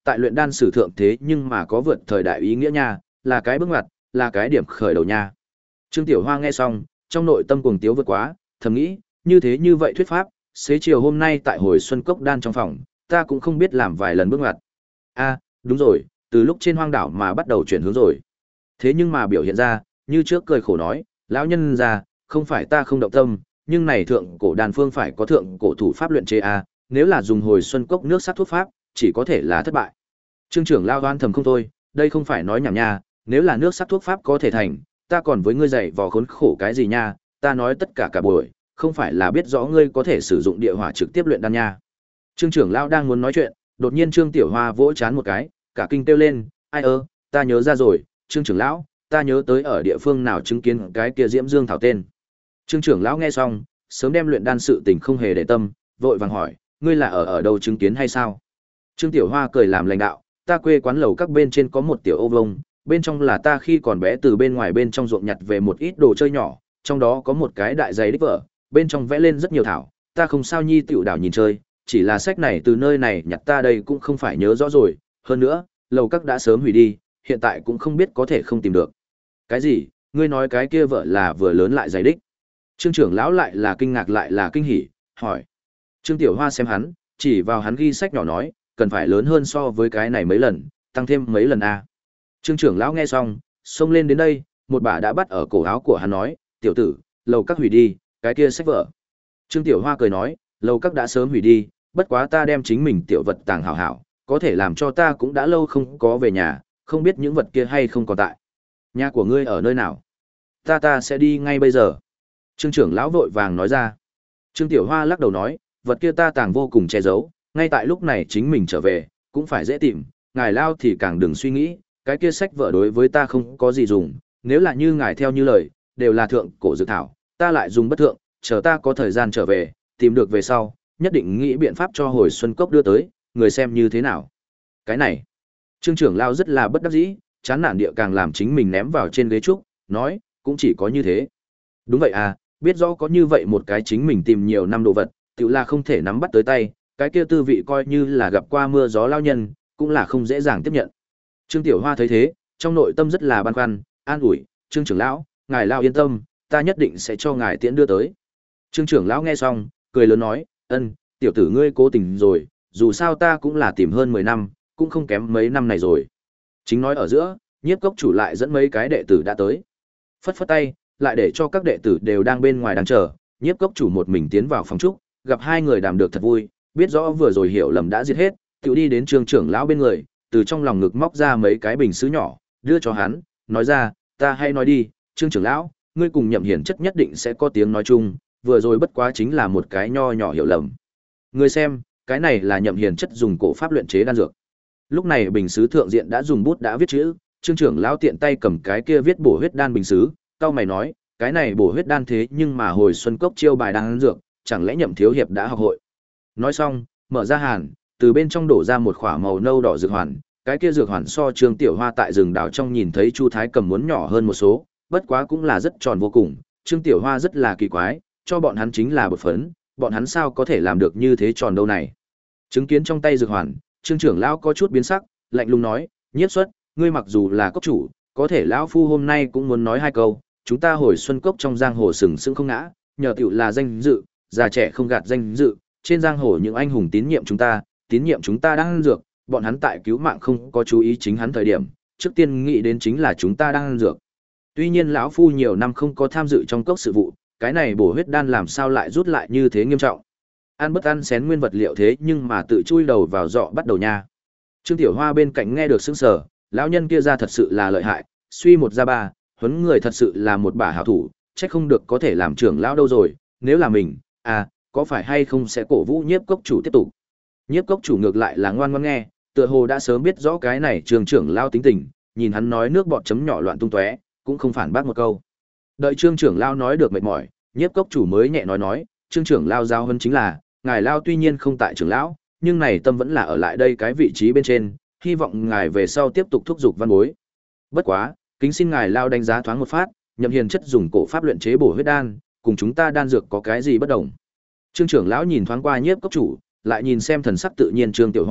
S1: tại luyện đan sử thượng thế nhưng mà có vượt thời đại ý nghĩa nha, là cái bước ngoặt, là cái điểm khởi đầu nha. Trương Tiểu Hoa nghe xong, trong nội tâm cuồng tiếu vượt quá, thầm nghĩ, như thế như vậy thuyết pháp, xế chiều hôm nay tại hồi xuân cốc đan trong phòng, ta cũng không biết làm vài lần bước ngoặt. A, đúng rồi, từ lúc trên hoang đảo mà bắt đầu chuyển hướng rồi. Thế nhưng mà biểu hiện ra, như trước cười khổ nói, lão nhân già, không phải ta không động tâm, nhưng này thượng cổ đan phương phải có thượng cổ thủ pháp luyện chế a, nếu là dùng hồi xuân cốc nước sắc thuốc pháp, chỉ có thể là thất bại. Trương trưởng lao đoan thầm không thôi, đây không phải nói nhảm nha, nếu là nước sắc thuốc pháp có thể thành, ta còn với ngươi dạy vò khốn khổ cái gì nha, ta nói tất cả cả buổi, không phải là biết rõ ngươi có thể sử dụng địa hỏa trực tiếp luyện đan nha. Trương trưởng lao đang muốn nói chuyện, đột nhiên Trương Tiểu Hoa vỗ chán một cái, cả kinh kêu lên, ai ơ, ta nhớ ra rồi, Trương trưởng lão, ta nhớ tới ở địa phương nào chứng kiến cái kia Diễm Dương thảo tên. Trương trưởng lão nghe xong, sớm đem luyện đan sự tình không hề để tâm, vội vàng hỏi, ngươi là ở ở đâu chứng kiến hay sao? Trương Tiểu Hoa cười làm lãnh đạo, ta quê quán lầu các bên trên có một tiểu ô vông, bên trong là ta khi còn bé từ bên ngoài bên trong ruộng nhặt về một ít đồ chơi nhỏ, trong đó có một cái đại giấy đích vở, bên trong vẽ lên rất nhiều thảo, ta không sao nhi tiểu đảo nhìn chơi, chỉ là sách này từ nơi này nhặt ta đây cũng không phải nhớ rõ rồi, hơn nữa, lầu các đã sớm hủy đi, hiện tại cũng không biết có thể không tìm được. Cái gì? Ngươi nói cái kia vợ là vừa lớn lại giấy đích? Trương trưởng lão lại là kinh ngạc lại là kinh hỉ, hỏi. Trương Tiểu Hoa xem hắn, chỉ vào hắn ghi sách nhỏ nói, cần phải lớn hơn so với cái này mấy lần, tăng thêm mấy lần a. Trương trưởng lão nghe xong, xông lên đến đây, một bà đã bắt ở cổ áo của hắn nói, tiểu tử, lầu các hủy đi, cái kia sách vở. Trương Tiểu Hoa cười nói, lầu các đã sớm hủy đi, bất quá ta đem chính mình tiểu vật tàng hảo hảo, có thể làm cho ta cũng đã lâu không có về nhà, không biết những vật kia hay không còn tại. Nhà của ngươi ở nơi nào? Ta ta sẽ đi ngay bây giờ. Trương trưởng lão vội vàng nói ra. Trương Tiểu Hoa lắc đầu nói, vật kia ta tàng vô cùng che giấu, ngay tại lúc này chính mình trở về, cũng phải dễ tìm, ngài lao thì càng đừng suy nghĩ, cái kia sách vở đối với ta không có gì dùng, nếu là như ngài theo như lời, đều là thượng cổ dược thảo, ta lại dùng bất thượng, chờ ta có thời gian trở về, tìm được về sau, nhất định nghĩ biện pháp cho hồi xuân cốc đưa tới, người xem như thế nào. Cái này, Trương trưởng lao rất là bất đắc dĩ, chán nản địa càng làm chính mình ném vào trên ghế trúc, nói, cũng chỉ có như thế. Đúng vậy à, biết rõ có như vậy một cái chính mình tìm nhiều năm đồ vật, tự là không thể nắm bắt tới tay, cái kia tư vị coi như là gặp qua mưa gió lao nhân, cũng là không dễ dàng tiếp nhận. Trương Tiểu Hoa thấy thế, trong nội tâm rất là băn khoăn, an ủi, Trương trưởng lão, ngài lao yên tâm, ta nhất định sẽ cho ngài tiễn đưa tới. Trương trưởng lão nghe xong, cười lớn nói, ân, tiểu tử ngươi cố tình rồi, dù sao ta cũng là tìm hơn mười năm, cũng không kém mấy năm này rồi. Chính nói ở giữa, Nhiếp Cốc chủ lại dẫn mấy cái đệ tử đã tới. Phất phất tay, lại để cho các đệ tử đều đang bên ngoài đang chờ, Nhiếp Cốc chủ một mình tiến vào phòng trúc, gặp hai người đàm được thật vui, biết rõ vừa rồi hiểu lầm đã diệt hết, tự đi đến Trương trưởng lão bên người, từ trong lòng ngực móc ra mấy cái bình sứ nhỏ, đưa cho hắn, nói ra, ta hay nói đi, Trương trưởng lão, ngươi cùng Nhậm Hiển chất nhất định sẽ có tiếng nói chung, vừa rồi bất quá chính là một cái nho nhỏ hiểu lầm. Ngươi xem, cái này là Nhậm Hiển chất dùng cổ pháp luyện chế đan dược. Lúc này bình sứ thượng diện đã dùng bút đã viết chữ, Trương trưởng lão tiện tay cầm cái kia viết bổ huyết đan bình sứ, cau mày nói, cái này bổ huyết đan thế nhưng mà hồi xuân cốc chiêu bài đan dược, chẳng lẽ Nhậm thiếu hiệp đã học hội. Nói xong, mở ra hàn, từ bên trong đổ ra một khỏa màu nâu đỏ dược hoàn, cái kia dược hoàn so Trương Tiểu Hoa tại rừng đảo trong nhìn thấy Chu Thái Cầm muốn nhỏ hơn một số, bất quá cũng là rất tròn vô cùng, Trương Tiểu Hoa rất là kỳ quái, cho bọn hắn chính là bột phấn, bọn hắn sao có thể làm được như thế tròn đâu này. Chứng kiến trong tay dược hoàn, Trương trưởng lão có chút biến sắc, lạnh lùng nói, Nhiếp Xuất, ngươi mặc dù là cốc chủ, có thể lão phu hôm nay cũng muốn nói hai câu, chúng ta hồi xuân cốc trong giang hồ sừng sững không ngã, nhờ tiểu là danh dự, già trẻ không gạt danh dự, trên giang hồ những anh hùng tín nhiệm chúng ta, tín nhiệm chúng ta đang ăn dược, bọn hắn tại cứu mạng không có chú ý chính hắn thời điểm, trước tiên nghĩ đến chính là chúng ta đang ăn dược. Tuy nhiên lão phu nhiều năm không có tham dự trong cốc sự vụ, cái này bổ huyết đan làm sao lại rút lại như thế nghiêm trọng. Ăn bất ăn xén nguyên vật liệu thế nhưng mà tự chui đầu vào dọ bắt đầu nha. Trương Tiểu Hoa bên cạnh nghe được sững sờ, lão nhân kia ra thật sự là lợi hại, suy một ra ba, huấn người thật sự là một bả hảo thủ, chắc không được có thể làm trưởng lão đâu rồi, nếu là mình, à, có phải hay không sẽ cổ vũ Nhiếp Cốc chủ tiếp tục. Nhiếp Cốc chủ ngược lại là ngoan ngoãn nghe, tựa hồ đã sớm biết rõ cái này Trương trưởng lão tính tình, nhìn hắn nói nước bọt chấm nhỏ loạn tung tóe, cũng không phản bác một câu. Đợi Trương trưởng lão nói được mệt mỏi, Nhiếp Cốc chủ mới nhẹ nói nói, Trương trưởng lão giao hơn chính là, ngài lão tuy nhiên không tại trưởng lão, nhưng này tâm vẫn là ở lại đây cái vị trí bên trên, hy vọng ngài về sau tiếp tục thúc giục văn bối. Bất quá, kính xin ngài lão đánh giá thoáng một phát, Nhậm Hiền chất dùng cổ pháp luyện chế bổ huyết đan, cùng chúng ta đan dược có cái gì bất đồng. Trương trưởng lão nhìn thoáng qua Nhiếp Cốc chủ, lại nhìn xem thần sắc tự nhiên Trương Tiểu Hoa,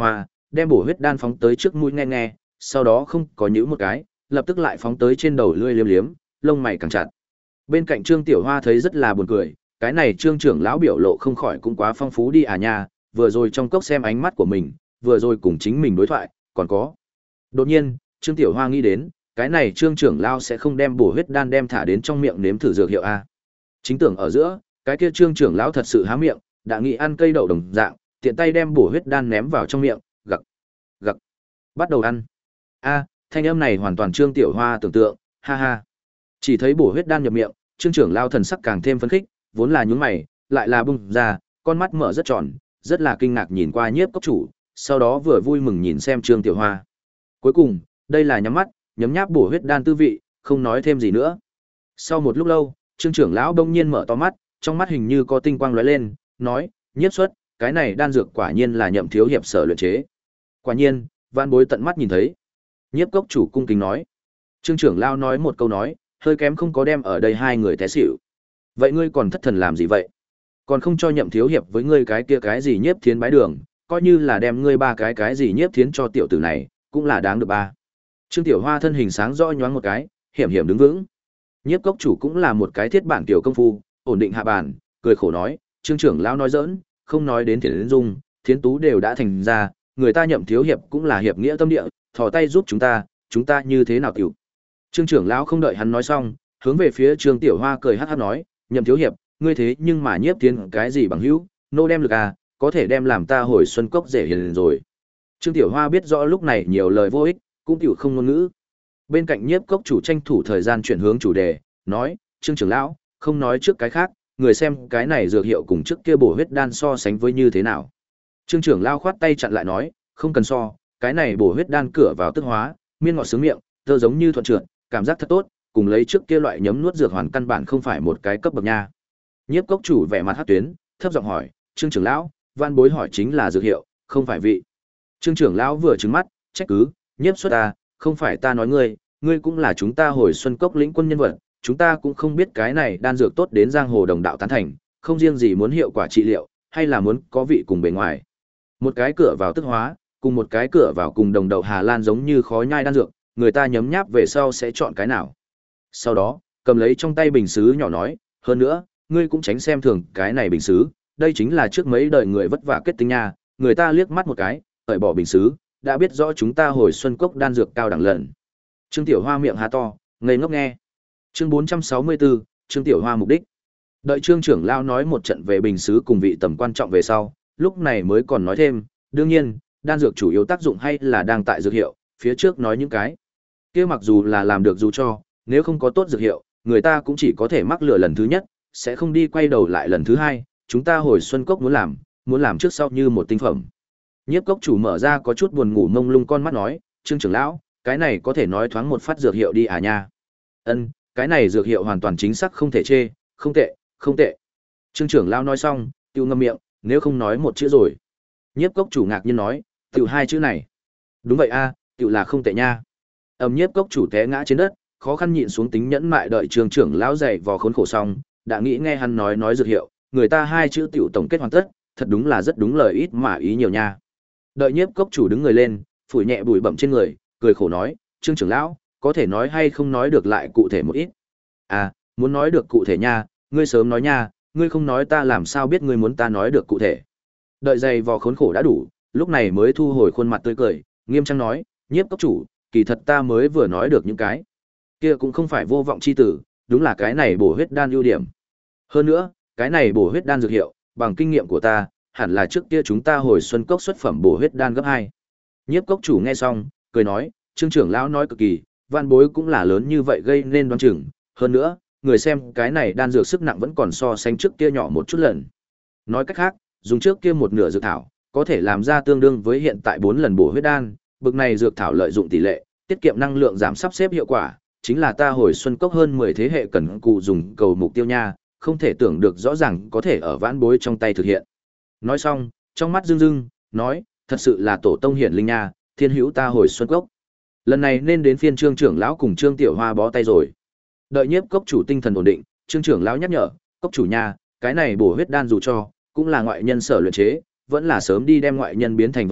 S1: đem bổ huyết đan phóng tới trước mũi nghe nghe, sau đó không có nhíu một cái, lập tức lại phóng tới trên đầu lưỡi liếm liếm, lông mày càng chặt. Bên cạnh Trương Tiểu Hoa thấy rất là buồn cười, cái này Trương trưởng lão biểu lộ không khỏi cũng quá phong phú đi à nha, vừa rồi trong cốc xem ánh mắt của mình, vừa rồi cùng chính mình đối thoại, còn có. Đột nhiên, Trương Tiểu Hoa nghĩ đến, cái này Trương trưởng lão sẽ không đem bổ huyết đan đem thả đến trong miệng nếm thử dược hiệu a. Chính tưởng ở giữa, cái kia Trương trưởng lão thật sự há miệng, đã nghĩ ăn cây đậu đồng dạng, tiện tay đem bổ huyết đan ném vào trong miệng, gặc, gặc, bắt đầu ăn. A, thanh âm này hoàn toàn Trương Tiểu Hoa tưởng tượng, ha ha. Chỉ thấy bổ huyết đan nhập miệng, Trương trưởng lão thần sắc càng thêm phấn khích, vốn là nhún mày, lại là bung ra, con mắt mở rất tròn, rất là kinh ngạc nhìn qua Nhiếp cốc chủ, sau đó vừa vui mừng nhìn xem Trương Tiểu Hoa. Cuối cùng, đây là nhắm mắt, nhấm nháp bổ huyết đan tư vị, không nói thêm gì nữa. Sau một lúc lâu, Trương trưởng lão đông nhiên mở to mắt, trong mắt hình như có tinh quang lóe lên, nói: "Nhiếp xuất, cái này đan dược quả nhiên là Nhậm thiếu hiệp sở luyện chế." Quả nhiên, Vạn Bối tận mắt nhìn thấy. Nhiếp cốc chủ cung kính nói. Trương trưởng lão nói một câu nói, hơi kém không có đem ở đây hai người té xỉu. Vậy ngươi còn thất thần làm gì vậy? Còn không cho Nhậm thiếu hiệp với ngươi cái kia cái gì Nhiếp Thiến bái đường, coi như là đem ngươi ba cái cái gì Nhiếp Thiến cho tiểu tử này, cũng là đáng được ba. Trương Tiểu Hoa thân hình sáng rõ nhoáng một cái, hiểm hiểm đứng vững. Nhiếp cốc chủ cũng là một cái thiết bản tiểu công phu, ổn định hạ bàn, cười khổ nói: "Trương trưởng lão nói giỡn, không nói đến Thiến Dung, Thiến Tú đều đã thành ra, người ta Nhậm thiếu hiệp cũng là hiệp nghĩa tâm địa, thò tay giúp chúng ta, chúng ta như thế nào tiểu?" Trương trưởng lão không đợi hắn nói xong, hướng về phía Trương Tiểu Hoa cười hắc hắc nói: "Nhậm thiếu hiệp, ngươi thế nhưng mà Nhiếp Thiến cái gì bằng hữu, nô đem lực à, có thể đem làm ta hồi xuân cốc dễ hiền rồi." Trương Tiểu Hoa biết rõ lúc này nhiều lời vô ích, cũng tiểu không ngôn ngữ. Bên cạnh Nhiếp cốc chủ tranh thủ thời gian chuyển hướng chủ đề, nói: "Trương trưởng lão, không nói trước cái khác, người xem cái này dược hiệu cùng trước kia bổ huyết đan so sánh với như thế nào?" Trương trưởng lão khoát tay chặn lại nói: "Không cần so, cái này bổ huyết đan cửa vào tức hóa, miên ngọt sướng miệng, tơ giống như thuận trượt, cảm giác thật tốt, cùng lấy trước kia loại nhấm nuốt dược hoàn căn bản không phải một cái cấp bậc nha." Nhiếp cốc chủ vẻ mặt hắc tuyến, thấp giọng hỏi: "Trương trưởng lão, Van Bối hỏi chính là dược hiệu, không phải vị." Trương trưởng lão vừa trừng mắt, trách cứ: "Nhiếp xuất ta, không phải ta nói ngươi, ngươi cũng là chúng ta hồi xuân cốc lĩnh quân nhân vật, chúng ta cũng không biết cái này đan dược tốt đến giang hồ đồng đạo tán thành, không riêng gì muốn hiệu quả trị liệu, hay là muốn có vị cùng bề ngoài. Một cái cửa vào tức hóa, cùng một cái cửa vào cùng đồng đậu Hà Lan giống như khó nhai đan dược, người ta nhấm nháp về sau sẽ chọn cái nào?" Sau đó, cầm lấy trong tay bình sứ nhỏ nói: "Hơn nữa, ngươi cũng tránh xem thường cái này bình sứ, đây chính là trước mấy đời người vất vả kết tinh nha, người ta liếc mắt một cái, cởi bỏ bình sứ, đã biết rõ chúng ta hồi xuân cốc đan dược cao đẳng lần." Trương Tiểu Hoa miệng há to, ngây ngốc nghe. Chương bốn trăm sáu mươi tư, Trương Tiểu Hoa mục đích. Đợi Trương trưởng lão nói một trận về bình sứ cùng vị tầm quan trọng về sau, lúc này mới còn nói thêm: "Đương nhiên, đan dược chủ yếu tác dụng hay là đang tại dược hiệu, phía trước nói những cái kia mặc dù là làm được dù cho, nếu không có tốt dược hiệu, người ta cũng chỉ có thể mắc lừa lần thứ nhất, sẽ không đi quay đầu lại lần thứ hai, chúng ta hồi xuân cốc muốn làm, muốn làm trước sau như một tinh phẩm." Nhiếp cốc chủ mở ra có chút buồn ngủ mông lung con mắt nói: "Trương trưởng lão, cái này có thể nói thoáng một phát dược hiệu đi à nha?" "Ân, cái này dược hiệu hoàn toàn chính xác không thể chê, không tệ, không tệ." Trương trưởng lão nói xong, tiêu ngâm miệng, nếu không nói một chữ rồi. Nhiếp cốc chủ ngạc nhiên nói: "Tiểu hai chữ này?" "Đúng vậy a, tiểu là không tệ nha." Ầm, nhiếp cốc chủ té ngã trên đất, khó khăn nhịn xuống tính nhẫn mại đợi Trương trưởng lão dậy vò khốn khổ xong, đã nghĩ nghe hắn nói nói dược hiệu, người ta hai chữ tiểu tổng kết hoàn tất, thật đúng là rất đúng lời ít mà ý nhiều nha. Đợi nhiếp cốc chủ đứng người lên, phủi nhẹ bụi bặm trên người, cười khổ nói: "Trương trưởng lão, có thể nói hay không nói được lại cụ thể một ít?" "À, muốn nói được cụ thể nha, ngươi sớm nói nha, ngươi không nói ta làm sao biết ngươi muốn ta nói được cụ thể." Đợi giày vò khốn khổ đã đủ, lúc này mới thu hồi khuôn mặt tươi cười, nghiêm trang nói: "Nhiếp cốc chủ, kỳ thật ta mới vừa nói được những cái kia cũng không phải vô vọng chi tử, đúng là cái này bổ huyết đan ưu điểm. Hơn nữa, cái này bổ huyết đan dược hiệu, bằng kinh nghiệm của ta, hẳn là trước kia chúng ta hồi xuân cốc xuất phẩm bổ huyết đan gấp hai." Nhiếp cốc chủ nghe xong, cười nói: "Trương trưởng lão nói cực kỳ, Vạn Bối cũng là lớn như vậy gây nên đoán chừng, hơn nữa, người xem cái này đan dược sức nặng vẫn còn so sánh trước kia nhỏ một chút lần. Nói cách khác, dùng trước kia một nửa dược thảo, có thể làm ra tương đương với hiện tại bốn lần bổ huyết đan, bực này dược thảo lợi dụng tỷ lệ, tiết kiệm năng lượng giảm sắp xếp hiệu quả, chính là ta hồi xuân cốc hơn mười thế hệ cần cụ dùng cầu mục tiêu nha, không thể tưởng được rõ ràng có thể ở Vãn Bối trong tay thực hiện." Nói xong, trong mắt rưng rưng, nói: "Thật sự là tổ tông hiển linh nha, thiên hữu ta hồi xuân cốc. Lần này nên đến phiên Trương trưởng lão cùng Trương Tiểu Hoa bó tay rồi." Đợi nhiếp cốc chủ tinh thần ổn định, Trương trưởng lão nhắc nhở: "Cốc chủ nha, cái này bổ huyết đan dù cho cũng là ngoại nhân sở luyện chế, vẫn là sớm đi đem ngoại nhân biến thành vợ tốt,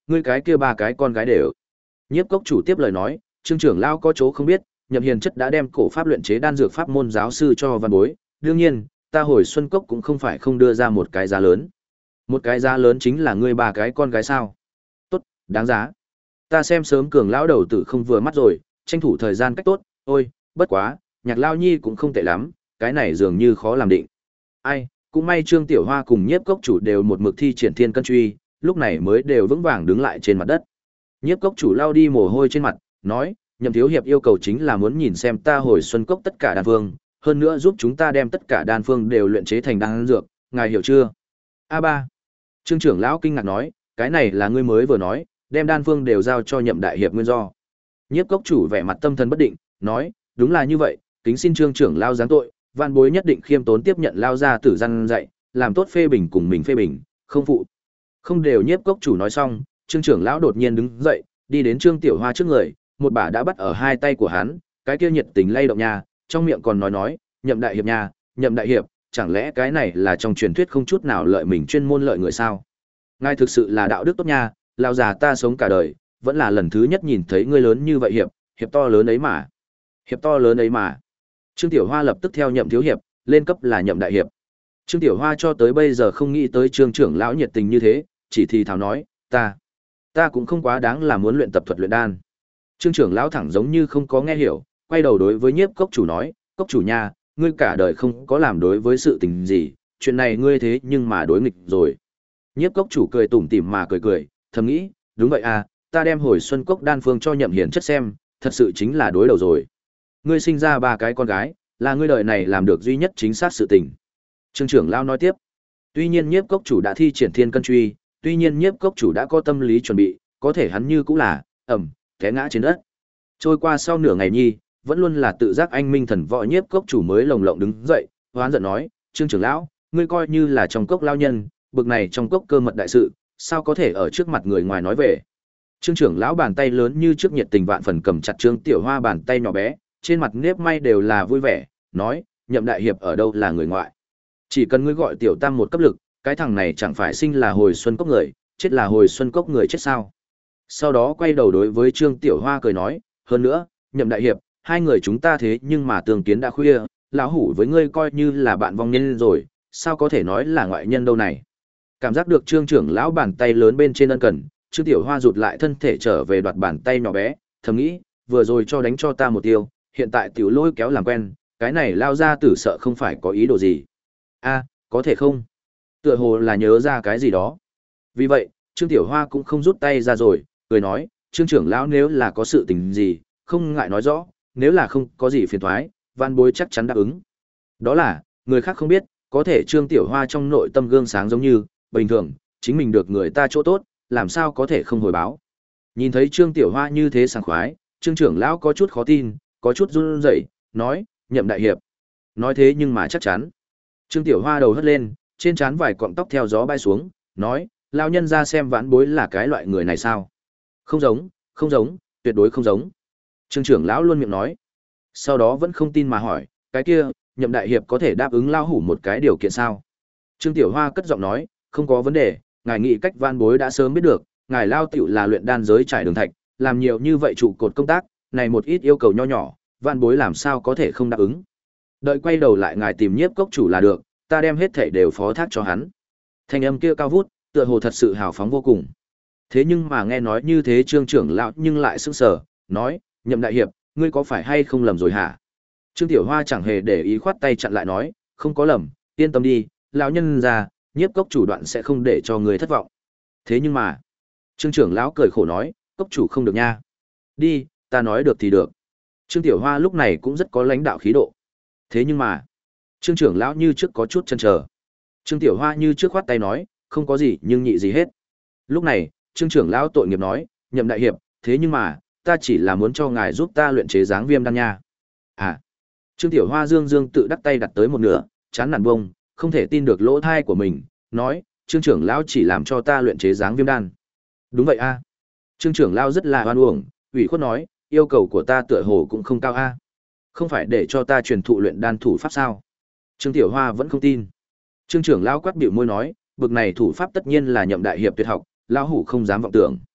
S1: ngươi cái kia ba cái con gái đều. Nhiếp cốc chủ tiếp lời nói, Trương trưởng lão có chỗ không biết, Nhậm Hiền chất đã đem cổ pháp luyện chế đan dược pháp môn giáo sư cho văn bối, đương nhiên, ta hồi Xuân Cốc cũng không phải không đưa ra một cái giá lớn. Một cái giá lớn chính là ngươi ba cái con gái sao? Tốt, đáng giá. Ta xem sớm cường lão đầu tử không vừa mắt rồi, tranh thủ thời gian cách tốt, ôi, bất quá, Nhạc Lao Nhi cũng không tệ lắm, cái này dường như khó làm định. Ai, cũng may Trương Tiểu Hoa cùng Nhiếp Cốc chủ đều một mực thi triển thiên cân truy, lúc này mới đều vững vàng đứng lại trên mặt đất. Nhiếp Cốc chủ lao đi mồ hôi trên mặt, nói, Nhậm thiếu hiệp yêu cầu chính là muốn nhìn xem ta hồi Xuân Cốc tất cả đan phương, hơn nữa giúp chúng ta đem tất cả đan phương đều luyện chế thành đan dược, ngài hiểu chưa? A ba. Trương trưởng lão kinh ngạc nói, cái này là ngươi mới vừa nói, đem đan phương đều giao cho Nhậm đại hiệp nguyên do. Nhiếp Cốc chủ vẻ mặt tâm thần bất định, nói, đúng là như vậy, kính xin Trương trưởng lão giáng tội, van bối nhất định khiêm tốn tiếp nhận lao ra tử răn dạy, làm tốt phê bình cùng mình phê bình, không phụ. Không đều Nhiếp Cốc chủ nói xong, Trương trưởng lão đột nhiên đứng dậy, đi đến Trương Tiểu Hoa trước người, một bả đã bắt ở hai tay của hắn, cái kia nhiệt tình lay động nha, trong miệng còn nói nói, Nhậm đại hiệp nha, Nhậm đại hiệp, chẳng lẽ cái này là trong truyền thuyết không chút nào lợi mình chuyên môn lợi người sao? Ngài thực sự là đạo đức tốt nha, lão già ta sống cả đời, vẫn là lần thứ nhất nhìn thấy ngươi lớn như vậy hiệp, hiệp to lớn ấy mà. Hiệp to lớn ấy mà. Trương Tiểu Hoa lập tức theo Nhậm thiếu hiệp, lên cấp là Nhậm đại hiệp. Trương Tiểu Hoa cho tới bây giờ không nghĩ tới Trương trưởng lão nhiệt tình như thế, chỉ thì thào nói, ta, ta cũng không quá đáng là muốn luyện tập thuật luyện đan. Trương trưởng lão thẳng giống như không có nghe hiểu, quay đầu đối với Nhiếp Cốc chủ nói, Cốc chủ nha, ngươi cả đời không có làm đối với sự tình gì, chuyện này ngươi thế nhưng mà đối nghịch rồi. Nhiếp Cốc chủ cười tủm tỉm mà cười cười, thầm nghĩ, đúng vậy à, ta đem hồi Xuân Cốc đan phương cho Nhậm Hiền chất xem, thật sự chính là đối đầu rồi. Ngươi sinh ra ba cái con gái, là ngươi đời này làm được duy nhất chính xác sự tình. Trương trưởng lão nói tiếp, tuy nhiên Nhiếp Cốc chủ đã thi triển thiên cân truy, tuy nhiên Nhiếp Cốc chủ đã có tâm lý chuẩn bị, có thể hắn như cũng là, ẩm, té ngã trên đất. Trôi qua sau nửa ngày nhi, vẫn luôn là tự giác anh minh thần võ Nhiếp Cốc chủ mới lồng lộng đứng dậy, hoán giận nói, Trương trưởng lão, ngươi coi như là trong cốc lao nhân, bực này trong cốc cơ mật đại sự, sao có thể ở trước mặt người ngoài nói về. Trương trưởng lão bàn tay lớn như trước nhiệt tình vạn phần cầm chặt Trương Tiểu Hoa bàn tay nhỏ bé, trên mặt nếp may đều là vui vẻ, nói, Nhậm đại hiệp ở đâu là người ngoại. Chỉ cần ngươi gọi Tiểu Tam một cấp lực, cái thằng này chẳng phải sinh là hồi Xuân Cốc người, chết là hồi Xuân Cốc người chết sao. Sau đó quay đầu đối với Trương Tiểu Hoa cười nói, hơn nữa, Nhậm đại hiệp, hai người chúng ta thế nhưng mà tường kiến đã khuya, lão hủ với ngươi coi như là bạn vong nhân rồi, sao có thể nói là ngoại nhân đâu này. Cảm giác được Trương trưởng lão bàn tay lớn bên trên ân cần, Trương Tiểu Hoa rụt lại thân thể trở về đoạt bàn tay nhỏ bé, thầm nghĩ, vừa rồi cho đánh cho ta một tiêu, hiện tại tiểu lôi kéo làm quen, cái này lao ra tử sợ không phải có ý đồ gì. A, có thể không? Tựa hồ là nhớ ra cái gì đó. Vì vậy, Trương Tiểu Hoa cũng không rút tay ra rồi, cười nói, Trương trưởng lão nếu là có sự tình gì, không ngại nói rõ, nếu là không có gì phiền toái, van bối chắc chắn đáp ứng. Đó là, người khác không biết, có thể Trương Tiểu Hoa trong nội tâm gương sáng giống như, bình thường, chính mình được người ta chỗ tốt, làm sao có thể không hồi báo. Nhìn thấy Trương Tiểu Hoa như thế sảng khoái, Trương trưởng lão có chút khó tin, có chút run rẩy, nói, Nhậm đại hiệp. Nói thế nhưng mà chắc chắn. Trương Tiểu Hoa đầu hất lên, trên trán vài cọng tóc theo gió bay xuống, nói, lão nhân ra xem vãn bối là cái loại người này sao? Không giống, không giống, tuyệt đối không giống. Trương trưởng lão luôn miệng nói. Sau đó vẫn không tin mà hỏi, cái kia, Nhậm đại hiệp có thể đáp ứng lão hủ một cái điều kiện sao? Trương Tiểu Hoa cất giọng nói, không có vấn đề, ngài nghĩ cách van bối đã sớm biết được, ngài lao tiểu là luyện đan giới trải đường thạch, làm nhiều như vậy trụ cột công tác, này một ít yêu cầu nho nhỏ, van bối làm sao có thể không đáp ứng. Đợi quay đầu lại ngài tìm Nhiếp Cốc chủ là được, ta đem hết thảy đều phó thác cho hắn. Thanh âm kia cao vút, tựa hồ thật sự hào phóng vô cùng. Thế nhưng mà nghe nói như thế Trương trưởng lão nhưng lại sững sờ, nói, Nhậm đại hiệp, ngươi có phải hay không lầm rồi hả? Trương Tiểu Hoa chẳng hề để ý khoát tay chặn lại nói, không có lầm, yên tâm đi, lão nhân già, Nhiếp Cốc chủ đoạn sẽ không để cho người thất vọng. Thế nhưng mà, Trương trưởng lão cười khổ nói, Cốc chủ không được nha. Đi, ta nói được thì được. Trương Tiểu Hoa lúc này cũng rất có lãnh đạo khí độ. Thế nhưng mà, Trương trưởng lão như trước có chút chần chờ. Trương Tiểu Hoa như trước khoát tay nói, không có gì nhưng nhị gì hết. Lúc này, Trương trưởng lão tội nghiệp nói, Nhậm đại hiệp, thế nhưng mà, ta chỉ là muốn cho ngài giúp ta luyện chế dáng viêm đan nha. À. Trương Tiểu Hoa dương dương tự đắc tay đặt tới một nửa, chán nản bông, không thể tin được lỗ thai của mình, nói, Trương trưởng lão chỉ làm cho ta luyện chế dáng viêm đan. Đúng vậy a. Trương trưởng lão rất là oan uổng, ủy khuất nói, yêu cầu của ta tựa hồ cũng không cao a. Không phải để cho ta truyền thụ luyện đan thủ pháp sao? Trương Tiểu Hoa vẫn không tin. Trương trưởng lão quát biểu môi nói, bực này thủ pháp tất nhiên là Nhậm đại hiệp tuyệt học, lão hủ không dám vọng tưởng.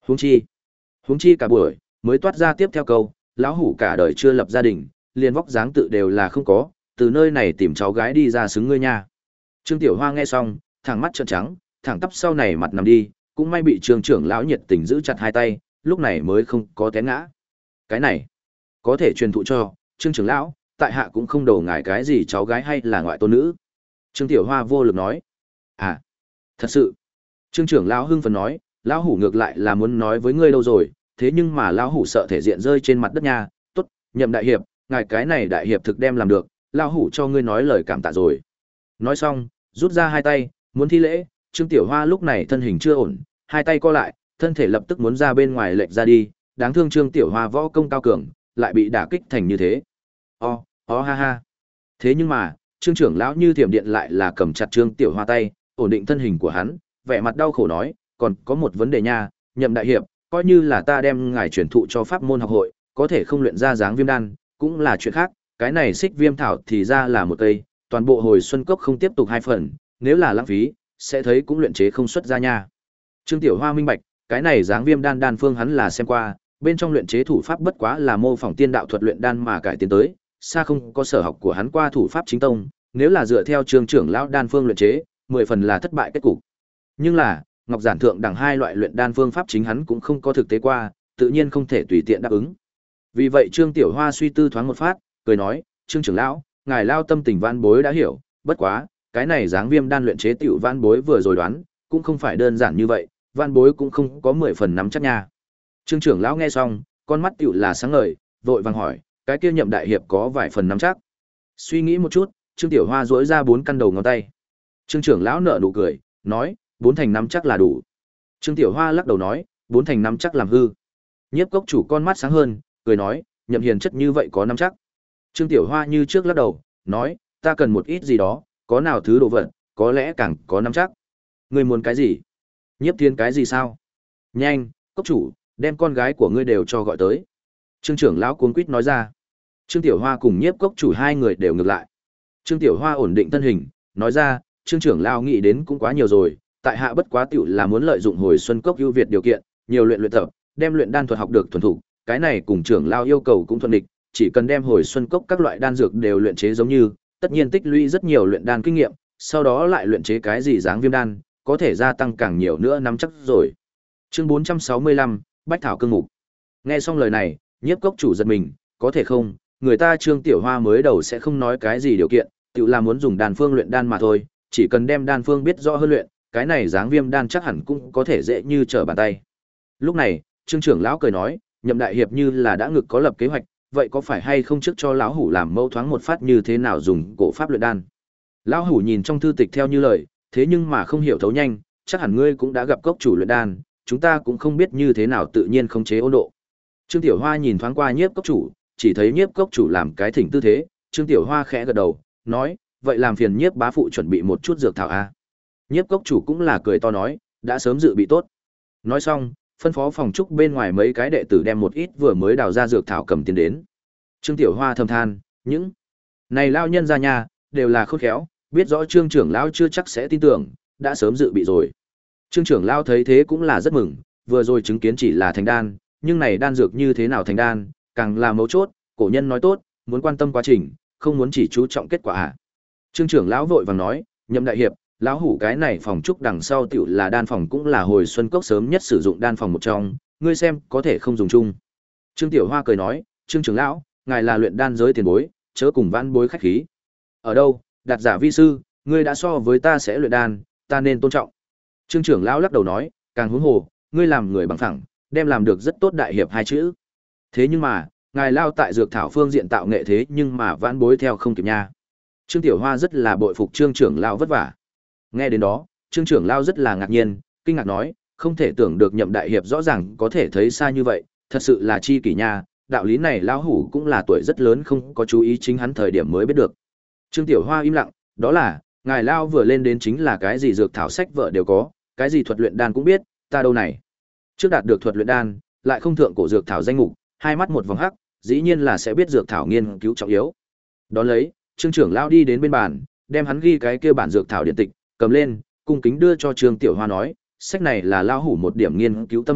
S1: Huống chi, huống chi cả buổi, mới toát ra tiếp theo câu, lão hủ cả đời chưa lập gia đình, liền vóc dáng tự đều là không có, từ nơi này tìm cháu gái đi ra xứng ngươi nha. Trương Tiểu Hoa nghe xong, thẳng mắt trợn trắng, thẳng tắp sau này mặt nằm đi, cũng may bị Trương trưởng lão nhiệt tình giữ chặt hai tay, lúc này mới không có té ngã. Cái này, có thể truyền thụ cho Trương trưởng lão, tại hạ cũng không đầu ngài cái gì cháu gái hay là ngoại tôn nữ. Trương Tiểu Hoa vô lực nói. À, thật sự. Trương trưởng lão hưng phấn nói, lão hủ ngược lại là muốn nói với ngươi lâu rồi, thế nhưng mà lão hủ sợ thể diện rơi trên mặt đất nha. Tốt, Nhậm đại hiệp, ngài cái này đại hiệp thực đem làm được, lão hủ cho ngươi nói lời cảm tạ rồi. Nói xong, rút ra hai tay, muốn thi lễ, Trương Tiểu Hoa lúc này thân hình chưa ổn, hai tay co lại, thân thể lập tức muốn ra bên ngoài lệch ra đi, đáng thương Trương Tiểu Hoa võ công cao cường, lại bị đả kích thành như thế. O, o ha ha. Thế nhưng mà, Trương trưởng lão như thiểm điện lại là cầm chặt Trương Tiểu Hoa tay, ổn định thân hình của hắn, vẻ mặt đau khổ nói, còn có một vấn đề nha, Nhậm đại hiệp, coi như là ta đem ngài truyền thụ cho pháp môn học hội, có thể không luyện ra dáng viêm đan, cũng là chuyện khác, cái này xích viêm thảo thì ra là một cây, toàn bộ hồi xuân cốc không tiếp tục hai phần, nếu là lãng phí, sẽ thấy cũng luyện chế không xuất ra nha. Trương Tiểu Hoa minh bạch, cái này dáng viêm đan đan phương hắn là xem qua, bên trong luyện chế thủ pháp bất quá là mô phỏng tiên đạo thuật luyện đan mà cải tiến tới, xa không có sở học của hắn qua thủ pháp chính tông, nếu là dựa theo Trương trưởng lão đan phương luyện chế, mười phần là thất bại kết cục. Nhưng là, Ngọc Giản thượng đẳng hai loại luyện đan phương pháp chính hắn cũng không có thực tế qua, tự nhiên không thể tùy tiện đáp ứng. Vì vậy Trương Tiểu Hoa suy tư thoáng một phát, cười nói, "Trương trưởng lão, ngài lao tâm tình van bối đã hiểu, bất quá, cái này dáng viêm đan luyện chế tiểu van bối vừa rồi đoán, cũng không phải đơn giản như vậy, van bối cũng không có mười phần nắm chắc nha." Trương trưởng lão nghe xong, con mắt tiểu là sáng ngời, vội vàng hỏi, "Cái kia Nhậm đại hiệp có vài phần nắm chắc?" Suy nghĩ một chút, Trương Tiểu Hoa duỗi ra bốn căn đầu ngón tay. Trương trưởng lão nở nụ cười, nói, "Bốn thành nắm chắc là đủ." Trương Tiểu Hoa lắc đầu nói, "Bốn thành nắm chắc làm hư." Nhiếp cốc chủ con mắt sáng hơn, cười nói, "Nhậm hiền chất như vậy có nắm chắc?" Trương Tiểu Hoa như trước lắc đầu, nói, "Ta cần một ít gì đó, có nào thứ đồ vật, có lẽ càng có nắm chắc." "Ngươi muốn cái gì?" "Nhiếp thiên cái gì sao?" "Nhanh, cốc chủ, đem con gái của ngươi đều cho gọi tới." Trương trưởng lão cuống quýt nói ra. Trương Tiểu Hoa cùng Nhiếp cốc chủ hai người đều ngược lại. Trương Tiểu Hoa ổn định thân hình, nói ra, Trương trưởng lão nghĩ đến cũng quá nhiều rồi, tại hạ bất quá tiểu là muốn lợi dụng hồi xuân cốc ưu việt điều kiện, nhiều luyện luyện tập, đem luyện đan thuật học được thuần thục, cái này cùng trưởng lão yêu cầu cũng thuận địch, chỉ cần đem hồi xuân cốc các loại đan dược đều luyện chế giống như, tất nhiên tích lũy rất nhiều luyện đan kinh nghiệm, sau đó lại luyện chế cái gì dáng viêm đan, có thể gia tăng càng nhiều nữa nắm chắc rồi. Chương bốn trăm sáu mươi lăm, Bách thảo cương mục. Nghe xong lời này, Nhiếp cốc chủ giật mình, có thể không, người ta Trương Tiểu Hoa mới đầu sẽ không nói cái gì điều kiện, tự là muốn dùng đan phương luyện đan mà thôi, chỉ cần đem đan phương biết rõ hơn luyện, cái này dáng viêm đan chắc hẳn cũng có thể dễ như trở bàn tay. Lúc này, Trương trưởng lão cười nói, Nhậm đại hiệp như là đã ngực có lập kế hoạch, vậy có phải hay không trước cho lão hủ làm mâu thoáng một phát như thế nào dùng cổ pháp luyện đan? Lão hủ nhìn trong thư tịch theo như lời, thế nhưng mà không hiểu thấu nhanh, chắc hẳn ngươi cũng đã gặp cốc chủ luyện đan, chúng ta cũng không biết như thế nào tự nhiên khống chế ôn độ. Trương Tiểu Hoa nhìn thoáng qua Nhiếp cốc chủ, chỉ thấy Nhiếp cốc chủ làm cái thỉnh tư thế, Trương Tiểu Hoa khẽ gật đầu, nói, vậy làm phiền Nhiếp bá phụ chuẩn bị một chút dược thảo a. Nhiếp cốc chủ cũng là cười to nói, đã sớm dự bị tốt. Nói xong, phân phó phòng trúc bên ngoài mấy cái đệ tử đem một ít vừa mới đào ra dược thảo cầm tiền đến. Trương Tiểu Hoa thầm than, những này lao nhân ra nhà, đều là khôn khéo, biết rõ Trương trưởng lão chưa chắc sẽ tin tưởng, đã sớm dự bị rồi. Trương trưởng lão thấy thế cũng là rất mừng, vừa rồi chứng kiến chỉ là thành đan, nhưng này đan dược như thế nào thành đan, càng là mấu chốt, cổ nhân nói tốt, muốn quan tâm quá trình, không muốn chỉ chú trọng kết quả ạ. Trương trưởng lão vội vàng nói, Nhậm đại hiệp, lão hủ cái này phòng trúc đằng sau tiểu là đan phòng cũng là hồi xuân cốc sớm nhất sử dụng đan phòng một trong, ngươi xem có thể không dùng chung. Trương Tiểu Hoa cười nói, Trương trưởng lão, ngài là luyện đan giới tiền bối, chớ cùng vãn bối khách khí. Ở đâu, đạt giả vi sư, ngươi đã so với ta sẽ luyện đan, ta nên tôn trọng. Trương trưởng lão lắc đầu nói, càng huống hồ, ngươi làm người bằng phẳng, đem làm được rất tốt đại hiệp hai chữ. Thế nhưng mà, ngài lao tại dược thảo phương diện tạo nghệ thế nhưng mà vãn bối theo không kịp nha. Trương Tiểu Hoa rất là bội phục Trương trưởng lão vất vả. Nghe đến đó, Trương trưởng lão rất là ngạc nhiên, kinh ngạc nói, không thể tưởng được Nhậm đại hiệp rõ ràng có thể thấy xa như vậy, thật sự là chi kỷ nha, đạo lý này lão hủ cũng là tuổi rất lớn không có chú ý chính hắn thời điểm mới biết được. Trương Tiểu Hoa im lặng, đó là, ngài lao vừa lên đến chính là cái gì dược thảo sách vợ đều có, cái gì thuật luyện đan cũng biết, ta đâu này. Trước đạt được thuật luyện đan, lại không thượng cổ dược thảo danh mục, hai mắt một vòng hắc, dĩ nhiên là sẽ biết dược thảo nghiên cứu trọng yếu. Đón lấy, Trương trưởng lão đi đến bên bàn, đem hắn ghi cái kia bản dược thảo điện tịch, cầm lên, cung kính đưa cho Trương Tiểu Hoa nói, sách này là lão hủ một điểm nghiên cứu tâm huyết,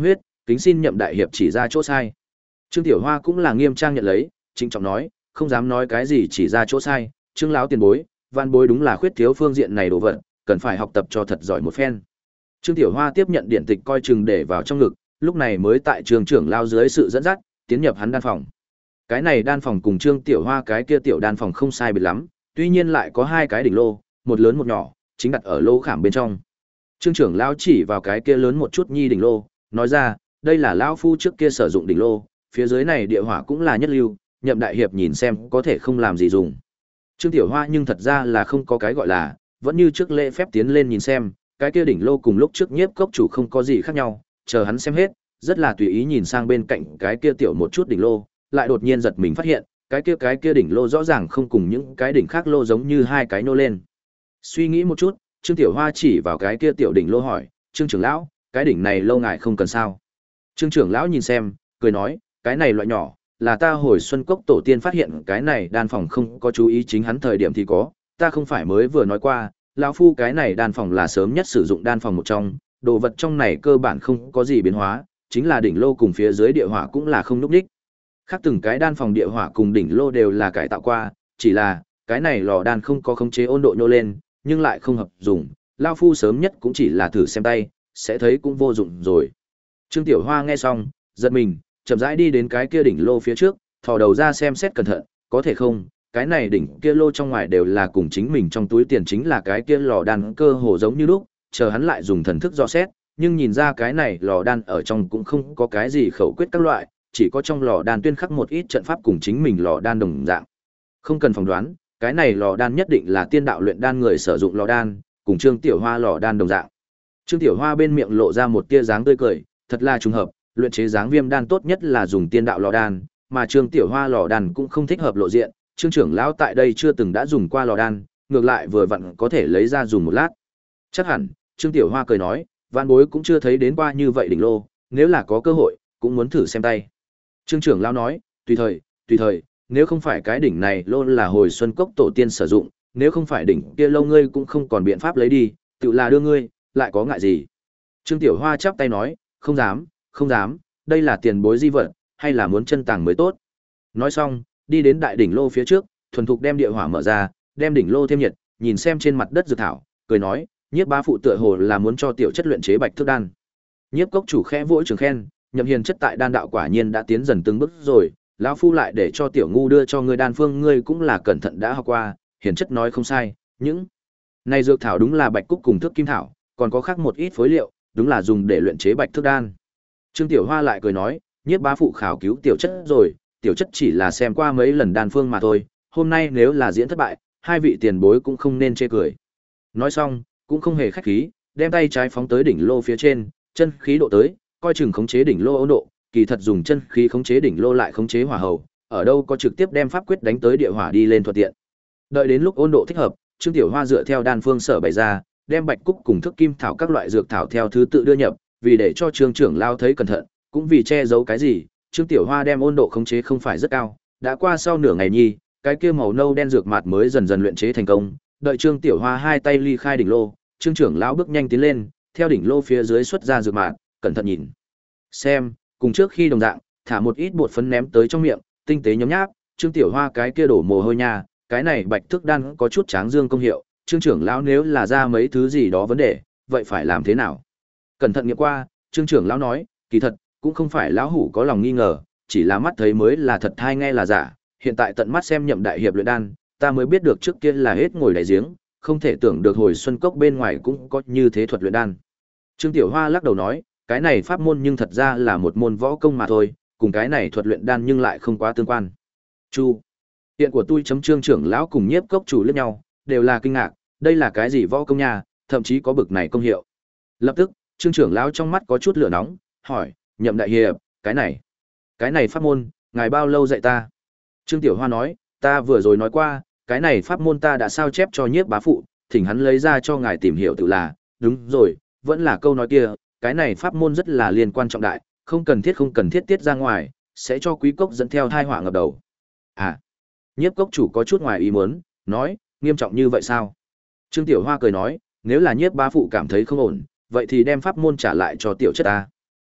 S1: kính xin nhậm đại hiệp chỉ ra chỗ sai. Trương Tiểu Hoa cũng là nghiêm trang nhận lấy, trịnh trọng nói, không dám nói cái gì chỉ ra chỗ sai, Trương lão tiền bối, văn bối đúng là khuyết thiếu phương diện này đồ vật, cần phải học tập cho thật giỏi một phen. Trương Tiểu Hoa tiếp nhận điện tịch coi chừng để vào trong ngực, lúc này mới tại trường trưởng lao dưới sự dẫn dắt, tiến nhập hắn đan phòng. Cái này đan phòng cùng Trương Tiểu Hoa cái kia tiểu đan phòng không sai biệt lắm, tuy nhiên lại có hai cái đỉnh lô, một lớn một nhỏ, chính đặt ở lô khảm bên trong. Trương trưởng lão chỉ vào cái kia lớn một chút nhi đỉnh lô, nói ra, đây là lão phu trước kia sử dụng đỉnh lô, phía dưới này địa hỏa cũng là nhất lưu, nhậm đại hiệp nhìn xem có thể không làm gì dùng. Trương Tiểu Hoa nhưng thật ra là không có cái gọi là, vẫn như trước lễ phép tiến lên nhìn xem, cái kia đỉnh lô cùng lúc trước nhiếp cốc chủ không có gì khác nhau, chờ hắn xem hết, rất là tùy ý nhìn sang bên cạnh cái kia tiểu một chút đỉnh lô, lại đột nhiên giật mình phát hiện, cái kia cái kia đỉnh lô rõ ràng không cùng những cái đỉnh khác lô giống như hai cái nô lên. Suy nghĩ một chút, Trương Tiểu Hoa chỉ vào cái kia tiểu đỉnh lô hỏi, Trương trưởng lão, cái đỉnh này lâu ngài không cần sao? Trương trưởng lão nhìn xem, cười nói, cái này loại nhỏ, là ta hồi xuân cốc tổ tiên phát hiện cái này đan phòng không có chú ý chính hắn thời điểm thì có, ta không phải mới vừa nói qua, lão phu cái này đan phòng là sớm nhất sử dụng đan phòng một trong, đồ vật trong này cơ bản không có gì biến hóa, chính là đỉnh lô cùng phía dưới địa hỏa cũng là không núc đích. Khác từng cái đan phòng địa hỏa cùng đỉnh lô đều là cải tạo qua, chỉ là cái này lò đan không có khống chế 温độ nhô lên, nhưng lại không hợp dùng, lão phu sớm nhất cũng chỉ là thử xem tay, sẽ thấy cũng vô dụng rồi. Trương Tiểu Hoa nghe xong, giật mình, chậm rãi đi đến cái kia đỉnh lô phía trước, thò đầu ra xem xét cẩn thận, có thể không, cái này đỉnh kia lô trong ngoài đều là cùng chính mình trong túi tiền chính là cái kia lò đan cơ hồ giống như lúc, chờ hắn lại dùng thần thức dò xét, nhưng nhìn ra cái này lò đan ở trong cũng không có cái gì khẩu quyết các loại, chỉ có trong lò đan tuyên khắc một ít trận pháp cùng chính mình lò đan đồng dạng. Không cần phỏng đoán, cái này lò đan nhất định là tiên đạo luyện đan người sử dụng lò đan, cùng Trương Tiểu Hoa lò đan đồng dạng. Trương Tiểu Hoa bên miệng lộ ra một tia dáng tươi cười, thật là trùng hợp, luyện chế dáng viêm đan tốt nhất là dùng tiên đạo lò đan, mà Trương Tiểu Hoa lò đan cũng không thích hợp lộ diện, Trương trưởng lão tại đây chưa từng đã dùng qua lò đan, ngược lại vừa vặn có thể lấy ra dùng một lát. Chắc hẳn, Trương Tiểu Hoa cười nói, vạn bối cũng chưa thấy đến qua như vậy đỉnh lô, nếu là có cơ hội, cũng muốn thử xem tay. Trương trưởng lão nói, tùy thời, tùy thời, nếu không phải cái đỉnh này lô là hồi xuân cốc tổ tiên sử dụng, nếu không phải đỉnh kia lâu ngươi cũng không còn biện pháp lấy đi, tự là đưa ngươi, lại có ngại gì. Trương Tiểu Hoa chắp tay nói, không dám, không dám, đây là tiền bối di vật, hay là muốn chân tàng mới tốt. Nói xong, đi đến đại đỉnh lô phía trước, thuần thục đem địa hỏa mở ra, đem đỉnh lô thêm nhiệt, nhìn xem trên mặt đất dược thảo, cười nói, nhiếp bá phụ tựa hồ là muốn cho tiểu chất luyện chế bạch thước đan. Nhiếp cốc chủ khẽ vỗ trường khen, nhậm hiền chất tại đan đạo quả nhiên đã tiến dần từng bước rồi, lão phu lại để cho tiểu ngu đưa cho ngươi đan phương, ngươi cũng là cẩn thận đã học qua, hiền chất nói không sai, những này dược thảo đúng là bạch cúc cùng thước kim thảo, còn có khác một ít phối liệu, đúng là dùng để luyện chế bạch thước đan. Trương Tiểu Hoa lại cười nói, nhiếp bá phụ khảo cứu tiểu chất rồi, tiểu chất chỉ là xem qua mấy lần đan phương mà thôi, hôm nay nếu là diễn thất bại, hai vị tiền bối cũng không nên chê cười. Nói xong, cũng không hề khách khí, đem tay trái phóng tới đỉnh lô phía trên, chân khí độ tới, coi chừng khống chế đỉnh lô 温độ, kỳ thật dùng chân khí khống chế đỉnh lô lại khống chế hỏa hầu, ở đâu có trực tiếp đem pháp quyết đánh tới địa hỏa đi lên thuận tiện. Đợi đến lúc 温độ thích hợp, Trương Tiểu Hoa dựa theo đan phương sở bày ra, đem bạch cúc cùng thức kim thảo các loại dược thảo theo thứ tự đưa nhập, vì để cho Trương trưởng lao thấy cẩn thận, cũng vì che giấu cái gì, Trương Tiểu Hoa đem 温độ khống chế không phải rất cao, đã qua sau nửa ngày nhi, cái kia màu nâu đen dược mạt mới dần dần luyện chế thành công, đợi Trương Tiểu Hoa hai tay ly khai đỉnh lô, Trương trưởng lão bước nhanh tiến lên, theo đỉnh lô phía dưới xuất ra dược mạt, cẩn thận nhìn. Xem, cùng trước khi đồng dạng, thả một ít bột phấn ném tới trong miệng, tinh tế nhấm nháp, Trương Tiểu Hoa cái kia đổ mồ hôi nha, cái này bạch thước đan có chút tráng dương công hiệu, Trương trưởng lão nếu là ra mấy thứ gì đó vấn đề, vậy phải làm thế nào? Cẩn thận nghiệm qua, Trương trưởng lão nói, kỳ thật, cũng không phải lão hủ có lòng nghi ngờ, chỉ là mắt thấy mới là thật, thai nghe là giả, hiện tại tận mắt xem nhậm đại hiệp luyện đan, ta mới biết được trước kia là hết ngồi đáy giếng, không thể tưởng được hồi xuân cốc bên ngoài cũng có như thế thuật luyện đan. Trương Tiểu Hoa lắc đầu nói, cái này pháp môn nhưng thật ra là một môn võ công mà thôi, cùng cái này thuật luyện đan nhưng lại không quá tương quan. Chu, hiện của tôi chấm Trương trưởng lão cùng nhiếp cốc chủ liếc nhau, đều là kinh ngạc, đây là cái gì võ công nha, thậm chí có bực này công hiệu. Lập tức, Trương trưởng lão trong mắt có chút lửa nóng, hỏi, nhậm đại hiệp, cái này, cái này pháp môn, ngài bao lâu dạy ta? Trương Tiểu Hoa nói, ta vừa rồi nói qua, cái này pháp môn ta đã sao chép cho nhiếp bá phụ, thỉnh hắn lấy ra cho ngài tìm hiểu tự là, đúng rồi, vẫn là câu nói kia, cái này pháp môn rất là liên quan trọng đại, không cần thiết không cần thiết tiết ra ngoài, sẽ cho quý cốc dẫn theo thai họa ngập đầu. À, nhiếp cốc chủ có chút ngoài ý muốn, nói, nghiêm trọng như vậy sao? Trương Tiểu Hoa cười nói, nếu là nhiếp bá phụ cảm thấy không ổn, vậy thì đem pháp môn trả lại cho tiểu chất ta.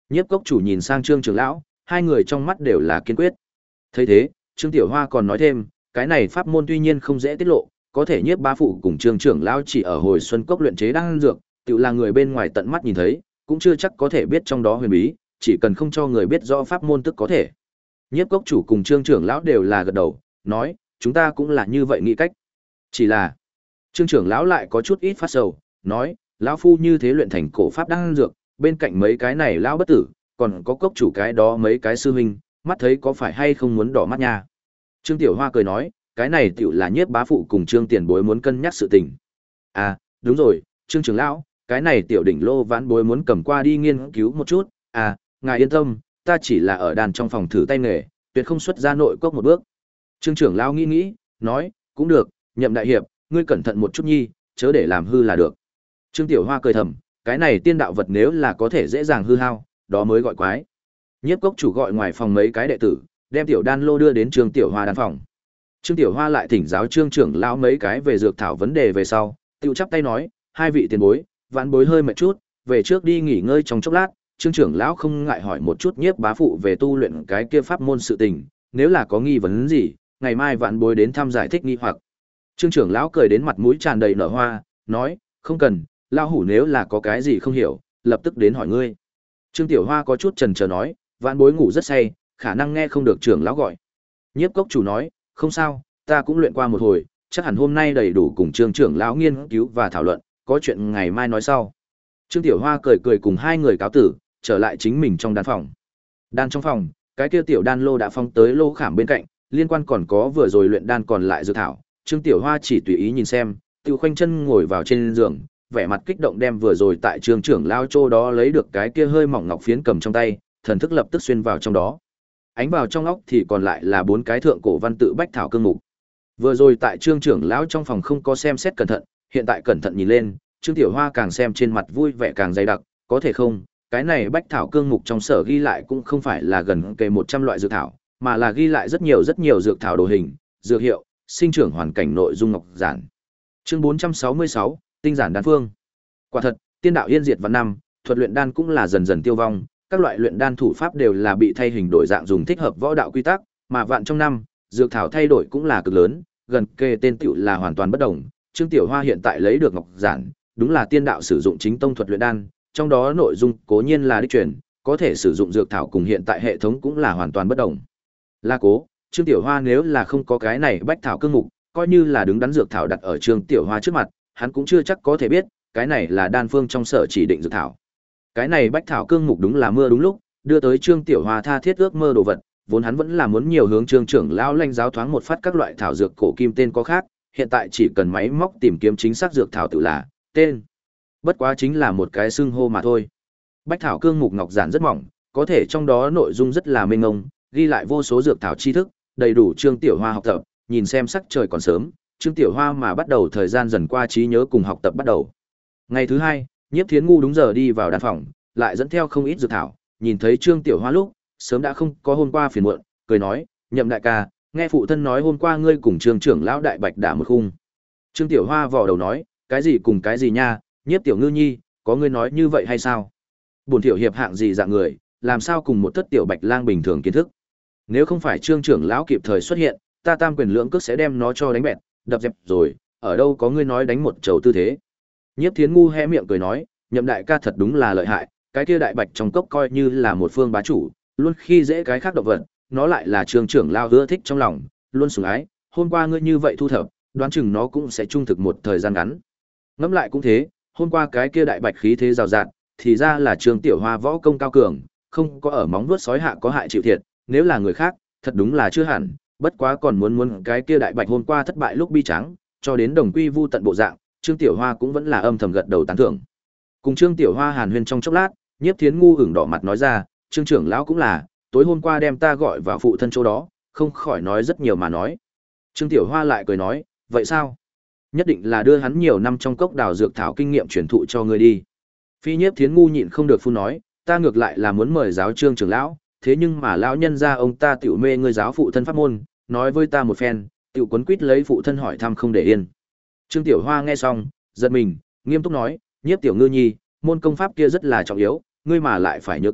S1: Nhiếp cốc chủ nhìn sang Trương trưởng lão, hai người trong mắt đều là kiên quyết. Thấy thế, Trương Tiểu Hoa còn nói thêm, cái này pháp môn tuy nhiên không dễ tiết lộ, có thể Nhiếp bá phụ cùng Trương trưởng lão chỉ ở hồi xuân cốc luyện chế đan dược, tự là người bên ngoài tận mắt nhìn thấy, cũng chưa chắc có thể biết trong đó huyền bí, chỉ cần không cho người biết rõ pháp môn tức có thể. Nhiếp cốc chủ cùng Trương trưởng lão đều là gật đầu, nói, chúng ta cũng là như vậy nghĩ cách. Chỉ là, Trương trưởng lão lại có chút ít phát sầu, nói, lão phu như thế luyện thành cổ pháp đan dược, bên cạnh mấy cái này lão bất tử, còn có cốc chủ cái đó mấy cái sư huynh, mắt thấy có phải hay không muốn đỏ mắt nha. Trương Tiểu Hoa cười nói, cái này tiểu là Nhiếp bá phụ cùng Trương tiền bối muốn cân nhắc sự tình. À, đúng rồi, Trương trưởng lão, cái này tiểu đỉnh lô vãn bối muốn cầm qua đi nghiên cứu một chút, à, ngài yên tâm, ta chỉ là ở đàn trong phòng thử tay nghề, tuyệt không xuất ra nội cốc một bước. Trương trưởng lão nghĩ nghĩ, nói, cũng được, Nhậm đại hiệp, ngươi cẩn thận một chút nhi, chớ để làm hư là được. Trương Tiểu Hoa cười thầm, cái này tiên đạo vật nếu là có thể dễ dàng hư hao, đó mới gọi quái. Nhiếp cốc chủ gọi ngoài phòng mấy cái đệ tử, đem tiểu đan lô đưa đến Trương Tiểu Hoa đan phòng. Trương Tiểu Hoa lại thỉnh giáo Trương trưởng lão mấy cái về dược thảo vấn đề về sau, tiêu chắp tay nói, hai vị tiền bối, vãn bối hơi mệt chút, về trước đi nghỉ ngơi trong chốc lát. Trương trưởng lão không ngại hỏi một chút Nhiếp bá phụ về tu luyện cái kia pháp môn sự tình, nếu là có nghi vấn gì, ngày mai vãn bối đến thăm giải thích nghi hoặc. Trương trưởng lão cười đến mặt mũi tràn đầy nở hoa, nói, không cần, lão hủ nếu là có cái gì không hiểu, lập tức đến hỏi ngươi. Trương Tiểu Hoa có chút chần chờ nói, vãn bối ngủ rất say, khả năng nghe không được trưởng lão gọi. Nhiếp cốc chủ nói, không sao, ta cũng luyện qua một hồi, chắc hẳn hôm nay đầy đủ cùng Trương trưởng lão nghiên cứu và thảo luận, có chuyện ngày mai nói sau. Trương Tiểu Hoa cười cười cùng hai người cáo tử, trở lại chính mình trong đan phòng. Đan trong phòng, cái kia tiểu đan lô đã phong tới lô khảm bên cạnh, liên quan còn có vừa rồi luyện đan còn lại dược thảo. Trương Tiểu Hoa chỉ tùy ý nhìn xem, tiêu khoanh chân ngồi vào trên giường, vẻ mặt kích động đem vừa rồi tại Trương trưởng lão chỗ đó lấy được cái kia hơi mỏng ngọc phiến cầm trong tay, thần thức lập tức xuyên vào trong đó. Ánh vào trong óc thì còn lại là bốn cái thượng cổ văn tự bách thảo cương mục. Vừa rồi tại Trương trưởng lão trong phòng không có xem xét cẩn thận, hiện tại cẩn thận nhìn lên, Trương Tiểu Hoa càng xem trên mặt vui vẻ càng dày đặc, có thể không, cái này bách thảo cương mục trong sở ghi lại cũng không phải là gần kề một trăm loại dược thảo, mà là ghi lại rất nhiều rất nhiều dược thảo đồ hình, dược hiệu, sinh trưởng hoàn cảnh nội dung ngọc giản. Chương bốn trăm sáu mươi sáu, tinh giản đan phương. Quả thật, tiên đạo yên diệt vạn năm, thuật luyện đan cũng là dần dần tiêu vong, các loại luyện đan thủ pháp đều là bị thay hình đổi dạng dùng thích hợp võ đạo quy tắc, mà vạn trong năm, dược thảo thay đổi cũng là cực lớn, gần kề tên tựu là hoàn toàn bất đồng. Trương Tiểu Hoa hiện tại lấy được ngọc giản, đúng là tiên đạo sử dụng chính tông thuật luyện đan, trong đó nội dung cố nhiên là đích truyền, có thể sử dụng dược thảo cùng hiện tại hệ thống cũng là hoàn toàn bất đồng. Là cố, Trương Tiểu Hoa nếu là không có cái này bách thảo cương mục, coi như là đứng đắn dược thảo đặt ở Trương Tiểu Hoa trước mặt, hắn cũng chưa chắc có thể biết, cái này là đan phương trong sở chỉ định dược thảo. Cái này bách thảo cương mục đúng là mưa đúng lúc, đưa tới Trương Tiểu Hoa tha thiết ước mơ đồ vật, vốn hắn vẫn là muốn nhiều hướng Trương trưởng lão lãnh giáo thoáng một phát các loại thảo dược cổ kim tên có khác, hiện tại chỉ cần máy móc tìm kiếm chính xác dược thảo tự là tên. Bất quá chính là một cái xưng hô mà thôi. Bách thảo cương mục ngọc giản rất mỏng, có thể trong đó nội dung rất là mênh mông, ghi lại vô số dược thảo tri thức, đầy đủ Trương Tiểu Hoa học tập, nhìn xem sắc trời còn sớm, Trương Tiểu Hoa mà bắt đầu thời gian dần qua trí nhớ cùng học tập bắt đầu. Ngày thứ hai, Nhiếp Thiến Ngu đúng giờ đi vào đan phòng, lại dẫn theo không ít dược thảo, nhìn thấy Trương Tiểu Hoa lúc, sớm đã không có hôm qua phiền muộn, cười nói, "Nhậm đại ca, nghe phụ thân nói hôm qua ngươi cùng Trương trưởng lão đại bạch đả một khung." Trương Tiểu Hoa vò đầu nói, "Cái gì cùng cái gì nha, Nhiếp tiểu ngư nhi, có ngươi nói như vậy hay sao? Bổn tiểu hiệp hạng gì dạng người, làm sao cùng một thất tiểu bạch lang bình thường kiến thức? Nếu không phải Trương trưởng lão kịp thời xuất hiện, ta tam quyền lưỡng cước sẽ đem nó cho đánh bẹt, đập dẹp rồi, ở đâu có ngươi nói đánh một trầu tư thế." Nhiếp Thiến Ngu hé miệng cười nói, "Nhậm đại ca thật đúng là lợi hại, cái kia đại bạch trong cốc coi như là một phương bá chủ, luôn khi dễ cái khác động vật, nó lại là Trương trưởng lão ưa thích trong lòng, luôn sủng ái, hôm qua ngươi như vậy thu thập, đoán chừng nó cũng sẽ trung thực một thời gian ngắn." Ngẫm lại cũng thế, hôm qua cái kia đại bạch khí thế rào rạt, thì ra là Trương Tiểu Hoa võ công cao cường, không có ở móng vuốt sói hạ có hại chịu thiệt, nếu là người khác, thật đúng là chưa hẳn, bất quá còn muốn muốn cái kia đại bạch hôm qua thất bại lúc bi trắng, cho đến đồng quy vu tận bộ dạng, Trương Tiểu Hoa cũng vẫn là âm thầm gật đầu tán thưởng. Cùng Trương Tiểu Hoa hàn huyên trong chốc lát, Nhiếp Thiến Ngu hửng đỏ mặt nói ra, "Trương trưởng lão cũng là, tối hôm qua đem ta gọi vào phụ thân chỗ đó, không khỏi nói rất nhiều mà nói." Trương Tiểu Hoa lại cười nói, "Vậy sao? Nhất định là đưa hắn nhiều năm trong cốc đào dược thảo kinh nghiệm truyền thụ cho ngươi đi." Phi Nhiếp Thiến Ngu nhịn không được phun nói, "Ta ngược lại là muốn mời giáo Trương trưởng lão, thế nhưng mà lão nhân gia ông ta tiểu mê ngươi giáo phụ thân pháp môn, nói với ta một phen, tiểu quấn quýt lấy phụ thân hỏi thăm không để yên." Trương Tiểu Hoa nghe xong, giật mình, nghiêm túc nói, "Nhiếp tiểu ngư nhi, môn công pháp kia rất là trọng yếu, ngươi mà lại phải nhớ kỹ,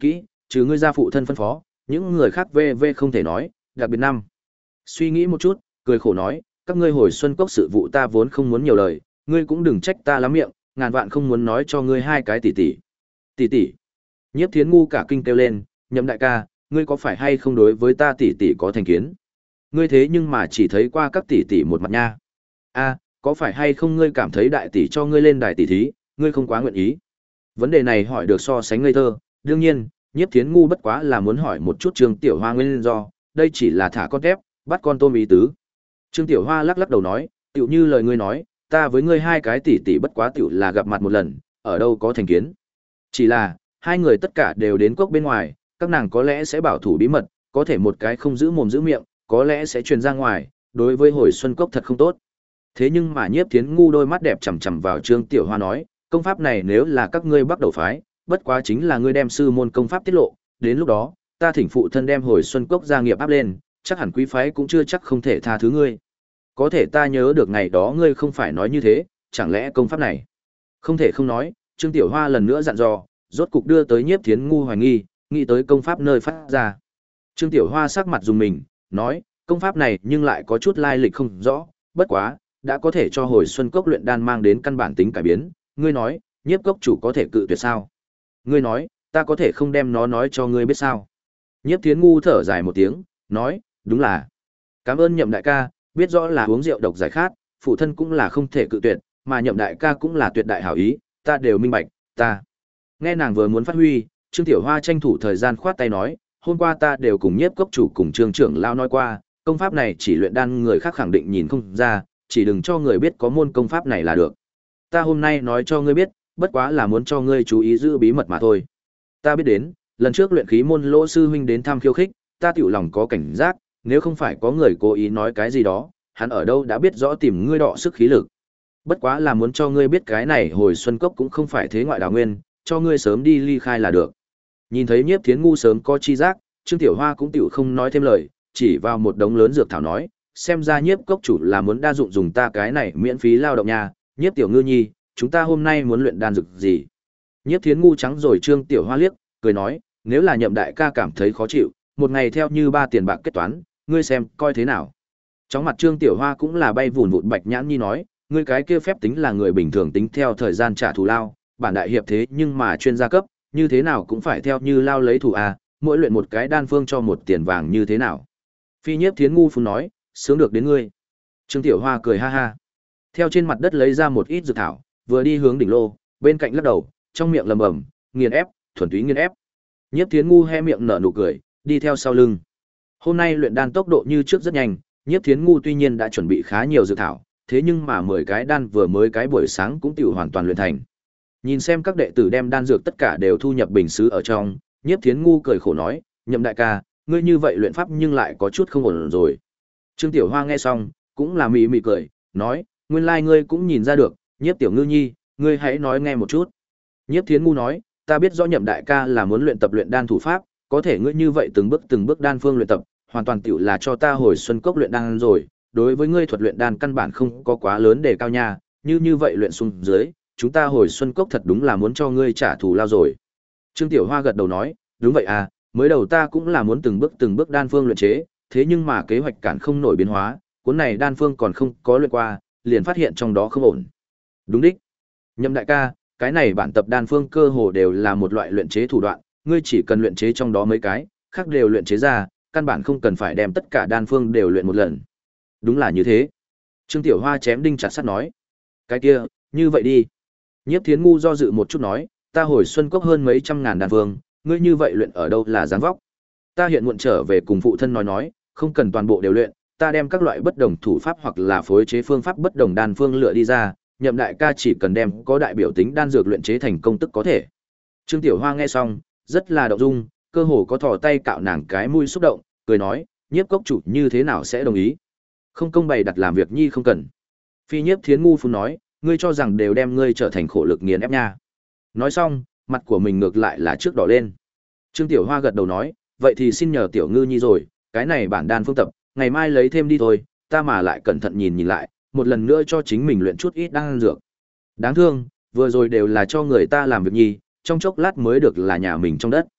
S1: trừ ngươi gia phụ thân phân phó, những người khác vê vê không thể nói, đặc biệt năm. Suy nghĩ một chút, cười khổ nói, các ngươi hồi xuân cốc sự vụ ta vốn không muốn nhiều lời, ngươi cũng đừng trách ta lắm miệng, ngàn vạn không muốn nói cho ngươi hai cái tỷ tỷ. Tỷ tỷ. Nhiếp Thiến ngu cả kinh kêu lên, Nhậm đại ca, ngươi có phải hay không đối với ta tỷ tỷ có thành kiến? Ngươi thế nhưng mà chỉ thấy qua các tỷ tỷ một mặt nha. A, có phải hay không ngươi cảm thấy đại tỷ cho ngươi lên đài tỷ thí, ngươi không quá nguyện ý? Vấn đề này hỏi được so sánh ngây thơ, đương nhiên, Nhiếp Thiến ngu bất quá là muốn hỏi một chút Trương Tiểu Hoa nguyên do, đây chỉ là thả con tép, bắt con tôm ý tứ. Trương Tiểu Hoa lắc lắc đầu nói, tựu như lời ngươi nói, ta với ngươi hai cái tỷ tỷ bất quá tựu là gặp mặt một lần, ở đâu có thành kiến. Chỉ là, hai người tất cả đều đến cốc bên ngoài, các nàng có lẽ sẽ bảo thủ bí mật, có thể một cái không giữ mồm giữ miệng, có lẽ sẽ truyền ra ngoài, đối với hồi xuân cốc thật không tốt. Thế nhưng mà Nhiếp Thiến ngu đôi mắt đẹp chằm chằm vào Trương Tiểu Hoa nói, công pháp này nếu là các ngươi bắt đầu phái, bất quá chính là ngươi đem sư môn công pháp tiết lộ, đến lúc đó, ta thỉnh phụ thân đem hồi xuân cốc gia nghiệp áp lên, chắc hẳn quý phái cũng chưa chắc không thể tha thứ ngươi. Có thể ta nhớ được ngày đó ngươi không phải nói như thế, chẳng lẽ công pháp này? Không thể không nói, Trương Tiểu Hoa lần nữa dặn dò, rốt cục đưa tới Nhiếp Thiến ngu hoài nghi, nghĩ tới công pháp nơi phát ra. Trương Tiểu Hoa sắc mặt dùng mình, nói, công pháp này nhưng lại có chút lai lịch không rõ, bất quá, đã có thể cho hồi xuân cốc luyện đan mang đến căn bản tính cải biến, ngươi nói, Nhiếp cốc chủ có thể cự tuyệt sao? Ngươi nói, ta có thể không đem nó nói cho ngươi biết sao? Nhiếp Thiến ngu thở dài một tiếng, nói, đúng là. Cảm ơn Nhậm đại ca, biết rõ là uống rượu độc giải khát, phụ thân cũng là không thể cự tuyệt, mà Nhậm đại ca cũng là tuyệt đại hảo ý, ta đều minh bạch, ta. Nghe nàng vừa muốn phát huy, Trương Tiểu Hoa tranh thủ thời gian khoát tay nói, hôm qua ta đều cùng Nhiếp cốc chủ cùng Trương trưởng lão nói qua, công pháp này chỉ luyện đan người khác khẳng định nhìn không ra, chỉ đừng cho người biết có môn công pháp này là được. Ta hôm nay nói cho ngươi biết, bất quá là muốn cho ngươi chú ý giữ bí mật mà thôi. Ta biết đến, lần trước luyện khí môn Lỗ sư huynh đến thăm khiêu khích, ta tiểu lòng có cảnh giác, nếu không phải có người cố ý nói cái gì đó, hắn ở đâu đã biết rõ tìm ngươi đọ sức khí lực. Bất quá là muốn cho ngươi biết cái này hồi xuân cốc cũng không phải thế ngoại đào nguyên, cho ngươi sớm đi ly khai là được. Nhìn thấy Nhiếp Thiến ngu sớm có chi giác, Trương Tiểu Hoa cũng tiểu không nói thêm lời, chỉ vào một đống lớn dược thảo nói, xem ra Nhiếp cốc chủ là muốn đa dụng dùng ta cái này miễn phí lao động nha, Nhiếp tiểu ngư nhi, chúng ta hôm nay muốn luyện đan dược gì? Nhiếp Thiến ngu trắng rồi Trương Tiểu Hoa liếc, cười nói, nếu là Nhậm đại ca cảm thấy khó chịu, một ngày theo như ba tiền bạc kết toán, ngươi xem coi thế nào. Chóng mặt Trương Tiểu Hoa cũng là bay vụn vụn bạch nhãn nhi nói, ngươi cái kia phép tính là người bình thường tính theo thời gian trả thù lao, bản đại hiệp thế nhưng mà chuyên gia cấp, như thế nào cũng phải theo như lao lấy thù à, mỗi luyện một cái đan phương cho một tiền vàng như thế nào. Phi Nhiếp Thiến ngu phun nói, sướng được đến ngươi. Trương Tiểu Hoa cười ha ha. Theo trên mặt đất lấy ra một ít dược thảo, vừa đi hướng đỉnh lô, bên cạnh lắc đầu, trong miệng lẩm bẩm, nghiền ép, thuần túy nghiền ép. Nhiếp Thiến ngu hé miệng nở nụ cười, đi theo sau lưng. Hôm nay luyện đan tốc độ như trước rất nhanh, Nhiếp Thiến ngu tuy nhiên đã chuẩn bị khá nhiều dược thảo, thế nhưng mà mười cái đan vừa mới cái buổi sáng cũng tiểu hoàn toàn luyện thành. Nhìn xem các đệ tử đem đan dược tất cả đều thu nhập bình sứ ở trong, Nhiếp Thiến ngu cười khổ nói, Nhậm đại ca, ngươi như vậy luyện pháp nhưng lại có chút không ổn rồi. Trương Tiểu Hoa nghe xong, cũng là mị mị cười, nói, nguyên lai like ngươi cũng nhìn ra được, Nhiếp tiểu ngư nhi, ngươi hãy nói nghe một chút. Nhiếp Thiến ngu nói, ta biết rõ Nhậm đại ca là muốn luyện tập luyện đan thủ pháp, có thể ngươi như vậy từng bước từng bước đan phương luyện tập, hoàn toàn tiểu là cho ta hồi xuân cốc luyện đan rồi, đối với ngươi thuật luyện đan căn bản không có quá lớn đề cao nha, như như vậy luyện xuống dưới, chúng ta hồi xuân cốc thật đúng là muốn cho ngươi trả thù lao rồi. Trương Tiểu Hoa gật đầu nói, đúng vậy à, mới đầu ta cũng là muốn từng bước từng bước đan phương luyện chế, thế nhưng mà kế hoạch cản không nổi biến hóa, cuốn này đan phương còn không có luyện qua, liền phát hiện trong đó không ổn. Đúng đích. Nhậm đại ca, cái này bản tập đan phương cơ hồ đều là một loại luyện chế thủ đoạn, ngươi chỉ cần luyện chế trong đó mấy cái, khác đều luyện chế ra, căn bản không cần phải đem tất cả đan phương đều luyện một lần. Đúng là như thế. Trương Tiểu Hoa chém đinh chặt sắt nói. Cái kia, như vậy đi. Nhiếp Thiến ngu do dự một chút nói, ta hồi xuân cốc hơn mấy trăm ngàn đan phương, ngươi như vậy luyện ở đâu là dáng vóc. Ta hiện muộn trở về cùng phụ thân nói nói, không cần toàn bộ đều luyện, ta đem các loại bất đồng thủ pháp hoặc là phối chế phương pháp bất đồng đan phương lựa đi ra, Nhậm đại ca chỉ cần đem có đại biểu tính đan dược luyện chế thành công tức có thể. Trương Tiểu Hoa nghe xong, rất là động dung, cơ hồ có thò tay cạo nàng cái mũi xúc động, cười nói, Nhiếp cốc chủ như thế nào sẽ đồng ý? Không công bày đặt làm việc nhi không cần. Phi Nhiếp Thiến ngu phun nói, ngươi cho rằng đều đem ngươi trở thành khổ lực nghiền ép nha. Nói xong, mặt của mình ngược lại là trước đỏ lên. Trương Tiểu Hoa gật đầu nói, vậy thì xin nhờ tiểu ngư nhi rồi, cái này bản đan phương tập, ngày mai lấy thêm đi thôi, ta mà lại cẩn thận nhìn nhìn lại, một lần nữa cho chính mình luyện chút ít đan dược. Đáng thương, vừa rồi đều là cho người ta làm việc nhi, trong chốc lát mới được là nhà mình trong đất.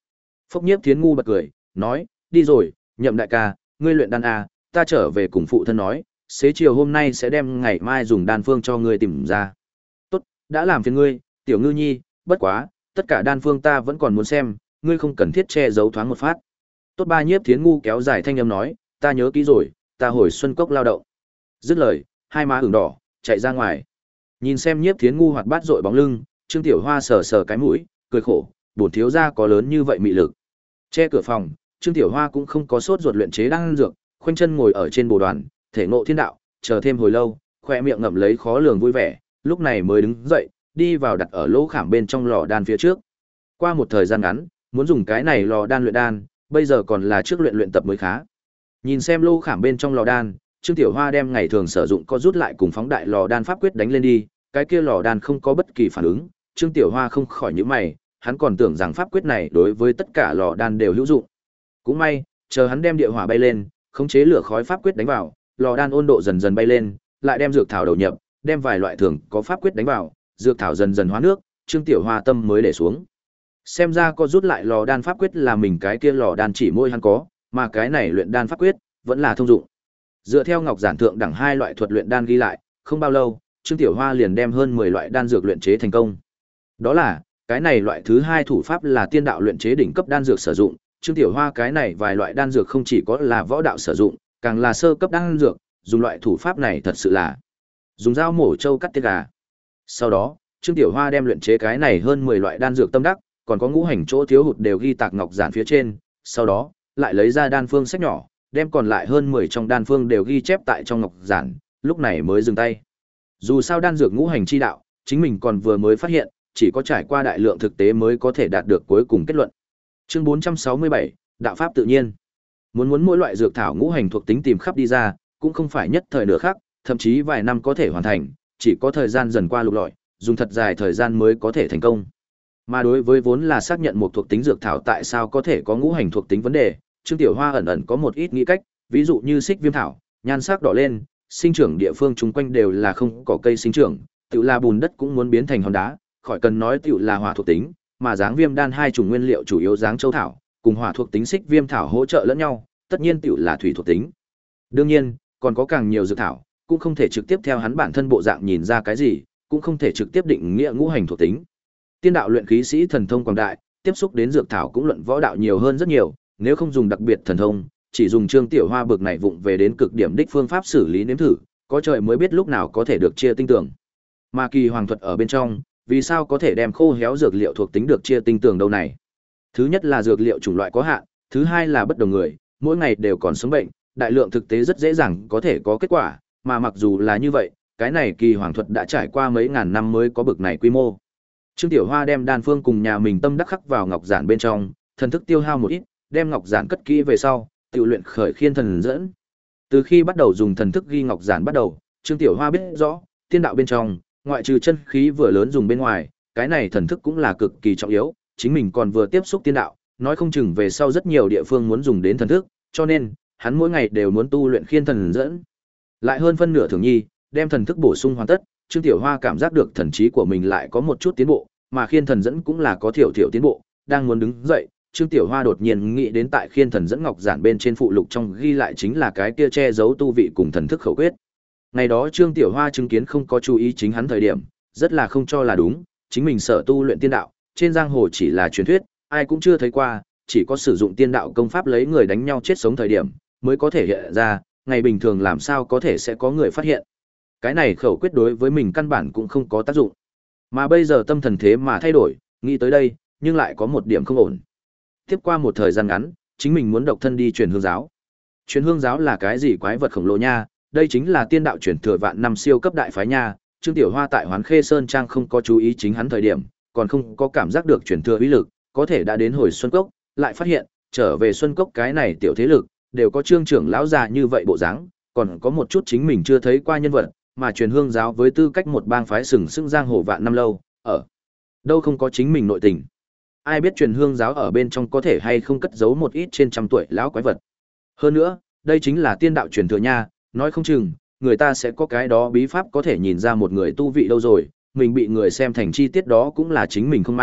S1: Phốc Nhiếp Thiến ngu bật cười, nói, đi rồi, Nhậm đại ca, ngươi luyện đan à, ta trở về cùng phụ thân nói, xế chiều hôm nay sẽ đem ngày mai dùng đan phương cho ngươi tìm ra. Tốt, đã làm phiền ngươi, tiểu ngư nhi, bất quá, tất cả đan phương ta vẫn còn muốn xem, ngươi không cần thiết che giấu thoáng một phát. Tốt ba Nhiếp Thiến ngu kéo dài thanh âm nói, ta nhớ kỹ rồi, ta hồi xuân cốc lao động. Dứt lời, hai má ửng đỏ, chạy ra ngoài. Nhìn xem Nhiếp Thiến ngu hoạt bát dội bóng lưng, Trương Tiểu Hoa sờ sờ cái mũi, cười khổ, bổn thiếu gia có lớn như vậy mị lực. Che cửa phòng, Trương Tiểu Hoa cũng không có sốt ruột luyện chế đan dược, khoanh chân ngồi ở trên bồ đoàn, thể ngộ thiên đạo, chờ thêm hồi lâu, khoe miệng ngậm lấy khó lường vui vẻ, lúc này mới đứng dậy, đi vào đặt ở lỗ khảm bên trong lò đan phía trước. Qua một thời gian ngắn, muốn dùng cái này lò đan luyện đan, bây giờ còn là trước luyện luyện tập mới khá. Nhìn xem lỗ khảm bên trong lò đan, Trương Tiểu Hoa đem ngày thường sử dụng có rút lại cùng phóng đại lò đan pháp quyết đánh lên đi, cái kia lò đan không có bất kỳ phản ứng, Trương Tiểu Hoa không khỏi nhíu mày, hắn còn tưởng rằng pháp quyết này đối với tất cả lò đan đều hữu dụng. Cũng may, chờ hắn đem địa hỏa bay lên, khống chế lửa khói pháp quyết đánh vào, lò đan ôn độ dần dần bay lên, lại đem dược thảo đầu nhập, đem vài loại thường có pháp quyết đánh vào, dược thảo dần dần hóa nước, Trương Tiểu Hoa tâm mới để xuống. Xem ra có rút lại lò đan pháp quyết là mình cái kia lò đan chỉ môi hắn có, mà cái này luyện đan pháp quyết vẫn là thông dụng. Dựa theo ngọc giản thượng đẳng hai loại thuật luyện đan ghi lại, không bao lâu, Trương Tiểu Hoa liền đem hơn mười loại đan dược luyện chế thành công. Đó là, cái này loại thứ hai thủ pháp là tiên đạo luyện chế đỉnh cấp đan dược sử dụng, Trương Tiểu Hoa cái này vài loại đan dược không chỉ có là võ đạo sử dụng, càng là sơ cấp đan dược, dùng loại thủ pháp này thật sự là dùng dao mổ trâu cắt tiết gà. Sau đó, Trương Tiểu Hoa đem luyện chế cái này hơn mười loại đan dược tâm đắc, còn có ngũ hành chỗ thiếu hụt đều ghi tạc ngọc giản phía trên, sau đó, lại lấy ra đan phương sách nhỏ, đem còn lại hơn mười trong đan phương đều ghi chép tại trong ngọc giản, lúc này mới dừng tay. Dù sao đan dược ngũ hành chi đạo, chính mình còn vừa mới phát hiện, chỉ có trải qua đại lượng thực tế mới có thể đạt được cuối cùng kết luận. Chương bốn trăm sáu mươi bảy, đạo pháp tự nhiên. Muốn muốn mỗi loại dược thảo ngũ hành thuộc tính tìm khắp đi ra, cũng không phải nhất thời nửa khắc, thậm chí vài năm có thể hoàn thành, chỉ có thời gian dần qua lục lọi, dùng thật dài thời gian mới có thể thành công. Mà đối với vốn là xác nhận một thuộc tính dược thảo tại sao có thể có ngũ hành thuộc tính vấn đề, Trương Tiểu Hoa ẩn ẩn có một ít nghĩ cách, ví dụ như xích viêm thảo, nhan sắc đỏ lên, sinh trưởng địa phương chung quanh đều là không có cây sinh trưởng, tựu là bùn đất cũng muốn biến thành hòn đá, khỏi cần nói tựu là hỏa thuộc tính, mà dáng viêm đan hai chủng nguyên liệu chủ yếu dáng châu thảo, cùng hỏa thuộc tính xích viêm thảo hỗ trợ lẫn nhau, tất nhiên tựu là thủy thuộc tính. Đương nhiên, còn có càng nhiều dược thảo, cũng không thể trực tiếp theo hắn bản thân bộ dạng nhìn ra cái gì, cũng không thể trực tiếp định nghĩa ngũ hành thuộc tính. Tiên đạo luyện khí sĩ thần thông quảng đại, tiếp xúc đến dược thảo cũng luận võ đạo nhiều hơn rất nhiều, nếu không dùng đặc biệt thần thông, chỉ dùng Trương Tiểu Hoa bực này vụng về đến cực điểm đích phương pháp xử lý nếm thử, có trời mới biết lúc nào có thể được chia tinh tường. Mà kỳ hoàng thuật ở bên trong, vì sao có thể đem khô héo dược liệu thuộc tính được chia tinh tường đâu này? Thứ nhất là dược liệu chủng loại có hạn, thứ hai là bất đồng người, mỗi ngày đều còn sống bệnh, đại lượng thực tế rất dễ dàng có thể có kết quả, mà mặc dù là như vậy, cái này kỳ hoàng thuật đã trải qua mấy ngàn năm mới có bực này quy mô. Trương Tiểu Hoa đem đan phương cùng nhà mình tâm đắc khắc vào ngọc giản bên trong, thần thức tiêu hao một ít, đem ngọc giản cất kỹ về sau, tự luyện khởi khiên thần dẫn. Từ khi bắt đầu dùng thần thức ghi ngọc giản bắt đầu, Trương Tiểu Hoa biết rõ, tiên đạo bên trong, ngoại trừ chân khí vừa lớn dùng bên ngoài, cái này thần thức cũng là cực kỳ trọng yếu, chính mình còn vừa tiếp xúc tiên đạo, nói không chừng về sau rất nhiều địa phương muốn dùng đến thần thức, cho nên, hắn mỗi ngày đều muốn tu luyện khiên thần dẫn. Lại hơn phân nửa thường nhi, đem thần thức bổ sung hoàn tất, Trương Tiểu Hoa cảm giác được thần trí của mình lại có một chút tiến bộ, mà khiên thần dẫn cũng là có thiểu thiểu tiến bộ, đang muốn đứng dậy, Trương Tiểu Hoa đột nhiên nghĩ đến tại khiên thần dẫn ngọc giản bên trên phụ lục trong ghi lại chính là cái kia che giấu tu vị cùng thần thức khẩu quyết. Ngày đó Trương Tiểu Hoa chứng kiến không có chú ý chính hắn thời điểm, rất là không cho là đúng, chính mình sở tu luyện tiên đạo, trên giang hồ chỉ là truyền thuyết, ai cũng chưa thấy qua, chỉ có sử dụng tiên đạo công pháp lấy người đánh nhau chết sống thời điểm, mới có thể hiện ra, ngày bình thường làm sao có thể sẽ có người phát hiện. Cái này khẩu quyết đối với mình căn bản cũng không có tác dụng. Mà bây giờ tâm thần thế mà thay đổi, nghĩ tới đây, nhưng lại có một điểm không ổn. Tiếp qua một thời gian ngắn, chính mình muốn độc thân đi truyền hương giáo. Truyền hương giáo là cái gì quái vật khổng lồ nha, đây chính là tiên đạo truyền thừa vạn năm siêu cấp đại phái nha. Trương Tiểu Hoa tại Hoán Khê Sơn Trang không có chú ý chính hắn thời điểm, còn không có cảm giác được truyền thừa uy lực, có thể đã đến hồi Xuân Cốc, lại phát hiện, trở về Xuân Cốc cái này tiểu thế lực, đều có Trương trưởng lão già như vậy bộ dáng, còn có một chút chính mình chưa thấy qua nhân vật, mà truyền hương giáo với tư cách một bang phái sừng sững giang hồ vạn năm lâu, ở đâu không có chính mình nội tình. Ai biết truyền hương giáo ở bên trong có thể hay không cất giấu một ít trên trăm tuổi lão quái vật. Hơn nữa, đây chính là tiên đạo truyền thừa nha, nói không chừng, người ta sẽ có cái đó bí pháp có thể nhìn ra một người tu vị đâu rồi, mình bị người xem thành chi tiết đó cũng là chính mình không may,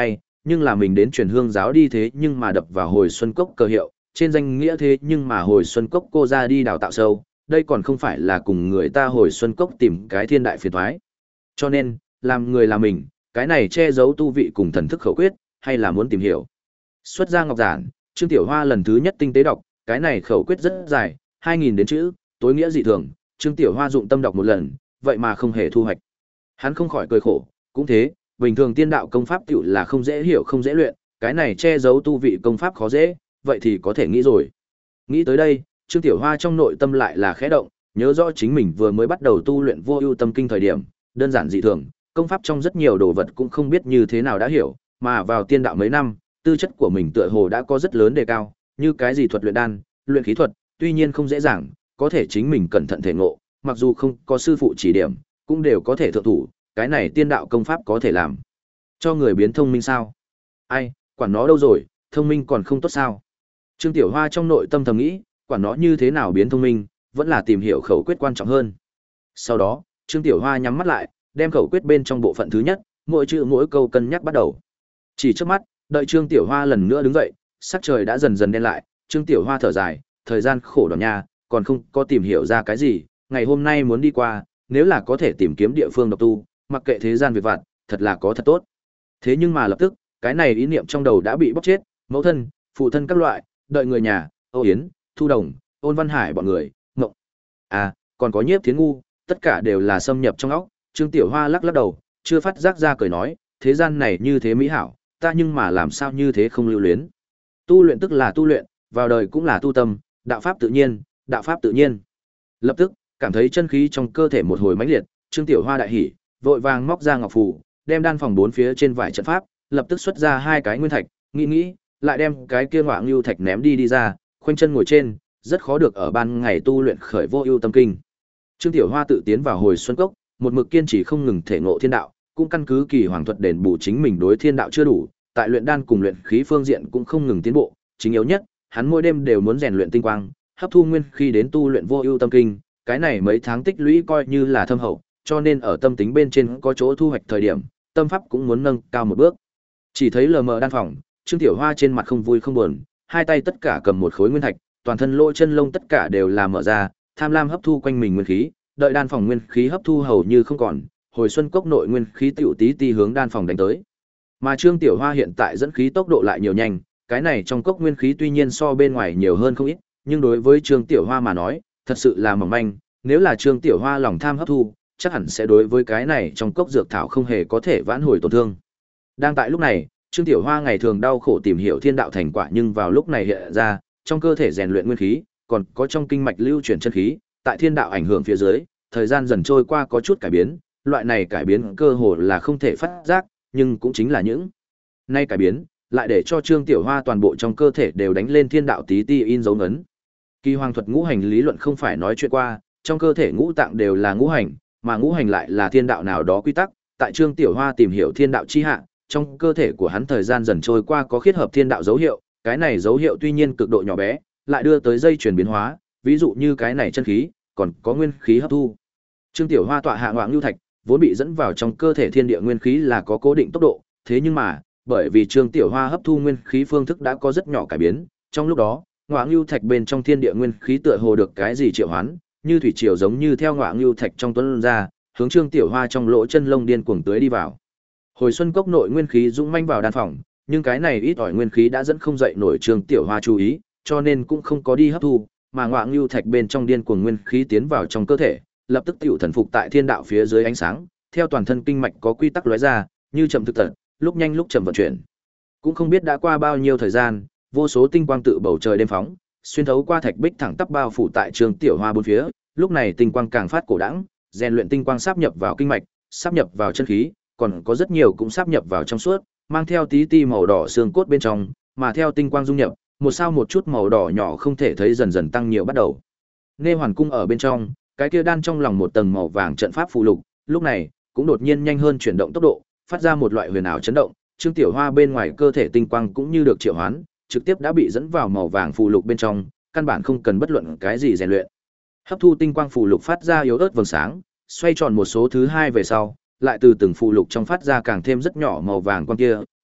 S1: nhưng là mình đến truyền hương giáo đi thế nhưng mà đập vào hồi xuân cốc cơ hiệu, trên danh nghĩa thế nhưng mà hồi xuân cốc cô ra đi đào tạo sâu, đây còn không phải là cùng người ta hồi xuân cốc tìm cái thiên đại phiền thoái. Cho nên, làm người là mình, cái này che giấu tu vị cùng thần thức khẩu quyết, hay là muốn tìm hiểu. Xuất ra ngọc giản, Trương Tiểu Hoa lần thứ nhất tinh tế đọc, cái này khẩu quyết rất dài, hai nghìn đến chữ, tối nghĩa dị thường, Trương Tiểu Hoa dụng tâm đọc một lần, vậy mà không hề thu hoạch. Hắn không khỏi cười khổ, cũng thế, bình thường tiên đạo công pháp tiểu là không dễ hiểu không dễ luyện, cái này che giấu tu vị công pháp khó dễ, vậy thì có thể nghĩ rồi. Nghĩ tới đây, Trương Tiểu Hoa trong nội tâm lại là khẽ động, nhớ rõ chính mình vừa mới bắt đầu tu luyện Vô Ưu Tâm Kinh thời điểm, đơn giản dị thường, công pháp trong rất nhiều đồ vật cũng không biết như thế nào đã hiểu, mà vào tiên đạo mấy năm, tư chất của mình tựa hồ đã có rất lớn đề cao, như cái gì thuật luyện đan, luyện khí thuật, tuy nhiên không dễ dàng, có thể chính mình cẩn thận thể ngộ, mặc dù không có sư phụ chỉ điểm, cũng đều có thể thượng thủ, cái này tiên đạo công pháp có thể làm cho người biến thông minh sao? Ai, quản nó đâu rồi, thông minh còn không tốt sao? Trương Tiểu Hoa trong nội tâm thầm nghĩ, quản nó như thế nào biến thông minh, vẫn là tìm hiểu khẩu quyết quan trọng hơn. Sau đó, Trương Tiểu Hoa nhắm mắt lại, đem khẩu quyết bên trong bộ phận thứ nhất, mỗi chữ mỗi câu cân nhắc bắt đầu. Chỉ trước mắt, đợi Trương Tiểu Hoa lần nữa đứng dậy, sắc trời đã dần dần đen lại, Trương Tiểu Hoa thở dài, thời gian khổ đòn nha, còn không có tìm hiểu ra cái gì, ngày hôm nay muốn đi qua, nếu là có thể tìm kiếm địa phương độc tu, mặc kệ thế gian việc vặt, thật là có thật tốt. Thế nhưng mà lập tức, cái này ý niệm trong đầu đã bị bóc chết, mẫu thân, phụ thân các loại, đợi người nhà, Âu Yến, Thu Đồng, Ôn Văn Hải bọn người, ngộng. À, còn có Nhiếp Thiến Ngu, tất cả đều là xâm nhập trong óc. Trương Tiểu Hoa lắc lắc đầu, chưa phát giác ra cười nói, thế gian này như thế mỹ hảo, ta nhưng mà làm sao như thế không lưu luyến. Tu luyện tức là tu luyện, vào đời cũng là tu tâm, đạo pháp tự nhiên, đạo pháp tự nhiên. Lập tức, cảm thấy chân khí trong cơ thể một hồi mãnh liệt, Trương Tiểu Hoa đại hỉ, vội vàng móc ra ngọc phù, đem đan phòng bốn phía trên vải trận pháp, lập tức xuất ra hai cái nguyên thạch, nghĩ nghĩ, lại đem cái kia Ngọa Ngưu thạch ném đi đi ra, khoanh chân ngồi trên, rất khó được ở ban ngày tu luyện khởi Vô Ưu Tâm Kinh. Trương Tiểu Hoa tự tiến vào hồi xuân cốc, một mực kiên trì không ngừng thể ngộ thiên đạo, cũng căn cứ kỳ hoàng thuật đền bù chính mình đối thiên đạo chưa đủ, tại luyện đan cùng luyện khí phương diện cũng không ngừng tiến bộ, chính yếu nhất, hắn mỗi đêm đều muốn rèn luyện tinh quang, hấp thu nguyên khí đến tu luyện Vô Ưu Tâm Kinh, cái này mấy tháng tích lũy coi như là thâm hậu, cho nên ở tâm tính bên trên có chỗ thu hoạch thời điểm, tâm pháp cũng muốn nâng cao một bước. Chỉ thấy lờ mờ đan phòng, Trương Tiểu Hoa trên mặt không vui không buồn, hai tay tất cả cầm một khối nguyên thạch, toàn thân lỗ chân lông tất cả đều là mở ra, tham lam hấp thu quanh mình nguyên khí, đợi đan phòng nguyên khí hấp thu hầu như không còn, hồi xuân cốc nội nguyên khí tiểu tí ti hướng đan phòng đánh tới. Mà Trương Tiểu Hoa hiện tại dẫn khí tốc độ lại nhiều nhanh, cái này trong cốc nguyên khí tuy nhiên so bên ngoài nhiều hơn không ít, nhưng đối với Trương Tiểu Hoa mà nói, thật sự là mỏng manh, nếu là Trương Tiểu Hoa lòng tham hấp thu, chắc hẳn sẽ đối với cái này trong cốc dược thảo không hề có thể vãn hồi tổn thương. Đang tại lúc này, Trương Tiểu Hoa ngày thường đau khổ tìm hiểu thiên đạo thành quả nhưng vào lúc này hiện ra, trong cơ thể rèn luyện nguyên khí, còn có trong kinh mạch lưu chuyển chân khí, tại thiên đạo ảnh hưởng phía dưới, thời gian dần trôi qua có chút cải biến, loại này cải biến cơ hồ là không thể phát giác, nhưng cũng chính là những nay cải biến, lại để cho Trương Tiểu Hoa toàn bộ trong cơ thể đều đánh lên thiên đạo tí ti in dấu ấn. Kỳ hoàng thuật ngũ hành lý luận không phải nói chuyện qua, trong cơ thể ngũ tạng đều là ngũ hành, mà ngũ hành lại là thiên đạo nào đó quy tắc, tại Trương Tiểu Hoa tìm hiểu thiên đạo chi hạ, trong cơ thể của hắn thời gian dần trôi qua có khiết hợp thiên đạo dấu hiệu, cái này dấu hiệu tuy nhiên cực độ nhỏ bé, lại đưa tới dây chuyển biến hóa, ví dụ như cái này chân khí, còn có nguyên khí hấp thu. Trương Tiểu Hoa tọa hạ Ngọa Ngưu thạch, vốn bị dẫn vào trong cơ thể thiên địa nguyên khí là có cố định tốc độ, thế nhưng mà, bởi vì Trương Tiểu Hoa hấp thu nguyên khí phương thức đã có rất nhỏ cải biến, trong lúc đó, Ngọa Ngưu thạch bên trong thiên địa nguyên khí tựa hồ được cái gì triệu hoán, như thủy triều giống như theo Ngọa Ngưu thạch trong tuấn ra, hướng Trương Tiểu Hoa trong lỗ chân lông điên cuồng tưới đi vào. Hồi xuân cốc nội nguyên khí dũng manh vào đan phòng, nhưng cái này ít ỏi nguyên khí đã dẫn không dậy nổi Trương Tiểu Hoa chú ý, cho nên cũng không có đi hấp thu, mà Ngọa Ngưu thạch bên trong điên cuồng nguyên khí tiến vào trong cơ thể, lập tức tiểu thần phục tại thiên đạo phía dưới ánh sáng, theo toàn thân kinh mạch có quy tắc lóe ra, như chậm thực tật, lúc nhanh lúc chậm vận chuyển. Cũng không biết đã qua bao nhiêu thời gian, vô số tinh quang tự bầu trời đêm phóng, xuyên thấu qua thạch bích thẳng tắp bao phủ tại Trương Tiểu Hoa bốn phía, lúc này tinh quang càng phát cổ đãng, rèn luyện tinh quang sáp nhập vào kinh mạch, sáp nhập vào chân khí, còn có rất nhiều cũng sáp nhập vào trong suốt, mang theo tí ti màu đỏ xương cốt bên trong, mà theo tinh quang dung nhập, một sao một chút màu đỏ nhỏ không thể thấy dần dần tăng nhiều bắt đầu. Nghe hoàn cung ở bên trong, cái kia đan trong lòng một tầng màu vàng trận pháp phù lục, lúc này cũng đột nhiên nhanh hơn chuyển động tốc độ, phát ra một loại huyền ảo chấn động, Trương Tiểu Hoa bên ngoài cơ thể tinh quang cũng như được triệu hoán, trực tiếp đã bị dẫn vào màu vàng phù lục bên trong, căn bản không cần bất luận cái gì rèn luyện. Hấp thu tinh quang phù lục phát ra yếu ớt vầng sáng, xoay tròn một số thứ hai về sau, lại từ từng phù lục trong phát ra càng thêm rất nhỏ màu vàng quang kia,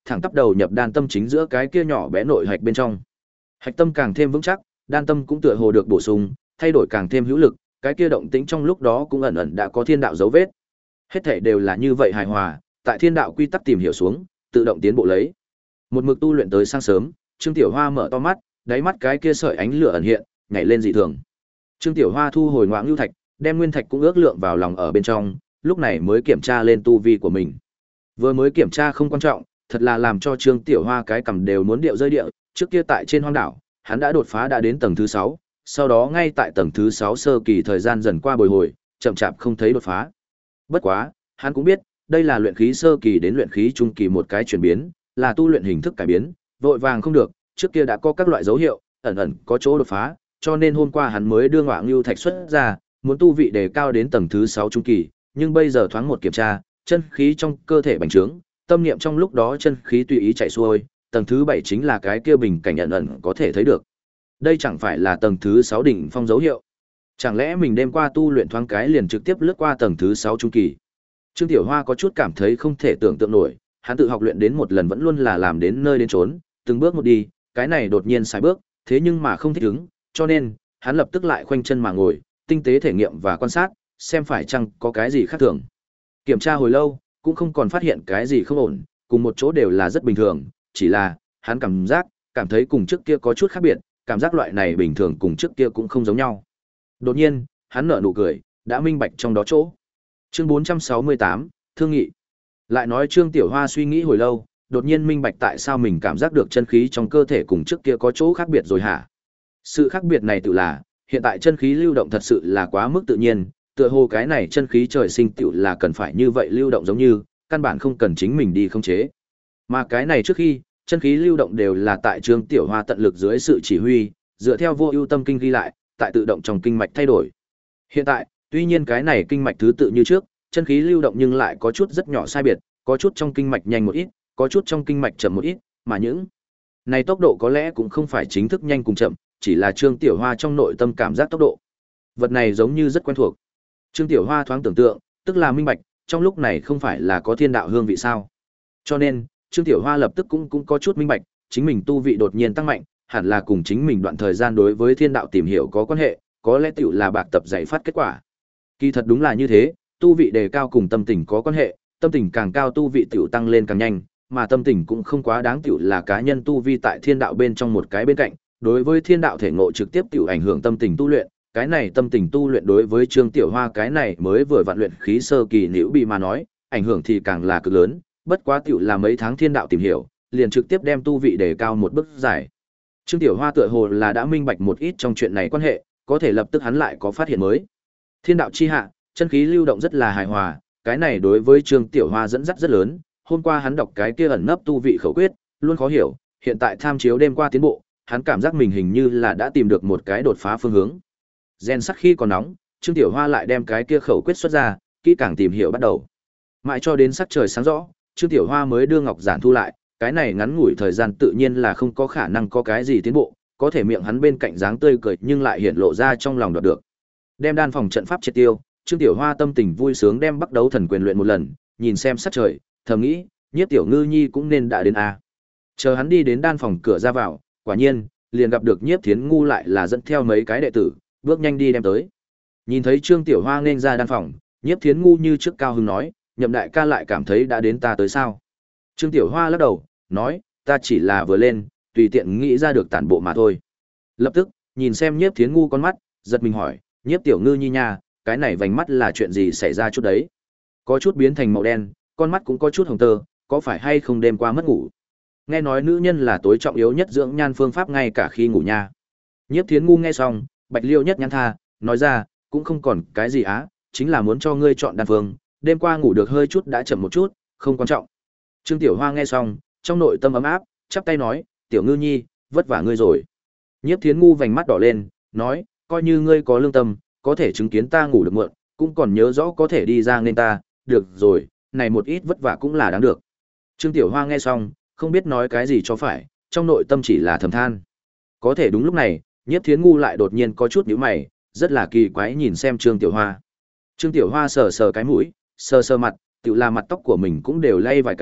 S1: thẳng tắp đầu nhập đan tâm chính giữa cái kia nhỏ bé nội hạch bên trong. Hạch tâm càng thêm vững chắc, đan tâm cũng tựa hồ được bổ sung, thay đổi càng thêm hữu lực, cái kia động tĩnh trong lúc đó cũng ẩn ẩn đã có thiên đạo dấu vết. Hết thảy đều là như vậy hài hòa, tại thiên đạo quy tắc tìm hiểu xuống, tự động tiến bộ lấy. Một mực tu luyện tới sáng sớm, Trương Tiểu Hoa mở to mắt, đáy mắt cái kia sợi ánh lửa ẩn hiện, nhảy lên dị thường. Trương Tiểu Hoa thu hồi Ngoạn Nưu Thạch, đem nguyên thạch cũng ước lượng vào lòng ở bên trong, lúc này mới kiểm tra lên tu vi của mình. Vừa mới kiểm tra không quan trọng, thật là làm cho Trương Tiểu Hoa cái cằm đều muốn điệu rơi địa, trước kia tại trên hoang đảo, hắn đã đột phá đã đến tầng thứ sáu, sau đó ngay tại tầng thứ sáu sơ kỳ thời gian dần qua bồi hồi, chậm chạp không thấy đột phá. Bất quá, hắn cũng biết, đây là luyện khí sơ kỳ đến luyện khí trung kỳ một cái chuyển biến, là tu luyện hình thức cải biến, vội vàng không được, trước kia đã có các loại dấu hiệu, ẩn ẩn có chỗ đột phá, cho nên hôm qua hắn mới đưa Ngoạn Nưu Thạch xuất ra, muốn tu vị đề cao đến tầng thứ sáu trung kỳ, nhưng bây giờ thoáng một kiểm tra, chân khí trong cơ thể bành trướng, tâm niệm trong lúc đó chân khí tùy ý chạy xuôi, tầng thứ bảy chính là cái kia bình cảnh ẩn ẩn có thể thấy được. Đây chẳng phải là tầng thứ sáu đỉnh phong dấu hiệu. Chẳng lẽ mình đêm qua tu luyện thoáng cái liền trực tiếp lướt qua tầng thứ sáu trung kỳ? Trương Tiểu Hoa có chút cảm thấy không thể tưởng tượng nổi, hắn tự học luyện đến một lần vẫn luôn là làm đến nơi đến chốn, từng bước một đi, cái này đột nhiên sai bước, thế nhưng mà không thích ứng, cho nên, hắn lập tức lại khoanh chân mà ngồi, tinh tế thể nghiệm và quan sát, xem phải chăng có cái gì khác thường. Kiểm tra hồi lâu, cũng không còn phát hiện cái gì không ổn, cùng một chỗ đều là rất bình thường, chỉ là, hắn cảm giác, cảm thấy cùng trước kia có chút khác biệt, cảm giác loại này bình thường cùng trước kia cũng không giống nhau. Đột nhiên, hắn nở nụ cười, đã minh bạch trong đó chỗ. Chương bốn trăm sáu mươi tám, Thương nghị. Lại nói Trương Tiểu Hoa suy nghĩ hồi lâu, đột nhiên minh bạch tại sao mình cảm giác được chân khí trong cơ thể cùng trước kia có chỗ khác biệt rồi hả? Sự khác biệt này tự là, hiện tại chân khí lưu động thật sự là quá mức tự nhiên, tựa hồ cái này chân khí trời sinh tựu là cần phải như vậy lưu động giống như, căn bản không cần chính mình đi khống chế. Mà cái này trước khi, chân khí lưu động đều là tại Trương Tiểu Hoa tận lực dưới sự chỉ huy, dựa theo vô ưu tâm kinh ghi lại, tại tự động trong kinh mạch thay đổi. Hiện tại, tuy nhiên cái này kinh mạch thứ tự như trước, chân khí lưu động nhưng lại có chút rất nhỏ sai biệt, có chút trong kinh mạch nhanh một ít, có chút trong kinh mạch chậm một ít, mà những này tốc độ có lẽ cũng không phải chính thức nhanh cùng chậm, chỉ là Trương Tiểu Hoa trong nội tâm cảm giác tốc độ. Vật này giống như rất quen thuộc. Trương Tiểu Hoa thoáng tưởng tượng, tức là minh bạch, trong lúc này không phải là có thiên đạo hương vị sao? Cho nên, Trương Tiểu Hoa lập tức cũng cũng có chút minh bạch, chính mình tu vị đột nhiên tăng mạnh, hẳn là cùng chính mình đoạn thời gian đối với thiên đạo tìm hiểu có quan hệ, có lẽ tiểu là bạc tập dạy phát kết quả. Kỳ thật đúng là như thế, tu vị đề cao cùng tâm tình có quan hệ, tâm tình càng cao tu vị tiểu tăng lên càng nhanh, mà tâm tình cũng không quá đáng tiểu là cá nhân tu vi tại thiên đạo bên trong một cái bên cạnh, đối với thiên đạo thể ngộ trực tiếp tiểu ảnh hưởng tâm tình tu luyện, cái này tâm tình tu luyện đối với Trương Tiểu Hoa cái này mới vừa vặn luyện khí sơ kỳ liễu bị mà nói, ảnh hưởng thì càng là cực lớn, bất quá tiểu là mấy tháng thiên đạo tìm hiểu, liền trực tiếp đem tu vị đề cao một bước giải. Trương Tiểu Hoa tựa hồ là đã minh bạch một ít trong chuyện này quan hệ, có thể lập tức hắn lại có phát hiện mới. Thiên đạo chi hạ, chân khí lưu động rất là hài hòa, cái này đối với Trương Tiểu Hoa dẫn dắt rất lớn, hôm qua hắn đọc cái kia ẩn nấp tu vị khẩu quyết, luôn khó hiểu, hiện tại tham chiếu đêm qua tiến bộ, hắn cảm giác mình hình như là đã tìm được một cái đột phá phương hướng. Gen sắc khi còn nóng, Trương Tiểu Hoa lại đem cái kia khẩu quyết xuất ra, kỹ càng tìm hiểu bắt đầu. Mãi cho đến sắc trời sáng rõ, Trương Tiểu Hoa mới đưa ngọc giản thu lại, cái này ngắn ngủi thời gian tự nhiên là không có khả năng có cái gì tiến bộ, có thể miệng hắn bên cạnh dáng tươi cười nhưng lại hiện lộ ra trong lòng đoạt được. Đem đan phòng trận pháp triệt tiêu, Trương Tiểu Hoa tâm tình vui sướng đem Bắc Đấu Thần Quyền luyện một lần, nhìn xem sắc trời, thầm nghĩ, Nhiếp Tiểu Ngư Nhi cũng nên đã đến a. Chờ hắn đi đến đan phòng cửa ra vào, quả nhiên, liền gặp được Nhiếp Thiến Ngu lại là dẫn theo mấy cái đệ tử, bước nhanh đi đem tới. Nhìn thấy Trương Tiểu Hoa nên ra đan phòng, Nhiếp Thiến Ngu như trước cao hứng nói, Nhậm đại ca lại cảm thấy đã đến ta tới sao? Trương Tiểu Hoa lắc đầu, nói, ta chỉ là vừa lên, tùy tiện nghĩ ra được tản bộ mà thôi. Lập tức, nhìn xem Nhiếp Thiến Ngu con mắt, giật mình hỏi, Nhiếp Tiểu Ngư Nhi nha, cái này vành mắt là chuyện gì xảy ra chút đấy? Có chút biến thành màu đen, con mắt cũng có chút hồng tơ, có phải hay không đêm qua mất ngủ? Nghe nói nữ nhân là tối trọng yếu nhất dưỡng nhan phương pháp ngay cả khi ngủ nha. Nhiếp Thiến Ngu nghe xong, bạch liêu nhất nhăn tha, nói ra, cũng không còn cái gì á, chính là muốn cho ngươi chọn đan phương, đêm qua ngủ được hơi chút đã chậm một chút, không quan trọng. Trương Tiểu Hoa nghe xong, trong nội tâm ấm áp, chắp tay nói, Tiểu Ngư Nhi, vất vả ngươi rồi. Nhiếp Thiến Ngu vành mắt đỏ lên, nói, coi như ngươi có lương tâm, có thể chứng kiến ta ngủ được muộn, cũng còn nhớ rõ có thể đi ra nên ta, được rồi, này một ít vất vả cũng là đáng được. Trương Tiểu Hoa nghe xong, không biết nói cái gì cho phải, trong nội tâm chỉ là thầm than. Có thể đúng lúc này, Nhiếp Thiến Ngu lại đột nhiên có chút nhíu mày, rất là kỳ quái nhìn xem Trương Tiểu Hoa. Trương Tiểu Hoa sờ sờ cái mũi, sờ sờ mặt, tự là mặt tóc của mình cũng đều lay vài cái,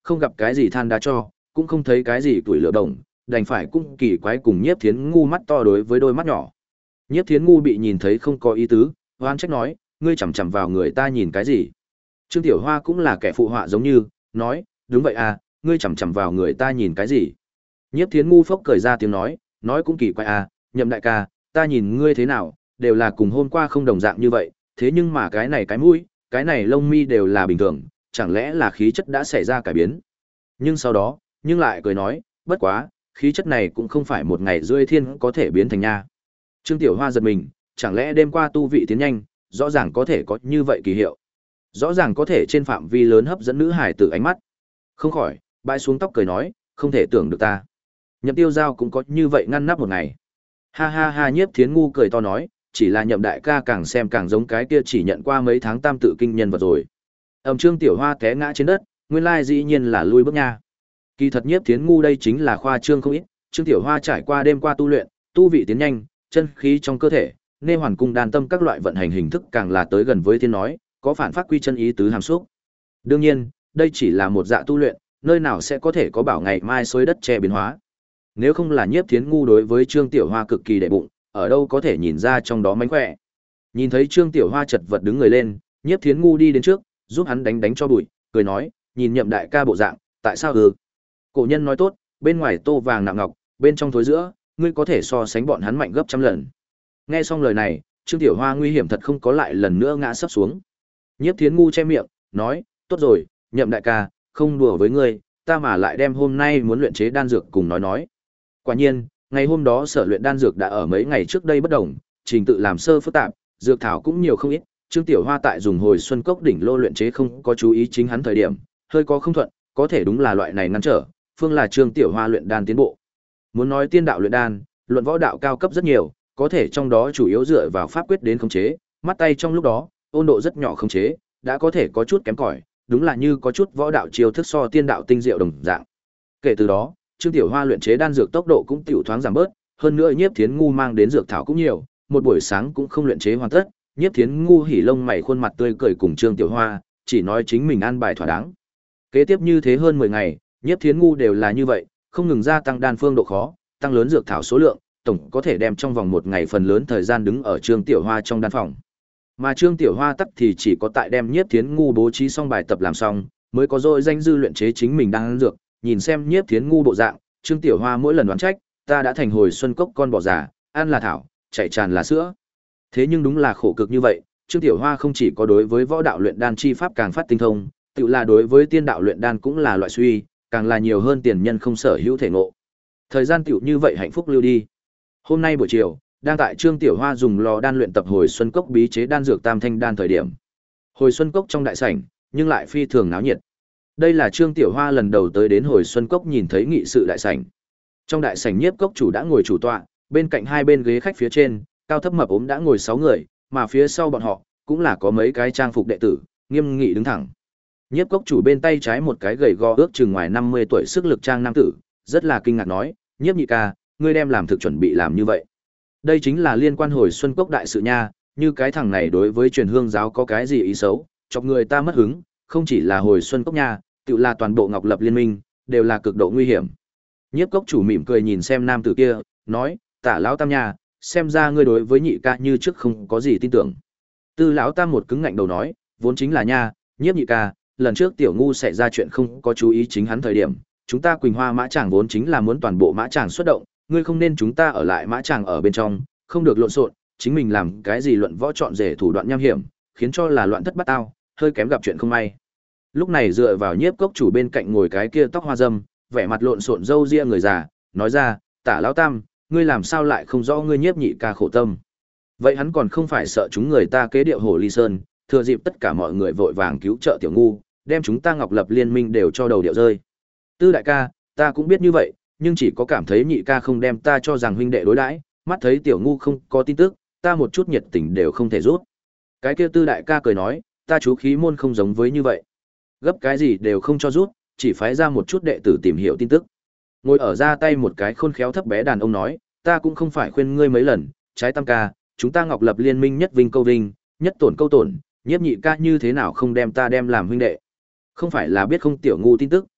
S1: không gặp cái gì than đá cho, cũng không thấy cái gì tuổi lửa đồng, đành phải cũng kỳ quái cùng Nhiếp Thiến Ngu mắt to đối với đôi mắt nhỏ. Nhiếp Thiến Ngu bị nhìn thấy không có ý tứ, oan trách nói, ngươi chằm chằm vào người ta nhìn cái gì? Trương Tiểu Hoa cũng là kẻ phụ họa giống như, nói, đúng vậy à, ngươi chằm chằm vào người ta nhìn cái gì? Nhiếp Thiến Ngu phốc cười ra tiếng nói, nói cũng kỳ quái à, Nhậm đại ca, ta nhìn ngươi thế nào, đều là cùng hôm qua không đồng dạng như vậy, thế nhưng mà cái này cái mũi, cái này lông mi đều là bình thường, chẳng lẽ là khí chất đã xảy ra cải biến? Nhưng sau đó, nhưng lại cười nói, bất quá, khí chất này cũng không phải một ngày rưỡi thiên có thể biến thành nha. Trương Tiểu Hoa giật mình, chẳng lẽ đêm qua tu vị tiến nhanh, rõ ràng có thể có như vậy kỳ hiệu. Rõ ràng có thể trên phạm vi lớn hấp dẫn nữ hải tử ánh mắt. Không khỏi, bãi xuống tóc cười nói, không thể tưởng được ta. Nhậm Tiêu Giao cũng có như vậy ngăn nắp một ngày. Ha ha ha, Nhiếp Thiến Ngu cười to nói, chỉ là Nhậm đại ca càng xem càng giống cái kia chỉ nhận qua mấy tháng tam tự kinh nhân vật rồi. Ầm, Trương Tiểu Hoa té ngã trên đất, nguyên lai dĩ nhiên là lui bước nha. Kỳ thật Nhiếp Thiến Ngu đây chính là khoa trương không ít, Trương Tiểu Hoa trải qua đêm qua tu luyện, tu vị tiến nhanh, chân khí trong cơ thể, nên hoàn cung đan tâm các loại vận hành hình thức càng là tới gần với thiên nói, có phản phát quy chân ý tứ hàm xúc. Đương nhiên, đây chỉ là một dạ tu luyện, nơi nào sẽ có thể có bảo ngày mai xôi đất che biến hóa. Nếu không là Nhiếp Thiến Ngu đối với Trương Tiểu Hoa cực kỳ đệ bụng, ở đâu có thể nhìn ra trong đó mánh khỏe. Nhìn thấy Trương Tiểu Hoa chật vật đứng người lên, Nhiếp Thiến Ngu đi đến trước, giúp hắn đánh đánh cho bụi, cười nói, nhìn Nhậm đại ca bộ dạng, tại sao ừ? Cổ nhân nói tốt, bên ngoài tô vàng nặng ngọc, bên trong thối giữa, ngươi có thể so sánh bọn hắn mạnh gấp trăm lần. Nghe xong lời này, Trương Tiểu Hoa nguy hiểm thật không có lại lần nữa ngã sấp xuống. Nhiếp Thiến Ngu che miệng, nói, tốt rồi, Nhậm đại ca, không đùa với ngươi, ta mà lại đem hôm nay muốn luyện chế đan dược cùng nói nói. Quả nhiên, ngày hôm đó sở luyện đan dược đã ở mấy ngày trước đây bất đồng, trình tự làm sơ phức tạp, dược thảo cũng nhiều không ít. Trương Tiểu Hoa tại dùng hồi xuân cốc đỉnh lô luyện chế không có chú ý chính hắn thời điểm, hơi có không thuận, có thể đúng là loại này ngăn trở, phương là Trương Tiểu Hoa luyện đan tiến bộ. Muốn nói tiên đạo luyện đan, luận võ đạo cao cấp rất nhiều, có thể trong đó chủ yếu dựa vào pháp quyết đến khống chế, mắt tay trong lúc đó, ôn độ rất nhỏ khống chế, đã có thể có chút kém cỏi, đúng là như có chút võ đạo chiêu thức so tiên đạo tinh diệu đồng dạng. Kể từ đó, Trương Tiểu Hoa luyện chế đan dược tốc độ cũng tiểu thoáng giảm bớt, hơn nữa Nhiếp Thiến Ngu mang đến dược thảo cũng nhiều, một buổi sáng cũng không luyện chế hoàn tất. Nhiếp Thiến Ngu hỉ lông mày khuôn mặt tươi cười cùng Trương Tiểu Hoa, chỉ nói chính mình an bài thỏa đáng. Kế tiếp như thế hơn mười ngày, Nhiếp Thiến Ngu đều là như vậy, không ngừng gia tăng đan phương độ khó, tăng lớn dược thảo số lượng, tổng có thể đem trong vòng một ngày phần lớn thời gian đứng ở Trương Tiểu Hoa trong đan phòng. Mà Trương Tiểu Hoa tắc thì chỉ có tại đem Nhiếp Thiến Ngu bố trí xong bài tập làm xong, mới có dội danh dư luyện chế chính mình đan dược, nhìn xem Nhiếp Thiến Ngu bộ dạng, Trương Tiểu Hoa mỗi lần đoán trách, ta đã thành hồi xuân cốc con bò già, ăn là thảo, chạy tràn là sữa. Thế nhưng đúng là khổ cực như vậy, Trương Tiểu Hoa không chỉ có đối với võ đạo luyện đan chi pháp càng phát tinh thông, tự là đối với tiên đạo luyện đan cũng là loại suy, càng là nhiều hơn tiền nhân không sở hữu thể ngộ. Thời gian tiểu như vậy hạnh phúc lưu đi. Hôm nay buổi chiều, đang tại Trương Tiểu Hoa dùng lò đan luyện tập hồi xuân cốc bí chế đan dược tam thanh đan thời điểm. Hồi xuân cốc trong đại sảnh, nhưng lại phi thường náo nhiệt. Đây là Trương Tiểu Hoa lần đầu tới đến hồi xuân cốc nhìn thấy nghị sự đại sảnh. Trong đại sảnh nhiếp cốc chủ đã ngồi chủ tọa, bên cạnh hai bên ghế khách phía trên, cao thấp mập ốm đã ngồi sáu người, mà phía sau bọn họ cũng là có mấy cái trang phục đệ tử, nghiêm nghị đứng thẳng. Nhiếp cốc chủ bên tay trái một cái gầy gò ước chừng ngoài năm mươi tuổi sức lực trang nam tử, rất là kinh ngạc nói, "Nhiếp nhị ca, ngươi đem làm thực chuẩn bị làm như vậy?" Đây chính là liên quan hồi xuân cốc đại sự nha, như cái thằng này đối với truyền hương giáo có cái gì ý xấu, chọc người ta mất hứng, không chỉ là hồi xuân cốc nha, tự là toàn bộ Ngọc Lập liên minh, đều là cực độ nguy hiểm. Nhiếp cốc chủ mỉm cười nhìn xem nam tử kia, nói, Tả lão tam nha, xem ra ngươi đối với nhị ca như trước không có gì tin tưởng. Tư lão tam một cứng ngạnh đầu nói, vốn chính là nha, Nhiếp nhị ca, lần trước tiểu ngu xảy ra chuyện không có chú ý chính hắn thời điểm, chúng ta Quỳnh Hoa mã tràng vốn chính là muốn toàn bộ mã tràng xuất động, ngươi không nên chúng ta ở lại mã tràng ở bên trong, không được lộn xộn, chính mình làm cái gì luận võ chọn rể thủ đoạn nham hiểm, khiến cho là loạn thất bát tao, hơi kém gặp chuyện không may. Lúc này dựa vào nhiếp cốc chủ bên cạnh ngồi cái kia tóc hoa dâm, vẻ mặt lộn xộn râu ria người già, nói ra, Tả lão tam, ngươi làm sao lại không rõ ngươi nhiếp nhị ca khổ tâm. Vậy hắn còn không phải sợ chúng người ta kế điệu hồ ly sơn, thừa dịp tất cả mọi người vội vàng cứu trợ tiểu ngu, đem chúng ta Ngọc Lập liên minh đều cho đầu điệu rơi. Tư đại ca, ta cũng biết như vậy, nhưng chỉ có cảm thấy nhị ca không đem ta cho rằng huynh đệ đối đãi, mắt thấy tiểu ngu không có tin tức, ta một chút nhiệt tình đều không thể rút. Cái kia Tư đại ca cười nói, ta chú khí môn không giống với như vậy. Gấp cái gì đều không cho rút, chỉ phái ra một chút đệ tử tìm hiểu tin tức. Ngồi ở ra tay một cái khôn khéo thấp bé đàn ông nói, ta cũng không phải khuyên ngươi mấy lần, trái tam ca, chúng ta Ngọc Lập liên minh nhất vinh câu vinh, nhất tổn câu tổn, nhiếp nhị ca như thế nào không đem ta đem làm huynh đệ. Không phải là biết không tiểu ngu tin tức,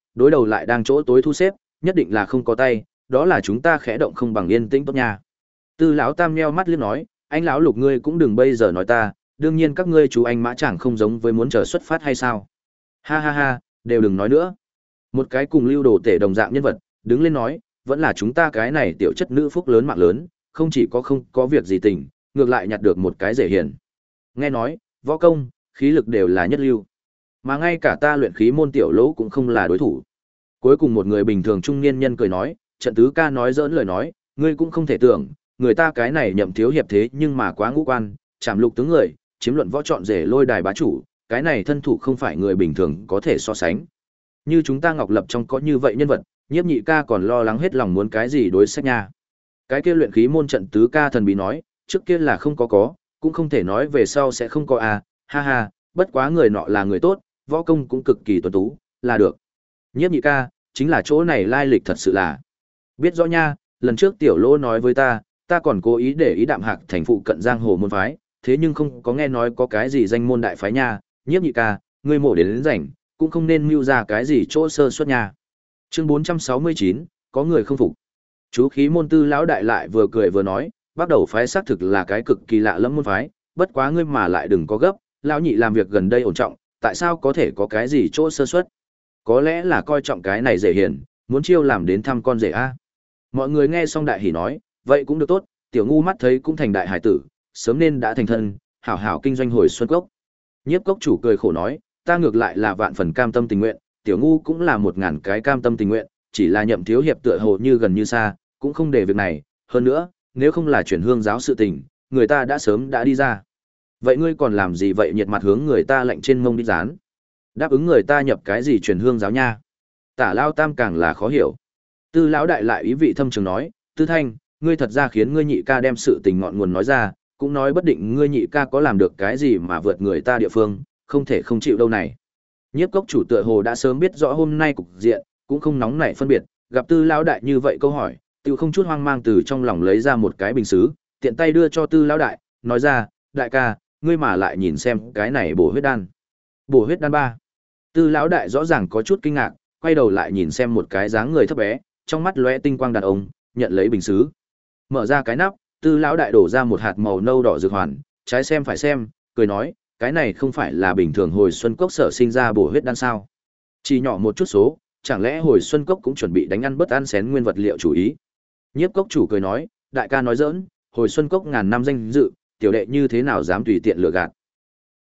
S1: đối đầu lại đang chỗ tối thu xếp, nhất định là không có tay, đó là chúng ta khẽ động không bằng yên tĩnh tốt nha. Tư lão tam nheo mắt liếc nói, anh lão Lục ngươi cũng đừng bây giờ nói ta, đương nhiên các ngươi chú anh mã chẳng không giống với muốn chờ xuất phát hay sao? Ha ha ha, đều đừng nói nữa. Một cái cùng lưu đồ tể đồng dạng nhân vật, đứng lên nói, vẫn là chúng ta cái này tiểu chất nữ phúc lớn mạng lớn, không chỉ có không có việc gì tình, ngược lại nhặt được một cái rể hiền. Nghe nói, võ công, khí lực đều là nhất lưu. Mà ngay cả ta luyện khí môn tiểu lỗ cũng không là đối thủ. Cuối cùng một người bình thường trung niên nhân cười nói, trận tứ ca nói giỡn lời nói, ngươi cũng không thể tưởng, người ta cái này nhậm thiếu hiệp thế nhưng mà quá ngũ quan, chạm lục tướng người, chiếm luận võ trọn rể lôi đài bá chủ, cái này thân thủ không phải người bình thường có thể so sánh. Như chúng ta Ngọc Lập trong có như vậy nhân vật, Nhiếp nhị ca còn lo lắng hết lòng muốn cái gì đối sách nha. Cái kia luyện khí môn trận tứ ca thần bí nói, trước kia là không có có, cũng không thể nói về sau sẽ không có à, ha ha, bất quá người nọ là người tốt, võ công cũng cực kỳ tuấn tú, là được. Nhiếp nhị ca, chính là chỗ này lai lịch thật sự là. Biết rõ nha, lần trước tiểu lỗ nói với ta, ta còn cố ý để ý đạm hạc thành phụ cận giang hồ môn phái, thế nhưng không có nghe nói có cái gì danh môn đại phái nha, Nhiếp nhị ca, ngươi mổ đến đến rảnh, cũng không nên mưu ra cái gì chỗ sơ suất nha. Chương bốn trăm sáu mươi chín, có người không phục. Chú khí môn tư lão đại lại vừa cười vừa nói, bắt đầu phái xác thực là cái cực kỳ lạ lẫm môn phái, bất quá ngươi mà lại đừng có gấp, lão nhị làm việc gần đây ổn trọng, tại sao có thể có cái gì chỗ sơ suất? Có lẽ là coi trọng cái này dễ hiền, muốn chiêu làm đến thăm con rể a. Mọi người nghe xong đại hỉ nói, vậy cũng được tốt, tiểu ngu mắt thấy cũng thành đại hải tử, sớm nên đã thành thân, hảo hảo kinh doanh hồi xuân cốc. Nhiếp cốc chủ cười khổ nói, ta ngược lại là vạn phần cam tâm tình nguyện, tiểu ngu cũng là một ngàn cái cam tâm tình nguyện, chỉ là nhậm thiếu hiệp tựa hồ như gần như xa, cũng không để việc này, hơn nữa, nếu không là chuyển hương giáo sự tình, người ta đã sớm đã đi ra. Vậy ngươi còn làm gì vậy, nhiệt mặt hướng người ta lạnh trên mông đi dán? Đáp ứng người ta nhập cái gì chuyển hương giáo nha? Tả Lao Tam càng là khó hiểu. Tư lão đại lại ý vị thâm trường nói, Tư Thanh, ngươi thật ra khiến ngươi nhị ca đem sự tình ngọn nguồn nói ra, cũng nói bất định ngươi nhị ca có làm được cái gì mà vượt người ta địa phương, không thể không chịu đâu này. Nhiếp cốc chủ tựa hồ đã sớm biết rõ hôm nay cục diện, cũng không nóng nảy phân biệt, gặp Tư lão đại như vậy câu hỏi, tiêu không chút hoang mang từ trong lòng lấy ra một cái bình sứ, tiện tay đưa cho Tư lão đại, nói ra, đại ca, ngươi mà lại nhìn xem cái này bổ huyết đan. Bổ huyết đan ba. Tư lão đại rõ ràng có chút kinh ngạc, quay đầu lại nhìn xem một cái dáng người thấp bé, trong mắt lóe tinh quang đàn ông, nhận lấy bình sứ. Mở ra cái nắp, Tư lão đại đổ ra một hạt màu nâu đỏ dược hoàn, trái xem phải xem, cười nói, cái này không phải là bình thường hồi xuân cốc sở sinh ra bổ huyết đan sao? Chỉ nhỏ một chút số, chẳng lẽ hồi xuân cốc cũng chuẩn bị đánh ăn bất ăn xén nguyên vật liệu chủ ý? Nhiếp cốc chủ cười nói, đại ca nói giỡn, hồi xuân cốc ngàn năm danh dự, tiểu đệ như thế nào dám tùy tiện lừa gạt?